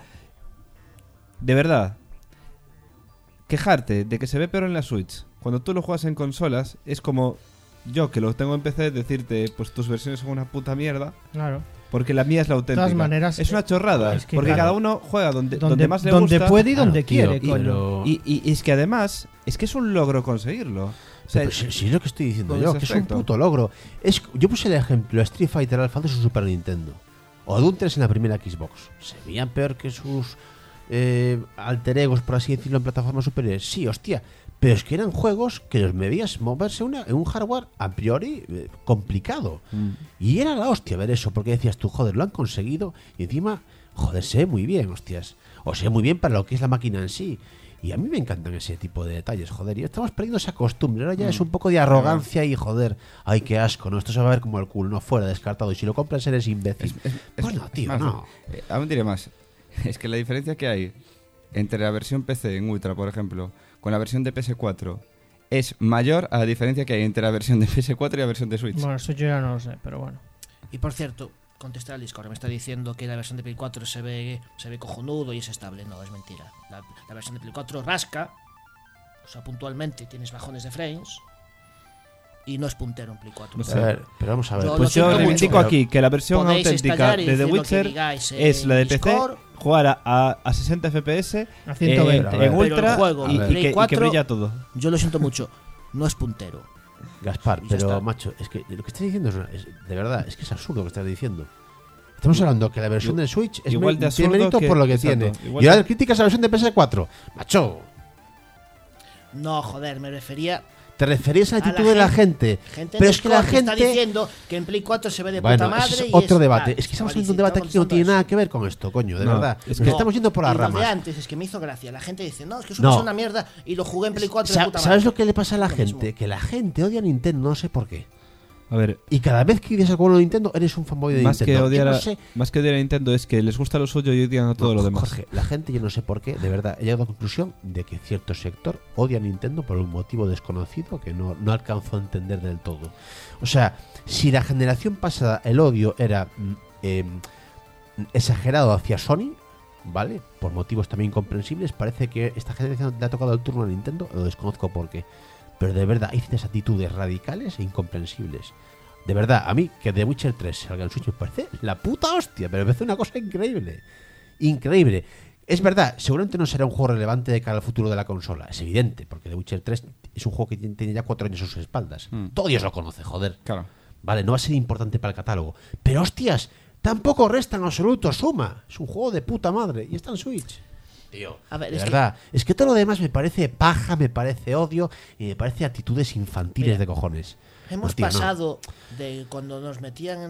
de verdad, quejarte de que se ve peor en la Switch cuando tú lo juegas en consolas es como yo, que lo tengo en P C, decirte, pues tus versiones son una puta mierda. Claro. Porque la mía es la auténtica. De todas maneras, es una chorrada. es que porque claro, cada uno juega donde, donde, donde más le donde gusta. puede y donde Claro, tío, quiere, y- coño. pero- Y, y- y es que además, es que es un logro conseguirlo. O sea, Pero si, si es lo que estoy diciendo con yo, ese que es un aspecto. puto logro. Es, yo puse el ejemplo Street Fighter Alpha de su Super Nintendo. O Doom tres en la primera Xbox. ¿Se veían peor que sus eh, alter egos, por así decirlo, en plataformas superiores? Sí, hostia. Pero es que eran juegos que los veías moverse una, en un hardware a priori eh, complicado. Mm. Y era la hostia ver eso, porque decías tú, joder, lo han conseguido. Y encima, joder, se ve muy bien, hostias. O se ve muy bien para lo que es la máquina en sí. Y a mí me encantan ese tipo de detalles, joder. Y estamos perdiendo esa costumbre. Ahora ya Mm. es un poco de arrogancia y, joder, ay, qué asco, ¿no? Esto se va a ver como el culo, no fuera, descartado. Y si lo compras eres imbécil. Es- es bueno, tío, más, no. eh, aún diré más. Es que la diferencia que hay entre la versión P C en Ultra, por ejemplo, con la versión de P S cuatro es mayor a la diferencia que hay entre la versión de P S cuatro y la versión de Switch. Bueno, eso yo ya no lo sé, pero bueno. Y por cierto, contestar al Discord, me está diciendo que la versión de Play cuatro se ve, se ve cojonudo y es estable. No, es mentira. La, la versión de Play cuatro rasca, o sea, puntualmente tienes bajones de frames y no es puntero en Play cuatro. No A sé. ver, pero vamos a ver. Yo Pues lo yo siento reivindico mucho. aquí que la versión Podéis auténtica estallar y de The decir lo que Witcher digáis en es la de P C, Discord. jugar a, a, a sesenta F P S A ciento veinte. en, a ver. en Pero el Ultra juego y, en y Play que, y que cuatro brilla todo. Yo lo siento mucho, no es puntero. Gaspar, Y ya pero está. macho, es que lo que estás diciendo es, una- es- de verdad, es que es absurdo lo que estás diciendo. Estamos hablando que la versión de Switch es igual de me- tiene absurdo mérito que- por lo que exacto, tiene. igual Y ahora de- críticas a la versión de P S cuatro. Macho, No, joder, me refería te referías a la A la actitud de la gente. gente Pero en es que la Discord está gente... diciendo que en Play cuatro se ve de Bueno, puta madre ese es y otro es debate. tal. Es que estamos Chaval, haciendo un y debate estamos aquí que no tiene contando nada eso. que ver con esto, coño, de No, verdad. es Nos que- estamos yendo por las Y lo de ramas. antes es que me hizo gracia. La gente dice, no, es que eso No. es una mierda y lo jugué en Play cuatro de Sa- puta madre. ¿Sabes lo que le pasa a la Lo gente? mismo. Que la gente odia a Nintendo, no sé por qué. A ver, Y cada vez que dices algo bueno de Nintendo, eres un fanboy de más que, Nintendo. odiar Yo a, no sé. más que odiar a Nintendo es que les gusta lo suyo y odian a todo No, lo demás. Jorge, la gente, yo no sé por qué, de verdad, he llegado a la conclusión de que cierto sector odia a Nintendo por un motivo desconocido que no, no alcanzo a entender del todo. O sea, si la generación pasada el odio era mm, eh, exagerado hacia Sony, ¿vale? Por motivos también comprensibles, parece que esta generación le ha tocado el turno a Nintendo, lo desconozco por qué. Pero de verdad, hay ciertas actitudes radicales e incomprensibles. De verdad, a mí que The Witcher tres salga en Switch me parece la puta hostia, pero me parece una cosa increíble. Increíble. Es verdad, seguramente no será un juego relevante de cara al futuro de la consola. Es evidente, porque The Witcher tres es un juego que tiene tiene ya cuatro años a sus espaldas. Mm. Todo Dios lo conoce, joder. Claro. Vale, no va a ser importante para el catálogo. Pero hostias, tampoco resta en absoluto suma. Es un juego de puta madre y está en Switch. Tío, A ver, de es que- verdad, es que todo lo demás me parece paja, me parece odio y me parece actitudes infantiles Mira, de cojones. Hemos No, tío, no. pasado de cuando nos metían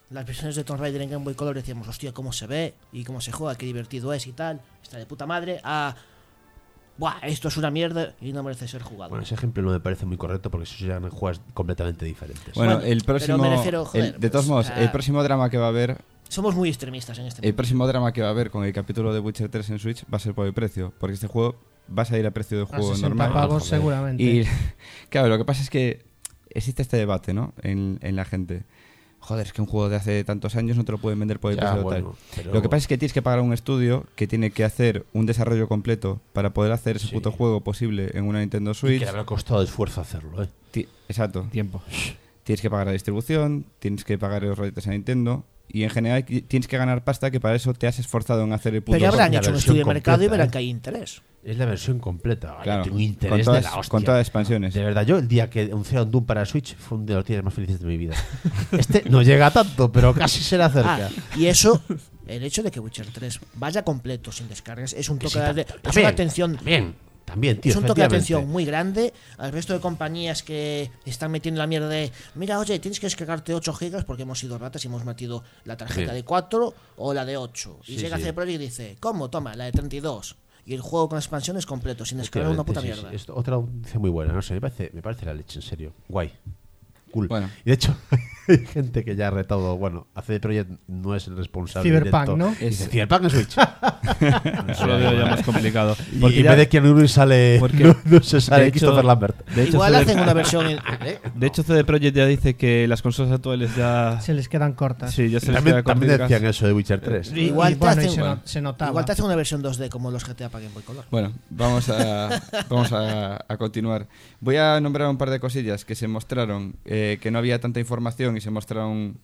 las versiones de Tomb Raider en Game Boy Color decíamos, hostia, cómo se ve y cómo se juega, qué divertido es y tal, está de puta madre, a buah, esto es una mierda y no merece ser jugado. Bueno, ese ejemplo no me parece muy correcto porque eso sean juegos completamente diferentes. Bueno, Bueno, el próximo. pero me refiero, joder, el- de todos pues, modos, o sea, el próximo drama que va a haber. Somos muy extremistas en este El punto. próximo drama que va a haber con el capítulo de Witcher tres en Switch va a ser por el precio. Porque este juego va a salir a precio de A juego sesenta normal. pavos joder. seguramente. Y claro, lo que pasa es que existe este debate, ¿no? En, en la gente. Joder, es que un juego de hace tantos años no te lo pueden vender por el Ya, precio bueno, tal. pero- Lo que pasa es que tienes que pagar a un estudio que tiene que hacer un desarrollo completo para poder hacer ese Sí. puto juego posible en una Nintendo Y Switch. que le habrá costado esfuerzo hacerlo, ¿eh? Ti- Exacto. Tiempo. Tienes que pagar la distribución, tienes que pagar los royalties a Nintendo y en general qui- tienes que ganar pasta, que para eso te has esforzado en hacer el puto Pero ya juego. habrán la hecho un versión estudio de mercado y completa, verán ¿eh? que hay interés. Es la versión completa. Vale, Claro, tengo un con interés todas, de la hostia. con todas las expansiones. De verdad, yo el día que anunciaron Doom para Switch fue uno de los días más felices de mi vida. Este no llega tanto, pero casi se le acerca. Ah, y eso, el hecho de que Witcher tres vaya completo sin descargas es un Que toque sí, de, ta- es también, una atención También, también, tío. es un toque de efectivamente. atención muy grande al resto de compañías que están metiendo la mierda de mira, oye, tienes que descargarte ocho gigas porque hemos sido ratas y hemos metido la tarjeta Sí. de cuatro o la de ocho. Y Sí, llega sí. C D Projekt y dice, ¿cómo? Toma, la de treinta y dos. Y el juego con expansiones completo, sin descargar una puta Efectivamente, mierda. sí, sí. Es otra noticia muy buena, no sé, me parece, me parece la leche, en serio. Guay. Cool. Bueno. Y de hecho, hay gente que ya ha retado, bueno, A C D Projekt no es el responsable Cyberpunk, directo. ¿no? Dice, Cyberpunk en Switch. Eso lo veo ya más complicado. Y, Porque y ya- en vez de Keanu Reeves sale, porque, no, no se sale de hecho- Christopher Lambert. de hecho, Igual C D hacen una versión en, ¿eh? de hecho, C D Projekt ya dice que las consolas actuales ya. Se les quedan cortas. Sí, ya se les También, queda también corticas. decían eso de Witcher tres. Y, Igual y te bueno, y hacen- se, no- bueno, se notaba. Igual te hacen una versión dos D como los G T A para Game Boy Color. Bueno, vamos a, vamos a, a continuar. Voy a nombrar un par de cosillas que se mostraron, eh, que no había tanta información y se mostraron...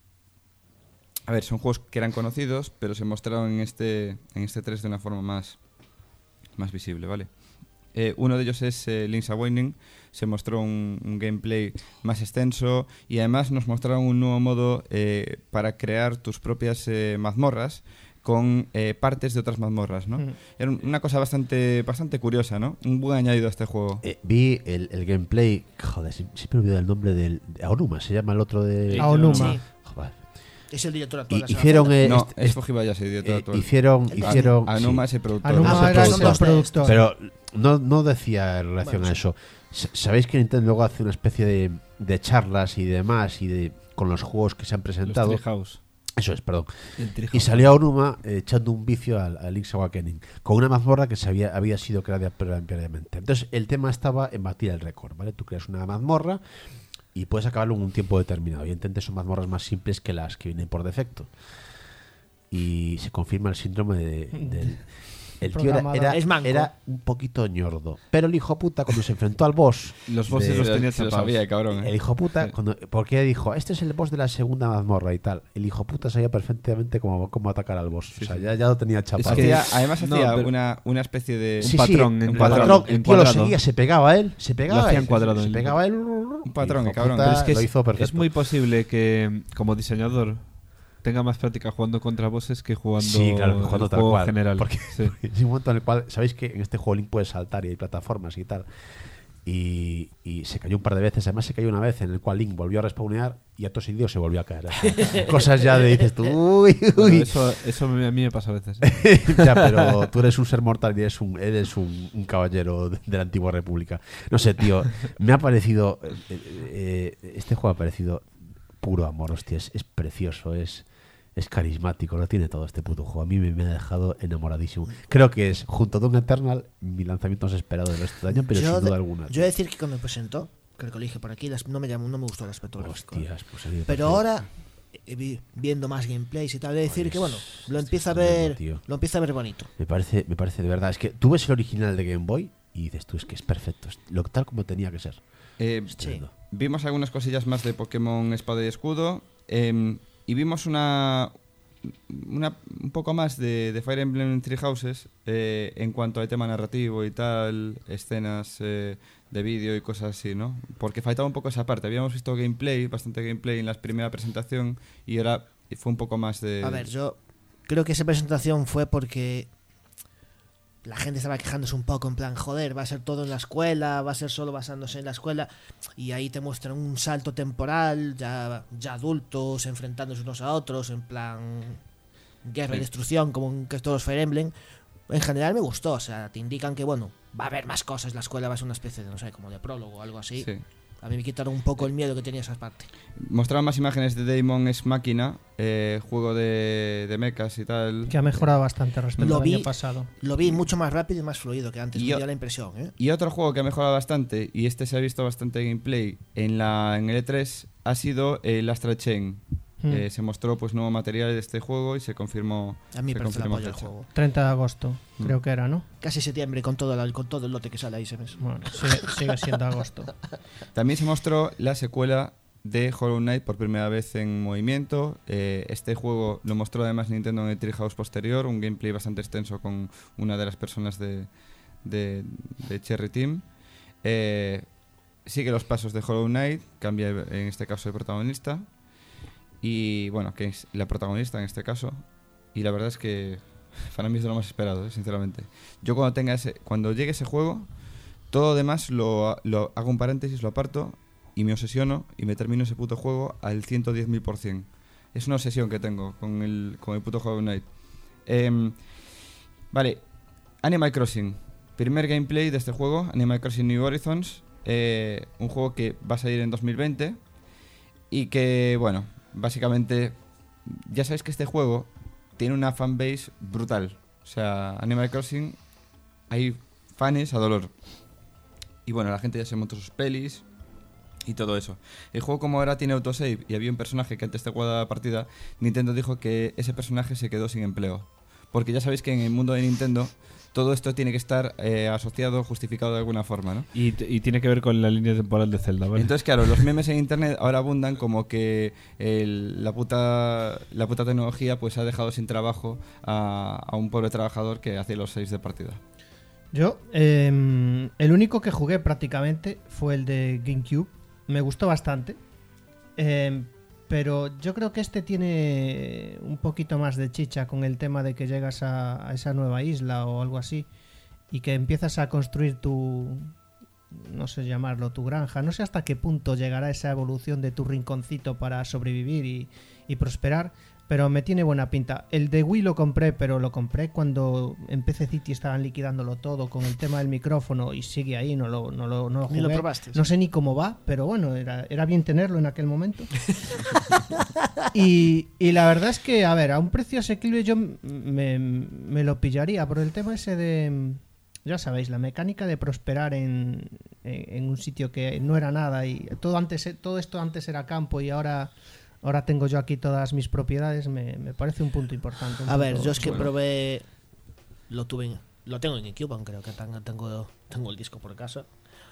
A ver, son juegos que eran conocidos, pero se mostraron en este, en este tres de una forma más, más visible, ¿vale? Eh, uno de ellos es eh, Link's Awakening. Se mostró un, un gameplay más extenso y además nos mostraron un nuevo modo eh, para crear tus propias eh, mazmorras con eh, partes de otras mazmorras, ¿no? Mm. Era un- una cosa bastante bastante curiosa, ¿no? Un buen añadido a este juego. Eh, vi el, el gameplay. Joder, sie- siempre me olvido el nombre del. de Aonuma, se llama el otro de. Aonuma. Sí. Joder. Es el director actual Y- de la Saga hicieron. Zelda. eh, no, este- es Fujibayashi, director eh, actual. hicieron. El- hicieron Anuma sí. es el productor. Anuma Ah, era son el dos de productor. Pero no, no decía en relación Bueno, a sí. eso. S- ¿Sabéis que Nintendo luego hace una especie de, de charlas y demás y de con los juegos que se han Los presentado? Treehouse. Eso es, perdón. El Treehouse. Y salió Aonuma eh, echando un vicio al, al Link's Awakening con una mazmorra que se había, había sido creada pre- previamente. Entonces el tema estaba en batir el récord, ¿vale? Tú creas una mazmorra y puedes acabarlo en un tiempo determinado. Y intentes son mazmorras más simples que las que vienen por defecto. Y se confirma el síndrome de- del... El tío era, Programador. era, Es manco. era un poquito ñordo. Pero el hijo puta, cuando se enfrentó al boss... Los bosses de- los Se- tenía se lo chapados. sabía, cabrón. ¿eh? el hijo puta, cuando, porque dijo, este es el boss de la segunda mazmorra y tal. El hijo puta sabía perfectamente cómo, cómo atacar al boss. o sea, ya, ya lo tenía chapado. que- Hacía- además no, hacía pero- una, una especie de... Un patrón un encuadrado, patrón. El tío lo encuadrado. seguía, se pegaba a él, se pegaba Lo hacía a él, encuadrado se el- pegaba a él. Un patrón, hijo cabrón. puta, Pero es que lo es, hizo perfecto. es muy posible que como diseñador tenga más práctica jugando contra bosses que jugando, Sí, claro, que jugando el tal juego cual. general. Porque Sí. es un momento en el cual, sabéis que en este juego Link puede saltar y hay plataformas y tal. Y, y se cayó un par de veces. Además, se cayó una vez en el cual Link volvió a respawnear y acto seguido se volvió a caer. Cosas ya de dices tú, uy, Bueno, uy. eso eso me- a mí me pasa a veces. ¿eh? Ya, pero tú eres un ser mortal y eres un, eres un, un caballero de, de la antigua república. No sé, tío, me ha parecido. eh, eh, este juego ha parecido puro amor, hostia, es, es precioso, es, es carismático, lo tiene todo este puto juego. A mí me, me ha dejado enamoradísimo. Creo que es, junto a Doom Eternal, mi lanzamiento más esperado del resto del año, pero yo, sin duda de- alguna. yo he de decir que cuando me presentó, creo que lo dije por aquí, las- no me llamó, no me gustó el aspecto gráfico. Hostias, pues a mí me Pero parece- ahora, eh, vi- viendo más gameplays y tal, he de decir Pues, que bueno, lo estoy empieza a flipando, ver, tío. lo empieza a ver bonito. Me parece, me parece de verdad. Es que tú ves el original de Game Boy y dices tú, es que es perfecto, es lo tal como tenía que ser. Eh, Sí. Vimos algunas cosillas más de Pokémon Espada y Escudo eh, y vimos una, una un poco más de, de Fire Emblem Three Houses eh, en cuanto al tema narrativo y tal, escenas eh, de vídeo y cosas así, ¿no? Porque faltaba un poco esa parte. Habíamos visto gameplay, bastante gameplay en la primera presentación y ahora fue un poco más de... A ver, yo creo que esa presentación fue porque la gente estaba quejándose un poco en plan, joder, va a ser todo en la escuela, va a ser solo basándose en la escuela, y ahí te muestran un salto temporal, ya, ya adultos enfrentándose unos a otros, en plan guerra y Sí. destrucción, como en que todos los Fire Emblem. En general me gustó, o sea, te indican que, bueno, va a haber más cosas, la escuela va a ser una especie de, no sé, como de prólogo o algo así. Sí. A mí me quitaron un poco el miedo que tenía esa parte. Mostraban más imágenes de Daemon Ex Machina, eh, juego de, de mechas y tal. Que ha mejorado bastante respecto Lo al vi- año pasado. Lo vi mucho más rápido y más fluido que antes, Y me yo- dio la impresión, ¿eh? Y otro juego que ha mejorado bastante, y este se ha visto bastante gameplay en la en el E tres, ha sido el Astral Chain. Mm. Eh, se mostró pues nuevo material de este juego y se confirmó. A mí se me parece la confirmó polla el fecha. juego. treinta de agosto, Mm. creo que era, ¿no? Casi septiembre con todo, el, con todo el lote que sale ahí, se mes. Bueno, sigue, sigue siendo agosto. También se mostró la secuela de Hollow Knight por primera vez en movimiento. Eh, este juego lo mostró además Nintendo en el Treehouse posterior, un gameplay bastante extenso con una de las personas de, de, de Cherry Team. Eh, sigue los pasos de Hollow Knight, cambia en este caso el protagonista. Y bueno, que es la protagonista en este caso. Y la verdad es que para mí es de lo más esperado, eh, sinceramente. Yo cuando tenga ese, cuando llegue ese juego, todo lo demás lo, lo hago un paréntesis, lo aparto y me obsesiono y me termino ese puto juego al ciento diez mil por ciento. Es una obsesión que tengo con el, con el puto Hollow Knight. Eh, vale, Animal Crossing. Primer gameplay de este juego, Animal Crossing New Horizons. Eh, un juego que va a salir en dos mil veinte y que, bueno, básicamente ya sabéis que este juego tiene una fanbase brutal. O sea, Animal Crossing hay fans a dolor. Y bueno, la gente ya se montó sus pelis y todo eso. El juego, como ahora tiene autosave y había un personaje que antes te jugaba la partida, Nintendo dijo que ese personaje se quedó sin empleo. Porque ya sabéis que en el mundo de Nintendo todo esto tiene que estar eh, asociado, justificado de alguna forma, ¿no? Y, t- y tiene que ver con la línea temporal de Zelda, ¿vale? Entonces, claro, los memes en internet ahora abundan como que el- la, puta, la puta tecnología pues ha dejado sin trabajo a, a un pobre trabajador que hace los seis de partida. Yo, eh, el único que jugué prácticamente fue el de GameCube. Me gustó bastante. Eh, pero yo creo que este tiene un poquito más de chicha con el tema de que llegas a, a esa nueva isla o algo así y que empiezas a construir tu, no sé llamarlo, tu granja. No sé hasta qué punto llegará esa evolución de tu rinconcito para sobrevivir y, y prosperar, pero me tiene buena pinta. El de Wii lo compré, pero lo compré cuando en P C City estaban liquidándolo todo con el tema del micrófono y sigue ahí, no lo, no lo, no lo Ni jugué. lo probaste. No sé ni cómo va, pero bueno, era, era bien tenerlo en aquel momento. y, y la verdad es que, a ver, a un precio asequible yo me, me lo pillaría por el tema ese de, ya sabéis, la mecánica de prosperar en, en, en un sitio que no era nada y todo antes todo esto antes era campo y ahora ahora tengo yo aquí todas mis propiedades, me, me parece un punto importante. un A ver, punto yo es que bueno. probé. Lo tuve en- Lo tengo en GameCube, aunque creo que tengo, tengo, tengo el disco por casa.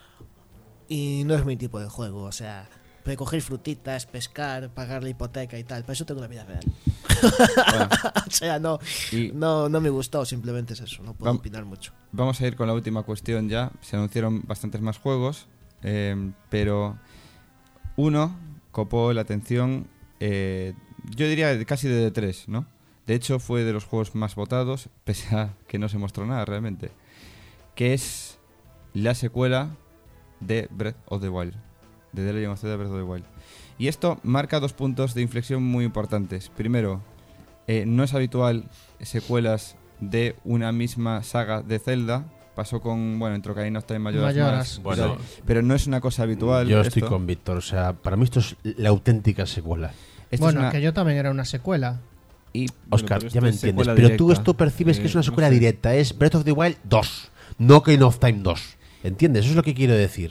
Y no es mi tipo de juego, o sea, recoger frutitas, pescar, pagar la hipoteca y tal. Para eso tengo una vida real. Bueno, O sea, no, y no, no me gustó, simplemente es eso, no puedo Vam- opinar mucho. vamos a ir con la última cuestión ya. Se anunciaron bastantes más juegos, eh, pero uno copó la atención, eh, yo diría de- casi de tres, ¿no? De hecho, fue de los juegos más votados, pese a que no se mostró nada realmente. Que es la secuela de Breath of the Wild. De The Legend of Zelda Breath of the Wild. Y esto marca dos puntos de inflexión muy importantes. Primero, eh, no es habitual secuelas de una misma saga de Zelda. Pasó con, bueno, entre Ocarina of Time, Majora's Majora's. Mask, Bueno, pero- pero no es una cosa habitual. yo estoy esto. con Víctor. O sea, para mí esto es la auténtica secuela. Esto Bueno, es una- que yo también era una secuela. y Oscar, pero ya esto me es entiendes. secuela Pero tú directa. esto percibes Eh, que es una no secuela sé. directa. Es Breath of the Wild dos. No Ocarina of Time dos. ¿Entiendes? Eso es lo que quiero decir.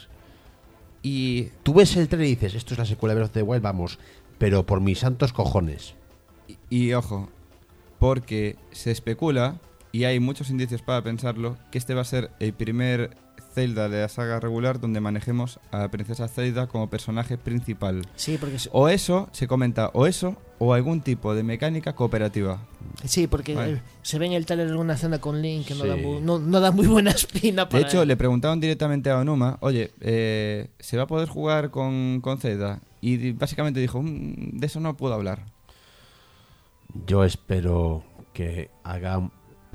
y, Tú ves el trailer y dices, esto es la secuela de Breath of the Wild, vamos. Pero por mis santos cojones. y, y ojo, porque se especula, y hay muchos indicios para pensarlo, que este va a ser el primer Zelda de la saga regular donde manejemos a la princesa Zelda como personaje principal. Sí, porque se- O eso, se comenta, o eso, o algún tipo de mecánica cooperativa. sí, porque Vale. eh, se ve en el trailer una escena con Link que no, Sí. da muy, no, no da muy buena espina De para hecho, él. le preguntaron directamente a Onuma, oye, eh, ¿se va a poder jugar con, con Zelda? Y di- básicamente dijo, "Mm, de eso no puedo hablar. Yo espero que hagan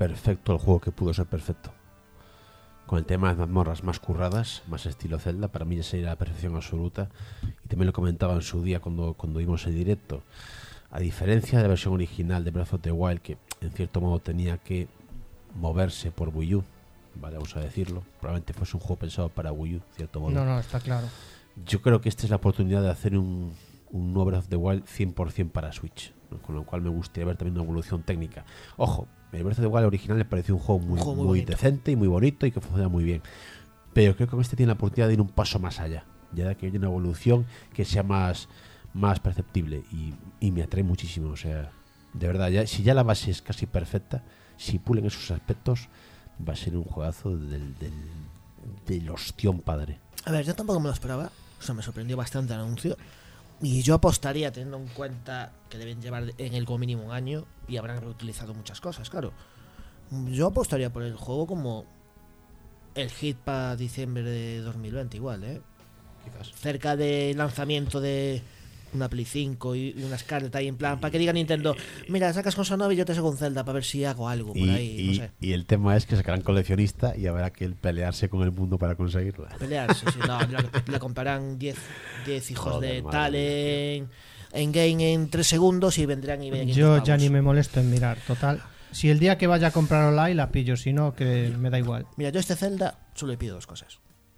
perfecto el juego que pudo ser perfecto. Con el tema de mazmorras más curradas, más estilo Zelda, para mí ya sería la perfección absoluta. Y también lo comentaba en su día cuando, cuando vimos el directo. A diferencia de la versión original de Breath of the Wild, que en cierto modo tenía que moverse por Wii U, vale, vamos a decirlo, probablemente fuese un juego pensado para Wii U, en cierto modo. No, no, está claro. Yo creo que esta es la oportunidad de hacer un, un nuevo Breath of the Wild cien por ciento para Switch, ¿no? Con lo cual me gustaría ver también una evolución técnica. Ojo, el Breath of the Wild original me pareció un juego muy, Un juego muy muy bonito. decente y muy bonito y que funciona muy bien. Pero creo que con este tiene la oportunidad de ir un paso más allá, ya de que haya una evolución que sea más, más perceptible y, y me atrae muchísimo. O sea, de verdad, ya, si ya la base es casi perfecta, si pulen esos aspectos, va a ser un juegazo del, del, del ostión padre. A ver, yo tampoco me lo esperaba. O sea, me sorprendió bastante el anuncio. Y yo apostaría, teniendo en cuenta que deben llevar en el como mínimo un año y habrán reutilizado muchas cosas, claro. Yo apostaría por el juego como el hit para diciembre de dos mil veinte, igual, ¿eh? Quizás. Cerca del lanzamiento de una Play cinco y y una Scarlett ahí en plan, para que diga Nintendo, mira, sacas con Sonobi y yo te saco un Zelda para ver si hago algo por Y, ahí, y- no sé. y el tema es que sacarán coleccionista y habrá que pelearse con el mundo para conseguirla. Pelearse, sí, no, le, le comprarán diez hijos Joder, de madre talent en game en tres segundos y vendrán y ven Yo ya ni me molesto en mirar, total. Si el día que vaya a comprar online la pillo, si no, que me da igual. Mira, yo a este Zelda solo le pido dos cosas.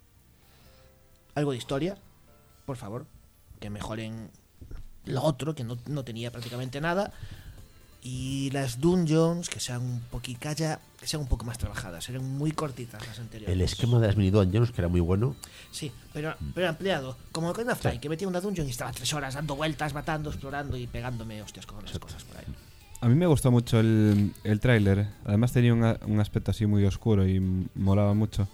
Algo de historia, por favor, que mejoren lo otro, que no, no tenía prácticamente nada. Y las dungeons, que sean un poquito calla, que sean un poco más trabajadas. Eran muy cortitas las anteriores. El esquema de las mini dungeons, que era muy bueno, Sí, pero, pero ampliado. Como Ocarina of Time, que metía una dungeon y estaba tres horas dando vueltas, matando, explorando y pegándome hostias con esas cosas por ahí. A mí me gustó mucho el, el tráiler. Además tenía un, a- un aspecto así muy oscuro y m- molaba mucho.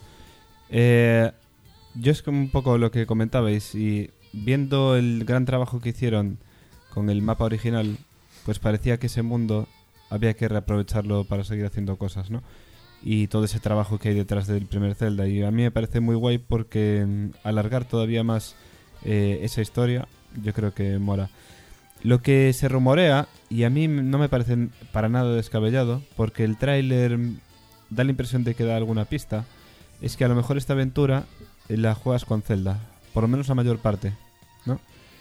Eh, yo es como un poco lo que comentabais y viendo el gran trabajo que hicieron con el mapa original, pues parecía que ese mundo había que reaprovecharlo para seguir haciendo cosas, ¿no? Y todo ese trabajo que hay detrás del primer Zelda. Y a mí me parece muy guay porque mm, alargar todavía más eh, esa historia, yo creo que mola. Lo que se rumorea, y a mí no me parece para nada descabellado, porque el tráiler da la impresión de que da alguna pista, es que a lo mejor esta aventura eh, la juegas con Zelda, por lo menos la mayor parte, ¿no?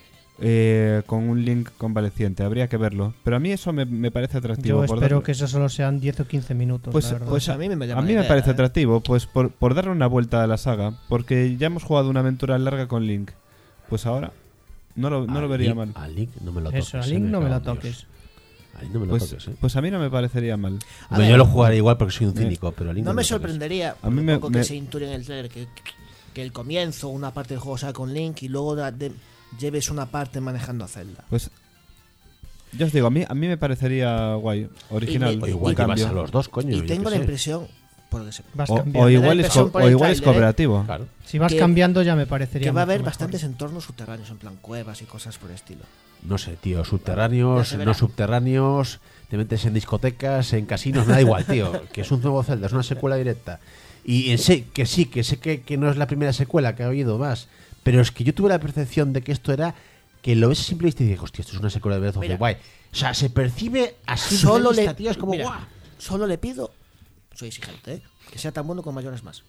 Eh, con un Link convaleciente, habría que verlo. Pero a mí eso me, me parece atractivo. Yo por espero darle- que eso solo sean diez o quince minutos, Pues, la verdad. pues a mí me llama a la mí me idea, parece ¿eh? atractivo, pues por, por darle una vuelta a la saga, porque ya hemos jugado una aventura larga con Link. Pues ahora no lo, no a lo vería Link- mal. A Link no me lo toques. Eso, a eh, Link no me cago la en Dios. toques. A Link no me lo Pues, toques, eh. pues a mí no me parecería mal. A Hombre, ver, yo lo jugaré igual porque soy un cínico, pero a Link No no me lo toques. sorprendería A mí por me- lo poco me- que se intúe en el trailer que, que el comienzo, una parte del juego sea con Link y luego da- de- lleves una parte manejando a Zelda. Pues ya os digo, a mí, a mí me parecería guay, original. Y me- O y- igual y llevas cambio. a los dos, coño. Y yo tengo qué la sé. impresión, por lo que sé, Vas O, cambiando. o Me da igual, la es, impresión co- por o el igual es tráiler, ¿eh? cooperativo. Claro. Si vas que- cambiando ya me parecería que va a mucho haber mejor. bastantes entornos subterráneos, en plan cuevas y cosas por el estilo. No sé, tío, Ya subterráneos, se verá. no subterráneos, te metes en discotecas, en casinos, me da igual, tío. Que es un nuevo Zelda, es una secuela directa. Y en sé que sí, que sé que, que no es la primera secuela que ha habido más. Pero es que yo tuve la percepción de que esto era que lo ves a simple vista y dices, hostia, esto es una secuela de Breath of the Mira. Wild. O sea, se percibe así Solo de vista, le, tío, es como mira, guau. solo le pido, soy exigente, ¿eh? Que sea tan bueno como mayores más.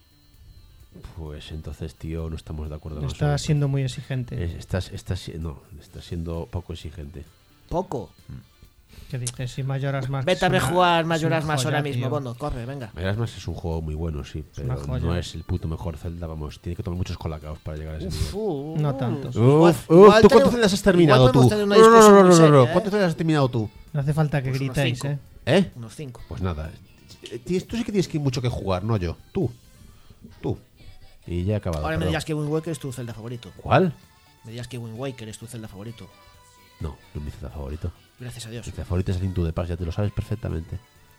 Pues entonces, tío, no estamos de acuerdo en Está absoluto. siendo muy exigente. Es- Estás, estás, si- no, estás siendo poco exigente. Poco. ¿Qué dices? Si mayoras más. Vete a es una- rejugar es mayoras una más joya, ahora mismo, tío. Bono, corre, venga. Majora's Mask es un juego muy bueno, sí, una pero joya. no es el puto mejor Zelda, vamos. Tiene que tomar muchos colacaos para llegar a ese nivel. Uh, No tantos. Igual- Uf, uf, igual ¿tú tenemos- cuántos Zeldas has terminado igual tú? podemos No, tener una no, no, discusión no, muy no, no, seria, ¿cuántos ¿eh? Zeldas has terminado tú? No hace falta que Pues unos gritéis, cinco. ¿eh? ¿Eh? Unos cinco. Pues nada. Eh, tienes- Tú sí que tienes que mucho que jugar, no yo. Tú. Tú. Y ya he acabado. Ahora me perdón. digas que Wind Waker es tu Zelda favorito. ¿Cuál? Me digas que Wind Waker es tu Zelda favorito. No, no es mi Zelda favorito. Gracias a Dios. Mi Zelda favorito es el Link to the Past, ya te lo sabes perfectamente.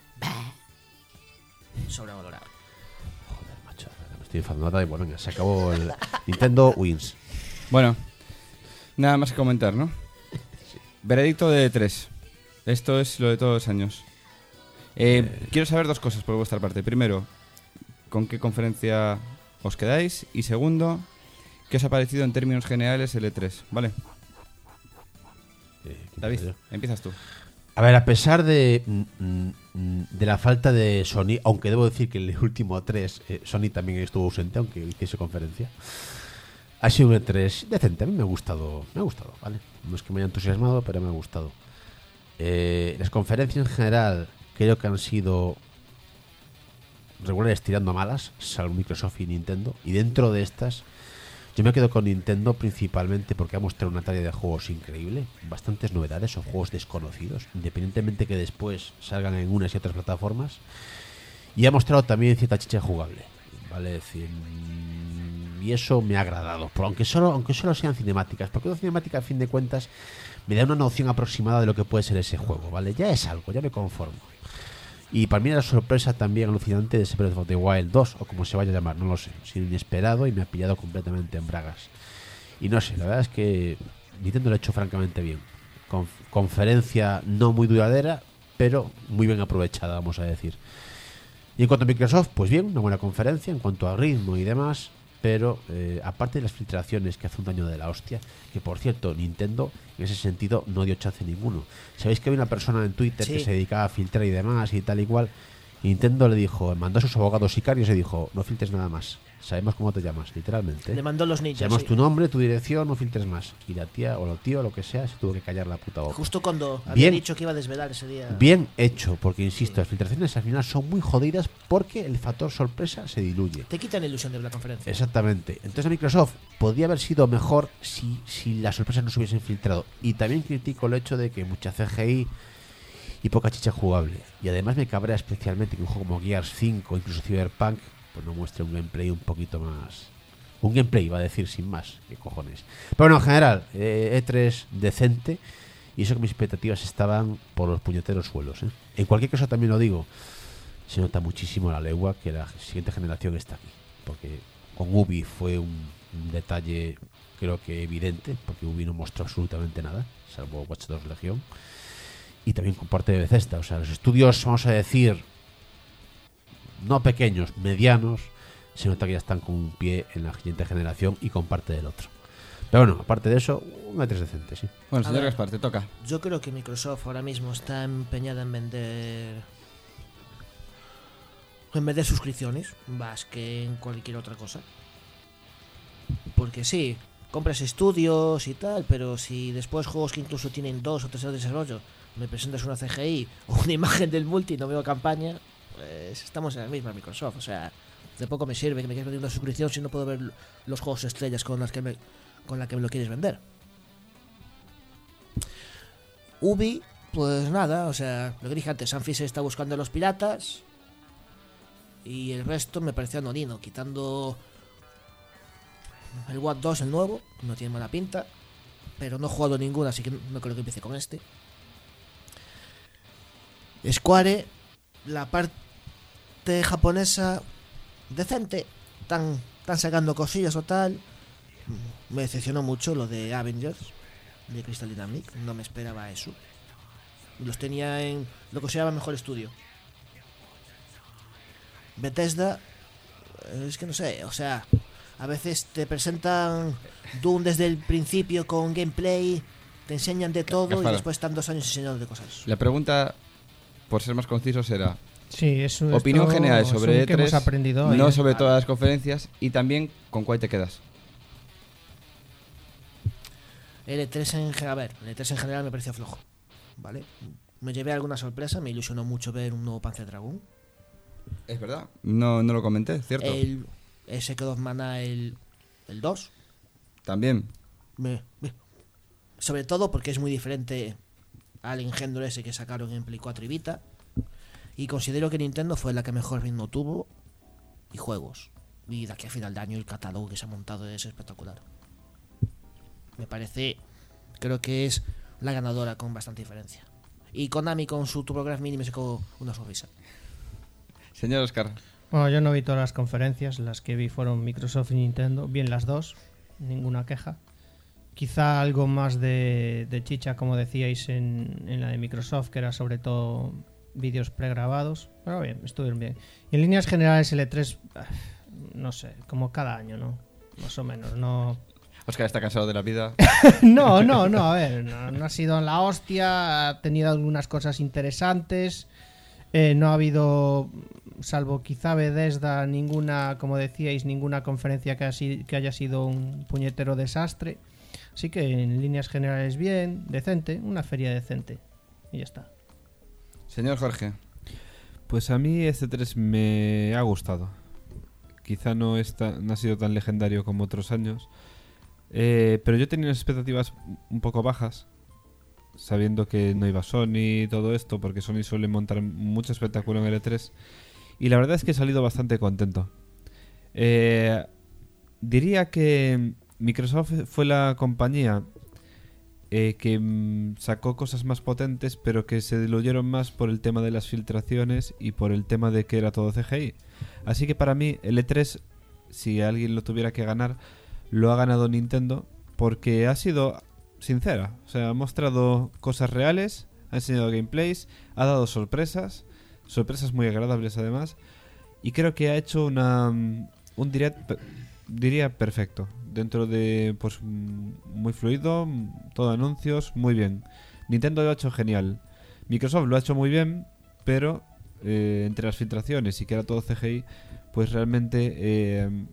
Sobrevalorado. Joder, macho, me estoy enfadando. Da igual, venga, se acabó el Nintendo Wins. Bueno, nada más que comentar, ¿no? Veredicto de E tres. Esto es lo de todos los años. Eh, quiero saber dos cosas por vuestra parte. Primero, ¿con qué conferencia os quedáis? Y segundo, ¿qué os ha parecido en términos generales el E tres? ¿Vale? Eh, ¿quién David, soy yo? empiezas tú. A ver, a pesar de, de la falta de Sony, aunque debo decir que en el último tres eh, Sony también estuvo ausente, aunque hiciese conferencia, ha sido un E tres decente. A mí me ha gustado, me ha gustado, ¿vale? No es que me haya entusiasmado, pero me ha gustado. Eh, las conferencias en general creo que han sido regulares tirando a malas, salvo Microsoft y Nintendo. Y dentro de estas, yo me quedo con Nintendo principalmente porque ha mostrado una talla de juegos increíble, bastantes novedades o juegos desconocidos, independientemente que después salgan en unas y otras plataformas. Y ha mostrado también cierta chicha jugable, ¿vale? Es decir, y eso me ha agradado, pero aunque solo, aunque solo sean cinemáticas, porque una cinemática a fin de cuentas me da una noción aproximada de lo que puede ser ese juego, ¿vale? Ya es algo, ya me conformo. Y para mí era la sorpresa también alucinante de ese Breath of the Wild dos, o como se vaya a llamar, no lo sé. Ha sido inesperado y me ha pillado completamente en bragas. Y no sé, la verdad es que Nintendo lo ha hecho francamente bien. Conf- conferencia no muy duradera, pero muy bien aprovechada, vamos a decir. Y en cuanto a Microsoft, pues bien, una buena conferencia en cuanto a ritmo y demás. Pero eh, aparte de las filtraciones que hace un daño de la hostia, que por cierto, Nintendo en ese sentido no dio chance ninguno. Sabéis que había una persona en Twitter Sí. que se dedicaba a filtrar y demás y tal y cual. Y Nintendo le dijo, mandó a sus abogados sicarios y dijo, no filtres nada más. Sabemos cómo te llamas, literalmente. Le mandó los ninjas. Sabemos sí. tu nombre, tu dirección, no filtres más. Y la tía o el tío o lo que sea se tuvo que callar la puta boca. Justo cuando había Bien. dicho que iba a desvelar ese día. Bien hecho, porque insisto, las filtraciones al final son muy jodidas porque el factor sorpresa se diluye. Te quitan la ilusión de la conferencia. Exactamente. Entonces a Microsoft podría haber sido mejor si, si las sorpresas no se hubiesen filtrado. Y también critico el hecho de que mucha C G I y poca chicha jugable. Y además me cabrea especialmente que un juego como Gears cinco, incluso Cyberpunk, pues no muestre un gameplay un poquito más... Un gameplay, iba a decir, sin más. ¿Qué cojones? Pero bueno, en general, eh, E tres decente. Y eso que mis expectativas estaban por los puñeteros suelos, ¿eh? En cualquier caso también lo digo, se nota muchísimo la legua que la siguiente generación está aquí. Porque con Ubi fue un, un detalle creo que evidente, porque Ubi no mostró absolutamente nada, salvo Watch Dogs Legion. Y también con parte de Bethesda, o sea, los estudios, vamos a decir, no pequeños, medianos, se nota que ya están con un pie en la siguiente generación y con parte del otro. Pero bueno, aparte de eso, un E tres decente, sí. Bueno, A señor ver. Gaspar, te toca. Yo creo que Microsoft ahora mismo está empeñada en vender. En vender suscripciones, más que en cualquier otra cosa. Porque sí, compras estudios y tal, pero si después juegos que incluso tienen dos o tres años de desarrollo, me presentas una C G I o una imagen del multi y no veo campaña, pues estamos en la misma Microsoft. O sea, de poco me sirve que me quieras vender una suscripción si no puedo ver los juegos estrellas con las que me, con la que me lo quieres vender. Ubi, pues nada, o sea, lo que dije antes, Sanfi se está buscando a los piratas y el resto me pareció anodino, quitando el Watch dos, el nuevo, no tiene mala pinta, pero no he jugado ninguna, así que no creo que empiece con este. Square, la parte japonesa decente, están, están sacando cosillas o tal. Me decepcionó mucho lo de Avengers de Crystal Dynamics, no me esperaba eso. Los tenía en lo que se llama mejor estudio. Bethesda, es que no sé, o sea, a veces te presentan Doom desde el principio con gameplay, te enseñan de todo y Gaspar. después están dos años enseñando de cosas. La pregunta, por ser más conciso, será Sí, eso opinión esto general es sobre un E que tres, hemos aprendido hoy, no ¿eh? sobre todas las conferencias, y también con cuál te quedas. El E tres en general, a ver, el E tres en general me pareció flojo, ¿vale? Me llevé alguna sorpresa, me ilusionó mucho ver un nuevo Panzer Dragoon. Es verdad, no, no lo comenté, ¿cierto? El Secret of Mana, el, el dos. También. Me, me- sobre todo porque es muy diferente al engendro ese que sacaron en Play cuatro y Vita. Y considero que Nintendo fue la que mejor ritmo tuvo y juegos. Y de aquí a final de año el catálogo que se ha montado es espectacular. Me parece, creo que es la ganadora con bastante diferencia. Y Konami con su TurboGrafx Mini me sacó una sonrisa. Señor Oscar, Bueno, yo no vi todas las conferencias, las que vi fueron Microsoft y Nintendo, bien las dos, ninguna queja. Quizá algo más de, de chicha, como decíais, en, en la de Microsoft, que era sobre todo vídeos pregrabados, pero bien, estuvieron bien. Y en líneas generales el E tres, ah, no sé, como cada año, ¿no? Más o menos, no... Oscar está cansado de la vida. No, no, no, a ver, no, no ha sido la hostia, ha tenido algunas cosas interesantes, eh, no ha habido, salvo quizá Bethesda, ninguna, como decíais, ninguna conferencia que, así, que haya sido un puñetero desastre, así que en líneas generales bien, decente, una feria decente, y ya está. Señor Jorge. Pues a mí este tres me ha gustado. Quizá no, está, no ha sido tan legendario como otros años. Eh, pero yo tenía unas expectativas un poco bajas, sabiendo que no iba Sony y todo esto, porque Sony suele montar mucho espectáculo en el E tres. Y la verdad es que he salido bastante contento. Eh, diría que Microsoft fue la compañía eh, que mm, sacó cosas más potentes, pero que se diluyeron más por el tema de las filtraciones y por el tema de que era todo C G I. Así que para mí el E tres, si alguien lo tuviera que ganar, lo ha ganado Nintendo porque ha sido sincera. O sea, ha mostrado cosas reales, ha enseñado gameplays, ha dado sorpresas, sorpresas muy agradables además, y creo que ha hecho una un direct, diría perfecto, dentro de pues muy fluido, todo anuncios, muy bien. Nintendo lo ha hecho genial. Microsoft lo ha hecho muy bien, pero eh, entre las filtraciones y que era todo C G I, pues realmente eh,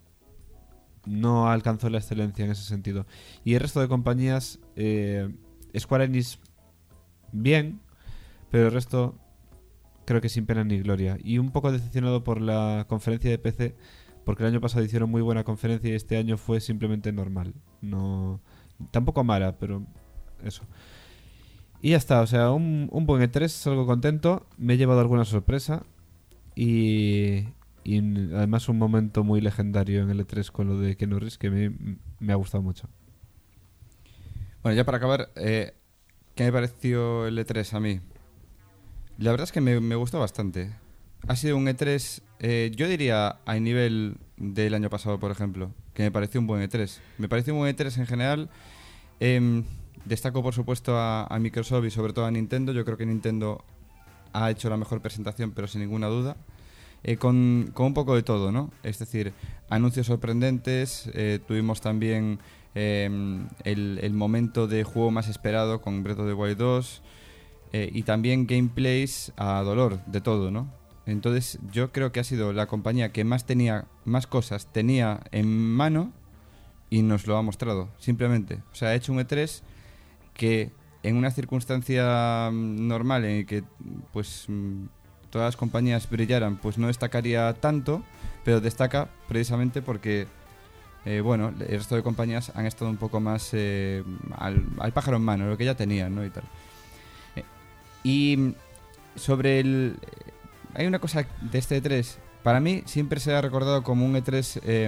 no alcanzó la excelencia en ese sentido. Y el resto de compañías, eh, Square Enix bien, pero el resto creo que sin pena ni gloria. Y un poco decepcionado por la conferencia de P C, porque el año pasado hicieron muy buena conferencia y este año fue simplemente normal. No, tampoco mala, pero eso. Y ya está, o sea, un, un buen E tres, salgo contento, me he llevado alguna sorpresa y... Y además un momento muy legendario en el E tres con lo de Keanu Reeves que me, me ha gustado mucho. Bueno, ya para acabar, eh, ¿qué me pareció el E tres a mí? La verdad es que me, me gustó bastante. Ha sido un E tres, eh, yo diría a nivel del año pasado, por ejemplo, que me pareció un buen E tres. Me pareció un buen E tres en general. Eh, destaco, por supuesto, a, a Microsoft y sobre todo a Nintendo. Yo creo que Nintendo ha hecho la mejor presentación, pero sin ninguna duda. Eh, con, con un poco de todo, ¿no? Es decir, anuncios sorprendentes, eh, tuvimos también eh, el, el momento de juego más esperado con Breath of the Wild dos eh, y también gameplays a dolor de todo, ¿no? Entonces yo creo que ha sido la compañía que más tenía, más cosas tenía en mano y nos lo ha mostrado, simplemente. O sea, ha hecho un E tres que en una circunstancia normal en que, pues... todas las compañías brillaran, pues no destacaría tanto, pero destaca precisamente porque, eh, bueno, el resto de compañías han estado un poco más eh, al, al pájaro en mano, lo que ya tenían, ¿no? Y tal. Eh, y sobre el... Hay una cosa de este E tres, para mí siempre se ha recordado como un E tres eh,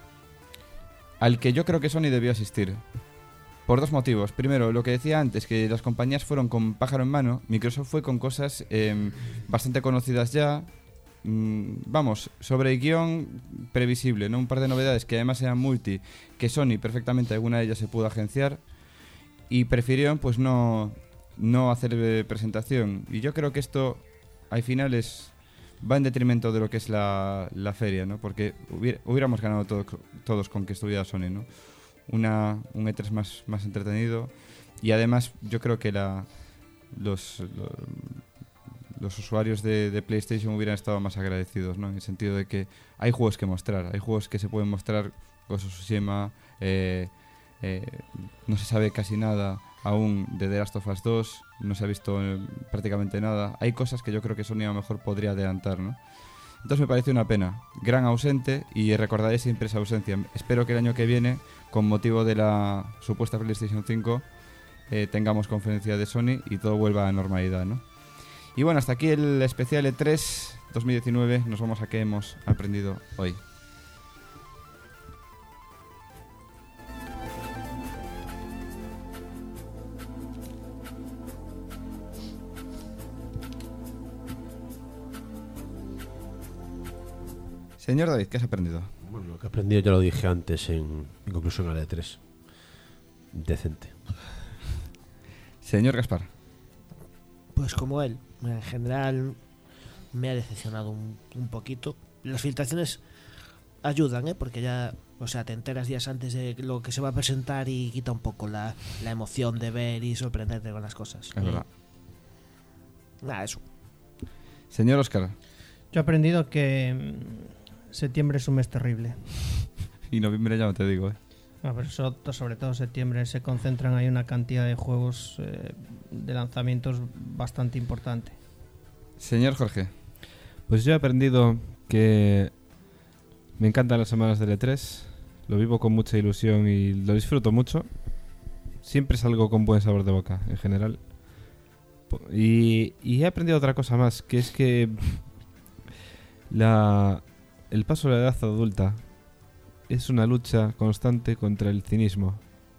al que yo creo que Sony debió asistir. Por dos motivos. Primero, lo que decía antes, que las compañías fueron con pájaro en mano. Microsoft fue con cosas eh, bastante conocidas ya. Mm, vamos, sobre el guión previsible, ¿no? Un par de novedades que además eran multi, que Sony perfectamente alguna de ellas se pudo agenciar. Y prefirieron pues no, no hacer eh, presentación. Y yo creo que esto al final es, va en detrimento de lo que es la, la feria, ¿no? Porque hubiera, hubiéramos ganado todo, todos con que estuviera Sony, ¿no? Una, un E tres más, más entretenido y además yo creo que la, los, los, los usuarios de, de PlayStation hubieran estado más agradecidos, ¿no? En el sentido de que hay juegos que mostrar, hay juegos que se pueden mostrar, Ghost of Tsushima, eh, eh, no se sabe casi nada aún de The Last of Us dos, no se ha visto eh, prácticamente nada, hay cosas que yo creo que Sony a lo mejor podría adelantar, ¿no? Entonces me parece una pena, gran ausente y recordaré siempre esa ausencia. Espero que el año que viene, con motivo de la supuesta PlayStation cinco, eh, tengamos conferencia de Sony y todo vuelva a la normalidad, ¿no? Y bueno, hasta aquí el especial E tres dos mil diecinueve, nos vamos a qué hemos aprendido hoy. Señor David, ¿qué has aprendido? Bueno, lo que he aprendido ya lo dije antes en, en conclusión al E tres. Decente. Señor Gaspar. Pues como él, en general me ha decepcionado un, un poquito. Las filtraciones ayudan, ¿eh? Porque ya, o sea, te enteras días antes de lo que se va a presentar y quita un poco la, la emoción de ver y sorprenderte con las cosas. Es verdad. Nada, eso. Señor Óscar. Yo he aprendido que mm, septiembre es un mes terrible. Y noviembre ya no te digo, ¿eh? Ah, pero so- sobre todo septiembre se concentran ahí una cantidad de juegos eh, de lanzamientos bastante importante. Señor Jorge. Pues yo he aprendido que me encantan las semanas del E tres, lo vivo con mucha ilusión y lo disfruto mucho. Siempre salgo con buen sabor de boca, en general. Po- Y, y he aprendido otra cosa más, que es que la, el paso de la edad adulta es una lucha constante contra el cinismo.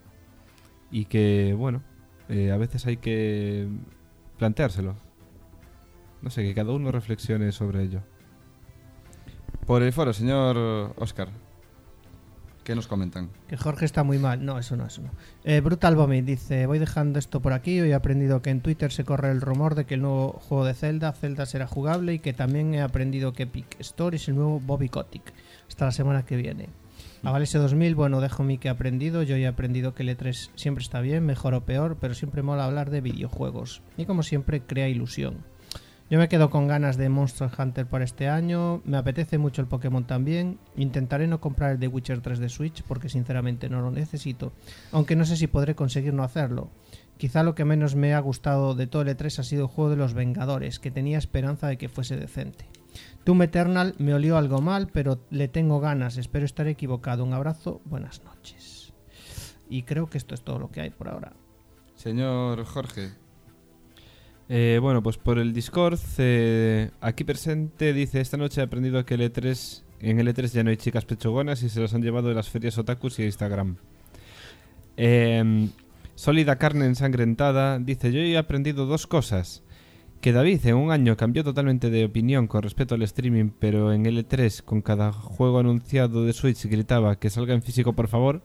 Y que, bueno, eh, a veces hay que planteárselo. No sé, que cada uno reflexione sobre ello. Por el foro, señor Óscar. ¿Qué nos comentan? Que Jorge está muy mal. No, eso no, eso no. Eh, Brutal Vomit dice: voy dejando esto por aquí. Hoy he aprendido que en Twitter se corre el rumor de que el nuevo juego de Zelda, Zelda será jugable, y que también he aprendido que Epic Store es el nuevo Bobby Kotick. Hasta la semana que viene. A Valese dos mil, bueno, dejo mi que he aprendido. Yo he aprendido que el E tres siempre está bien, mejor o peor, pero siempre mola hablar de videojuegos. Y como siempre, crea ilusión. Yo me quedo con ganas de Monster Hunter por este año. Me apetece mucho el Pokémon también. Intentaré no comprar el The Witcher tres de Switch porque sinceramente no lo necesito. Aunque no sé si podré conseguir no hacerlo. Quizá lo que menos me ha gustado de todo el E tres ha sido el juego de los Vengadores, que tenía esperanza de que fuese decente. Doom Eternal me olió algo mal, pero le tengo ganas. Espero estar equivocado. Un abrazo, buenas noches. Y creo que esto es todo lo que hay por ahora. Señor Jorge. Eh, bueno, pues por el Discord, eh, aquí presente dice: esta noche he aprendido que el E tres, en el E tres ya no hay chicas pechogonas y se los han llevado de las ferias otakus y a Instagram. Eh, Sólida carne ensangrentada dice: yo he aprendido dos cosas. Que David en un año cambió totalmente de opinión con respecto al streaming, pero en el E tres con cada juego anunciado de Switch gritaba que salga en físico por favor.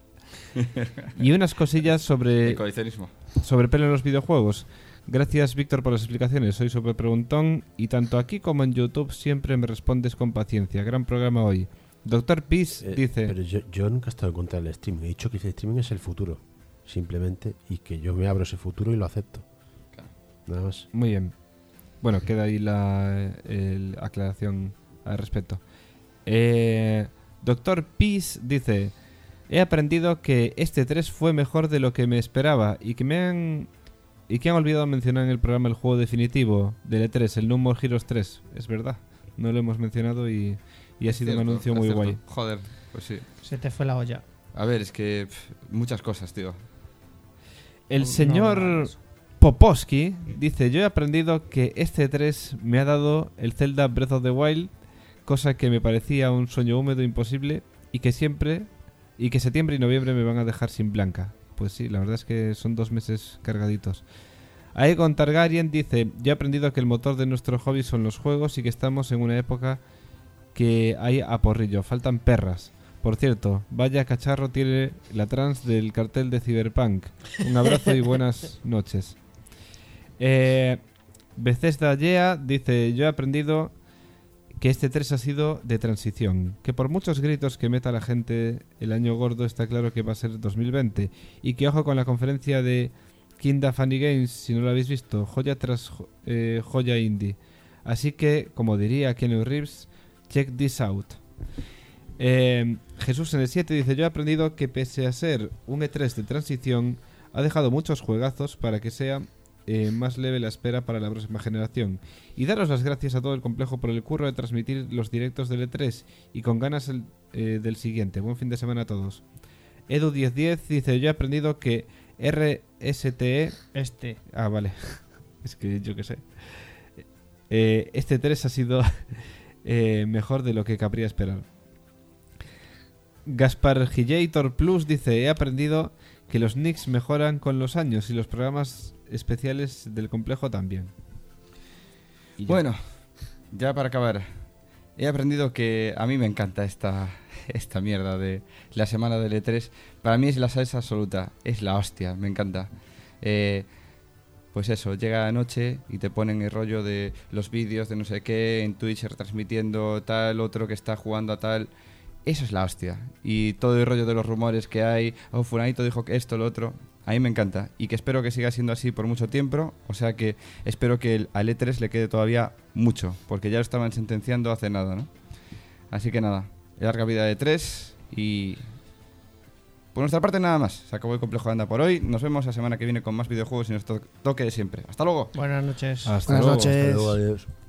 Y unas cosillas sobre, El coleccionismo. sobre pelo en los videojuegos. Gracias, Víctor, por las explicaciones. Soy súper preguntón y tanto aquí como en YouTube siempre me respondes con paciencia. Gran programa hoy. Doctor Peace Eh, dice... Pero yo, yo nunca he estado en contra del streaming. He dicho que el streaming es el futuro. Simplemente. Y que yo me abro ese futuro y lo acepto. Claro. Nada más. Muy bien. Bueno, queda ahí la el- aclaración al respecto. Eh, Doctor Peace dice: he aprendido que este tres fue mejor de lo que me esperaba y que me han y que han olvidado mencionar en el programa el juego definitivo del E tres, el No More Heroes tres. Es verdad, no lo hemos mencionado y, y ha sido un Cierto, anuncio es muy cierto. guay. Joder, pues sí. Se te fue la olla. A ver, es que pff, muchas cosas, tío. El No, señor no, eso. Poposki dice: yo he aprendido que este tres me ha dado el Zelda Breath of the Wild, cosa que me parecía un sueño húmedo imposible y que siempre y que septiembre y noviembre me van a dejar sin Blanca. Pues sí, la verdad es que son dos meses cargaditos. Aegon Targaryen dice: yo he aprendido que el motor de nuestro hobby son los juegos y que estamos en una época que hay a porrillo, faltan perras. Por cierto, vaya cacharro tiene la trans del cartel de Cyberpunk. Un abrazo y buenas noches. Eh, Bethesda Yea dice: yo he aprendido que este tres ha sido de transición, que por muchos gritos que meta la gente el año gordo está claro que va a ser dos mil veinte, y que ojo con la conferencia de Kinda Funny Games si no lo habéis visto, joya tras jo- eh, joya indie. Así que, como diría Keanu Reeves, check this out. Eh, Jesús en el siete dice: yo he aprendido que pese a ser un E tres de transición, ha dejado muchos juegazos para que sea eh, más leve la espera para la próxima generación. Y daros las gracias a todo el complejo por el curro de transmitir los directos del E tres y con ganas el, eh, del siguiente. Buen fin de semana a todos. Edu diez diez dice: yo he aprendido que R S T E... Este. Ah, vale. Es que yo qué sé. Eh, este tres ha sido eh, mejor de lo que cabría esperar. Gaspar Gillator Plus dice: he aprendido que los nicks mejoran con los años y los programas especiales del complejo también. Y ya. Bueno, ya para acabar, he aprendido que a mí me encanta esta, esta mierda de la semana del E tres. Para mí es la salsa absoluta, es la hostia, me encanta. Eh, pues eso, llega la noche y te ponen el rollo de los vídeos de no sé qué, en Twitch retransmitiendo tal, otro que está jugando a tal. eso es la hostia. Y todo el rollo de los rumores que hay, oh, fulanito dijo que esto, lo otro, a mí me encanta. Y que espero que siga siendo así por mucho tiempo. O sea que espero que el, al E tres le quede todavía mucho, porque ya lo estaban sentenciando hace nada, ¿no? Así que nada, larga vida de E tres y... Por nuestra parte nada más. Se acabó el complejo de Anda por hoy. Nos vemos la semana que viene con más videojuegos y nuestro toque de siempre. Hasta luego. Buenas noches. Hasta Buenas luego. noches. Hasta luego, adiós.